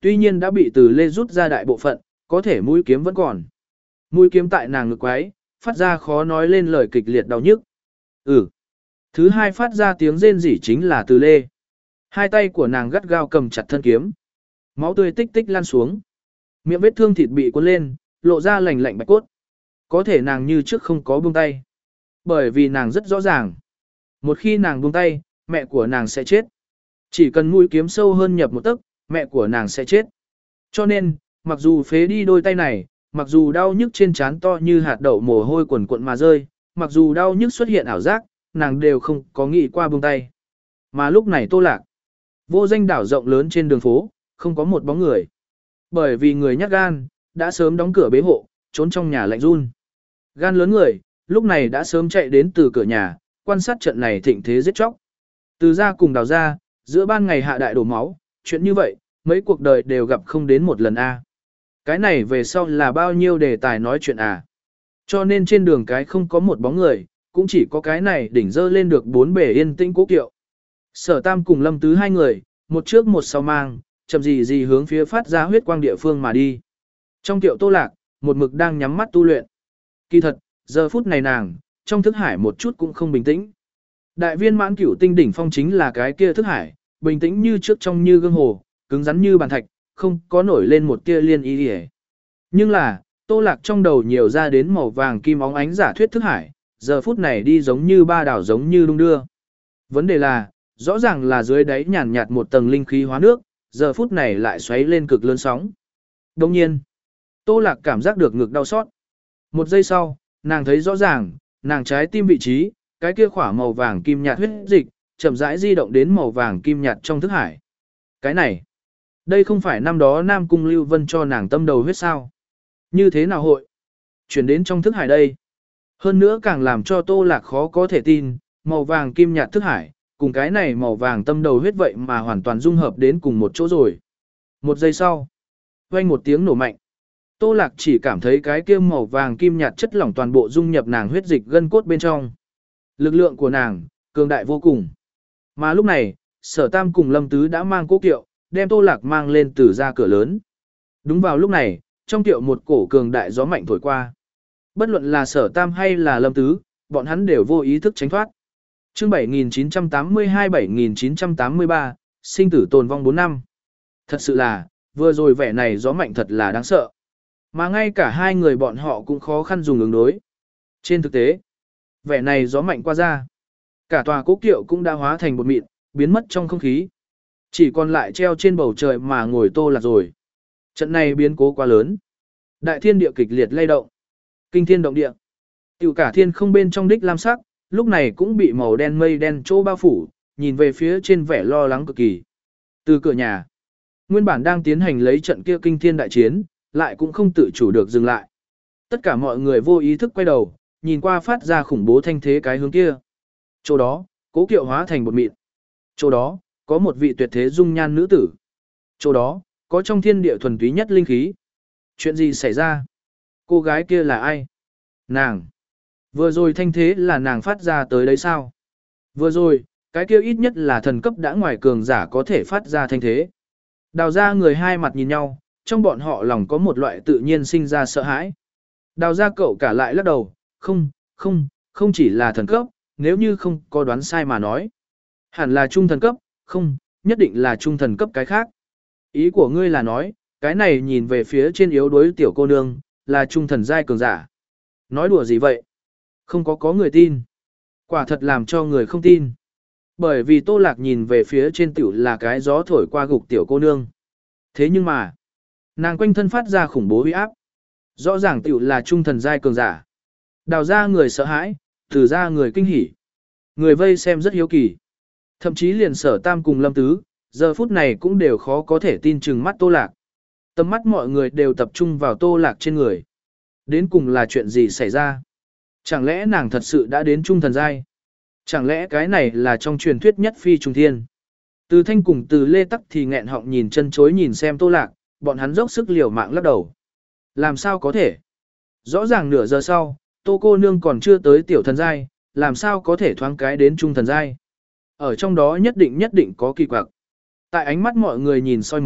Tuy nhiên đã bị từ lê rút ra đại bộ phận, có thể mũi kiếm vẫn còn. Mũi kiếm tại nàng ngực quái, phát ra khó nói lên lời kịch liệt đau nhức. Ừ. Thứ hai phát ra tiếng rên rỉ chính là từ lê. Hai tay của nàng gắt gao cầm chặt thân kiếm. Máu tươi tích tích lan xuống. Miệng vết thương thịt bị cuốn lên, lộ ra lạnh lạnh bạch cốt. Có thể nàng như trước không có buông tay. Bởi vì nàng rất rõ ràng. Một khi nàng buông tay, mẹ của nàng sẽ chết. Chỉ cần mũi kiếm sâu hơn nhập một tấc, mẹ của nàng sẽ chết. Cho nên, mặc dù phế đi đôi tay này, mặc dù đau nhức trên trán to như hạt đậu mồ hôi quần cuộn mà rơi, mặc dù đau nhức xuất hiện ảo giác, nàng đều không có nghĩ qua buông tay. Mà lúc này Tô Lạc, vô danh đảo rộng lớn trên đường phố, không có một bóng người. Bởi vì người nhát gan, đã sớm đóng cửa bế hộ, trốn trong nhà lạnh run. Gan lớn người, lúc này đã sớm chạy đến từ cửa nhà, quan sát trận này thịnh thế giết chóc. Từ ra cùng đào ra, giữa ban ngày hạ đại đổ máu, chuyện như vậy, mấy cuộc đời đều gặp không đến một lần a. Cái này về sau là bao nhiêu đề tài nói chuyện à. Cho nên trên đường cái không có một bóng người, cũng chỉ có cái này đỉnh dơ lên được bốn bể yên tĩnh cố kiệu. Sở Tam cùng Lâm Tứ hai người, một trước một sau mang, chậm gì gì hướng phía phát ra huyết quang địa phương mà đi. Trong kiệu Tô Lạc, một mực đang nhắm mắt tu luyện. Kỳ thật, giờ phút này nàng, trong thức hải một chút cũng không bình tĩnh. Đại viên mãn cửu tinh đỉnh phong chính là cái kia thức hải, bình tĩnh như trước trong như gương hồ, cứng rắn như bàn thạch, không có nổi lên một tia liên ý gì. Nhưng là, Tô Lạc trong đầu nhiều ra đến màu vàng kim óng ánh giả thuyết thức hải, giờ phút này đi giống như ba đảo giống như đung đưa. Vấn đề là, rõ ràng là dưới đáy nhàn nhạt một tầng linh khí hóa nước, giờ phút này lại xoáy lên cực lớn sóng. Đồng nhiên, Tô Lạc cảm giác được ngực đau xót. Một giây sau, nàng thấy rõ ràng, nàng trái tim vị trí, cái kia khỏa màu vàng kim nhạt huyết dịch, chậm rãi di động đến màu vàng kim nhạt trong thức hải. Cái này, đây không phải năm đó Nam Cung Lưu Vân cho nàng tâm đầu huyết sao? Như thế nào hội? Chuyển đến trong thức hải đây. Hơn nữa càng làm cho Tô Lạc khó có thể tin, màu vàng kim nhạt thức hải, cùng cái này màu vàng tâm đầu huyết vậy mà hoàn toàn dung hợp đến cùng một chỗ rồi. Một giây sau, vang một tiếng nổ mạnh. Tô Lạc chỉ cảm thấy cái kia màu vàng kim nhạt chất lỏng toàn bộ dung nhập nàng huyết dịch gân cốt bên trong. Lực lượng của nàng, cường đại vô cùng. Mà lúc này, Sở Tam cùng Lâm Tứ đã mang cố kiệu, đem Tô Lạc mang lên từ ra cửa lớn. Đúng vào lúc này, trong kiệu một cổ cường đại gió mạnh thổi qua. Bất luận là Sở Tam hay là Lâm Tứ, bọn hắn đều vô ý thức tránh thoát. Chương bảy nghìn chín trăm tám mươi hai bảy nghìn chín trăm tám mươi ba, sinh tử tồn vong bốn năm. Thật sự là, vừa rồi vẻ này gió mạnh thật là đáng sợ. Mà ngay cả hai người bọn họ cũng khó khăn dùng ứng đối. Trên thực tế, vẻ này gió mạnh qua ra. Cả tòa cố kiệu cũng đã hóa thành bột mịn, biến mất trong không khí. Chỉ còn lại treo trên bầu trời mà ngồi Tô Lạc rồi. Trận này biến cố quá lớn. Đại thiên địa kịch liệt lay động. Kinh thiên động địa. Tiểu cả thiên không bên trong đích lam sắc, lúc này cũng bị màu đen mây đen chỗ bao phủ, nhìn về phía trên vẻ lo lắng cực kỳ. Từ cửa nhà, nguyên bản đang tiến hành lấy trận kia kinh thiên đại chiến, lại cũng không tự chủ được dừng lại. Tất cả mọi người vô ý thức quay đầu, nhìn qua phát ra khủng bố thanh thế cái hướng kia. Chỗ đó, cố kiệu hóa thành bột mịn. Chỗ đó, có một vị tuyệt thế dung nhan nữ tử. Chỗ đó, có trong thiên địa thuần túy nhất linh khí. Chuyện gì xảy ra? Cô gái kia là ai? Nàng. Vừa rồi thanh thế là nàng phát ra tới đấy sao? Vừa rồi, cái kia ít nhất là thần cấp đã ngoài cường giả có thể phát ra thanh thế. Đào ra người hai mặt nhìn nhau, trong bọn họ lòng có một loại tự nhiên sinh ra sợ hãi. Đào ra cậu cả lại lắc đầu, không, không, không chỉ là thần cấp, nếu như không có đoán sai mà nói. Hẳn là trung thần cấp, không, nhất định là trung thần cấp cái khác. Ý của ngươi là nói, cái này nhìn về phía trên yếu đuối tiểu cô nương, là trung thần giai cường giả. Nói đùa gì vậy? Không có có người tin. Quả thật làm cho người không tin. Bởi vì Tô Lạc nhìn về phía trên tiểu là cái gió thổi qua gục tiểu cô nương. Thế nhưng mà, nàng quanh thân phát ra khủng bố uy áp. Rõ ràng tiểu là trung thần giai cường giả. Đào ra người sợ hãi, từ ra người kinh hỉ. Người vây xem rất hiếu kỳ. Thậm chí liền Sở Tam cùng Lâm Tứ, giờ phút này cũng đều khó có thể tin chừng mắt Tô Lạc. Tầm mắt mọi người đều tập trung vào Tô Lạc trên người. Đến cùng là chuyện gì xảy ra? Chẳng lẽ nàng thật sự đã đến trung thần giai? Chẳng lẽ cái này là trong truyền thuyết nhất phi trùng thiên? Từ Thanh cùng từ Lê Tắc thì nghẹn họng nhìn chân chối nhìn xem Tô Lạc, bọn hắn dốc sức liều mạng lắc đầu. Làm sao có thể? Rõ ràng nửa giờ sau, Tô cô nương còn chưa tới tiểu thần giai, làm sao có thể thoáng cái đến trung thần giai? Ở trong đó nhất định nhất định có kỳ quặc. Tại ánh mắt mọi người nhìn soi mói,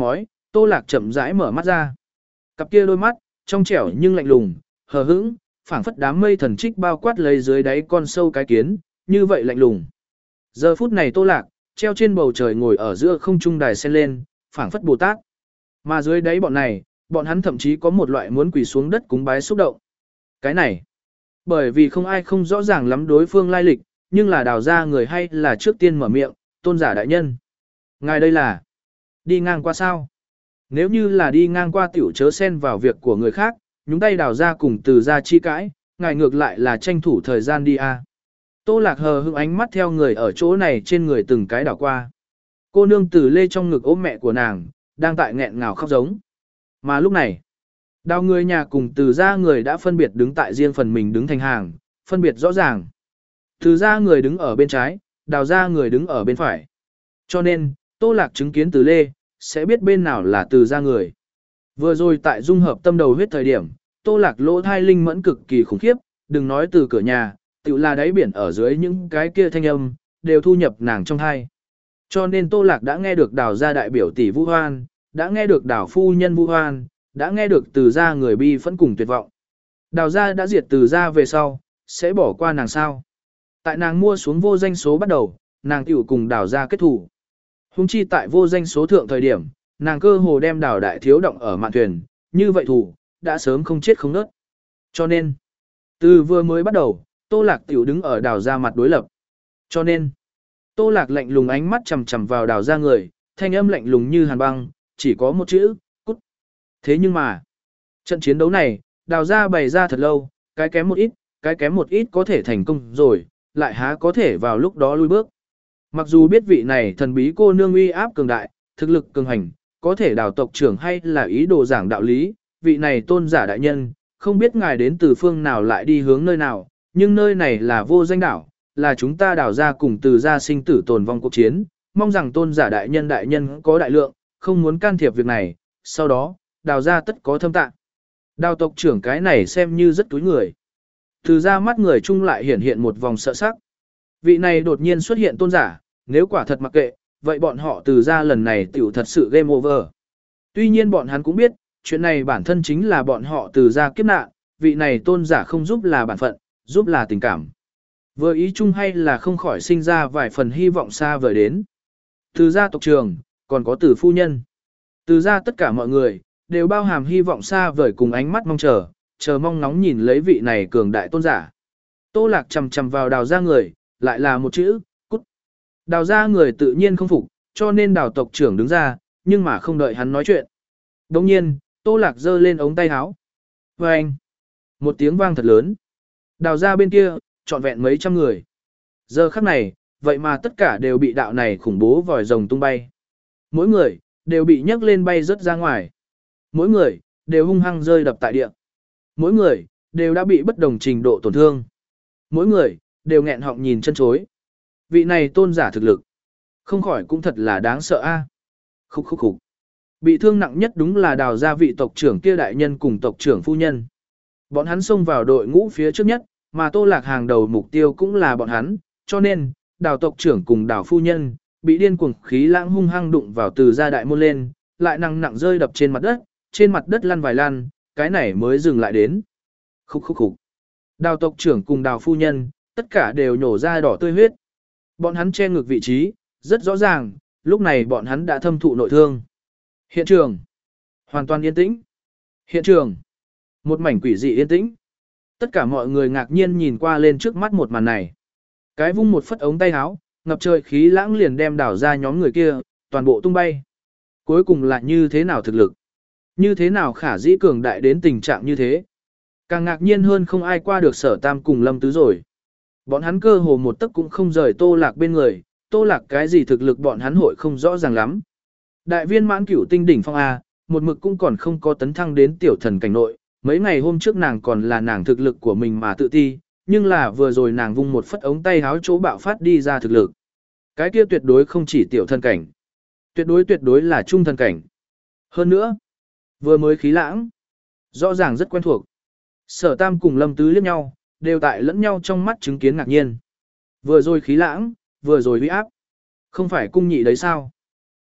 Tô Lạc chậm rãi mở mắt ra. Cặp kia đôi mắt, trong trẻo nhưng lạnh lùng, hờ hững, phảng phất đám mây thần trích bao quát lấy dưới đáy con sâu cái kiến, như vậy lạnh lùng. Giờ phút này Tô Lạc, treo trên bầu trời ngồi ở giữa không trung đài sen lên, phảng phất Bồ Tát. Mà dưới đáy bọn này, bọn hắn thậm chí có một loại muốn quỳ xuống đất cúng bái xúc động. Cái này, bởi vì không ai không rõ ràng lắm đối phương lai lịch, nhưng là đào ra người hay là trước tiên mở miệng, tôn giả đại nhân. Ngài đây là đi ngang qua sao? Nếu như là đi ngang qua tiểu chớ xen vào việc của người khác, nhúng tay đào ra cùng từ ra chi cãi, ngài ngược lại là tranh thủ thời gian đi a. Tô Lạc hờ hững ánh mắt theo người ở chỗ này trên người từng cái đảo qua. Cô nương Từ Lê trong ngực ôm mẹ của nàng, đang tại nghẹn ngào khóc giống. Mà lúc này, đào người nhà cùng từ ra người đã phân biệt đứng tại riêng phần mình đứng thành hàng, phân biệt rõ ràng. Từ ra người đứng ở bên trái, đào ra người đứng ở bên phải. Cho nên, Tô Lạc chứng kiến Từ Lê, sẽ biết bên nào là từ ra người. Vừa rồi tại dung hợp tâm đầu huyết thời điểm, Tô Lạc lỗ thai linh mẫn cực kỳ khủng khiếp, đừng nói từ cửa nhà, tự là đáy biển ở dưới những cái kia thanh âm, đều thu nhập nàng trong thai. Cho nên Tô Lạc đã nghe được đào gia đại biểu tỷ Vũ Hoan, đã nghe được đào phu nhân Vũ Hoan, đã nghe được từ gia người bi phẫn cùng tuyệt vọng. Đào gia đã diệt từ gia về sau, sẽ bỏ qua nàng sao? Tại nàng mua xuống vô danh số bắt đầu, nàng tiểu cùng đào gia kết thủ. Hùng chi tại vô danh số thượng thời điểm, nàng cơ hồ đem đào đại thiếu động ở mạn thuyền, như vậy thủ, đã sớm không chết không nớt. Cho nên, từ vừa mới bắt đầu, Tô Lạc tiểu đứng ở đào gia mặt đối lập. Cho nên, Tô Lạc lạnh lùng ánh mắt chằm chằm vào đào gia người, thanh âm lạnh lùng như hàn băng, chỉ có một chữ, cút. Thế nhưng mà, trận chiến đấu này, đào gia bày ra thật lâu, cái kém một ít, cái kém một ít có thể thành công rồi, lại há có thể vào lúc đó lui bước. Mặc dù biết vị này thần bí cô nương uy áp cường đại, thực lực cường hành, có thể đào tộc trưởng hay là ý đồ giảng đạo lý, vị này tôn giả đại nhân, không biết ngài đến từ phương nào lại đi hướng nơi nào, nhưng nơi này là vô danh đảo, là chúng ta đào ra cùng từ gia sinh tử tồn vong cuộc chiến, mong rằng tôn giả đại nhân đại nhân có đại lượng, không muốn can thiệp việc này, sau đó, đào ra tất có thâm tạng. Đào tộc trưởng cái này xem như rất túi người. Từ ra mắt người chung lại hiện hiện một vòng sợ sắc. Vị này đột nhiên xuất hiện tôn giả, nếu quả thật mặc kệ, vậy bọn họ từ ra lần này tiểu thật sự game over. Tuy nhiên bọn hắn cũng biết, chuyện này bản thân chính là bọn họ từ ra kiếp nạn, vị này tôn giả không giúp là bản phận, giúp là tình cảm. Vừa ý chung hay là không khỏi sinh ra vài phần hy vọng xa vời đến. Từ gia tộc trường, còn có từ phu nhân. Từ gia tất cả mọi người, đều bao hàm hy vọng xa vời cùng ánh mắt mong chờ, chờ mong nóng nhìn lấy vị này cường đại tôn giả. Tô Lạc chầm chầm vào đào gia người, lại là một chữ, cút. Đào gia người tự nhiên không phục, cho nên đào tộc trưởng đứng ra, nhưng mà không đợi hắn nói chuyện. Đồng nhiên, Tô Lạc giơ lên ống tay áo. Và anh, một tiếng vang thật lớn. Đào gia bên kia, trọn vẹn mấy trăm người. Giờ khắc này, vậy mà tất cả đều bị đạo này khủng bố vòi rồng tung bay. Mỗi người, đều bị nhấc lên bay rớt ra ngoài. Mỗi người, đều hung hăng rơi đập tại địa. Mỗi người, đều đã bị bất đồng trình độ tổn thương. Mỗi người, đều nghẹn họng nhìn chân chối. Vị này tôn giả thực lực. Không khỏi cũng thật là đáng sợ a. Khúc khúc khúc. Bị thương nặng nhất đúng là đào gia vị tộc trưởng kia đại nhân cùng tộc trưởng phu nhân. Bọn hắn xông vào đội ngũ phía trước nhất, mà Tô Lạc hàng đầu mục tiêu cũng là bọn hắn, cho nên, đào tộc trưởng cùng đào phu nhân, bị điên cuồng khí lãng hung hăng đụng vào từ gia đại môn lên, lại nặng nặng rơi đập trên mặt đất, trên mặt đất lăn vài lăn, cái này mới dừng lại đến. Khúc khúc khúc. Đào tộc trưởng cùng đào phu nhân, tất cả đều nhổ ra đỏ tươi huyết. Bọn hắn che ngực vị trí, rất rõ ràng, lúc này bọn hắn đã thâm thụ nội thương. Hiện trường, hoàn toàn yên tĩnh. Hiện trường, một mảnh quỷ dị yên tĩnh. Tất cả mọi người ngạc nhiên nhìn qua lên trước mắt một màn này. Cái vung một phất ống tay áo, ngập trời khí lãng liền đem đảo ra nhóm người kia, toàn bộ tung bay. Cuối cùng là như thế nào thực lực? Như thế nào khả dĩ cường đại đến tình trạng như thế? Càng ngạc nhiên hơn không ai qua được Sở Tam cùng Lâm Tứ rồi. Bọn hắn cơ hồ một tấc cũng không rời Tô Lạc bên người, Tô Lạc cái gì thực lực bọn hắn hội không rõ ràng lắm. Đại viên mãn cửu tinh đỉnh phong A, một mực cũng còn không có tấn thăng đến tiểu thần cảnh nội, mấy ngày hôm trước nàng còn là nàng thực lực của mình mà tự ti, nhưng là vừa rồi nàng vung một phất ống tay háo chỗ bạo phát đi ra thực lực. Cái kia tuyệt đối không chỉ tiểu thần cảnh, tuyệt đối tuyệt đối là trung thần cảnh. Hơn nữa, vừa mới khí lãng, rõ ràng rất quen thuộc. Sở Tam cùng Lâm Tứ liếc nhau, đều tại lẫn nhau trong mắt chứng kiến ngạc nhiên. Vừa rồi khí lãng, vừa rồi uy áp. Không phải cung nhị đấy sao?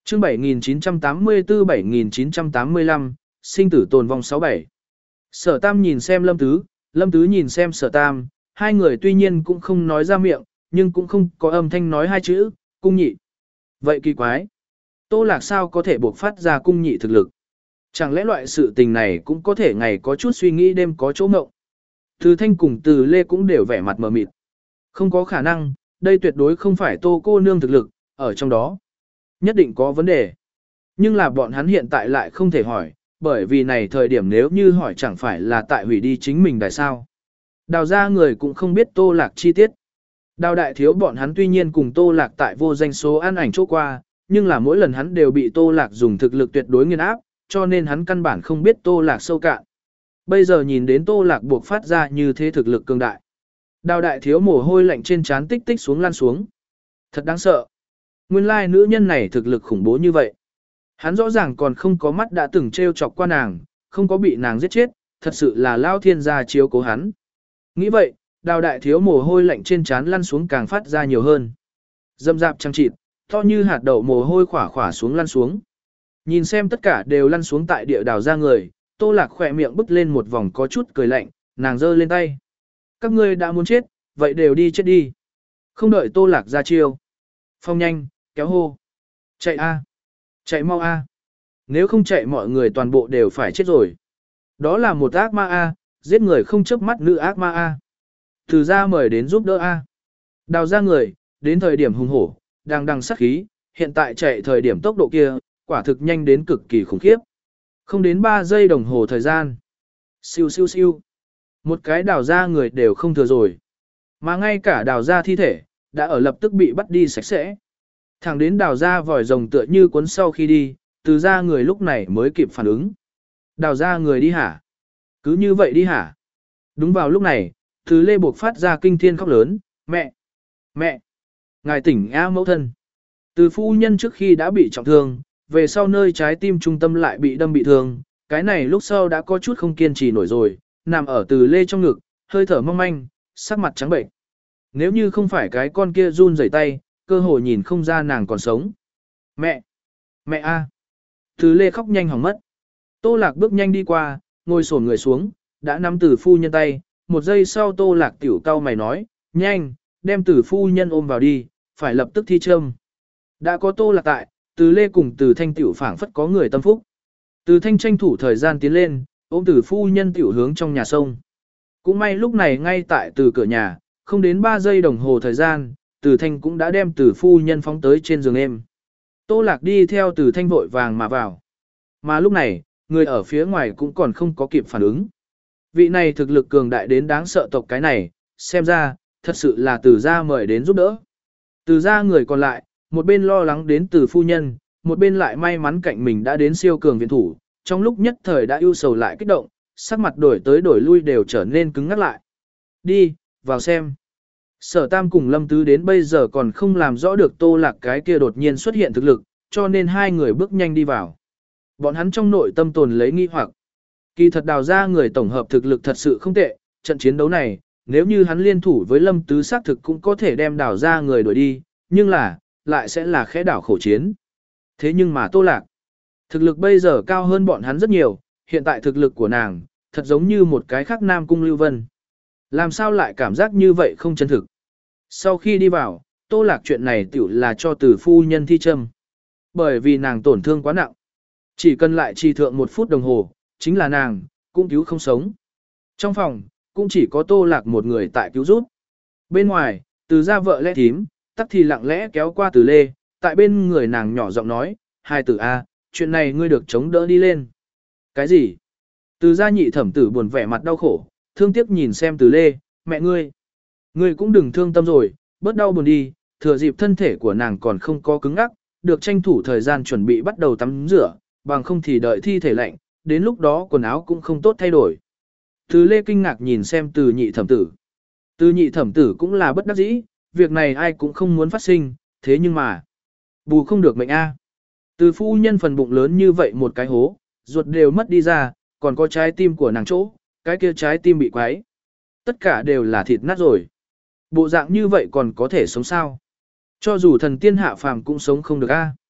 Chương bảy nghìn chín trăm tám mươi tư bảy nghìn chín trăm tám mươi lăm, sinh tử tồn vong sáu bảy. Sở Tam nhìn xem Lâm Tứ, Lâm Tứ nhìn xem Sở Tam, hai người tuy nhiên cũng không nói ra miệng, nhưng cũng không có âm thanh nói hai chữ, cung nhị. Vậy kỳ quái. Tô Lạc sao có thể buộc phát ra cung nhị thực lực? Chẳng lẽ loại sự tình này cũng có thể ngày có chút suy nghĩ đêm có chỗ ngộng? Từ Thanh cùng Từ Lê cũng đều vẻ mặt mờ mịt. Không có khả năng, đây tuyệt đối không phải Tô cô nương thực lực, ở trong đó. Nhất định có vấn đề. Nhưng là bọn hắn hiện tại lại không thể hỏi, bởi vì này thời điểm nếu như hỏi chẳng phải là tại hủy đi chính mình tại sao. Đào ra người cũng không biết Tô Lạc chi tiết. Đào đại thiếu bọn hắn tuy nhiên cùng Tô Lạc tại vô danh số ăn ảnh chỗ qua, nhưng là mỗi lần hắn đều bị Tô Lạc dùng thực lực tuyệt đối nghiền áp, cho nên hắn căn bản không biết Tô Lạc sâu cạn. Bây giờ nhìn đến Tô Lạc buộc phát ra như thế thực lực cường đại. Đào đại thiếu mồ hôi lạnh trên trán tích tích xuống lan xuống. Thật đáng sợ. Nguyên lai nữ nhân này thực lực khủng bố như vậy. Hắn rõ ràng còn không có mắt đã từng trêu chọc qua nàng, không có bị nàng giết chết, thật sự là lao thiên gia chiếu cố hắn. Nghĩ vậy, đào đại thiếu mồ hôi lạnh trên trán lăn xuống càng phát ra nhiều hơn. Dâm dạp trăng trịt, to như hạt đậu mồ hôi khỏa khỏa xuống lăn xuống. Nhìn xem tất cả đều lăn xuống tại địa đào ra người, Tô Lạc khỏe miệng bứt lên một vòng có chút cười lạnh, nàng giơ lên tay. Các ngươi đã muốn chết, vậy đều đi chết đi. Không đợi Tô Lạc ra chiêu. Phong nhanh, kéo hô. Chạy a, chạy mau a. Nếu không chạy mọi người toàn bộ đều phải chết rồi. Đó là một ác ma a, giết người không chớp mắt nữ ác ma a. Từ ra mời đến giúp đỡ a. Đào ra người, đến thời điểm hùng hổ, đang đằng sát khí, hiện tại chạy thời điểm tốc độ kia, quả thực nhanh đến cực kỳ khủng khiếp. Không đến ba giây đồng hồ thời gian. Siêu siêu siêu. Một cái đào ra người đều không thừa rồi. Mà ngay cả đào ra thi thể, đã ở lập tức bị bắt đi sạch sẽ. Thẳng đến đào ra vòi rồng tựa như cuốn sau khi đi, từ ra người lúc này mới kịp phản ứng. Đào ra người đi hả? Cứ như vậy đi hả? Đúng vào lúc này, từ lê buộc phát ra kinh thiên khóc lớn, mẹ! Mẹ! Ngài tỉnh A mẫu thân. Từ phu nhân trước khi đã bị trọng thương, về sau nơi trái tim trung tâm lại bị đâm bị thương, cái này lúc sau đã có chút không kiên trì nổi rồi, nằm ở từ lê trong ngực, hơi thở mong manh, sắc mặt trắng bệnh. Nếu như không phải cái con kia run rẩy tay, cơ hội nhìn không ra nàng còn sống. Mẹ! Mẹ A! Từ lê khóc nhanh hỏng mất. Tô Lạc bước nhanh đi qua, ngồi xổm người xuống, đã nắm từ phu nhân tay, một giây sau Tô Lạc tiểu cau mày nói, nhanh, đem từ phu nhân ôm vào đi, phải lập tức thi châm. Đã có Tô Lạc tại, từ lê cùng từ thanh tiểu phảng phất có người tâm phúc. Từ thanh tranh thủ thời gian tiến lên, ôm từ phu nhân tiểu hướng trong nhà sông. Cũng may lúc này ngay tại từ cửa nhà, không đến ba giây đồng hồ thời gian, từ thanh cũng đã đem từ phu nhân phóng tới trên giường êm. Tô Lạc đi theo từ thanh vội vàng mà vào. Mà lúc này, người ở phía ngoài cũng còn không có kịp phản ứng. Vị này thực lực cường đại đến đáng sợ tộc cái này, xem ra, thật sự là từ gia mời đến giúp đỡ. Từ gia người còn lại, một bên lo lắng đến từ phu nhân, một bên lại may mắn cạnh mình đã đến siêu cường viện thủ, trong lúc nhất thời đã ưu sầu lại kích động, sắc mặt đổi tới đổi lui đều trở nên cứng ngắc lại. Đi, vào xem. Sở Tam cùng Lâm Tứ đến bây giờ còn không làm rõ được Tô Lạc cái kia đột nhiên xuất hiện thực lực, cho nên hai người bước nhanh đi vào. Bọn hắn trong nội tâm tồn lấy nghi hoặc. Kỳ thật đào ra người tổng hợp thực lực thật sự không tệ, trận chiến đấu này, nếu như hắn liên thủ với Lâm Tứ xác thực cũng có thể đem đào ra người đuổi đi, nhưng là, lại sẽ là khẽ đảo khổ chiến. Thế nhưng mà Tô Lạc, thực lực bây giờ cao hơn bọn hắn rất nhiều, hiện tại thực lực của nàng, thật giống như một cái khác Nam Cung Lưu Vân. Làm sao lại cảm giác như vậy không chân thực? Sau khi đi vào, Tô Lạc chuyện này tiểu là cho từ phu nhân thi châm. Bởi vì nàng tổn thương quá nặng. Chỉ cần lại trì thượng một phút đồng hồ, chính là nàng, cũng cứu không sống. Trong phòng, cũng chỉ có Tô Lạc một người tại cứu giúp. Bên ngoài, từ ra vợ lẽ thím, tắc thì lặng lẽ kéo qua từ lê, tại bên người nàng nhỏ giọng nói, hai tử A, chuyện này ngươi được chống đỡ đi lên. Cái gì? Từ gia nhị thẩm tử buồn vẻ mặt đau khổ, thương tiếc nhìn xem từ lê, mẹ ngươi. Ngươi cũng đừng thương tâm rồi, bớt đau buồn đi, thừa dịp thân thể của nàng còn không có cứng ngắc, được tranh thủ thời gian chuẩn bị bắt đầu tắm rửa, bằng không thì đợi thi thể lạnh, đến lúc đó quần áo cũng không tốt thay đổi. Từ lê kinh ngạc nhìn xem từ nhị thẩm tử. Từ nhị thẩm tử cũng là bất đắc dĩ, việc này ai cũng không muốn phát sinh, thế nhưng mà, bù không được mệnh A. Từ phu nhân phần bụng lớn như vậy một cái hố, ruột đều mất đi ra, còn có trái tim của nàng chỗ, cái kia trái tim bị quái. Tất cả đều là thịt nát rồi. Bộ dạng như vậy còn có thể sống sao? Cho dù thần tiên hạ phàm cũng sống không được A.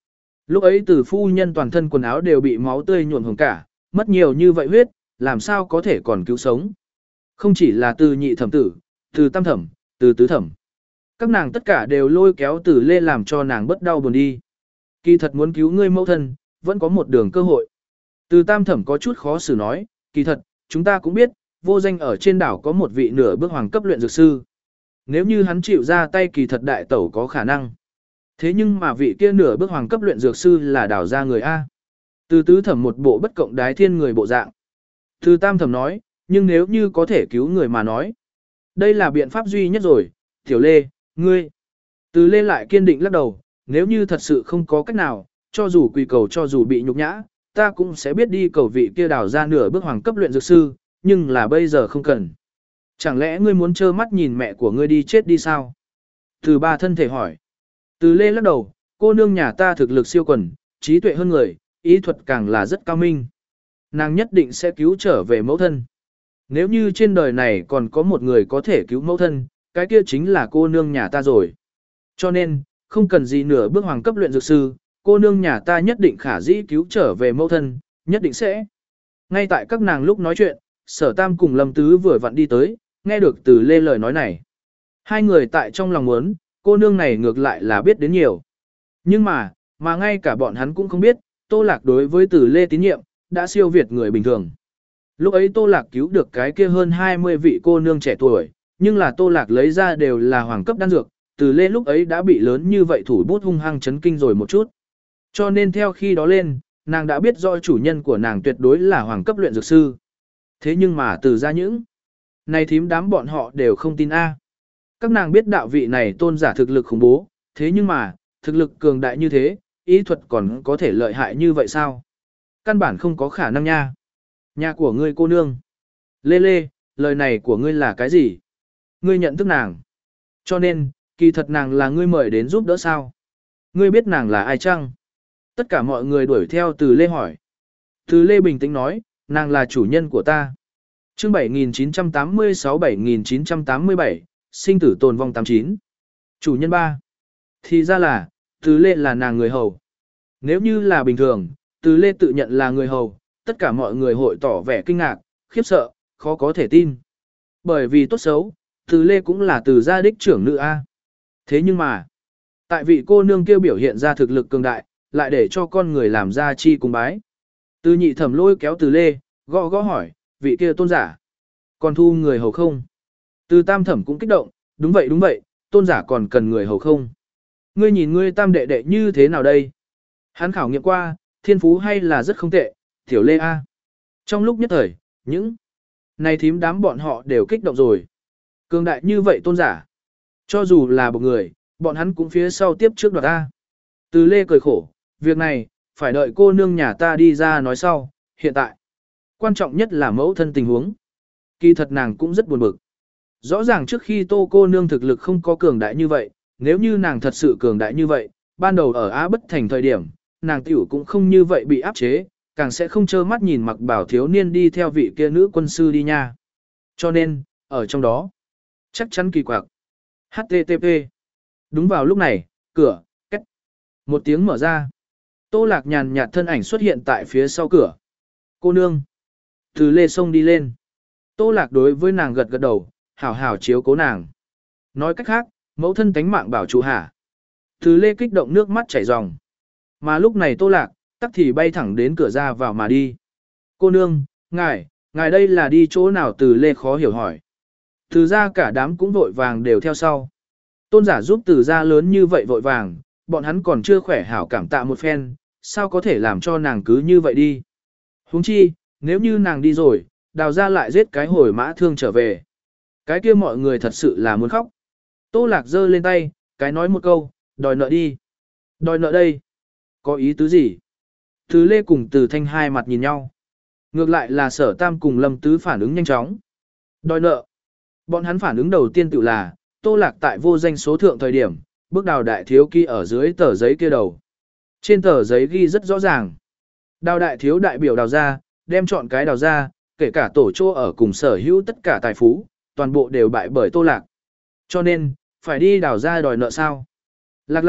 Lúc ấy từ phu nhân toàn thân quần áo đều bị máu tươi nhuộm hồng cả, mất nhiều như vậy huyết, làm sao có thể còn cứu sống. Không chỉ là từ nhị thẩm tử, từ tam thẩm, từ tứ thẩm. Các nàng tất cả đều lôi kéo từ lê làm cho nàng bất đau buồn đi. Kỳ thật muốn cứu ngươi mẫu thân, vẫn có một đường cơ hội. Từ tam thẩm có chút khó xử nói, kỳ thật, chúng ta cũng biết, vô danh ở trên đảo có một vị nửa bước hoàng cấp luyện dược sư. Nếu như hắn chịu ra tay kỳ thật đại tẩu có khả năng. Thế nhưng mà vị kia nửa bước hoàng cấp luyện dược sư là đảo ra người A. Từ tứ thẩm một bộ bất cộng đái thiên người bộ dạng. Từ tam thẩm nói, nhưng nếu như có thể cứu người mà nói. Đây là biện pháp duy nhất rồi, tiểu lê, ngươi. Từ lê lại kiên định lắc đầu, nếu như thật sự không có cách nào, cho dù quỳ cầu cho dù bị nhục nhã, ta cũng sẽ biết đi cầu vị kia đảo ra nửa bước hoàng cấp luyện dược sư, nhưng là bây giờ không cần. Chẳng lẽ ngươi muốn trơ mắt nhìn mẹ của ngươi đi chết đi sao? Từ ba thân thể hỏi. Từ lê lắc đầu, cô nương nhà ta thực lực siêu quần, trí tuệ hơn người, ý thuật càng là rất cao minh. Nàng nhất định sẽ cứu trở về mẫu thân. Nếu như trên đời này còn có một người có thể cứu mẫu thân, cái kia chính là cô nương nhà ta rồi. Cho nên, không cần gì nửa bước hoàng cấp luyện dược sư, cô nương nhà ta nhất định khả dĩ cứu trở về mẫu thân, nhất định sẽ. Ngay tại các nàng lúc nói chuyện, Sở Tam cùng Lâm Tứ vừa vặn đi tới, nghe được từ lê lời nói này. Hai người tại trong lòng muốn, cô nương này ngược lại là biết đến nhiều. Nhưng mà, mà ngay cả bọn hắn cũng không biết, Tô Lạc đối với từ lê tín nhiệm, đã siêu việt người bình thường. Lúc ấy Tô Lạc cứu được cái kia hơn hai mươi vị cô nương trẻ tuổi, nhưng là Tô Lạc lấy ra đều là hoàng cấp đan dược, từ lê lúc ấy đã bị lớn như vậy thủ bút hung hăng chấn kinh rồi một chút. Cho nên theo khi đó lên, nàng đã biết rõ chủ nhân của nàng tuyệt đối là hoàng cấp luyện dược sư. Thế nhưng mà từ ra những này thím đám bọn họ đều không tin A. Các nàng biết đạo vị này tôn giả thực lực khủng bố, thế nhưng mà, thực lực cường đại như thế, ý thuật còn có thể lợi hại như vậy sao? Căn bản không có khả năng nha. Nhà của ngươi cô nương. Lê Lê, lời này của ngươi là cái gì? Ngươi nhận thức nàng. Cho nên, kỳ thật nàng là ngươi mời đến giúp đỡ sao? Ngươi biết nàng là ai chăng? Tất cả mọi người đuổi theo từ Lê hỏi. Từ Lê bình tĩnh nói, nàng là chủ nhân của ta. Chương bảy nghìn chín trăm tám mươi sáu bảy nghìn chín trăm tám mươi bảy, sinh tử tồn vong tám mươi chín. Chủ nhân ba. Thì ra là, Từ Lê là nàng người hầu. Nếu như là bình thường, Từ Lê tự nhận là người hầu, tất cả mọi người hội tỏ vẻ kinh ngạc, khiếp sợ, khó có thể tin. Bởi vì tốt xấu, Từ Lê cũng là từ gia đích trưởng nữ A. Thế nhưng mà, tại vị cô nương kêu biểu hiện ra thực lực cường đại, lại để cho con người làm ra chi cung bái. Từ nhị thẩm lôi kéo Từ Lê, gõ gõ hỏi, vị kia tôn giả, còn thu người hầu không? Từ tam thẩm cũng kích động, đúng vậy đúng vậy, tôn giả còn cần người hầu không? Ngươi nhìn ngươi tam đệ đệ như thế nào đây? Hắn khảo nghiệm qua, thiên phú hay là rất không tệ, tiểu Lê A. Trong lúc nhất thời, những này thím đám bọn họ đều kích động rồi. Cường đại như vậy tôn giả. Cho dù là một người, bọn hắn cũng phía sau tiếp trước đoạt A. Từ Lê cười khổ, việc này, phải đợi cô nương nhà ta đi ra nói sau, hiện tại. Quan trọng nhất là mẫu thân tình huống. Kỳ thật nàng cũng rất buồn bực. Rõ ràng trước khi tô cô nương thực lực không có cường đại như vậy, nếu như nàng thật sự cường đại như vậy, ban đầu ở Á Bất Thành thời điểm, nàng tiểu cũng không như vậy bị áp chế, càng sẽ không trơ mắt nhìn mặc bảo thiếu niên đi theo vị kia nữ quân sư đi nha. Cho nên, ở trong đó, chắc chắn kỳ quặc. hát tê tê pê. Đúng vào lúc này, cửa, két. Một tiếng mở ra. Tô Lạc nhàn nhạt thân ảnh xuất hiện tại phía sau cửa. Cô nương. Từ Lê Sông đi lên. Tô Lạc đối với nàng gật gật đầu, hảo hảo chiếu cố nàng. Nói cách khác, mẫu thân tánh mạng bảo chủ hả. Từ Lê kích động nước mắt chảy ròng. Mà lúc này Tô Lạc, tắc thì bay thẳng đến cửa ra vào mà đi. Cô nương, ngài, ngài đây là đi chỗ nào? Từ Lê khó hiểu hỏi. Từ ra cả đám cũng vội vàng đều theo sau. Tôn giả giúp từ ra lớn như vậy vội vàng, bọn hắn còn chưa khỏe hảo cảm tạ một phen, sao có thể làm cho nàng cứ như vậy đi. Huống chi, nếu như nàng đi rồi, đào ra lại giết cái hồi mã thương trở về. Cái kia mọi người thật sự là muốn khóc. Tô Lạc giơ lên tay, cái nói một câu, đòi nợ đi. Đòi nợ đây. Có ý tứ gì? Từ Lê cùng Từ Thanh hai mặt nhìn nhau. Ngược lại là Sở Tam cùng Lâm Tứ phản ứng nhanh chóng. Đòi nợ. Bọn hắn phản ứng đầu tiên tự là, Tô Lạc tại vô danh số thượng thời điểm, bước đào đại thiếu ký ở dưới tờ giấy kia đầu. Trên tờ giấy ghi rất rõ ràng. Đào đại thiếu đại biểu đào ra, đem chọn cái đào ra, kể cả tổ chô ở cùng sở hữu tất cả tài phú, toàn bộ đều bại bởi Tô Lạc. Cho nên, phải đi đào ra đòi nợ sao? Lạc lạc,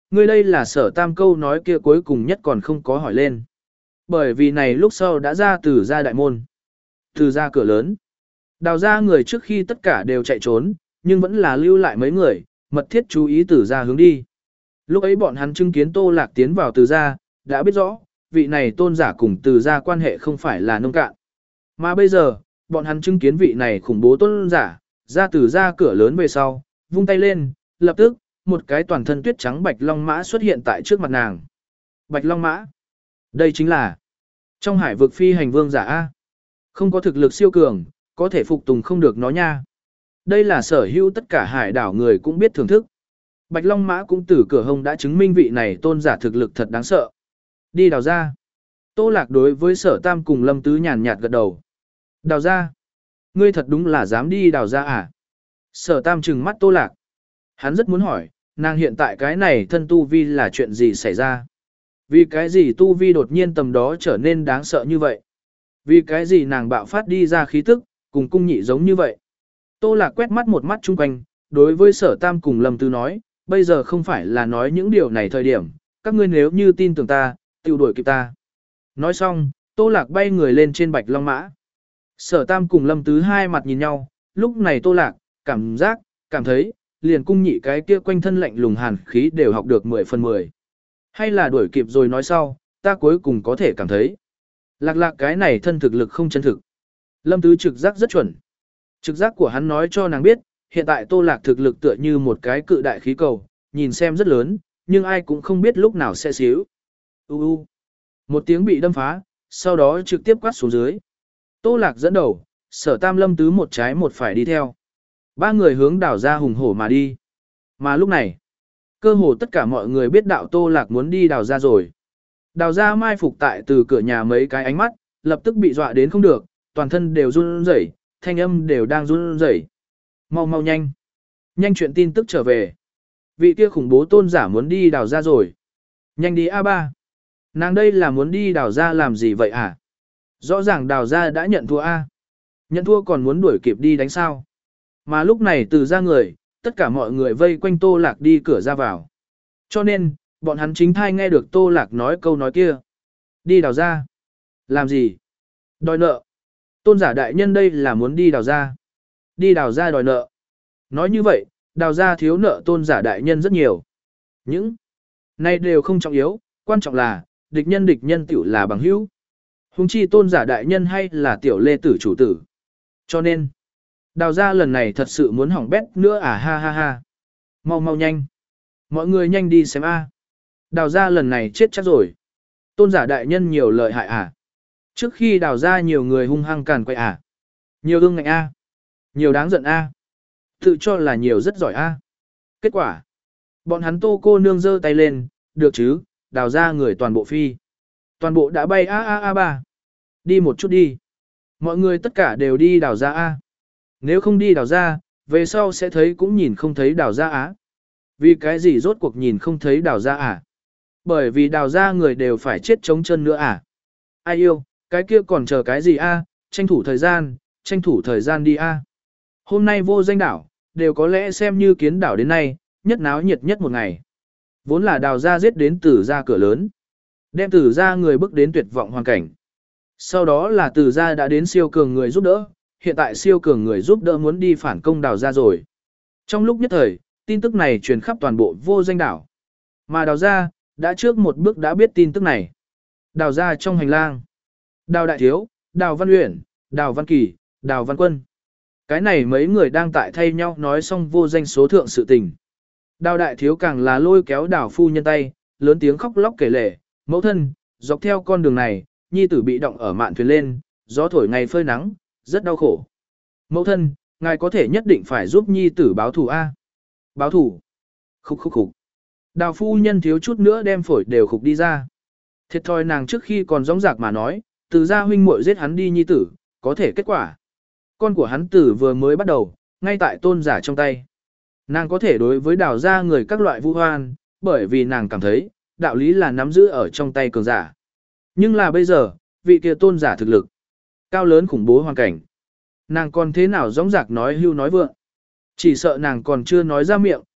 Ngươi đây là sở tam câu nói kia cuối cùng nhất còn không có hỏi lên. Bởi vì này lúc sau đã ra từ ra đại môn. Từ ra cửa lớn. Đào ra người trước khi tất cả đều chạy trốn, nhưng vẫn là lưu lại mấy người, mật thiết chú ý từ ra hướng đi. Lúc ấy bọn hắn chứng kiến Tô Lạc tiến vào từ ra, đã biết rõ, vị này tôn giả cùng từ ra quan hệ không phải là nông cạn. Mà bây giờ, bọn hắn chứng kiến vị này khủng bố tôn giả, ra từ ra cửa lớn về sau, vung tay lên, lập tức, một cái toàn thân tuyết trắng bạch long mã xuất hiện tại trước mặt nàng. Bạch long mã. Đây chính là trong hải vực phi hành vương giả A. Không có thực lực siêu cường, có thể phục tùng không được nó nha. Đây là sở hữu tất cả hải đảo người cũng biết thưởng thức. Bạch long mã cũng từ cửa hông đã chứng minh vị này tôn giả thực lực thật đáng sợ. Đi đào ra. Tô Lạc đối với sở tam cùng Lâm Tứ nhàn nhạt gật đầu. Đào ra. Ngươi thật đúng là dám đi đào ra à? Sở tam trừng mắt Tô Lạc. Hắn rất muốn hỏi, nàng hiện tại cái này thân tu vi là chuyện gì xảy ra? Vì cái gì tu vi đột nhiên tầm đó trở nên đáng sợ như vậy? Vì cái gì nàng bạo phát đi ra khí tức, cùng cung nhị giống như vậy? Tô Lạc quét mắt một mắt chung quanh, đối với sở tam cùng Lâm Tứ nói, bây giờ không phải là nói những điều này thời điểm, các ngươi nếu như tin tưởng ta, tiêu đuổi kịp ta. Nói xong, Tô Lạc bay người lên trên bạch long mã. Sở tam cùng Lâm Tứ hai mặt nhìn nhau, lúc này Tô Lạc, cảm giác, cảm thấy, liền cung nhị cái kia quanh thân lạnh lùng hàn khí đều học được mười phần mười. Hay là đuổi kịp rồi nói sau, ta cuối cùng có thể cảm thấy. Lạc lạc cái này thân thực lực không chân thực. Lâm Tứ trực giác rất chuẩn. Trực giác của hắn nói cho nàng biết, hiện tại Tô Lạc thực lực tựa như một cái cự đại khí cầu, nhìn xem rất lớn, nhưng ai cũng không biết lúc nào sẽ xíu. U u. Một tiếng bị đâm phá, sau đó trực tiếp quát xuống dưới. Tô Lạc dẫn đầu, sở tam Lâm Tứ một trái một phải đi theo. Ba người hướng đảo ra hùng hổ mà đi. Mà lúc này, cơ hồ tất cả mọi người biết đạo Tô Lạc muốn đi đào ra rồi. Đào ra mai phục tại từ cửa nhà mấy cái ánh mắt, lập tức bị dọa đến không được, toàn thân đều run rẩy, thanh âm đều đang run rẩy. Mau mau nhanh. Nhanh chuyện tin tức trở về. Vị kia khủng bố tôn giả muốn đi đào ra rồi. Nhanh đi a ba. Nàng đây là muốn đi đào ra làm gì vậy à? Rõ ràng đào ra đã nhận thua a. Nhận thua còn muốn đuổi kịp đi đánh sao? Mà lúc này từ ra người, tất cả mọi người vây quanh Tô Lạc đi cửa ra vào. Cho nên, bọn hắn chính thai nghe được Tô Lạc nói câu nói kia. Đi đào ra. Làm gì? Đòi nợ. Tôn giả đại nhân đây là muốn đi đào ra. Đi đào ra đòi nợ. Nói như vậy, đào ra thiếu nợ tôn giả đại nhân rất nhiều. Những này đều không trọng yếu, quan trọng là, địch nhân địch nhân tiểu là bằng hữu. Hùng chi tôn giả đại nhân hay là tiểu lê tử chủ tử. Cho nên, đào ra lần này thật sự muốn hỏng bét nữa à ha ha ha. Mau mau nhanh. Mọi người nhanh đi xem a. Đào ra lần này chết chắc rồi. Tôn giả đại nhân nhiều lợi hại à. Trước khi đào ra nhiều người hung hăng càn quay à. Nhiều ương ngạnh a. Nhiều đáng giận a. Tự cho là nhiều rất giỏi a. Kết quả. Bọn hắn Tô cô nương giơ tay lên, được chứ, đào ra người toàn bộ phi. Toàn bộ đã bay a a a ba. Đi một chút đi. Mọi người tất cả đều đi đào ra a. Nếu không đi đào ra, về sau sẽ thấy cũng nhìn không thấy đào ra á. Vì cái gì rốt cuộc nhìn không thấy đào ra à? Bởi vì đào ra người đều phải chết chống chân nữa à? Ai yêu, cái kia còn chờ cái gì a? Tranh thủ thời gian, tranh thủ thời gian đi a. Hôm nay vô danh đảo, đều có lẽ xem như kiến đảo đến nay, nhất náo nhiệt nhất một ngày. Vốn là đào ra giết đến từ ra cửa lớn. Đem từ ra người bước đến tuyệt vọng hoàn cảnh. Sau đó là từ ra đã đến siêu cường người giúp đỡ, hiện tại siêu cường người giúp đỡ muốn đi phản công đào ra rồi. Trong lúc nhất thời, tin tức này truyền khắp toàn bộ vô danh đảo. Mà đào ra, đã trước một bước đã biết tin tức này. Đào ra trong hành lang. Đào Đại Thiếu, Đào Văn Uyển, Đào Văn Kỳ, Đào Văn Quân. Cái này mấy người đang tại thay nhau nói xong vô danh số thượng sự tình. Đào Đại Thiếu càng là lôi kéo Đào phu nhân tay, lớn tiếng khóc lóc kể lể, mẫu thân, dọc theo con đường này, nhi tử bị động ở mạn thuyền lên, gió thổi ngày phơi nắng, rất đau khổ. Mẫu thân, ngài có thể nhất định phải giúp nhi tử báo thù A. Báo thù. Khúc khúc khúc. Đào phu nhân thiếu chút nữa đem phổi đều khục đi ra. Thiệt thòi nàng trước khi còn rõng rạc mà nói, từ gia huynh muội giết hắn đi nhi tử, có thể kết quả. Con của hắn tử vừa mới bắt đầu, ngay tại tôn giả trong tay. Nàng có thể đối với đào gia người các loại vu hoan, bởi vì nàng cảm thấy, đạo lý là nắm giữ ở trong tay cường giả. Nhưng là bây giờ, vị kia tôn giả thực lực, cao lớn khủng bố hoàn cảnh. Nàng còn thế nào rõng rạc nói hưu nói vượng. Chỉ sợ nàng còn chưa nói ra miệng,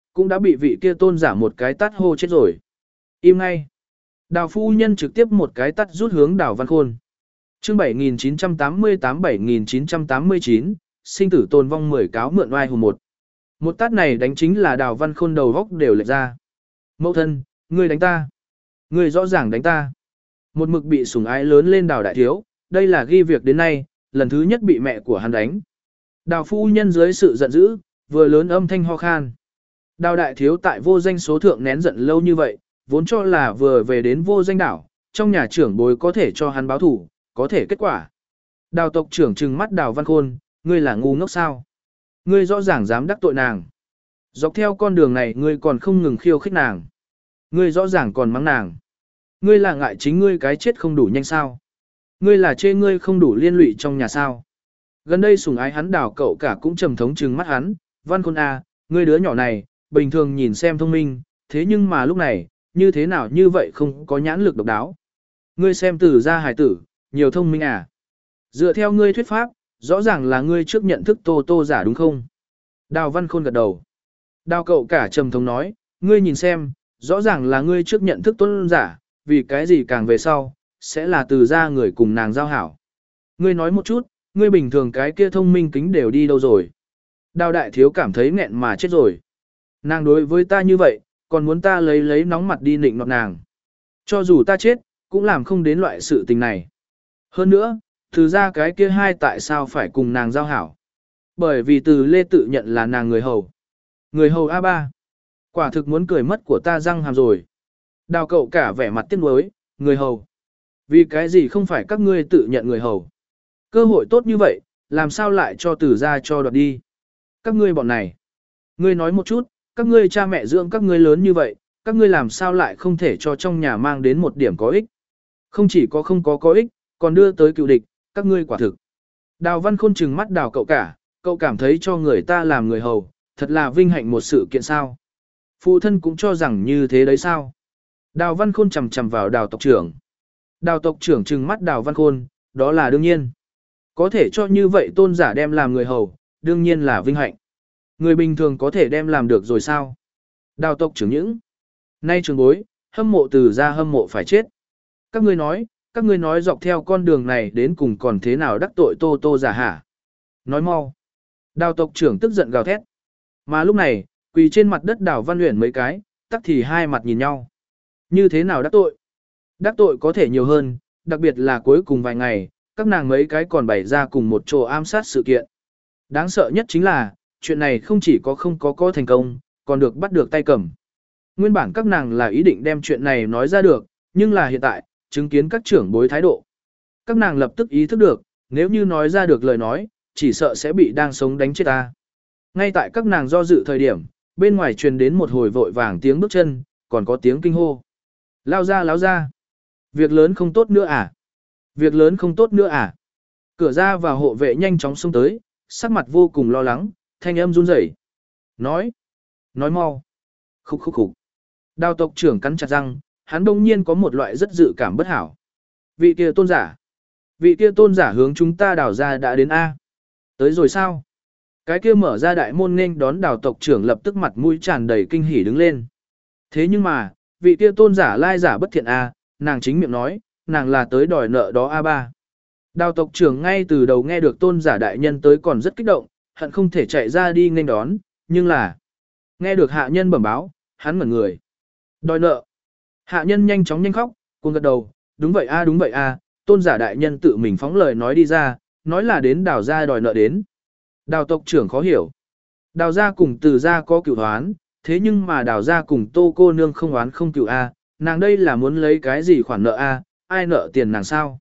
cũng đã bị vị kia tôn giả một cái tát hô chết rồi. Im ngay. Đào phu nhân trực tiếp một cái tát rút hướng Đào Văn Khôn. Chương bảy nghìn chín trăm tám mươi tám bảy nghìn chín trăm tám mươi chín, sinh tử tồn vong mười cáo mượn oai hùng một. Một tát này đánh chính là Đào Văn Khôn đầu góc đều lệch ra. Mẫu thân, ngươi đánh ta. Ngươi rõ ràng đánh ta. Một mực bị sủng ái lớn lên Đào đại thiếu, đây là ghi việc đến nay, lần thứ nhất bị mẹ của hắn đánh. Đào phu nhân dưới sự giận dữ, vừa lớn âm thanh ho khan. Đào đại thiếu tại vô danh số thượng nén giận lâu như vậy, vốn cho là vừa về đến vô danh đảo, trong nhà trưởng bối có thể cho hắn báo thủ, có thể kết quả. Đào tộc trưởng trừng mắt Đào Văn Khôn, ngươi là ngu ngốc sao? Ngươi rõ ràng dám đắc tội nàng. Dọc theo con đường này ngươi còn không ngừng khiêu khích nàng. Ngươi rõ ràng còn mắng nàng. Ngươi là ngại chính ngươi cái chết không đủ nhanh sao? Ngươi là chê ngươi không đủ liên lụy trong nhà sao? Gần đây sủng ái hắn Đào cậu cả cũng trầm thống trừng mắt hắn, Văn Khôn à, ngươi đứa nhỏ này, bình thường nhìn xem thông minh, thế nhưng mà lúc này, như thế nào như vậy không có nhãn lực độc đáo. Ngươi xem Từ gia hài tử, nhiều thông minh à. Dựa theo ngươi thuyết pháp, rõ ràng là ngươi trước nhận thức Tô Tô giả đúng không? Đào Văn Khôn gật đầu. Đào cậu cả trầm thống nói, ngươi nhìn xem, rõ ràng là ngươi trước nhận thức Tôn giả, vì cái gì càng về sau, sẽ là Từ gia người cùng nàng giao hảo. Ngươi nói một chút, ngươi bình thường cái kia thông minh kính đều đi đâu rồi? Đào đại thiếu cảm thấy nghẹn mà chết rồi. Nàng đối với ta như vậy, còn muốn ta lấy lấy nóng mặt đi nịnh nọt nàng. Cho dù ta chết, cũng làm không đến loại sự tình này. Hơn nữa, Từ ra cái kia hai tại sao phải cùng nàng giao hảo. Bởi vì Từ Lê tự nhận là nàng người hầu. Người hầu a ba. Quả thực muốn cười mất của ta răng hàm rồi. Đào cậu cả vẻ mặt tiếc nuối, người hầu. Vì cái gì không phải các ngươi tự nhận người hầu. Cơ hội tốt như vậy, làm sao lại cho Từ ra cho đoạt đi. Các ngươi bọn này. Ngươi nói một chút, các ngươi cha mẹ dưỡng các ngươi lớn như vậy, các ngươi làm sao lại không thể cho trong nhà mang đến một điểm có ích. Không chỉ có không có có ích, còn đưa tới cựu địch, các ngươi quả thực. Đào Văn Khôn trừng mắt Đào cậu cả, cậu cảm thấy cho người ta làm người hầu, thật là vinh hạnh một sự kiện sao. Phụ thân cũng cho rằng như thế đấy sao. Đào Văn Khôn chầm chầm vào Đào tộc trưởng. Đào tộc trưởng trừng mắt Đào Văn Khôn, đó là đương nhiên. Có thể cho như vậy tôn giả đem làm người hầu, đương nhiên là vinh hạnh. Người bình thường có thể đem làm được rồi sao? Đào tộc trưởng những. Nay trường bối, hâm mộ Từ ra hâm mộ phải chết. Các ngươi nói, các ngươi nói dọc theo con đường này đến cùng còn thế nào đắc tội Tô Tô giả hả? Nói mau. Đào tộc trưởng tức giận gào thét. Mà lúc này, quỳ trên mặt đất Đào Văn Uyển mấy cái, tắc thì hai mặt nhìn nhau. Như thế nào đắc tội? Đắc tội có thể nhiều hơn, đặc biệt là cuối cùng vài ngày, các nàng mấy cái còn bày ra cùng một chỗ ám sát sự kiện. Đáng sợ nhất chính là, chuyện này không chỉ có không có có thành công, còn được bắt được tay cầm. Nguyên bản các nàng là ý định đem chuyện này nói ra được, nhưng là hiện tại, chứng kiến các trưởng bối thái độ. Các nàng lập tức ý thức được, nếu như nói ra được lời nói, chỉ sợ sẽ bị đang sống đánh chết ta. Ngay tại các nàng do dự thời điểm, bên ngoài truyền đến một hồi vội vàng tiếng bước chân, còn có tiếng kinh hô. Lao ra lao ra. Việc lớn không tốt nữa à? Việc lớn không tốt nữa à? Cửa ra và hộ vệ nhanh chóng xông tới, sắc mặt vô cùng lo lắng, thanh âm run rẩy. Nói. Nói mau. Khúc khúc khúc. Đào tộc trưởng cắn chặt răng, hắn đông nhiên có một loại rất dự cảm bất hảo. Vị kia tôn giả. Vị kia tôn giả hướng chúng ta đào ra đã đến A. Tới rồi sao? Cái kia mở ra đại môn nên đón đào tộc trưởng lập tức mặt mũi tràn đầy kinh hỉ đứng lên. Thế nhưng mà, vị kia tôn giả lai giả bất thiện A, nàng chính miệng nói, nàng là tới đòi nợ đó A ba. Đào tộc trưởng ngay từ đầu nghe được tôn giả đại nhân tới còn rất kích động, hận không thể chạy ra đi nghênh đón, nhưng là nghe được hạ nhân bẩm báo, hắn ngẩn người. Đòi nợ. Hạ nhân nhanh chóng nhanh khóc, cuồng gật đầu, đúng vậy a đúng vậy a, tôn giả đại nhân tự mình phóng lời nói đi ra, nói là đến đào gia đòi nợ đến. Đào tộc trưởng khó hiểu. Đào gia cùng Từ gia có cửu oán, thế nhưng mà đào gia cùng Tô cô nương không oán không cửu a, nàng đây là muốn lấy cái gì khoản nợ a, ai nợ tiền nàng sao?